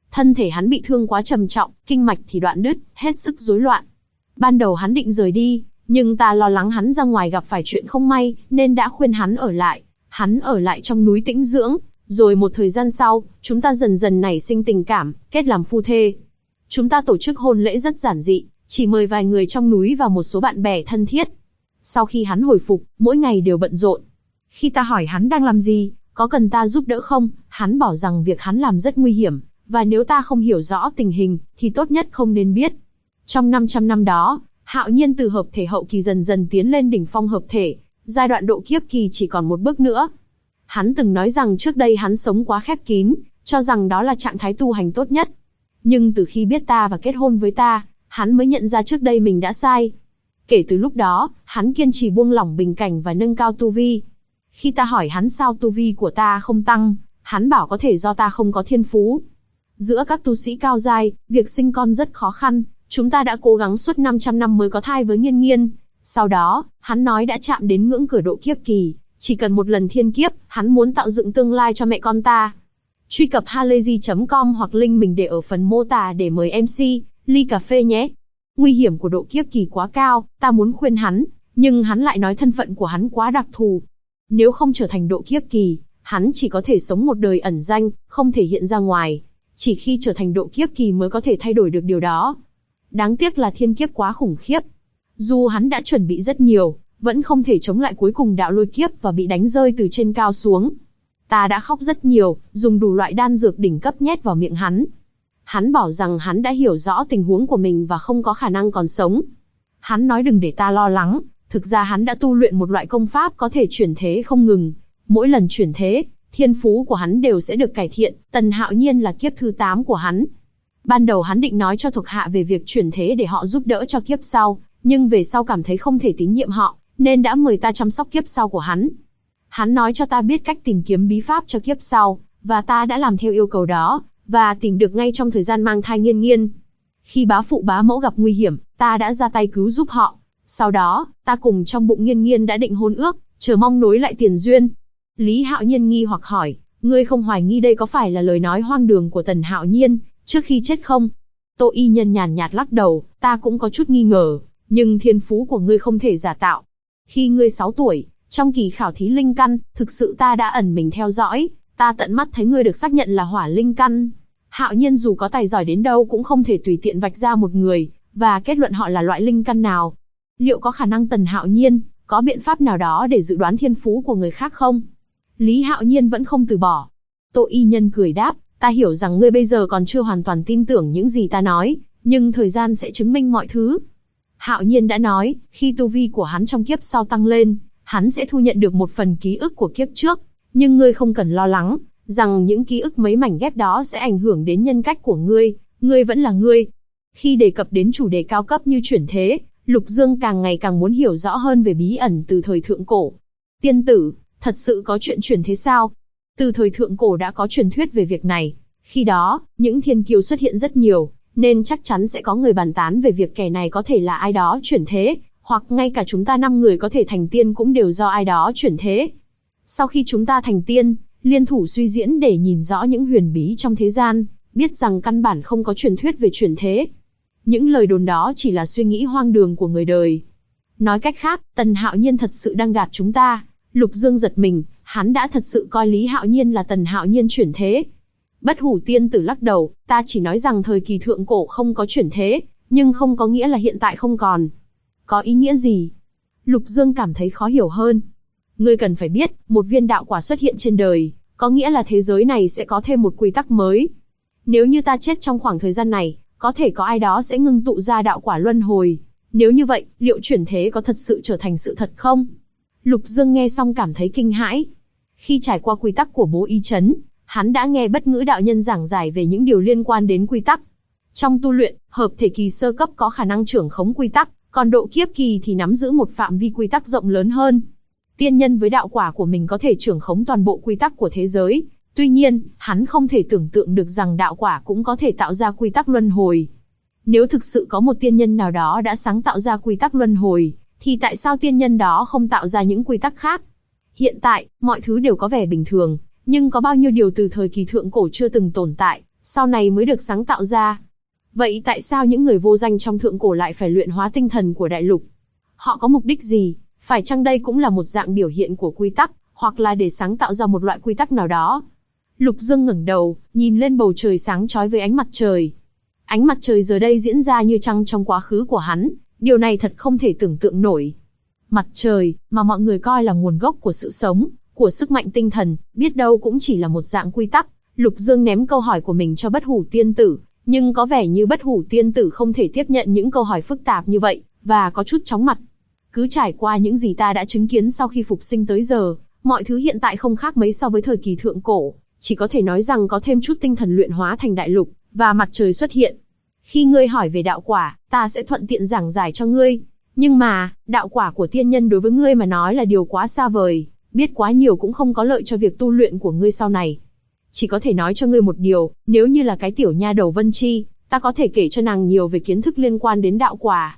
Thân thể hắn bị thương quá trầm trọng, kinh mạch thì đoạn đứt, hết sức rối loạn. Ban đầu hắn định rời đi, nhưng ta lo lắng hắn ra ngoài gặp phải chuyện không may, nên đã khuyên hắn ở lại. Hắn ở lại trong núi tĩnh dưỡng, rồi một thời gian sau, chúng ta dần dần nảy sinh tình cảm, kết làm phu thê. Chúng ta tổ chức hôn lễ rất giản dị, chỉ mời vài người trong núi và một số bạn bè thân thiết. Sau khi hắn hồi phục, mỗi ngày đều bận rộn. Khi ta hỏi hắn đang làm gì, có cần ta giúp đỡ không, hắn bảo rằng việc hắn làm rất nguy hiểm, và nếu ta không hiểu rõ tình hình, thì tốt nhất không nên biết. Trong 500 năm đó, Hạo Nhiên từ hợp thể hậu kỳ dần dần tiến lên đỉnh phong hợp thể, giai đoạn độ kiếp kỳ chỉ còn một bước nữa. Hắn từng nói rằng trước đây hắn sống quá khép kín, cho rằng đó là trạng thái tu hành tốt nhất. Nhưng từ khi biết ta và kết hôn với ta, hắn mới nhận ra trước đây mình đã sai. Kể từ lúc đó, hắn kiên trì buông lỏng bình cảnh và nâng cao tu vi. Khi ta hỏi hắn sao tu vi của ta không tăng, hắn bảo có thể do ta không có thiên phú. Giữa các tu sĩ cao giai, việc sinh con rất khó khăn, chúng ta đã cố gắng suốt 500 năm mới có thai với Nghiên Nghiên. Sau đó, hắn nói đã chạm đến ngưỡng cửa độ kiếp kỳ, chỉ cần một lần thiên kiếp, hắn muốn tạo dựng tương lai cho mẹ con ta. Truy cập halayzi.com hoặc link mình để ở phần mô tả để mời MC, ly cà phê nhé. Nguy hiểm của độ kiếp kỳ quá cao, ta muốn khuyên hắn, nhưng hắn lại nói thân phận của hắn quá đặc thù. Nếu không trở thành độ kiếp kỳ, hắn chỉ có thể sống một đời ẩn danh, không thể hiện ra ngoài. Chỉ khi trở thành độ kiếp kỳ mới có thể thay đổi được điều đó. Đáng tiếc là thiên kiếp quá khủng khiếp. Dù hắn đã chuẩn bị rất nhiều, vẫn không thể chống lại cuối cùng đạo lôi kiếp và bị đánh rơi từ trên cao xuống. Ta đã khóc rất nhiều, dùng đủ loại đan dược đỉnh cấp nhét vào miệng hắn. Hắn bảo rằng hắn đã hiểu rõ tình huống của mình và không có khả năng còn sống. Hắn nói đừng để ta lo lắng, thực ra hắn đã tu luyện một loại công pháp có thể chuyển thế không ngừng. Mỗi lần chuyển thế, thiên phú của hắn đều sẽ được cải thiện, Tần Hạo Nhiên là kiếp thứ 8 của hắn. Ban đầu hắn định nói cho thuộc hạ về việc chuyển thế để họ giúp đỡ cho kiếp sau, nhưng về sau cảm thấy không thể tín nhiệm họ, nên đã mời ta chăm sóc kiếp sau của hắn. Hắn nói cho ta biết cách tìm kiếm bí pháp cho kiếp sau, và ta đã làm theo yêu cầu đó, và tìm được ngay trong thời gian mang thai Nghiên Nghiên. Khi bá phụ bá mẫu gặp nguy hiểm, ta đã ra tay cứu giúp họ. Sau đó, ta cùng trong bụng Nghiên Nghiên đã định hôn ước, chờ mong nối lại tiền duyên. Lý Hạo Nhiên nghi hoặc hỏi, ngươi không hoài nghi đây có phải là lời nói hoang đường của Tần Hạo Nhiên trước khi chết không? Tô Y Nhân nhàn nhạt lắc đầu, ta cũng có chút nghi ngờ, nhưng thiên phú của ngươi không thể giả tạo. Khi ngươi 6 tuổi, trong kỳ khảo thí linh căn, thực sự ta đã ẩn mình theo dõi, ta tận mắt thấy ngươi được xác nhận là hỏa linh căn. Hạo Nhiên dù có tài giỏi đến đâu cũng không thể tùy tiện vạch ra một người, và kết luận họ là loại linh căn nào. Liệu có khả năng Tần Hạo Nhiên có biện pháp nào đó để dự đoán thiên phú của người khác không? Lý Hạo Nhiên vẫn không từ bỏ. Tô Y Nhân cười đáp, ta hiểu rằng ngươi bây giờ còn chưa hoàn toàn tin tưởng những gì ta nói, nhưng thời gian sẽ chứng minh mọi thứ. Hạo Nhiên đã nói, khi tu vi của hắn trong kiếp sau tăng lên, hắn sẽ thu nhận được một phần ký ức của kiếp trước, nhưng ngươi không cần lo lắng, rằng những ký ức mấy mảnh ghép đó sẽ ảnh hưởng đến nhân cách của ngươi vẫn là ngươi. Khi đề cập đến chủ đề cao cấp như chuyển thế, Lục Dương càng ngày càng muốn hiểu rõ hơn về bí ẩn từ thời thượng cổ. Tiên tử, thật sự có chuyện chuyển thế sao? Từ thời thượng cổ đã có truyền thuyết về việc này. Khi đó, những thiên kiêu xuất hiện rất nhiều, nên chắc chắn sẽ có người bàn tán về việc kẻ này có thể là ai đó chuyển thế, hoặc ngay cả chúng ta 5 người có thể thành tiên cũng đều do ai đó chuyển thế. Sau khi chúng ta thành tiên, liên thủ suy diễn để nhìn rõ những huyền bí trong thế gian, biết rằng căn bản không có truyền thuyết về chuyển thế. Những lời đồn đó chỉ là suy nghĩ hoang đường của người đời. Nói cách khác, Tần Hạo Nhiên thật sự đang gạt chúng ta. Lục Dương giật mình, hắn đã thật sự coi Lý Hạo Nhiên là Tần Hạo Nhiên chuyển thế. Bất Hủ Tiên Tử lắc đầu, ta chỉ nói rằng thời kỳ thượng cổ không có chuyển thế, nhưng không có nghĩa là hiện tại không còn. Có ý nghĩa gì? Lục Dương cảm thấy khó hiểu hơn. Ngươi cần phải biết, một viên đạo quả xuất hiện trên đời, có nghĩa là thế giới này sẽ có thêm một quy tắc mới. Nếu như ta chết trong khoảng thời gian này, có thể có ai đó sẽ ngưng tụ ra đạo quả luân hồi. Nếu như vậy, liệu chuyển thế có thật sự trở thành sự thật không? Lục Dương nghe xong cảm thấy kinh hãi. Khi trải qua quy tắc của Bố Y Trấn, hắn đã nghe Bất Ngữ đạo nhân giảng giải về những điều liên quan đến quy tắc. Trong tu luyện, hợp thể kỳ sơ cấp có khả năng trưởng khống quy tắc, còn độ kiếp kỳ thì nắm giữ một phạm vi quy tắc rộng lớn hơn. Tiên nhân với đạo quả của mình có thể trưởng khống toàn bộ quy tắc của thế giới. Tuy nhiên, hắn không thể tưởng tượng được rằng đạo quả cũng có thể tạo ra quy tắc luân hồi. Nếu thực sự có một tiên nhân nào đó đã sáng tạo ra quy tắc luân hồi, thì tại sao tiên nhân đó không tạo ra những quy tắc khác? Hiện tại, mọi thứ đều có vẻ bình thường, nhưng có bao nhiêu điều từ thời kỳ thượng cổ chưa từng tồn tại, sau này mới được sáng tạo ra. Vậy tại sao những người vô danh trong thượng cổ lại phải luyện hóa tinh thần của đại lục? Họ có mục đích gì? Phải chăng đây cũng là một dạng biểu hiện của quy tắc, hoặc là để sáng tạo ra một loại quy tắc nào đó? Lục Dương ngẩng đầu, nhìn lên bầu trời sáng chói với ánh mặt trời. Ánh mặt trời giờ đây diễn ra như trăng trong quá khứ của hắn, điều này thật không thể tưởng tượng nổi. Mặt trời, mà mọi người coi là nguồn gốc của sự sống, của sức mạnh tinh thần, biết đâu cũng chỉ là một dạng quy tắc. Lục Dương ném câu hỏi của mình cho Bất Hủ Tiên Tử, nhưng có vẻ như Bất Hủ Tiên Tử không thể tiếp nhận những câu hỏi phức tạp như vậy, và có chút chóng mặt. Cứ trải qua những gì ta đã chứng kiến sau khi phục sinh tới giờ, mọi thứ hiện tại không khác mấy so với thời kỳ thượng cổ, chỉ có thể nói rằng có thêm chút tinh thần luyện hóa thành đại lục, và mặt trời xuất hiện. Khi ngươi hỏi về đạo quả, ta sẽ thuận tiện giảng giải cho ngươi. Nhưng mà, đạo quả của tiên nhân đối với ngươi mà nói là điều quá xa vời, biết quá nhiều cũng không có lợi cho việc tu luyện của ngươi sau này. Chỉ có thể nói cho ngươi một điều, nếu như là cái tiểu nha đầu Vân Chi, ta có thể kể cho nàng nhiều về kiến thức liên quan đến đạo quả.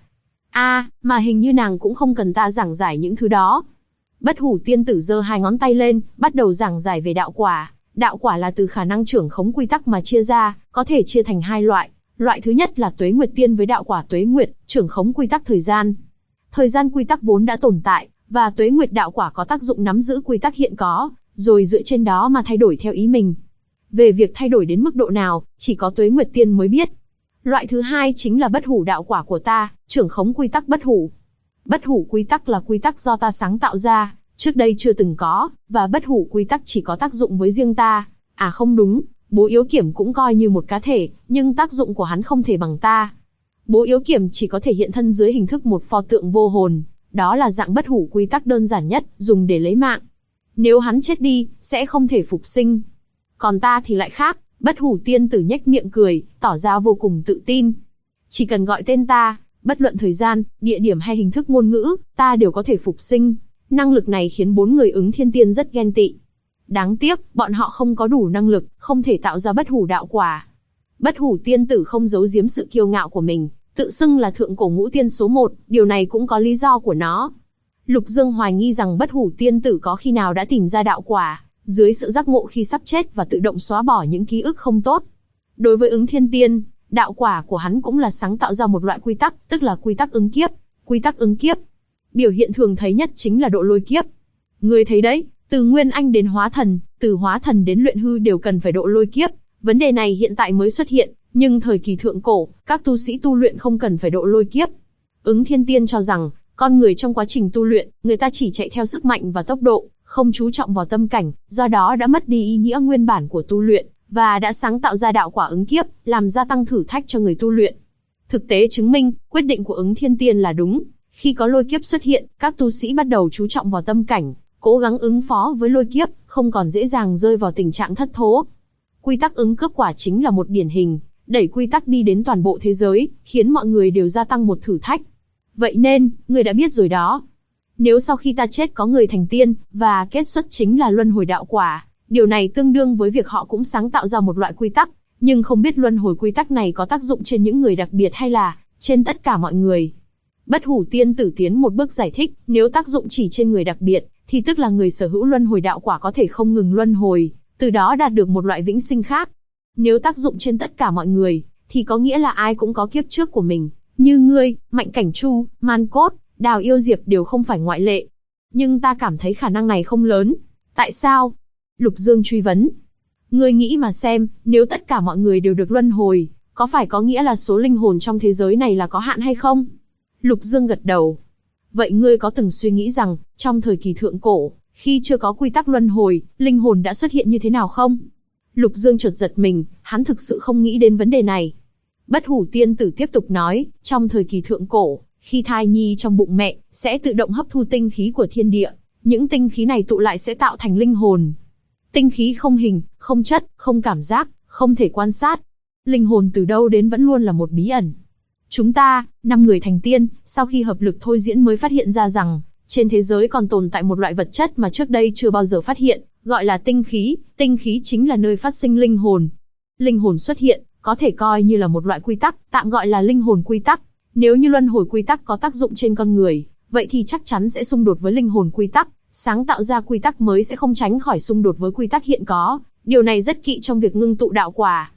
Mà hình như nàng cũng không cần ta giảng giải những thứ đó. Bất Hủ Tiên Tử giơ hai ngón tay lên, bắt đầu giảng giải về đạo quả. Đạo quả là từ khả năng trưởng khống quy tắc mà chia ra, có thể chia thành hai loại. Loại thứ nhất là Tuế Nguyệt Tiên với đạo quả Tuế Nguyệt, trưởng khống quy tắc thời gian. Thời gian quy tắc vốn đã tồn tại, và Tuế Nguyệt đạo quả có tác dụng nắm giữ quy tắc hiện có, rồi dựa trên đó mà thay đổi theo ý mình. Về việc thay đổi đến mức độ nào, chỉ có Tuế Nguyệt Tiên mới biết. Loại thứ hai chính là Bất Hủ đạo quả của ta, trưởng khống quy tắc bất hủ. Bất hủ quy tắc là quy tắc do ta sáng tạo ra, trước đây chưa từng có, và bất hủ quy tắc chỉ có tác dụng với riêng ta. Không đúng, Bố Yếu Kiểm cũng coi như một cá thể, nhưng tác dụng của hắn không thể bằng ta. Bố Yếu Kiểm chỉ có thể hiện thân dưới hình thức một pho tượng vô hồn, đó là dạng bất hủ quy tắc đơn giản nhất, dùng để lấy mạng. Nếu hắn chết đi, sẽ không thể phục sinh. Còn ta thì lại khác. Bất Hủ Tiên Tử nhếch miệng cười, tỏ ra vô cùng tự tin. Chỉ cần gọi tên ta, bất luận thời gian, địa điểm hay hình thức ngôn ngữ, ta đều có thể phục sinh. Năng lực này khiến 4 người Ứng Thiên Tiên rất ghen tị. Đáng tiếc, bọn họ không có đủ năng lực, không thể tạo ra bất hủ đạo quả. Bất Hủ Tiên Tử không giấu giếm sự kiêu ngạo của mình, tự xưng là thượng cổ ngũ tiên số 1, điều này cũng có lý do của nó. Lục Dương hoài nghi rằng Bất Hủ Tiên Tử có khi nào đã tìm ra đạo quả, dưới sự giác ngộ khi sắp chết và tự động xóa bỏ những ký ức không tốt. Đối với Ứng Thiên Tiên, đạo quả của hắn cũng là sáng tạo ra một loại quy tắc, tức là quy tắc ứng kiếp. Quy tắc ứng kiếp, biểu hiện thường thấy nhất chính là độ lôi kiếp. Ngươi thấy đấy, từ Nguyên Anh đến Hóa Thần, từ Hóa Thần đến Luyện Hư đều cần phải độ lôi kiếp. Vấn đề này hiện tại mới xuất hiện, nhưng thời kỳ thượng cổ, các tu sĩ tu luyện không cần phải độ lôi kiếp. Ứng Thiên Tiên cho rằng, con người trong quá trình tu luyện, người ta chỉ chạy theo sức mạnh và tốc độ, không chú trọng vào tâm cảnh, do đó đã mất đi ý nghĩa nguyên bản của tu luyện, và đã sáng tạo ra đạo quả ứng kiếp, làm gia tăng thử thách cho người tu luyện. Thực tế chứng minh, quyết định của Ứng Thiên Tiên là đúng. Khi có lôi kiếp xuất hiện, các tu sĩ bắt đầu chú trọng vào tâm cảnh, cố gắng ứng phó với lôi kiếp, không còn dễ dàng rơi vào tình trạng thất thố. Quy tắc ứng cướp quả chính là một điển hình, đẩy quy tắc đi đến toàn bộ thế giới, khiến mọi người đều gia tăng một thử thách. Vậy nên, người đã biết rồi đó. Nếu sau khi ta chết có người thành tiên, và kết xuất chính là luân hồi đạo quả, điều này tương đương với việc họ cũng sáng tạo ra một loại quy tắc, nhưng không biết luân hồi quy tắc này có tác dụng trên những người đặc biệt hay là trên tất cả mọi người. Bất Hủ Tiên Tử tiến một bước giải thích, nếu tác dụng chỉ trên người đặc biệt, thì tức là người sở hữu luân hồi đạo quả có thể không ngừng luân hồi, từ đó đạt được một loại vĩnh sinh khác. Nếu tác dụng trên tất cả mọi người, thì có nghĩa là ai cũng có kiếp trước của mình, như ngươi, Mạnh Cảnh Chu, Man Cốt, Đào Yêu Diệp đều không phải ngoại lệ. Nhưng ta cảm thấy khả năng này không lớn. Tại sao? Lục Dương truy vấn. Ngươi nghĩ mà xem, nếu tất cả mọi người đều được luân hồi, có phải có nghĩa là số linh hồn trong thế giới này là có hạn hay không? Lục Dương gật đầu. Vậy ngươi có từng suy nghĩ rằng, trong thời kỳ thượng cổ, khi chưa có quy tắc luân hồi, linh hồn đã xuất hiện như thế nào không? Lục Dương chợt giật mình, hắn thực sự không nghĩ đến vấn đề này. Bất Hủ Tiên Tử tiếp tục nói, trong thời kỳ thượng cổ, khi thai nhi trong bụng mẹ, sẽ tự động hấp thu tinh khí của thiên địa. Những tinh khí này tụ lại sẽ tạo thành linh hồn. Tinh khí không hình, không chất, không cảm giác, không thể quan sát. Linh hồn từ đâu đến vẫn luôn là một bí ẩn. Chúng ta, 5 người thành tiên, sau khi hợp lực thôi diễn mới phát hiện ra rằng, trên thế giới còn tồn tại một loại vật chất mà trước đây chưa bao giờ phát hiện, gọi là tinh khí. Tinh khí chính là nơi phát sinh linh hồn. Linh hồn xuất hiện, có thể coi như là một loại quy tắc, tạm gọi là linh hồn quy tắc. Nếu như luân hồi quy tắc có tác dụng trên con người, vậy thì chắc chắn sẽ xung đột với linh hồn quy tắc, sáng tạo ra quy tắc mới sẽ không tránh khỏi xung đột với quy tắc hiện có, điều này rất kỵ trong việc ngưng tụ đạo quả.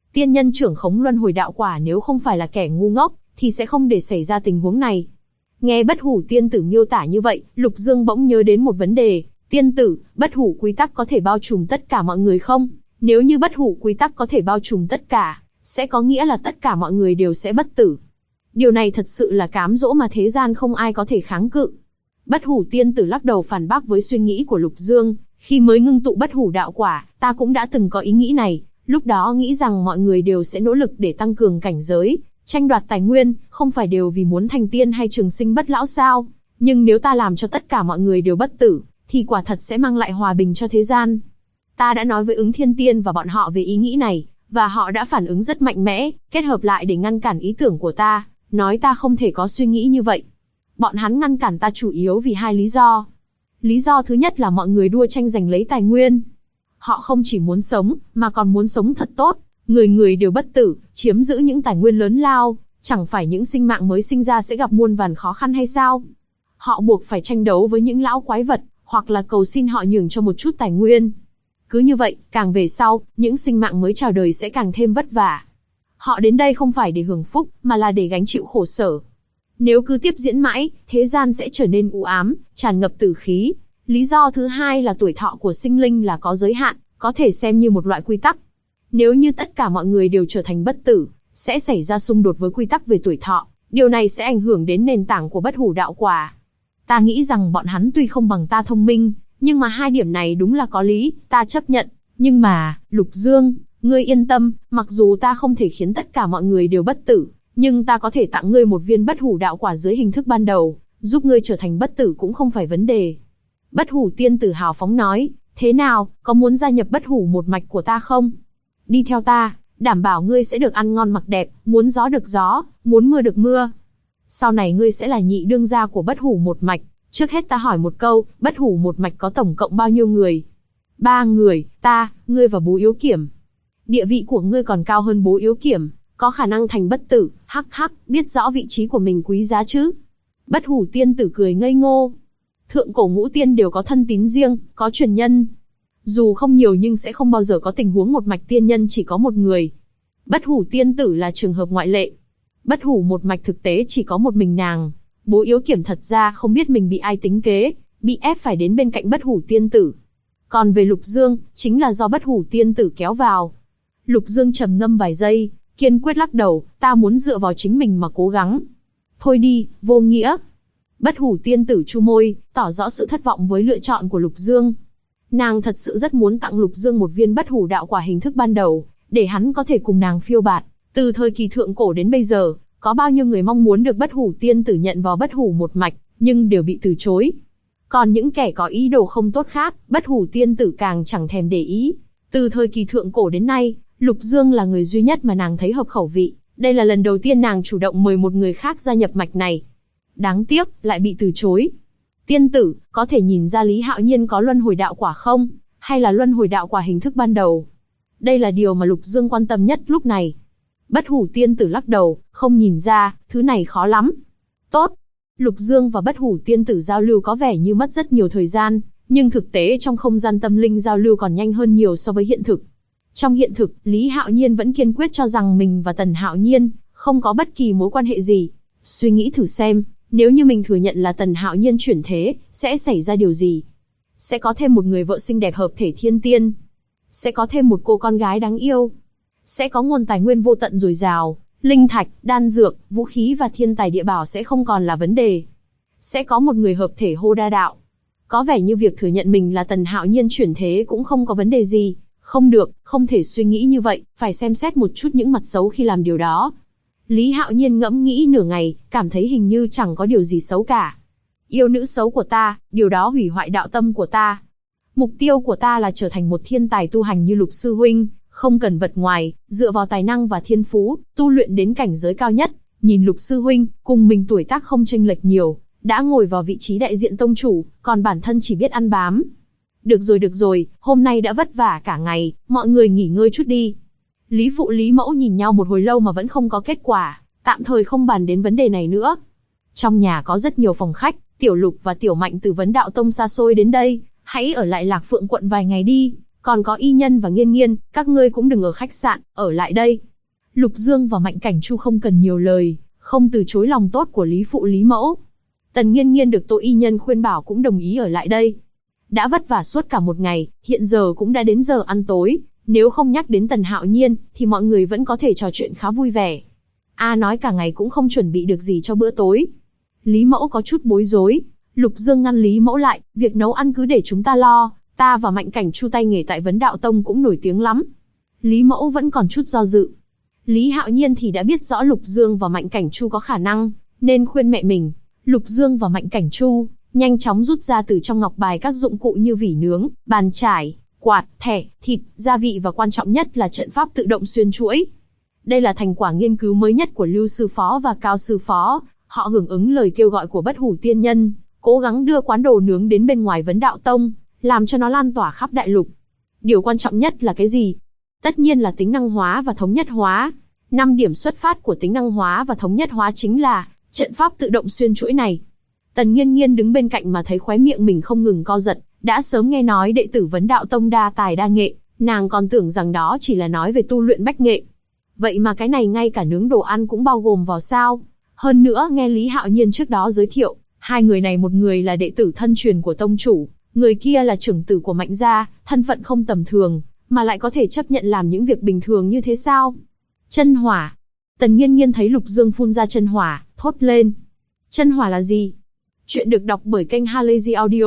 Tiên nhân trưởng khống luân hồi đạo quả nếu không phải là kẻ ngu ngốc, thì sẽ không để xảy ra tình huống này. Nghe Bất Hủ tiên tử miêu tả như vậy, Lục Dương bỗng nhớ đến một vấn đề. Tiên tử, bất hủ quy tắc có thể bao trùm tất cả mọi người không? Nếu như bất hủ quy tắc có thể bao trùm tất cả, sẽ có nghĩa là tất cả mọi người đều sẽ bất tử. Điều này thật sự là cám dỗ mà thế gian không ai có thể kháng cự. Bất Hủ tiên tử lắc đầu phản bác với suy nghĩ của Lục Dương. Khi mới ngưng tụ bất hủ đạo quả, ta cũng đã từng có ý nghĩ này. Lúc đó nghĩ rằng mọi người đều sẽ nỗ lực để tăng cường cảnh giới, tranh đoạt tài nguyên, không phải đều vì muốn thành tiên hay trường sinh bất lão sao? Nhưng nếu ta làm cho tất cả mọi người đều bất tử, thì quả thật sẽ mang lại hòa bình cho thế gian. Ta đã nói với Ứng Thiên Tiên và bọn họ về ý nghĩ này, và họ đã phản ứng rất mạnh mẽ, kết hợp lại để ngăn cản ý tưởng của ta, nói ta không thể có suy nghĩ như vậy. Bọn hắn ngăn cản ta chủ yếu vì hai lý do. Lý do thứ nhất là mọi người đua tranh giành lấy tài nguyên. Họ không chỉ muốn sống, mà còn muốn sống thật tốt, người người đều bất tử, chiếm giữ những tài nguyên lớn lao, chẳng phải những sinh mạng mới sinh ra sẽ gặp muôn vàn khó khăn hay sao? Họ buộc phải tranh đấu với những lão quái vật, hoặc là cầu xin họ nhường cho một chút tài nguyên. Cứ như vậy, càng về sau, những sinh mạng mới chào đời sẽ càng thêm vất vả. Họ đến đây không phải để hưởng phúc, mà là để gánh chịu khổ sở. Nếu cứ tiếp diễn mãi, thế gian sẽ trở nên u ám, tràn ngập tử khí. Lý do thứ hai là tuổi thọ của sinh linh là có giới hạn, có thể xem như một loại quy tắc. Nếu như tất cả mọi người đều trở thành bất tử, sẽ xảy ra xung đột với quy tắc về tuổi thọ. Điều này sẽ ảnh hưởng đến nền tảng của bất hủ đạo quả. Ta nghĩ rằng bọn hắn tuy không bằng ta thông minh, nhưng mà hai điểm này đúng là có lý, ta chấp nhận. Nhưng mà, Lục Dương, ngươi yên tâm, mặc dù ta không thể khiến tất cả mọi người đều bất tử, nhưng ta có thể tặng ngươi một viên bất hủ đạo quả dưới hình thức ban đầu, giúp ngươi trở thành bất tử cũng không phải vấn đề. Bất Hủ tiên tử hào phóng nói, thế nào, có muốn gia nhập bất hủ một mạch của ta không? Đi theo ta, đảm bảo ngươi sẽ được ăn ngon mặc đẹp, muốn gió được gió, muốn mưa được mưa. Sau này ngươi sẽ là nhị đương gia của bất hủ một mạch. Trước hết ta hỏi một câu, bất hủ một mạch có tổng cộng bao nhiêu người? 3 người, ta, ngươi và Bố Yếu Kiểm. Địa vị của ngươi còn cao hơn Bố Yếu Kiểm, có khả năng thành bất tử, hắc hắc, biết rõ vị trí của mình quý giá chứ? Bất Hủ tiên tử cười ngây ngô. Thượng cổ ngũ tiên đều có thân tín riêng, có truyền nhân. Dù không nhiều nhưng sẽ không bao giờ có tình huống một mạch tiên nhân chỉ có một người. Bất Hủ tiên tử là trường hợp ngoại lệ. Bất hủ một mạch thực tế chỉ có một mình nàng. Bố Yếu Kiểm thật ra không biết mình bị ai tính kế, bị ép phải đến bên cạnh bất hủ tiên tử. Còn về Lục Dương, chính là do bất hủ tiên tử kéo vào. Lục Dương trầm ngâm vài giây, kiên quyết lắc đầu, ta muốn dựa vào chính mình mà cố gắng. Thôi đi, vô nghĩa. Bất hủ tiên tử chu môi, tỏ rõ sự thất vọng với lựa chọn của Lục Dương. Nàng thật sự rất muốn tặng Lục Dương một viên bất hủ đạo quả hình thức ban đầu, để hắn có thể cùng nàng phiêu bạt. Từ thời kỳ thượng cổ đến bây giờ, có bao nhiêu người mong muốn được bất hủ tiên tử nhận vào bất hủ một mạch, nhưng đều bị từ chối. Còn những kẻ có ý đồ không tốt khác, bất hủ tiên tử càng chẳng thèm để ý. Từ thời kỳ thượng cổ đến nay, Lục Dương là người duy nhất mà nàng thấy hợp khẩu vị. Đây là lần đầu tiên nàng chủ động mời một người khác gia nhập mạch này. Đáng tiếc, lại bị từ chối. Tiên tử, có thể nhìn ra Lý Hạo Nhiên có luân hồi đạo quả không? Hay là luân hồi đạo quả hình thức ban đầu? Đây là điều mà Lục Dương quan tâm nhất lúc này. Bất hủ tiên tử lắc đầu, không nhìn ra, thứ này khó lắm. Tốt. Lục Dương và bất hủ tiên tử giao lưu có vẻ như mất rất nhiều thời gian, nhưng thực tế trong không gian tâm linh giao lưu còn nhanh hơn nhiều so với hiện thực. Trong hiện thực, Lý Hạo Nhiên vẫn kiên quyết cho rằng mình và Tần Hạo Nhiên không có bất kỳ mối quan hệ gì. Suy nghĩ thử xem, nếu như mình thừa nhận là Tần Hạo Nhiên chuyển thế, sẽ xảy ra điều gì? Sẽ có thêm một người vợ xinh đẹp hợp thể thiên tiên. Sẽ có thêm một cô con gái đáng yêu. Sẽ có nguồn tài nguyên vô tận dồi dào, linh thạch, đan dược, vũ khí và thiên tài địa bảo sẽ không còn là vấn đề. Sẽ có một người hợp thể hô đa đạo. Có vẻ như việc thừa nhận mình là Tần Hạo Nhiên chuyển thế cũng không có vấn đề gì. Không được, không thể suy nghĩ như vậy, phải xem xét một chút những mặt xấu khi làm điều đó. Lý Hạo Nhiên ngẫm nghĩ nửa ngày, cảm thấy hình như chẳng có điều gì xấu cả. Yêu nữ xấu của ta, điều đó hủy hoại đạo tâm của ta. Mục tiêu của ta là trở thành một thiên tài tu hành như Lục sư huynh, không cần vật ngoài, dựa vào tài năng và thiên phú, tu luyện đến cảnh giới cao nhất. Nhìn Lục sư huynh, cùng mình tuổi tác không chênh lệch nhiều, đã ngồi vào vị trí đại diện tông chủ, còn bản thân chỉ biết ăn bám. Được rồi, hôm nay đã vất vả cả ngày, mọi người nghỉ ngơi chút đi. Lý phụ Lý mẫu nhìn nhau một hồi lâu mà vẫn không có kết quả, tạm thời không bàn đến vấn đề này nữa. Trong nhà có rất nhiều phòng khách, Tiểu Lục và Tiểu Mạnh từ Vấn Đạo Tông xa xôi đến đây, hãy ở lại Lạc Phượng quận vài ngày đi. Còn có Y Nhân và Nghiên Nghiên, các ngươi cũng đừng ở khách sạn, ở lại đây. Lục Dương và Mạnh Cảnh Chu không cần nhiều lời, không từ chối lòng tốt của Lý Phụ Lý Mẫu. Tần Nghiên Nghiên được Tô Y Nhân khuyên bảo cũng đồng ý ở lại đây. Đã vất vả suốt cả một ngày, hiện giờ cũng đã đến giờ ăn tối, nếu không nhắc đến Tần Hạo Nhiên, thì mọi người vẫn có thể trò chuyện khá vui vẻ. Nói cả ngày cũng không chuẩn bị được gì cho bữa tối. Lý Mẫu có chút bối rối. Lục Dương ngăn Lý Mẫu lại, việc nấu ăn cứ để chúng ta lo, ta và Mạnh Cảnh Chu tay nghề tại Vấn Đạo Tông cũng nổi tiếng lắm. Lý Mẫu vẫn còn chút do dự. Lý Hạo Nhiên thì đã biết rõ Lục Dương và Mạnh Cảnh Chu có khả năng, nên khuyên mẹ mình. Lục Dương và Mạnh Cảnh Chu nhanh chóng rút ra từ trong ngọc bài các dụng cụ như vỉ nướng, bàn chải, quạt, thẻ, thịt, gia vị và quan trọng nhất là trận pháp tự động xuyên chuỗi. Đây là thành quả nghiên cứu mới nhất của Lưu Sư Phó và Cao Sư Phó. Họ hưởng ứng lời kêu gọi của Bất Hủ Tiên Nhân, cố gắng đưa quán đồ nướng đến bên ngoài Vấn Đạo Tông, làm cho nó lan tỏa khắp đại lục. Điều quan trọng nhất là cái gì? Tất nhiên là tính năng hóa và thống nhất hóa. 5 điểm xuất phát của tính năng hóa và thống nhất hóa chính là trận pháp tự động xuyên chuỗi này. Tần Nghiên Nghiên đứng bên cạnh mà thấy khóe miệng mình không ngừng co giật, đã sớm nghe nói đệ tử Vấn Đạo Tông đa tài đa nghệ, nàng còn tưởng rằng đó chỉ là nói về tu luyện bách nghệ. Vậy mà cái này ngay cả nướng đồ ăn cũng bao gồm vào sao? Hơn nữa nghe Lý Hạo Nhiên trước đó giới thiệu, hai người này một người là đệ tử thân truyền của tông chủ, người kia là trưởng tử của Mạnh gia, thân phận không tầm thường, mà lại có thể chấp nhận làm những việc bình thường như thế sao? Chân hỏa. Tần Nghiên Nghiên thấy Lục Dương phun ra chân hỏa, thốt lên. Chân hỏa là gì? Chuyện được đọc bởi kênh Halazy Audio.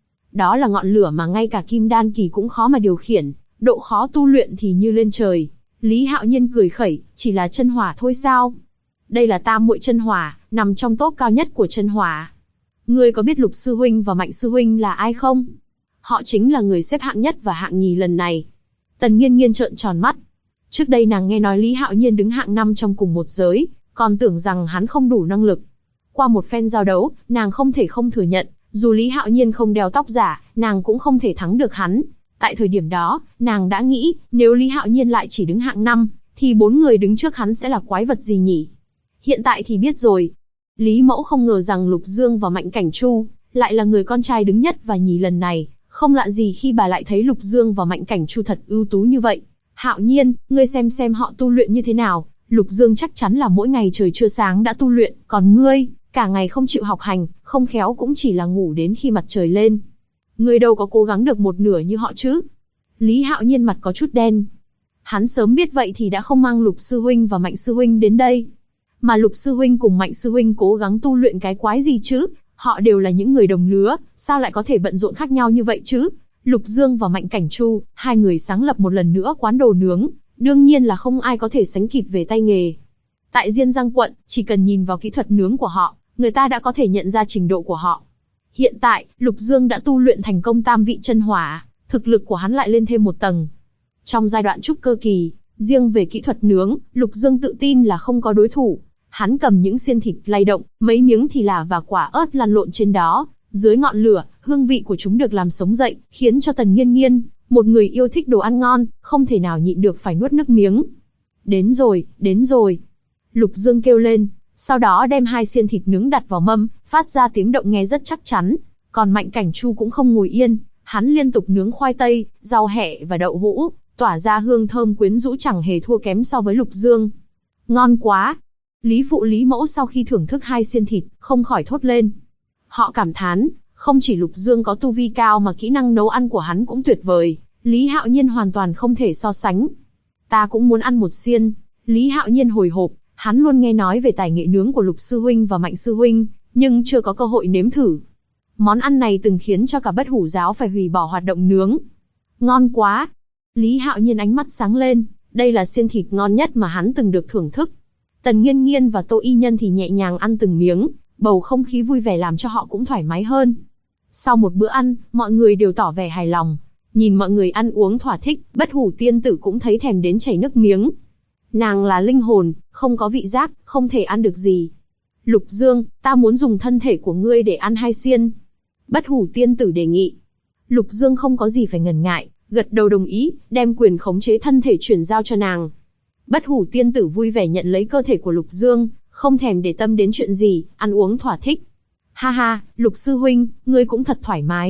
Đó là ngọn lửa mà ngay cả kim đan kỳ cũng khó mà điều khiển, độ khó tu luyện thì như lên trời. Lý Hạo Nhiên cười khẩy, chỉ là chân hỏa thôi sao? Đây là tam muội chân hỏa, nằm trong top cao nhất của chân hỏa. Ngươi có biết Lục Sư Huynh và Mạnh Sư Huynh là ai không? Họ chính là người xếp hạng nhất và hạng nhì lần này. Tần Nghiên Nghiên trợn tròn mắt. Trước đây nàng nghe nói Lý Hạo Nhiên đứng hạng 5 trong cùng một giới, còn tưởng rằng hắn không đủ năng lực. Qua một phen giao đấu, nàng không thể không thừa nhận, dù Lý Hạo Nhiên không đeo tóc giả, nàng cũng không thể thắng được hắn. Tại thời điểm đó, nàng đã nghĩ, nếu Lý Hạo Nhiên lại chỉ đứng hạng 5, thì 4 người đứng trước hắn sẽ là quái vật gì nhỉ? Hiện tại thì biết rồi. Lý Mẫu không ngờ rằng Lục Dương và Mạnh Cảnh Chu lại là người con trai đứng nhất và nhì lần này, không lạ gì khi bà lại thấy Lục Dương và Mạnh Cảnh Chu thật ưu tú như vậy. Hạo Nhiên, ngươi xem họ tu luyện như thế nào, Lục Dương chắc chắn là mỗi ngày trời chưa sáng đã tu luyện, còn ngươi, cả ngày không chịu học hành, không khéo cũng chỉ là ngủ đến khi mặt trời lên. Ngươi đâu có cố gắng được một nửa như họ chứ? Lý Hạo Nhiên mặt có chút đen. Hắn sớm biết vậy thì đã không mang Lục Sư Huynh và Mạnh Sư Huynh đến đây. Mà Lục Sư Huynh cùng Mạnh Sư Huynh cố gắng tu luyện cái quái gì chứ? Họ đều là những người đồng lứa, sao lại có thể bận rộn khác nhau như vậy chứ? Lục Dương và Mạnh Cảnh Chu, hai người sáng lập một lần nữa quán đồ nướng, đương nhiên là không ai có thể sánh kịp về tay nghề. Tại Diên Giang quận, chỉ cần nhìn vào kỹ thuật nướng của họ, người ta đã có thể nhận ra trình độ của họ. Hiện tại, Lục Dương đã tu luyện thành công tam vị chân hỏa, thực lực của hắn lại lên thêm một tầng. Trong giai đoạn trúc cơ kỳ, riêng về kỹ thuật nướng, Lục Dương tự tin là không có đối thủ. Hắn cầm những xiên thịt lay động, mấy miếng thì là và quả ớt lăn lộn trên đó, dưới ngọn lửa, hương vị của chúng được làm sống dậy, khiến cho Tần Nghiên Nghiên, một người yêu thích đồ ăn ngon, không thể nào nhịn được phải nuốt nước miếng. Đến rồi, đến rồi. Lục Dương kêu lên, sau đó đem hai xiên thịt nướng đặt vào mâm, phát ra tiếng động nghe rất chắc chắn. Còn Mạnh Cảnh Chu cũng không ngồi yên, hắn liên tục nướng khoai tây, rau hẹ và đậu hũ, tỏa ra hương thơm quyến rũ chẳng hề thua kém so với Lục Dương. Ngon quá! Lý Phụ Lý Mẫu sau khi thưởng thức hai xiên thịt, không khỏi thốt lên. Họ cảm thán, không chỉ Lục Dương có tu vi cao mà kỹ năng nấu ăn của hắn cũng tuyệt vời, Lý Hạo Nhiên hoàn toàn không thể so sánh. Ta cũng muốn ăn một xiên. Lý Hạo Nhiên hồi hộp, hắn luôn nghe nói về tài nghệ nướng của Lục Sư Huynh và Mạnh Sư Huynh, nhưng chưa có cơ hội nếm thử. Món ăn này từng khiến cho cả Bất Hủ giáo phải hủy bỏ hoạt động nướng. Ngon quá! Lý Hạo Nhiên ánh mắt sáng lên, đây là xiên thịt ngon nhất mà hắn từng được thưởng thức. Tần Nghiên Nghiên và Tô Y Nhân thì nhẹ nhàng ăn từng miếng, bầu không khí vui vẻ làm cho họ cũng thoải mái hơn. Sau một bữa ăn, mọi người đều tỏ vẻ hài lòng. Nhìn mọi người ăn uống thỏa thích, Bất Hủ tiên tử cũng thấy thèm đến chảy nước miếng. Nàng là linh hồn, không có vị giác, không thể ăn được gì. Lục Dương, ta muốn dùng thân thể của ngươi để ăn hai xiên. Bất Hủ tiên tử đề nghị. Lục Dương không có gì phải ngần ngại, gật đầu đồng ý, đem quyền khống chế thân thể chuyển giao cho nàng. Bất Hủ tiên tử vui vẻ nhận lấy cơ thể của Lục Dương, không thèm để tâm đến chuyện gì, ăn uống thỏa thích. Ha ha, Lục Sư Huynh, ngươi cũng thật thoải mái.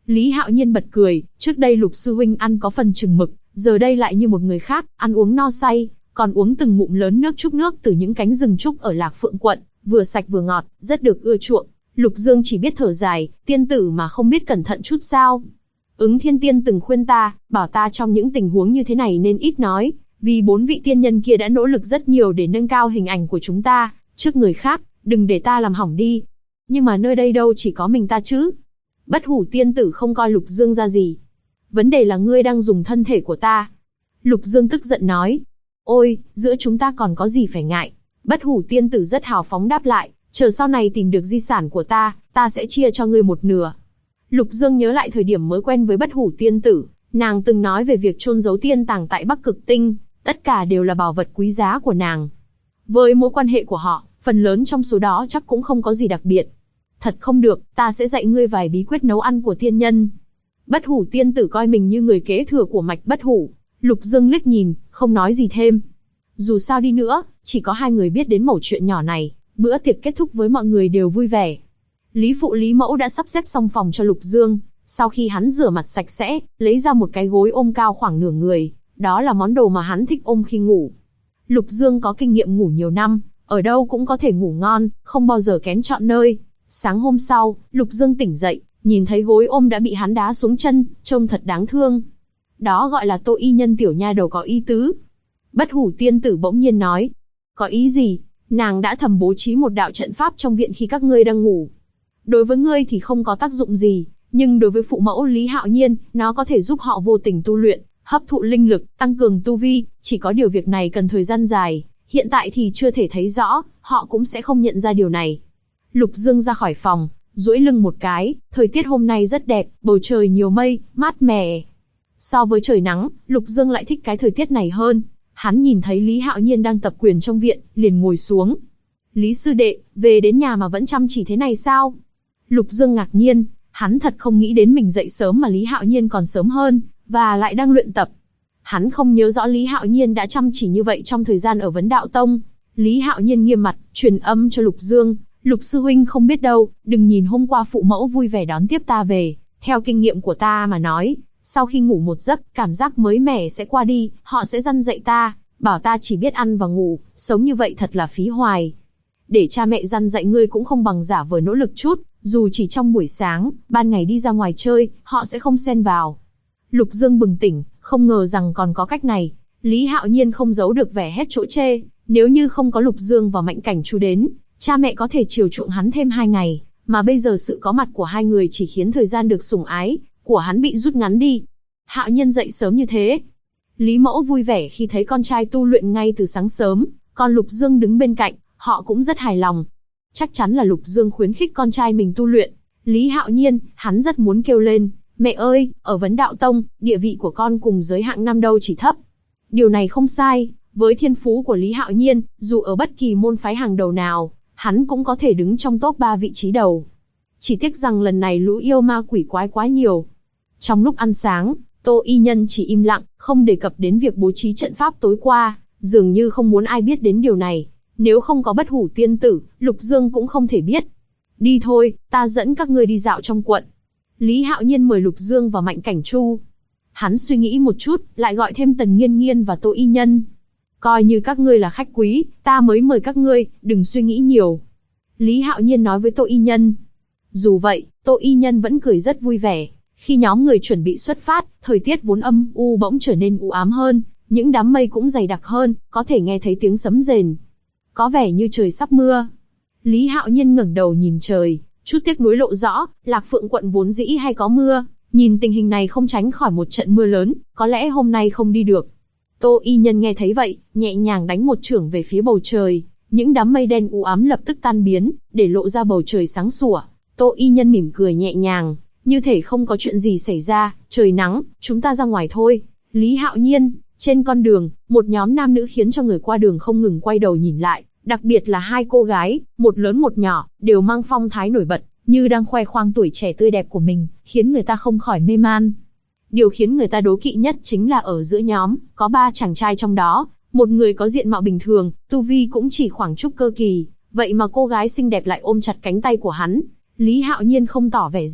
Lý Hạo Nhiên bật cười, trước đây Lục sư huynh ăn có phần chừng mực, giờ đây lại như một người khác, ăn uống no say, còn uống từng ngụm lớn nước trúc nước từ những cánh rừng trúc ở Lạc Phượng quận, vừa sạch vừa ngọt, rất được ưa chuộng. Lục Dương chỉ biết thở dài, tiên tử mà không biết cẩn thận chút sao? Ứng Thiên Tiên từng khuyên ta, bảo ta trong những tình huống như thế này nên ít nói, vì 4 vị tiên nhân kia đã nỗ lực rất nhiều để nâng cao hình ảnh của chúng ta trước người khác, đừng để ta làm hỏng đi. Nhưng mà nơi đây đâu chỉ có mình ta chứ? Bất Hủ tiên tử không coi Lục Dương ra gì. Vấn đề là ngươi đang dùng thân thể của ta. Lục Dương tức giận nói. Ôi, giữa chúng ta còn có gì phải ngại? Bất Hủ tiên tử rất hào phóng đáp lại, chờ sau này tìm được di sản của ta sẽ chia cho ngươi một nửa. Lục Dương nhớ lại thời điểm mới quen với Bất Hủ tiên tử, nàng từng nói về việc chôn giấu tiên tàng tại Bắc Cực Tinh, tất cả đều là bảo vật quý giá của nàng. Với mối quan hệ của họ, phần lớn trong số đó chắc cũng không có gì đặc biệt. Thật không được, ta sẽ dạy ngươi vài bí quyết nấu ăn của tiên nhân. Bất Hủ tiên tử coi mình như người kế thừa của mạch Bất Hủ. Lục Dương liếc nhìn, không nói gì thêm. Dù sao đi nữa, chỉ có hai người biết đến mẩu chuyện nhỏ này, bữa tiệc kết thúc với mọi người đều vui vẻ. Lý Phụ Lý Mẫu đã sắp xếp xong phòng cho Lục Dương, sau khi hắn rửa mặt sạch sẽ, lấy ra một cái gối ôm cao khoảng nửa người, đó là món đồ mà hắn thích ôm khi ngủ. Lục Dương có kinh nghiệm ngủ nhiều năm, ở đâu cũng có thể ngủ ngon, không bao giờ kén chọn nơi. Sáng hôm sau, Lục Dương tỉnh dậy, nhìn thấy gối ôm đã bị hắn đá xuống chân, trông thật đáng thương. Đó gọi là Tô Y Nhân tiểu nha đầu có ý tứ. Bất Hủ tiên tử bỗng nhiên nói. Có ý gì? Nàng đã thầm bố trí một đạo trận pháp trong viện khi các ngươi đang ngủ. Đối với ngươi thì không có tác dụng gì, nhưng đối với phụ mẫu Lý Hạo Nhiên, nó có thể giúp họ vô tình tu luyện, hấp thụ linh lực, tăng cường tu vi, chỉ có điều việc này cần thời gian dài, hiện tại thì chưa thể thấy rõ, họ cũng sẽ không nhận ra điều này. Lục Dương ra khỏi phòng, duỗi lưng một cái, thời tiết hôm nay rất đẹp, bầu trời nhiều mây, mát mẻ. So với trời nắng, Lục Dương lại thích cái thời tiết này hơn. Hắn nhìn thấy Lý Hạo Nhiên đang tập quyền trong viện, liền ngồi xuống. Lý sư đệ, về đến nhà mà vẫn chăm chỉ thế này sao? Lục Dương ngạc nhiên, hắn thật không nghĩ đến mình dậy sớm mà Lý Hạo Nhiên còn sớm hơn, và lại đang luyện tập. Hắn không nhớ rõ Lý Hạo Nhiên đã chăm chỉ như vậy trong thời gian ở Vấn Đạo Tông. Lý Hạo Nhiên nghiêm mặt, truyền âm cho Lục Dương. Lục sư huynh không biết đâu, đừng nhìn hôm qua phụ mẫu vui vẻ đón tiếp ta về. Theo kinh nghiệm của ta mà nói, sau khi ngủ một giấc, cảm giác mới mẻ sẽ qua đi, họ sẽ răn dạy ta, bảo ta chỉ biết ăn và ngủ, sống như vậy thật là phí hoài. Để cha mẹ răn dạy ngươi cũng không bằng giả vờ nỗ lực chút, dù chỉ trong buổi sáng, ban ngày đi ra ngoài chơi, họ sẽ không xen vào. Lục Dương bừng tỉnh, không ngờ rằng còn có cách này. Lý Hạo Nhiên không giấu được vẻ hết chỗ chê, nếu như không có Lục Dương và Mạnh Cảnh Chu đến, cha mẹ có thể chiều chuộng hắn thêm 2 ngày, mà bây giờ sự có mặt của hai người chỉ khiến thời gian được sủng ái của hắn bị rút ngắn đi. Hạo Nhiên dậy sớm như thế. Lý Mẫu vui vẻ khi thấy con trai tu luyện ngay từ sáng sớm, còn Lục Dương đứng bên cạnh, họ cũng rất hài lòng. Chắc chắn là Lục Dương khuyến khích con trai mình tu luyện. Lý Hạo Nhiên, hắn rất muốn kêu lên, mẹ ơi, ở Vấn Đạo Tông, địa vị của con cùng giới hạng năm đâu chỉ thấp. Điều này không sai, với thiên phú của Lý Hạo Nhiên, dù ở bất kỳ môn phái hàng đầu nào, hắn cũng có thể đứng trong top 3 vị trí đầu. Chỉ tiếc rằng lần này lũ yêu ma quỷ quái quá nhiều. Trong lúc ăn sáng, Tô Y Nhân chỉ im lặng, không đề cập đến việc bố trí trận pháp tối qua, dường như không muốn ai biết đến điều này. Nếu không có Bất Hủ tiên tử, Lục Dương cũng không thể biết. Đi thôi, ta dẫn các ngươi đi dạo trong quận. Lý Hạo Nhiên mời Lục Dương và Mạnh Cảnh Chu. Hắn suy nghĩ một chút, lại gọi thêm Tần Nghiên Nghiên và Tô Y Nhân. Coi như các ngươi là khách quý, ta mới mời các ngươi, đừng suy nghĩ nhiều. Lý Hạo Nhiên nói với Tô Y Nhân. Dù vậy, Tô Y Nhân vẫn cười rất vui vẻ. Khi nhóm người chuẩn bị xuất phát, thời tiết vốn âm u bỗng trở nên u ám hơn, những đám mây cũng dày đặc hơn, có thể nghe thấy tiếng sấm rền. Có vẻ như trời sắp mưa. Lý Hạo Nhiên ngẩng đầu nhìn trời, chút tiếc nuối lộ rõ, Lạc Phượng quận vốn dĩ hay có mưa, nhìn tình hình này không tránh khỏi một trận mưa lớn, có lẽ hôm nay không đi được. Tô Y Nhân nghe thấy vậy, nhẹ nhàng đánh một chưởng về phía bầu trời, những đám mây đen u ám lập tức tan biến, để lộ ra bầu trời sáng sủa. Tô Y Nhân mỉm cười nhẹ nhàng, như thể không có chuyện gì xảy ra, trời nắng, chúng ta ra ngoài thôi. Lý Hạo Nhiên, trên con đường, một nhóm nam nữ khiến cho người qua đường không ngừng quay đầu nhìn lại, đặc biệt là 2 cô gái, một lớn một nhỏ, đều mang phong thái nổi bật, như đang khoe khoang tuổi trẻ tươi đẹp của mình, khiến người ta không khỏi mê man. Điều khiến người ta đố kỵ nhất chính là ở giữa nhóm, có 3 chàng trai trong đó, một người có diện mạo bình thường, tu vi cũng chỉ khoảng trúc cơ kỳ, vậy mà cô gái xinh đẹp lại ôm chặt cánh tay của hắn. Lý Hạo Nhiên không tỏ vẻ gì,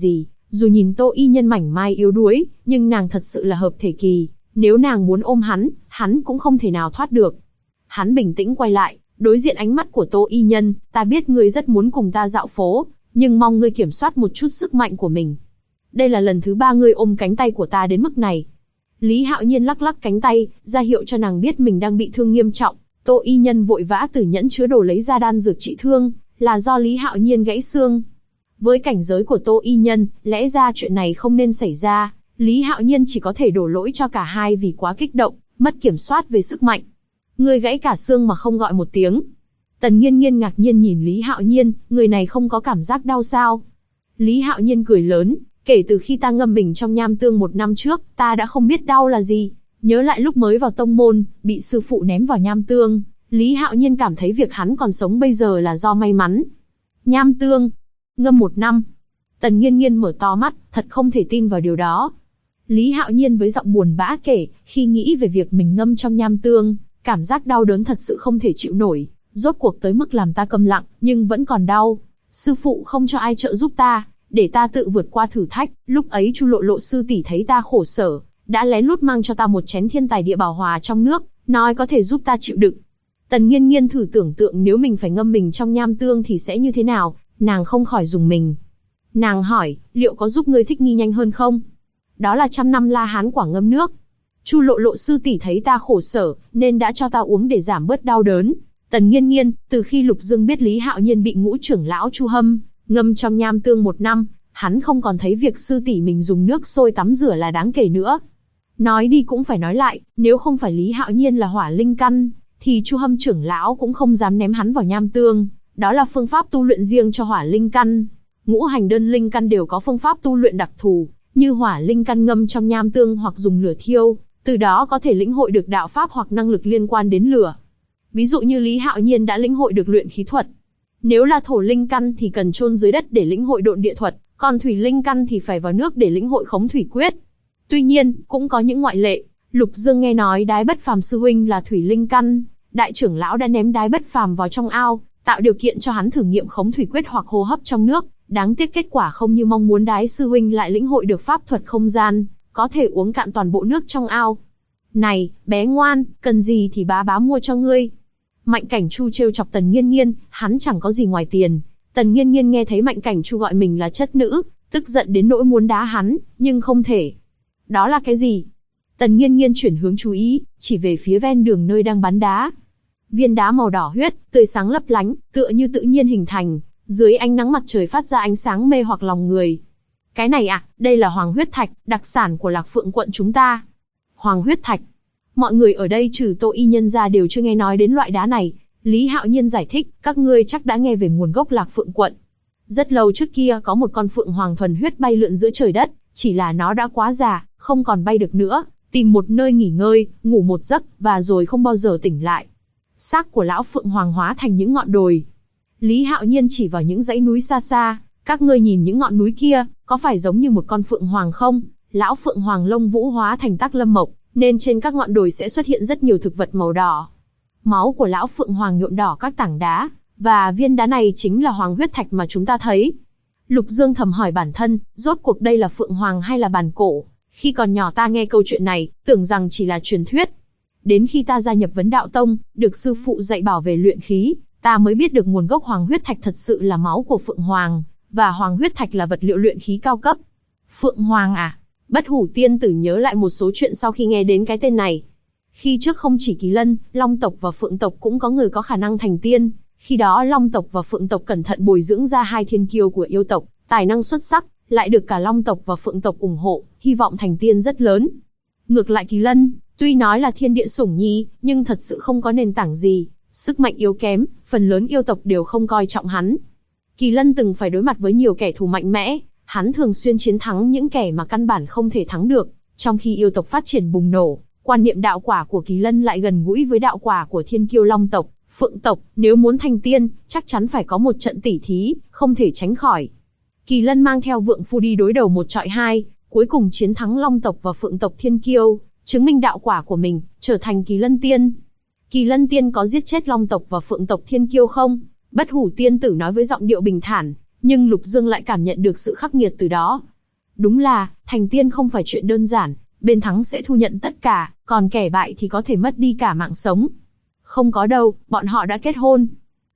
Dù nhìn Tô Y Nhân mảnh mai yếu đuối, nhưng nàng thật sự là hợp thể kỳ, nếu nàng muốn ôm hắn cũng không thể nào thoát được. Hắn bình tĩnh quay lại, đối diện ánh mắt của Tô Y Nhân, ta biết ngươi rất muốn cùng ta dạo phố, nhưng mong ngươi kiểm soát một chút sức mạnh của mình. Đây là lần thứ 3 ngươi ôm cánh tay của ta đến mức này. Lý Hạo Nhiên lắc lắc cánh tay, ra hiệu cho nàng biết mình đang bị thương nghiêm trọng. Tô Y Nhân vội vã từ nhẫn chứa đồ lấy ra đan dược trị thương, là do Lý Hạo Nhiên gãy xương. Với cảnh giới của Tô Y Nhân, lẽ ra chuyện này không nên xảy ra, Lý Hạo Nhiên chỉ có thể đổ lỗi cho cả hai vì quá kích động, mất kiểm soát về sức mạnh. Ngươi gãy cả xương mà không gọi một tiếng. Tần Nghiên Nghiên ngạc nhiên nhìn Lý Hạo Nhiên, người này không có cảm giác đau sao? Lý Hạo Nhiên cười lớn, kể từ khi ta ngâm mình trong nham tương 1 năm trước, ta đã không biết đau là gì. Nhớ lại lúc mới vào tông môn, bị sư phụ ném vào nham tương, Lý Hạo Nhiên cảm thấy việc hắn còn sống bây giờ là do may mắn. Nham tương, ngâm 1 năm. Tần Nghiên Nghiên mở to mắt, thật không thể tin vào điều đó. Lý Hạo Nhiên với giọng buồn bã kể, khi nghĩ về việc mình ngâm trong nham tương, cảm giác đau đớn thật sự không thể chịu nổi, rốt cuộc tới mức làm ta câm lặng, nhưng vẫn còn đau. Sư phụ không cho ai trợ giúp ta, để ta tự vượt qua thử thách, lúc ấy Chu Lộ Lộ sư tỷ thấy ta khổ sở, đã lén lút mang cho ta một chén thiên tài địa bảo hòa trong nước, nói có thể giúp ta chịu đựng. Tần Nghiên Nghiên thử tưởng tượng nếu mình phải ngâm mình trong nham tương thì sẽ như thế nào, nàng không khỏi rùng mình. Nàng hỏi, liệu có giúp ngươi thích nghi nhanh hơn không? Đó là 100 năm La Hán quả ngâm nước. Chu Lộ Lộ sư tỷ thấy ta khổ sở, nên đã cho ta uống để giảm bớt đau đớn. Tần Nghiên Nghiên, từ khi Lục Dương biết Lý Hạo Nhiên bị Ngũ trưởng lão Chu Hâm ngâm trong nham tương 1 năm, hắn không còn thấy việc sư tỷ mình dùng nước sôi tắm rửa là đáng kể nữa. Nói đi cũng phải nói lại, nếu không phải Lý Hạo Nhiên là hỏa linh căn, thì Chu Hâm trưởng lão cũng không dám ném hắn vào nham tương. Đó là phương pháp tu luyện riêng cho hỏa linh căn. Ngũ hành đơn linh căn đều có phương pháp tu luyện đặc thù, như hỏa linh căn ngâm trong nham tương hoặc dùng lửa thiêu, từ đó có thể lĩnh hội được đạo pháp hoặc năng lực liên quan đến lửa. Ví dụ như Lý Hạo Nhiên đã lĩnh hội được luyện khí thuật. Nếu là thổ linh căn thì cần chôn dưới đất để lĩnh hội độn địa thuật, còn thủy linh căn thì phải vào nước để lĩnh hội khống thủy quyết. Tuy nhiên, cũng có những ngoại lệ. Lục Dương nghe nói Đái Bất Phàm sư huynh là thủy linh căn, đại trưởng lão đã ném Đái Bất Phàm vào trong ao, tạo điều kiện cho hắn thử nghiệm khống thủy quyết hoặc hô hấp trong nước. Đáng tiếc kết quả không như mong muốn, Đái sư huynh lại lĩnh hội được pháp thuật không gian, có thể uống cạn toàn bộ nước trong ao. Này, bé ngoan, cần gì thì bá mua cho ngươi. Mạnh Cảnh Chu trêu chọc Tần Nghiên Nghiên, hắn chẳng có gì ngoài tiền. Tần Nghiên Nghiên nghe thấy Mạnh Cảnh Chu gọi mình là chất nữ, tức giận đến nỗi muốn đá hắn, nhưng không thể. Đó là cái gì? Tần Nghiên Nghiên chuyển hướng chú ý, chỉ về phía ven đường nơi đang bán đá. Viên đá màu đỏ huyết, tươi sáng lấp lánh, tựa như tự nhiên hình thành, dưới ánh nắng mặt trời phát ra ánh sáng mê hoặc lòng người. Cái này à, đây là Hoàng huyết thạch, đặc sản của Lạc Phượng quận chúng ta. Hoàng huyết thạch. Mọi người ở đây trừ Tô Y Nhân ra đều chưa nghe nói đến loại đá này. Lý Hạo Nhiên giải thích, các ngươi chắc đã nghe về nguồn gốc Lạc Phượng quận. Rất lâu trước kia có một con phượng hoàng thuần huyết bay lượn giữa trời đất, chỉ là nó đã quá già, không còn bay được nữa, tìm một nơi nghỉ ngơi, ngủ một giấc, và rồi không bao giờ tỉnh lại. Xác của lão phượng hoàng hóa thành những ngọn đồi. Lý Hạo Nhiên chỉ vào những dãy núi xa xa, các ngươi nhìn những ngọn núi kia, có phải giống như một con phượng hoàng không? Lão phượng hoàng lông vũ hóa thành tác lâm mộc, nên trên các ngọn đồi sẽ xuất hiện rất nhiều thực vật màu đỏ. Máu của lão phượng hoàng nhuộm đỏ các tảng đá, và viên đá này chính là hoàng huyết thạch mà chúng ta thấy. Lục Dương thầm hỏi bản thân, rốt cuộc đây là phượng hoàng hay là bàn cổ? Khi còn nhỏ ta nghe câu chuyện này, tưởng rằng chỉ là truyền thuyết. Đến khi ta gia nhập Vấn Đạo Tông, được sư phụ dạy bảo về luyện khí, ta mới biết được nguồn gốc hoàng huyết thạch thật sự là máu của phượng hoàng, và hoàng huyết thạch là vật liệu luyện khí cao cấp. Phượng hoàng à? Bất Hủ tiên tử nhớ lại một số chuyện sau khi nghe đến cái tên này. Khi trước không chỉ Kỳ Lân, Long tộc và Phượng tộc cũng có người có khả năng thành tiên. Khi đó Long tộc và Phượng tộc cẩn thận bồi dưỡng ra 2 thiên kiêu của yêu tộc, tài năng xuất sắc, lại được cả Long tộc và Phượng tộc ủng hộ, hy vọng thành tiên rất lớn. Ngược lại Kỳ Lân, tuy nói là thiên địa sủng nhi, nhưng thật sự không có nền tảng gì, sức mạnh yếu kém, phần lớn yêu tộc đều không coi trọng hắn. Kỳ Lân từng phải đối mặt với nhiều kẻ thù mạnh mẽ, hắn thường xuyên chiến thắng những kẻ mà căn bản không thể thắng được. Trong khi yêu tộc phát triển bùng nổ, quan niệm đạo quả của Kỳ Lân lại gần gũi với đạo quả của thiên kiêu Long tộc, Phượng tộc. Nếu muốn thành tiên, chắc chắn phải có một trận tỉ thí, không thể tránh khỏi. Kỳ Lân mang theo Vượng Phu đi đối đầu 1 chọi 2, cuối cùng chiến thắng Long tộc và Phượng tộc thiên kiêu, chứng minh đạo quả của mình, trở thành Kỳ Lân tiên. Kỳ Lân tiên có giết chết Long tộc và Phượng tộc thiên kiêu không? Bất Hủ tiên tử nói với giọng điệu bình thản, nhưng Lục Dương lại cảm nhận được sự khắc nghiệt từ đó. Đúng là, thành tiên không phải chuyện đơn giản, bên thắng sẽ thu nhận tất cả, còn kẻ bại thì có thể mất đi cả mạng sống. Không có đâu, bọn họ đã kết hôn.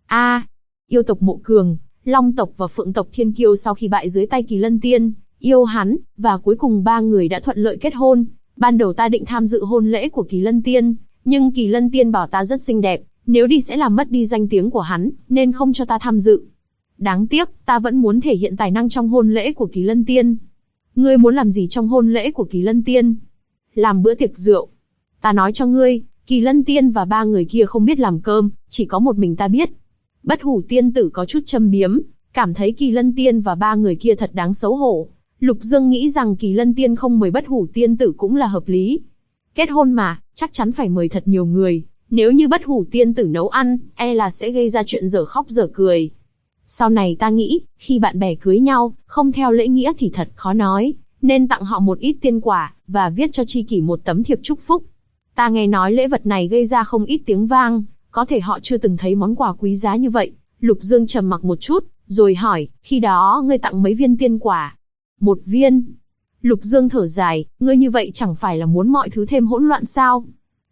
Yêu tộc Mộ Cường, Long tộc và Phượng tộc Thiên Kiêu sau khi bại dưới tay Kỳ Lân Tiên, yêu hắn, và cuối cùng ba người đã thuận lợi kết hôn. Ban đầu ta định tham dự hôn lễ của Kỳ Lân Tiên, nhưng Kỳ Lân Tiên bảo ta rất xinh đẹp, nếu đi sẽ làm mất đi danh tiếng của hắn, nên không cho ta tham dự. Đáng tiếc, ta vẫn muốn thể hiện tài năng trong hôn lễ của Kỳ Lân Tiên. Ngươi muốn làm gì trong hôn lễ của Kỳ Lân Tiên? Làm bữa tiệc rượu. Ta nói cho ngươi, Kỳ Lân Tiên và ba người kia không biết làm cơm, chỉ có một mình ta biết. Bất Hủ Tiên Tử có chút châm biếm, cảm thấy Kỳ Lân Tiên và ba người kia thật đáng xấu hổ. Lục Dương nghĩ rằng Kỳ Lân Tiên không mời Bất Hủ Tiên Tử cũng là hợp lý. Kết hôn mà, chắc chắn phải mời thật nhiều người. Nếu như Bất Hủ Tiên Tử nấu ăn, e là sẽ gây ra chuyện dở khóc dở cười. Sau này ta nghĩ, khi bạn bè cưới nhau, không theo lễ nghĩa thì thật khó nói, nên tặng họ một ít tiên quả, và viết cho tri kỷ một tấm thiệp chúc phúc. Ta nghe nói lễ vật này gây ra không ít tiếng vang, có thể họ chưa từng thấy món quà quý giá như vậy. Lục Dương trầm mặc một chút, rồi hỏi, khi đó ngươi tặng mấy viên tiên quả? Một viên. Lục Dương thở dài, ngươi như vậy chẳng phải là muốn mọi thứ thêm hỗn loạn sao?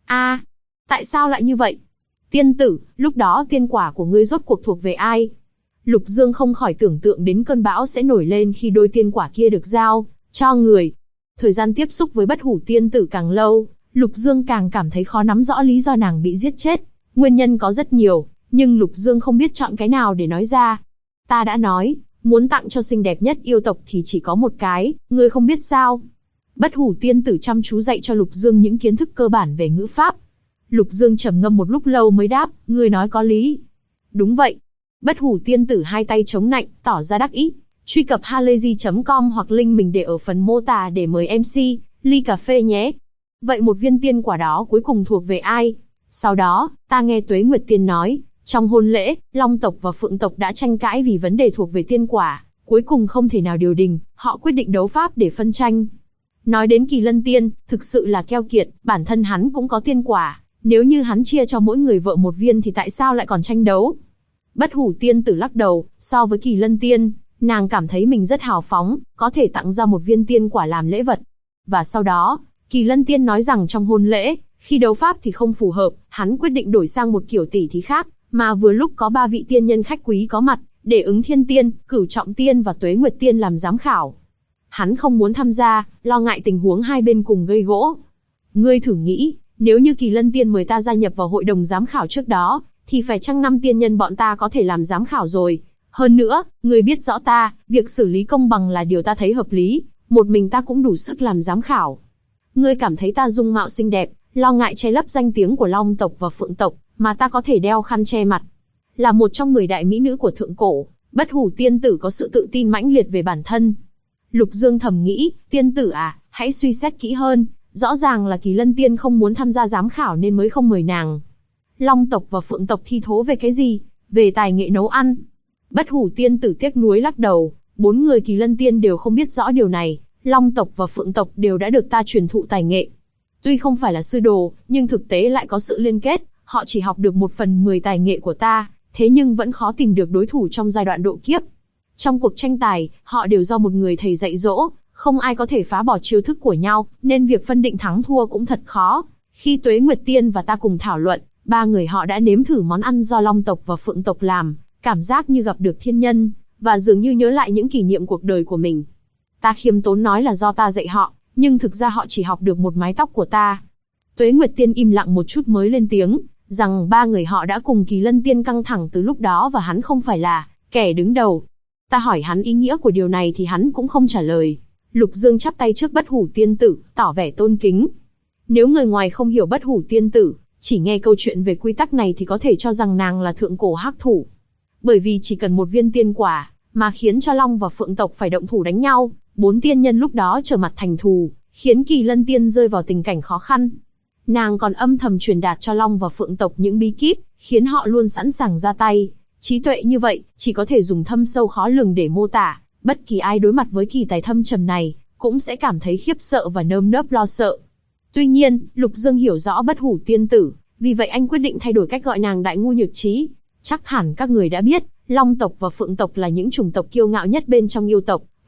Tại sao lại như vậy? Tiên tử, lúc đó tiên quả của ngươi rốt cuộc thuộc về ai? Lục Dương không khỏi tưởng tượng đến cơn bão sẽ nổi lên khi đôi tiên quả kia được giao cho người. Thời gian tiếp xúc với Bất Hủ Tiên Tử càng lâu, Lục Dương càng cảm thấy khó nắm rõ lý do nàng bị giết chết. Nguyên nhân có rất nhiều, nhưng Lục Dương không biết chọn cái nào để nói ra. Ta đã nói, muốn tặng cho xinh đẹp nhất yêu tộc thì chỉ có một cái, ngươi không biết sao? Bất Hủ Tiên Tử chăm chú dạy cho Lục Dương những kiến thức cơ bản về ngữ pháp. Lục Dương trầm ngâm một lúc lâu mới đáp, ngươi nói có lý. Đúng vậy. Bất Hủ Tiên Tử hai tay chống nạnh, tỏ ra đắc ý. Truy cập halayzi.com hoặc link mình để ở phần mô tả để mời MC ly cà phê nhé. Vậy một viên tiên quả đó cuối cùng thuộc về ai? Sau đó, ta nghe Tuế Nguyệt Tiên nói, trong hôn lễ, Long tộc và Phượng tộc đã tranh cãi vì vấn đề thuộc về tiên quả, cuối cùng không thể nào điều đình, họ quyết định đấu pháp để phân tranh. Nói đến Kỳ Lân Tiên, thực sự là keo kiệt, bản thân hắn cũng có tiên quả, nếu như hắn chia cho mỗi người vợ một viên thì tại sao lại còn tranh đấu? Bất Hủ Tiên Tử lắc đầu, so với Kỳ Lân Tiên, nàng cảm thấy mình rất hào phóng, có thể tặng ra một viên tiên quả làm lễ vật. Và sau đó, Kỳ Lân Tiên nói rằng trong hôn lễ, khi đấu pháp thì không phù hợp, hắn quyết định đổi sang một kiểu tỉ thí khác, mà vừa lúc có 3 vị tiên nhân khách quý có mặt, để Ứng Thiên Tiên, Cửu Trọng Tiên và Tuế Nguyệt Tiên làm giám khảo. Hắn không muốn tham gia, lo ngại tình huống hai bên cùng gây gỗ. Ngươi thử nghĩ, nếu như Kỳ Lân Tiên mời ta gia nhập vào hội đồng giám khảo trước đó, thì phải chăng 5 tiên nhân bọn ta có thể làm giám khảo rồi. Hơn nữa, ngươi biết rõ ta, việc xử lý công bằng là điều ta thấy hợp lý, một mình ta cũng đủ sức làm giám khảo. Ngươi cảm thấy ta dung mạo xinh đẹp, lo ngại che lấp danh tiếng của Long tộc và Phượng tộc, mà ta có thể đeo khăn che mặt. Là một trong 10 đại mỹ nữ của thượng cổ, Bất Hủ Tiên Tử có sự tự tin mãnh liệt về bản thân. Lục Dương thầm nghĩ, tiên tử à, hãy suy xét kỹ hơn, rõ ràng là Kỳ Lân Tiên không muốn tham gia giám khảo nên mới không mời nàng. Long tộc và Phượng tộc thi thố về cái gì? Về tài nghệ nấu ăn. Bất Hủ Tiên Tử tiếc nuối lắc đầu, 4 người Kỳ Lân Tiên đều không biết rõ điều này, Long tộc và Phượng tộc đều đã được ta truyền thụ tài nghệ. Tuy không phải là sư đồ, nhưng thực tế lại có sự liên kết, họ chỉ học được 1/10 tài nghệ của ta, thế nhưng vẫn khó tìm được đối thủ trong giai đoạn độ kiếp. Trong cuộc tranh tài, họ đều do một người thầy dạy dỗ, không ai có thể phá bỏ chiêu thức của nhau, nên việc phân định thắng thua cũng thật khó. Khi Tuế Nguyệt Tiên và ta cùng thảo luận, 3 người họ đã nếm thử món ăn do Long tộc và Phượng tộc làm, cảm giác như gặp được thiên nhân, và dường như nhớ lại những kỷ niệm cuộc đời của mình. Ta khiêm tốn nói là do ta dạy họ, nhưng thực ra họ chỉ học được một mái tóc của ta. Tuế Nguyệt Tiên im lặng một chút mới lên tiếng, rằng 3 người họ đã cùng Kỳ Lân Tiên căng thẳng từ lúc đó và hắn không phải là kẻ đứng đầu. Ta hỏi hắn ý nghĩa của điều này thì hắn cũng không trả lời. Lục Dương chắp tay trước Bất Hủ Tiên Tử, tỏ vẻ tôn kính. Nếu người ngoài không hiểu Bất Hủ Tiên Tử, chỉ nghe câu chuyện về quy tắc này thì có thể cho rằng nàng là thượng cổ hắc thủ. Bởi vì chỉ cần một viên tiên quả, mà khiến cho Long và Phượng tộc phải động thủ đánh nhau, 4 tiên nhân lúc đó trở mặt thành thù, khiến Kỳ Lân Tiên rơi vào tình cảnh khó khăn. Nàng còn âm thầm truyền đạt cho Long và Phượng tộc những bí kíp, khiến họ luôn sẵn sàng ra tay. Trí tuệ như vậy, chỉ có thể dùng thâm sâu khó lường để mô tả, bất kỳ ai đối mặt với kỳ tài thâm trầm này, cũng sẽ cảm thấy khiếp sợ và nơm nớp lo sợ. Tuy nhiên, Lục Dương hiểu rõ Bất Hủ Tiên Tử, vì vậy anh quyết định thay đổi cách gọi nàng Đại Ngu Nhược Trí. Chắc hẳn các người đã biết, Long tộc và Phượng tộc là những chủng tộc kiêu ngạo nhất bên trong yêu tộc,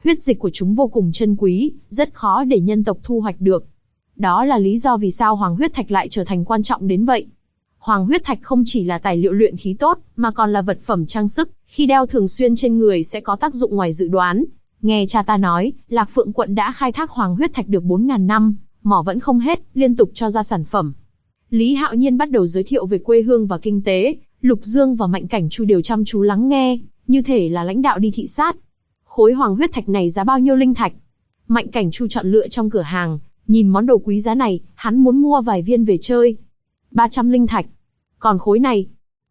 Huyết dịch của chúng vô cùng chân quý, rất khó để nhân tộc thu hoạch được. Đó là lý do vì sao Hoàng huyết thạch lại trở thành quan trọng đến vậy. Hoàng huyết thạch không chỉ là tài liệu luyện khí tốt, mà còn là vật phẩm trang sức, khi đeo thường xuyên trên người sẽ có tác dụng ngoài dự đoán. Nghe cha ta nói, Lạc Phượng quận đã khai thác hoàng huyết thạch được 4.000 năm, mỏ vẫn không hết, liên tục cho ra sản phẩm. Lý Hạo Nhiên bắt đầu giới thiệu về quê hương và kinh tế, Lục Dương và Mạnh Cảnh Chu đều chăm chú lắng nghe, như thể là lãnh đạo đi thị sát. Khối hoàng huyết thạch này giá bao nhiêu linh thạch? Mạnh Cảnh Chu chọn lựa trong cửa hàng, nhìn món đồ quý giá này, hắn muốn mua vài viên về chơi. 300 linh thạch. Còn khối này?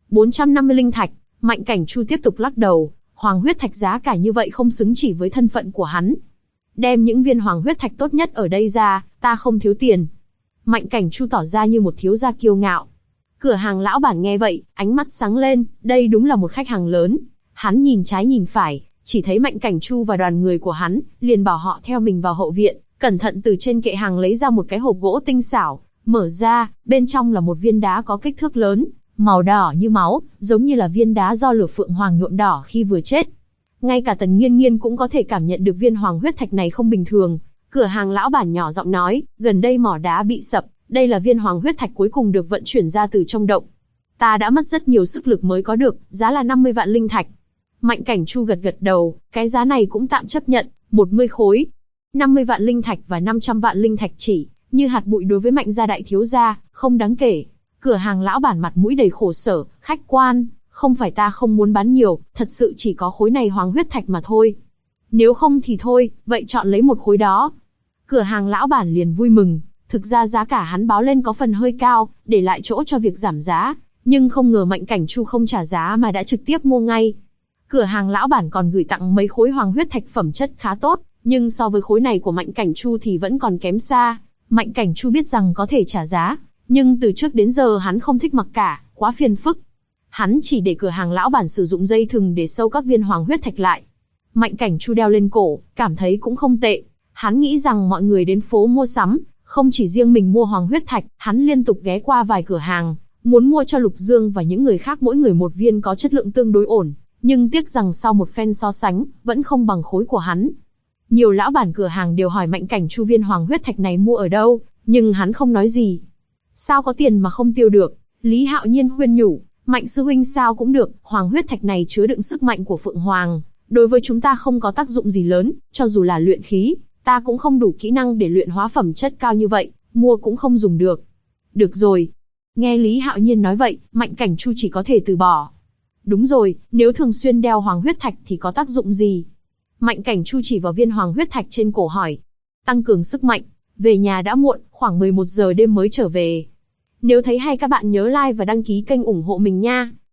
450 linh thạch. Mạnh Cảnh Chu tiếp tục lắc đầu, hoàng huyết thạch giá cả như vậy không xứng chỉ với thân phận của hắn. Đem những viên hoàng huyết thạch tốt nhất ở đây ra, ta không thiếu tiền. Mạnh Cảnh Chu tỏ ra như một thiếu gia kiêu ngạo. Cửa hàng lão bản nghe vậy, ánh mắt sáng lên, đây đúng là một khách hàng lớn. Hắn nhìn trái nhìn phải, chỉ thấy Mạnh Cảnh Chu và đoàn người của hắn, liền bảo họ theo mình vào hậu viện, cẩn thận từ trên kệ hàng lấy ra một cái hộp gỗ tinh xảo, mở ra, bên trong là một viên đá có kích thước lớn, màu đỏ như máu, giống như là viên đá do lửa phượng hoàng nhuộm đỏ khi vừa chết. Ngay cả Tần Nghiên Nghiên cũng có thể cảm nhận được viên hoàng huyết thạch này không bình thường. Cửa hàng lão bản nhỏ giọng nói, gần đây mỏ đá bị sập, đây là viên hoàng huyết thạch cuối cùng được vận chuyển ra từ trong động. Ta đã mất rất nhiều sức lực mới có được, giá là 50 vạn linh thạch. Mạnh Cảnh Chu gật gật đầu, cái giá này cũng tạm chấp nhận, 10 khối. 50 vạn linh thạch và 500 vạn linh thạch chỉ, như hạt bụi đối với Mạnh gia đại thiếu gia, không đáng kể. Cửa hàng lão bản mặt mũi đầy khổ sở, khách quan, không phải ta không muốn bán nhiều, thật sự chỉ có khối này hoàng huyết thạch mà thôi. Nếu không thì thôi, vậy chọn lấy một khối đó. Cửa hàng lão bản liền vui mừng, thực ra giá cả hắn báo lên có phần hơi cao, để lại chỗ cho việc giảm giá, nhưng không ngờ Mạnh Cảnh Chu không trả giá mà đã trực tiếp mua ngay. Cửa hàng lão bản còn gửi tặng mấy khối hoàng huyết thạch phẩm chất khá tốt, nhưng so với khối này của Mạnh Cảnh Chu thì vẫn còn kém xa. Mạnh Cảnh Chu biết rằng có thể trả giá, nhưng từ trước đến giờ hắn không thích mặc cả, quá phiền phức. Hắn chỉ để cửa hàng lão bản sử dụng dây thừng để sâu các viên hoàng huyết thạch lại. Mạnh Cảnh Chu đeo lên cổ, cảm thấy cũng không tệ. Hắn nghĩ rằng mọi người đến phố mua sắm, không chỉ riêng mình mua hoàng huyết thạch, hắn liên tục ghé qua vài cửa hàng, muốn mua cho Lục Dương và những người khác mỗi người một viên có chất lượng tương đối ổn, nhưng tiếc rằng sau một phen so sánh, vẫn không bằng khối của hắn. Nhiều lão bản cửa hàng đều hỏi Mạnh Cảnh Chu viên hoàng huyết thạch này mua ở đâu, nhưng hắn không nói gì. Sao có tiền mà không tiêu được? Lý Hạo Nhiên khuyên nhủ, Mạnh sư huynh sao cũng được, hoàng huyết thạch này chứa đựng sức mạnh của Phượng Hoàng, đối với chúng ta không có tác dụng gì lớn, cho dù là luyện khí, ta cũng không đủ kỹ năng để luyện hóa phẩm chất cao như vậy, mua cũng không dùng được. Được rồi. Nghe Lý Hạo Nhiên nói vậy, Mạnh Cảnh Chu chỉ có thể từ bỏ. Đúng rồi, nếu thường xuyên đeo hoàng huyết thạch thì có tác dụng gì? Mạnh Cảnh Chu chỉ vào viên hoàng huyết thạch trên cổ hỏi. Tăng cường sức mạnh. Về nhà đã muộn, khoảng 11 giờ đêm mới trở về. Nếu thấy hay các bạn nhớ like và đăng ký kênh ủng hộ mình nha.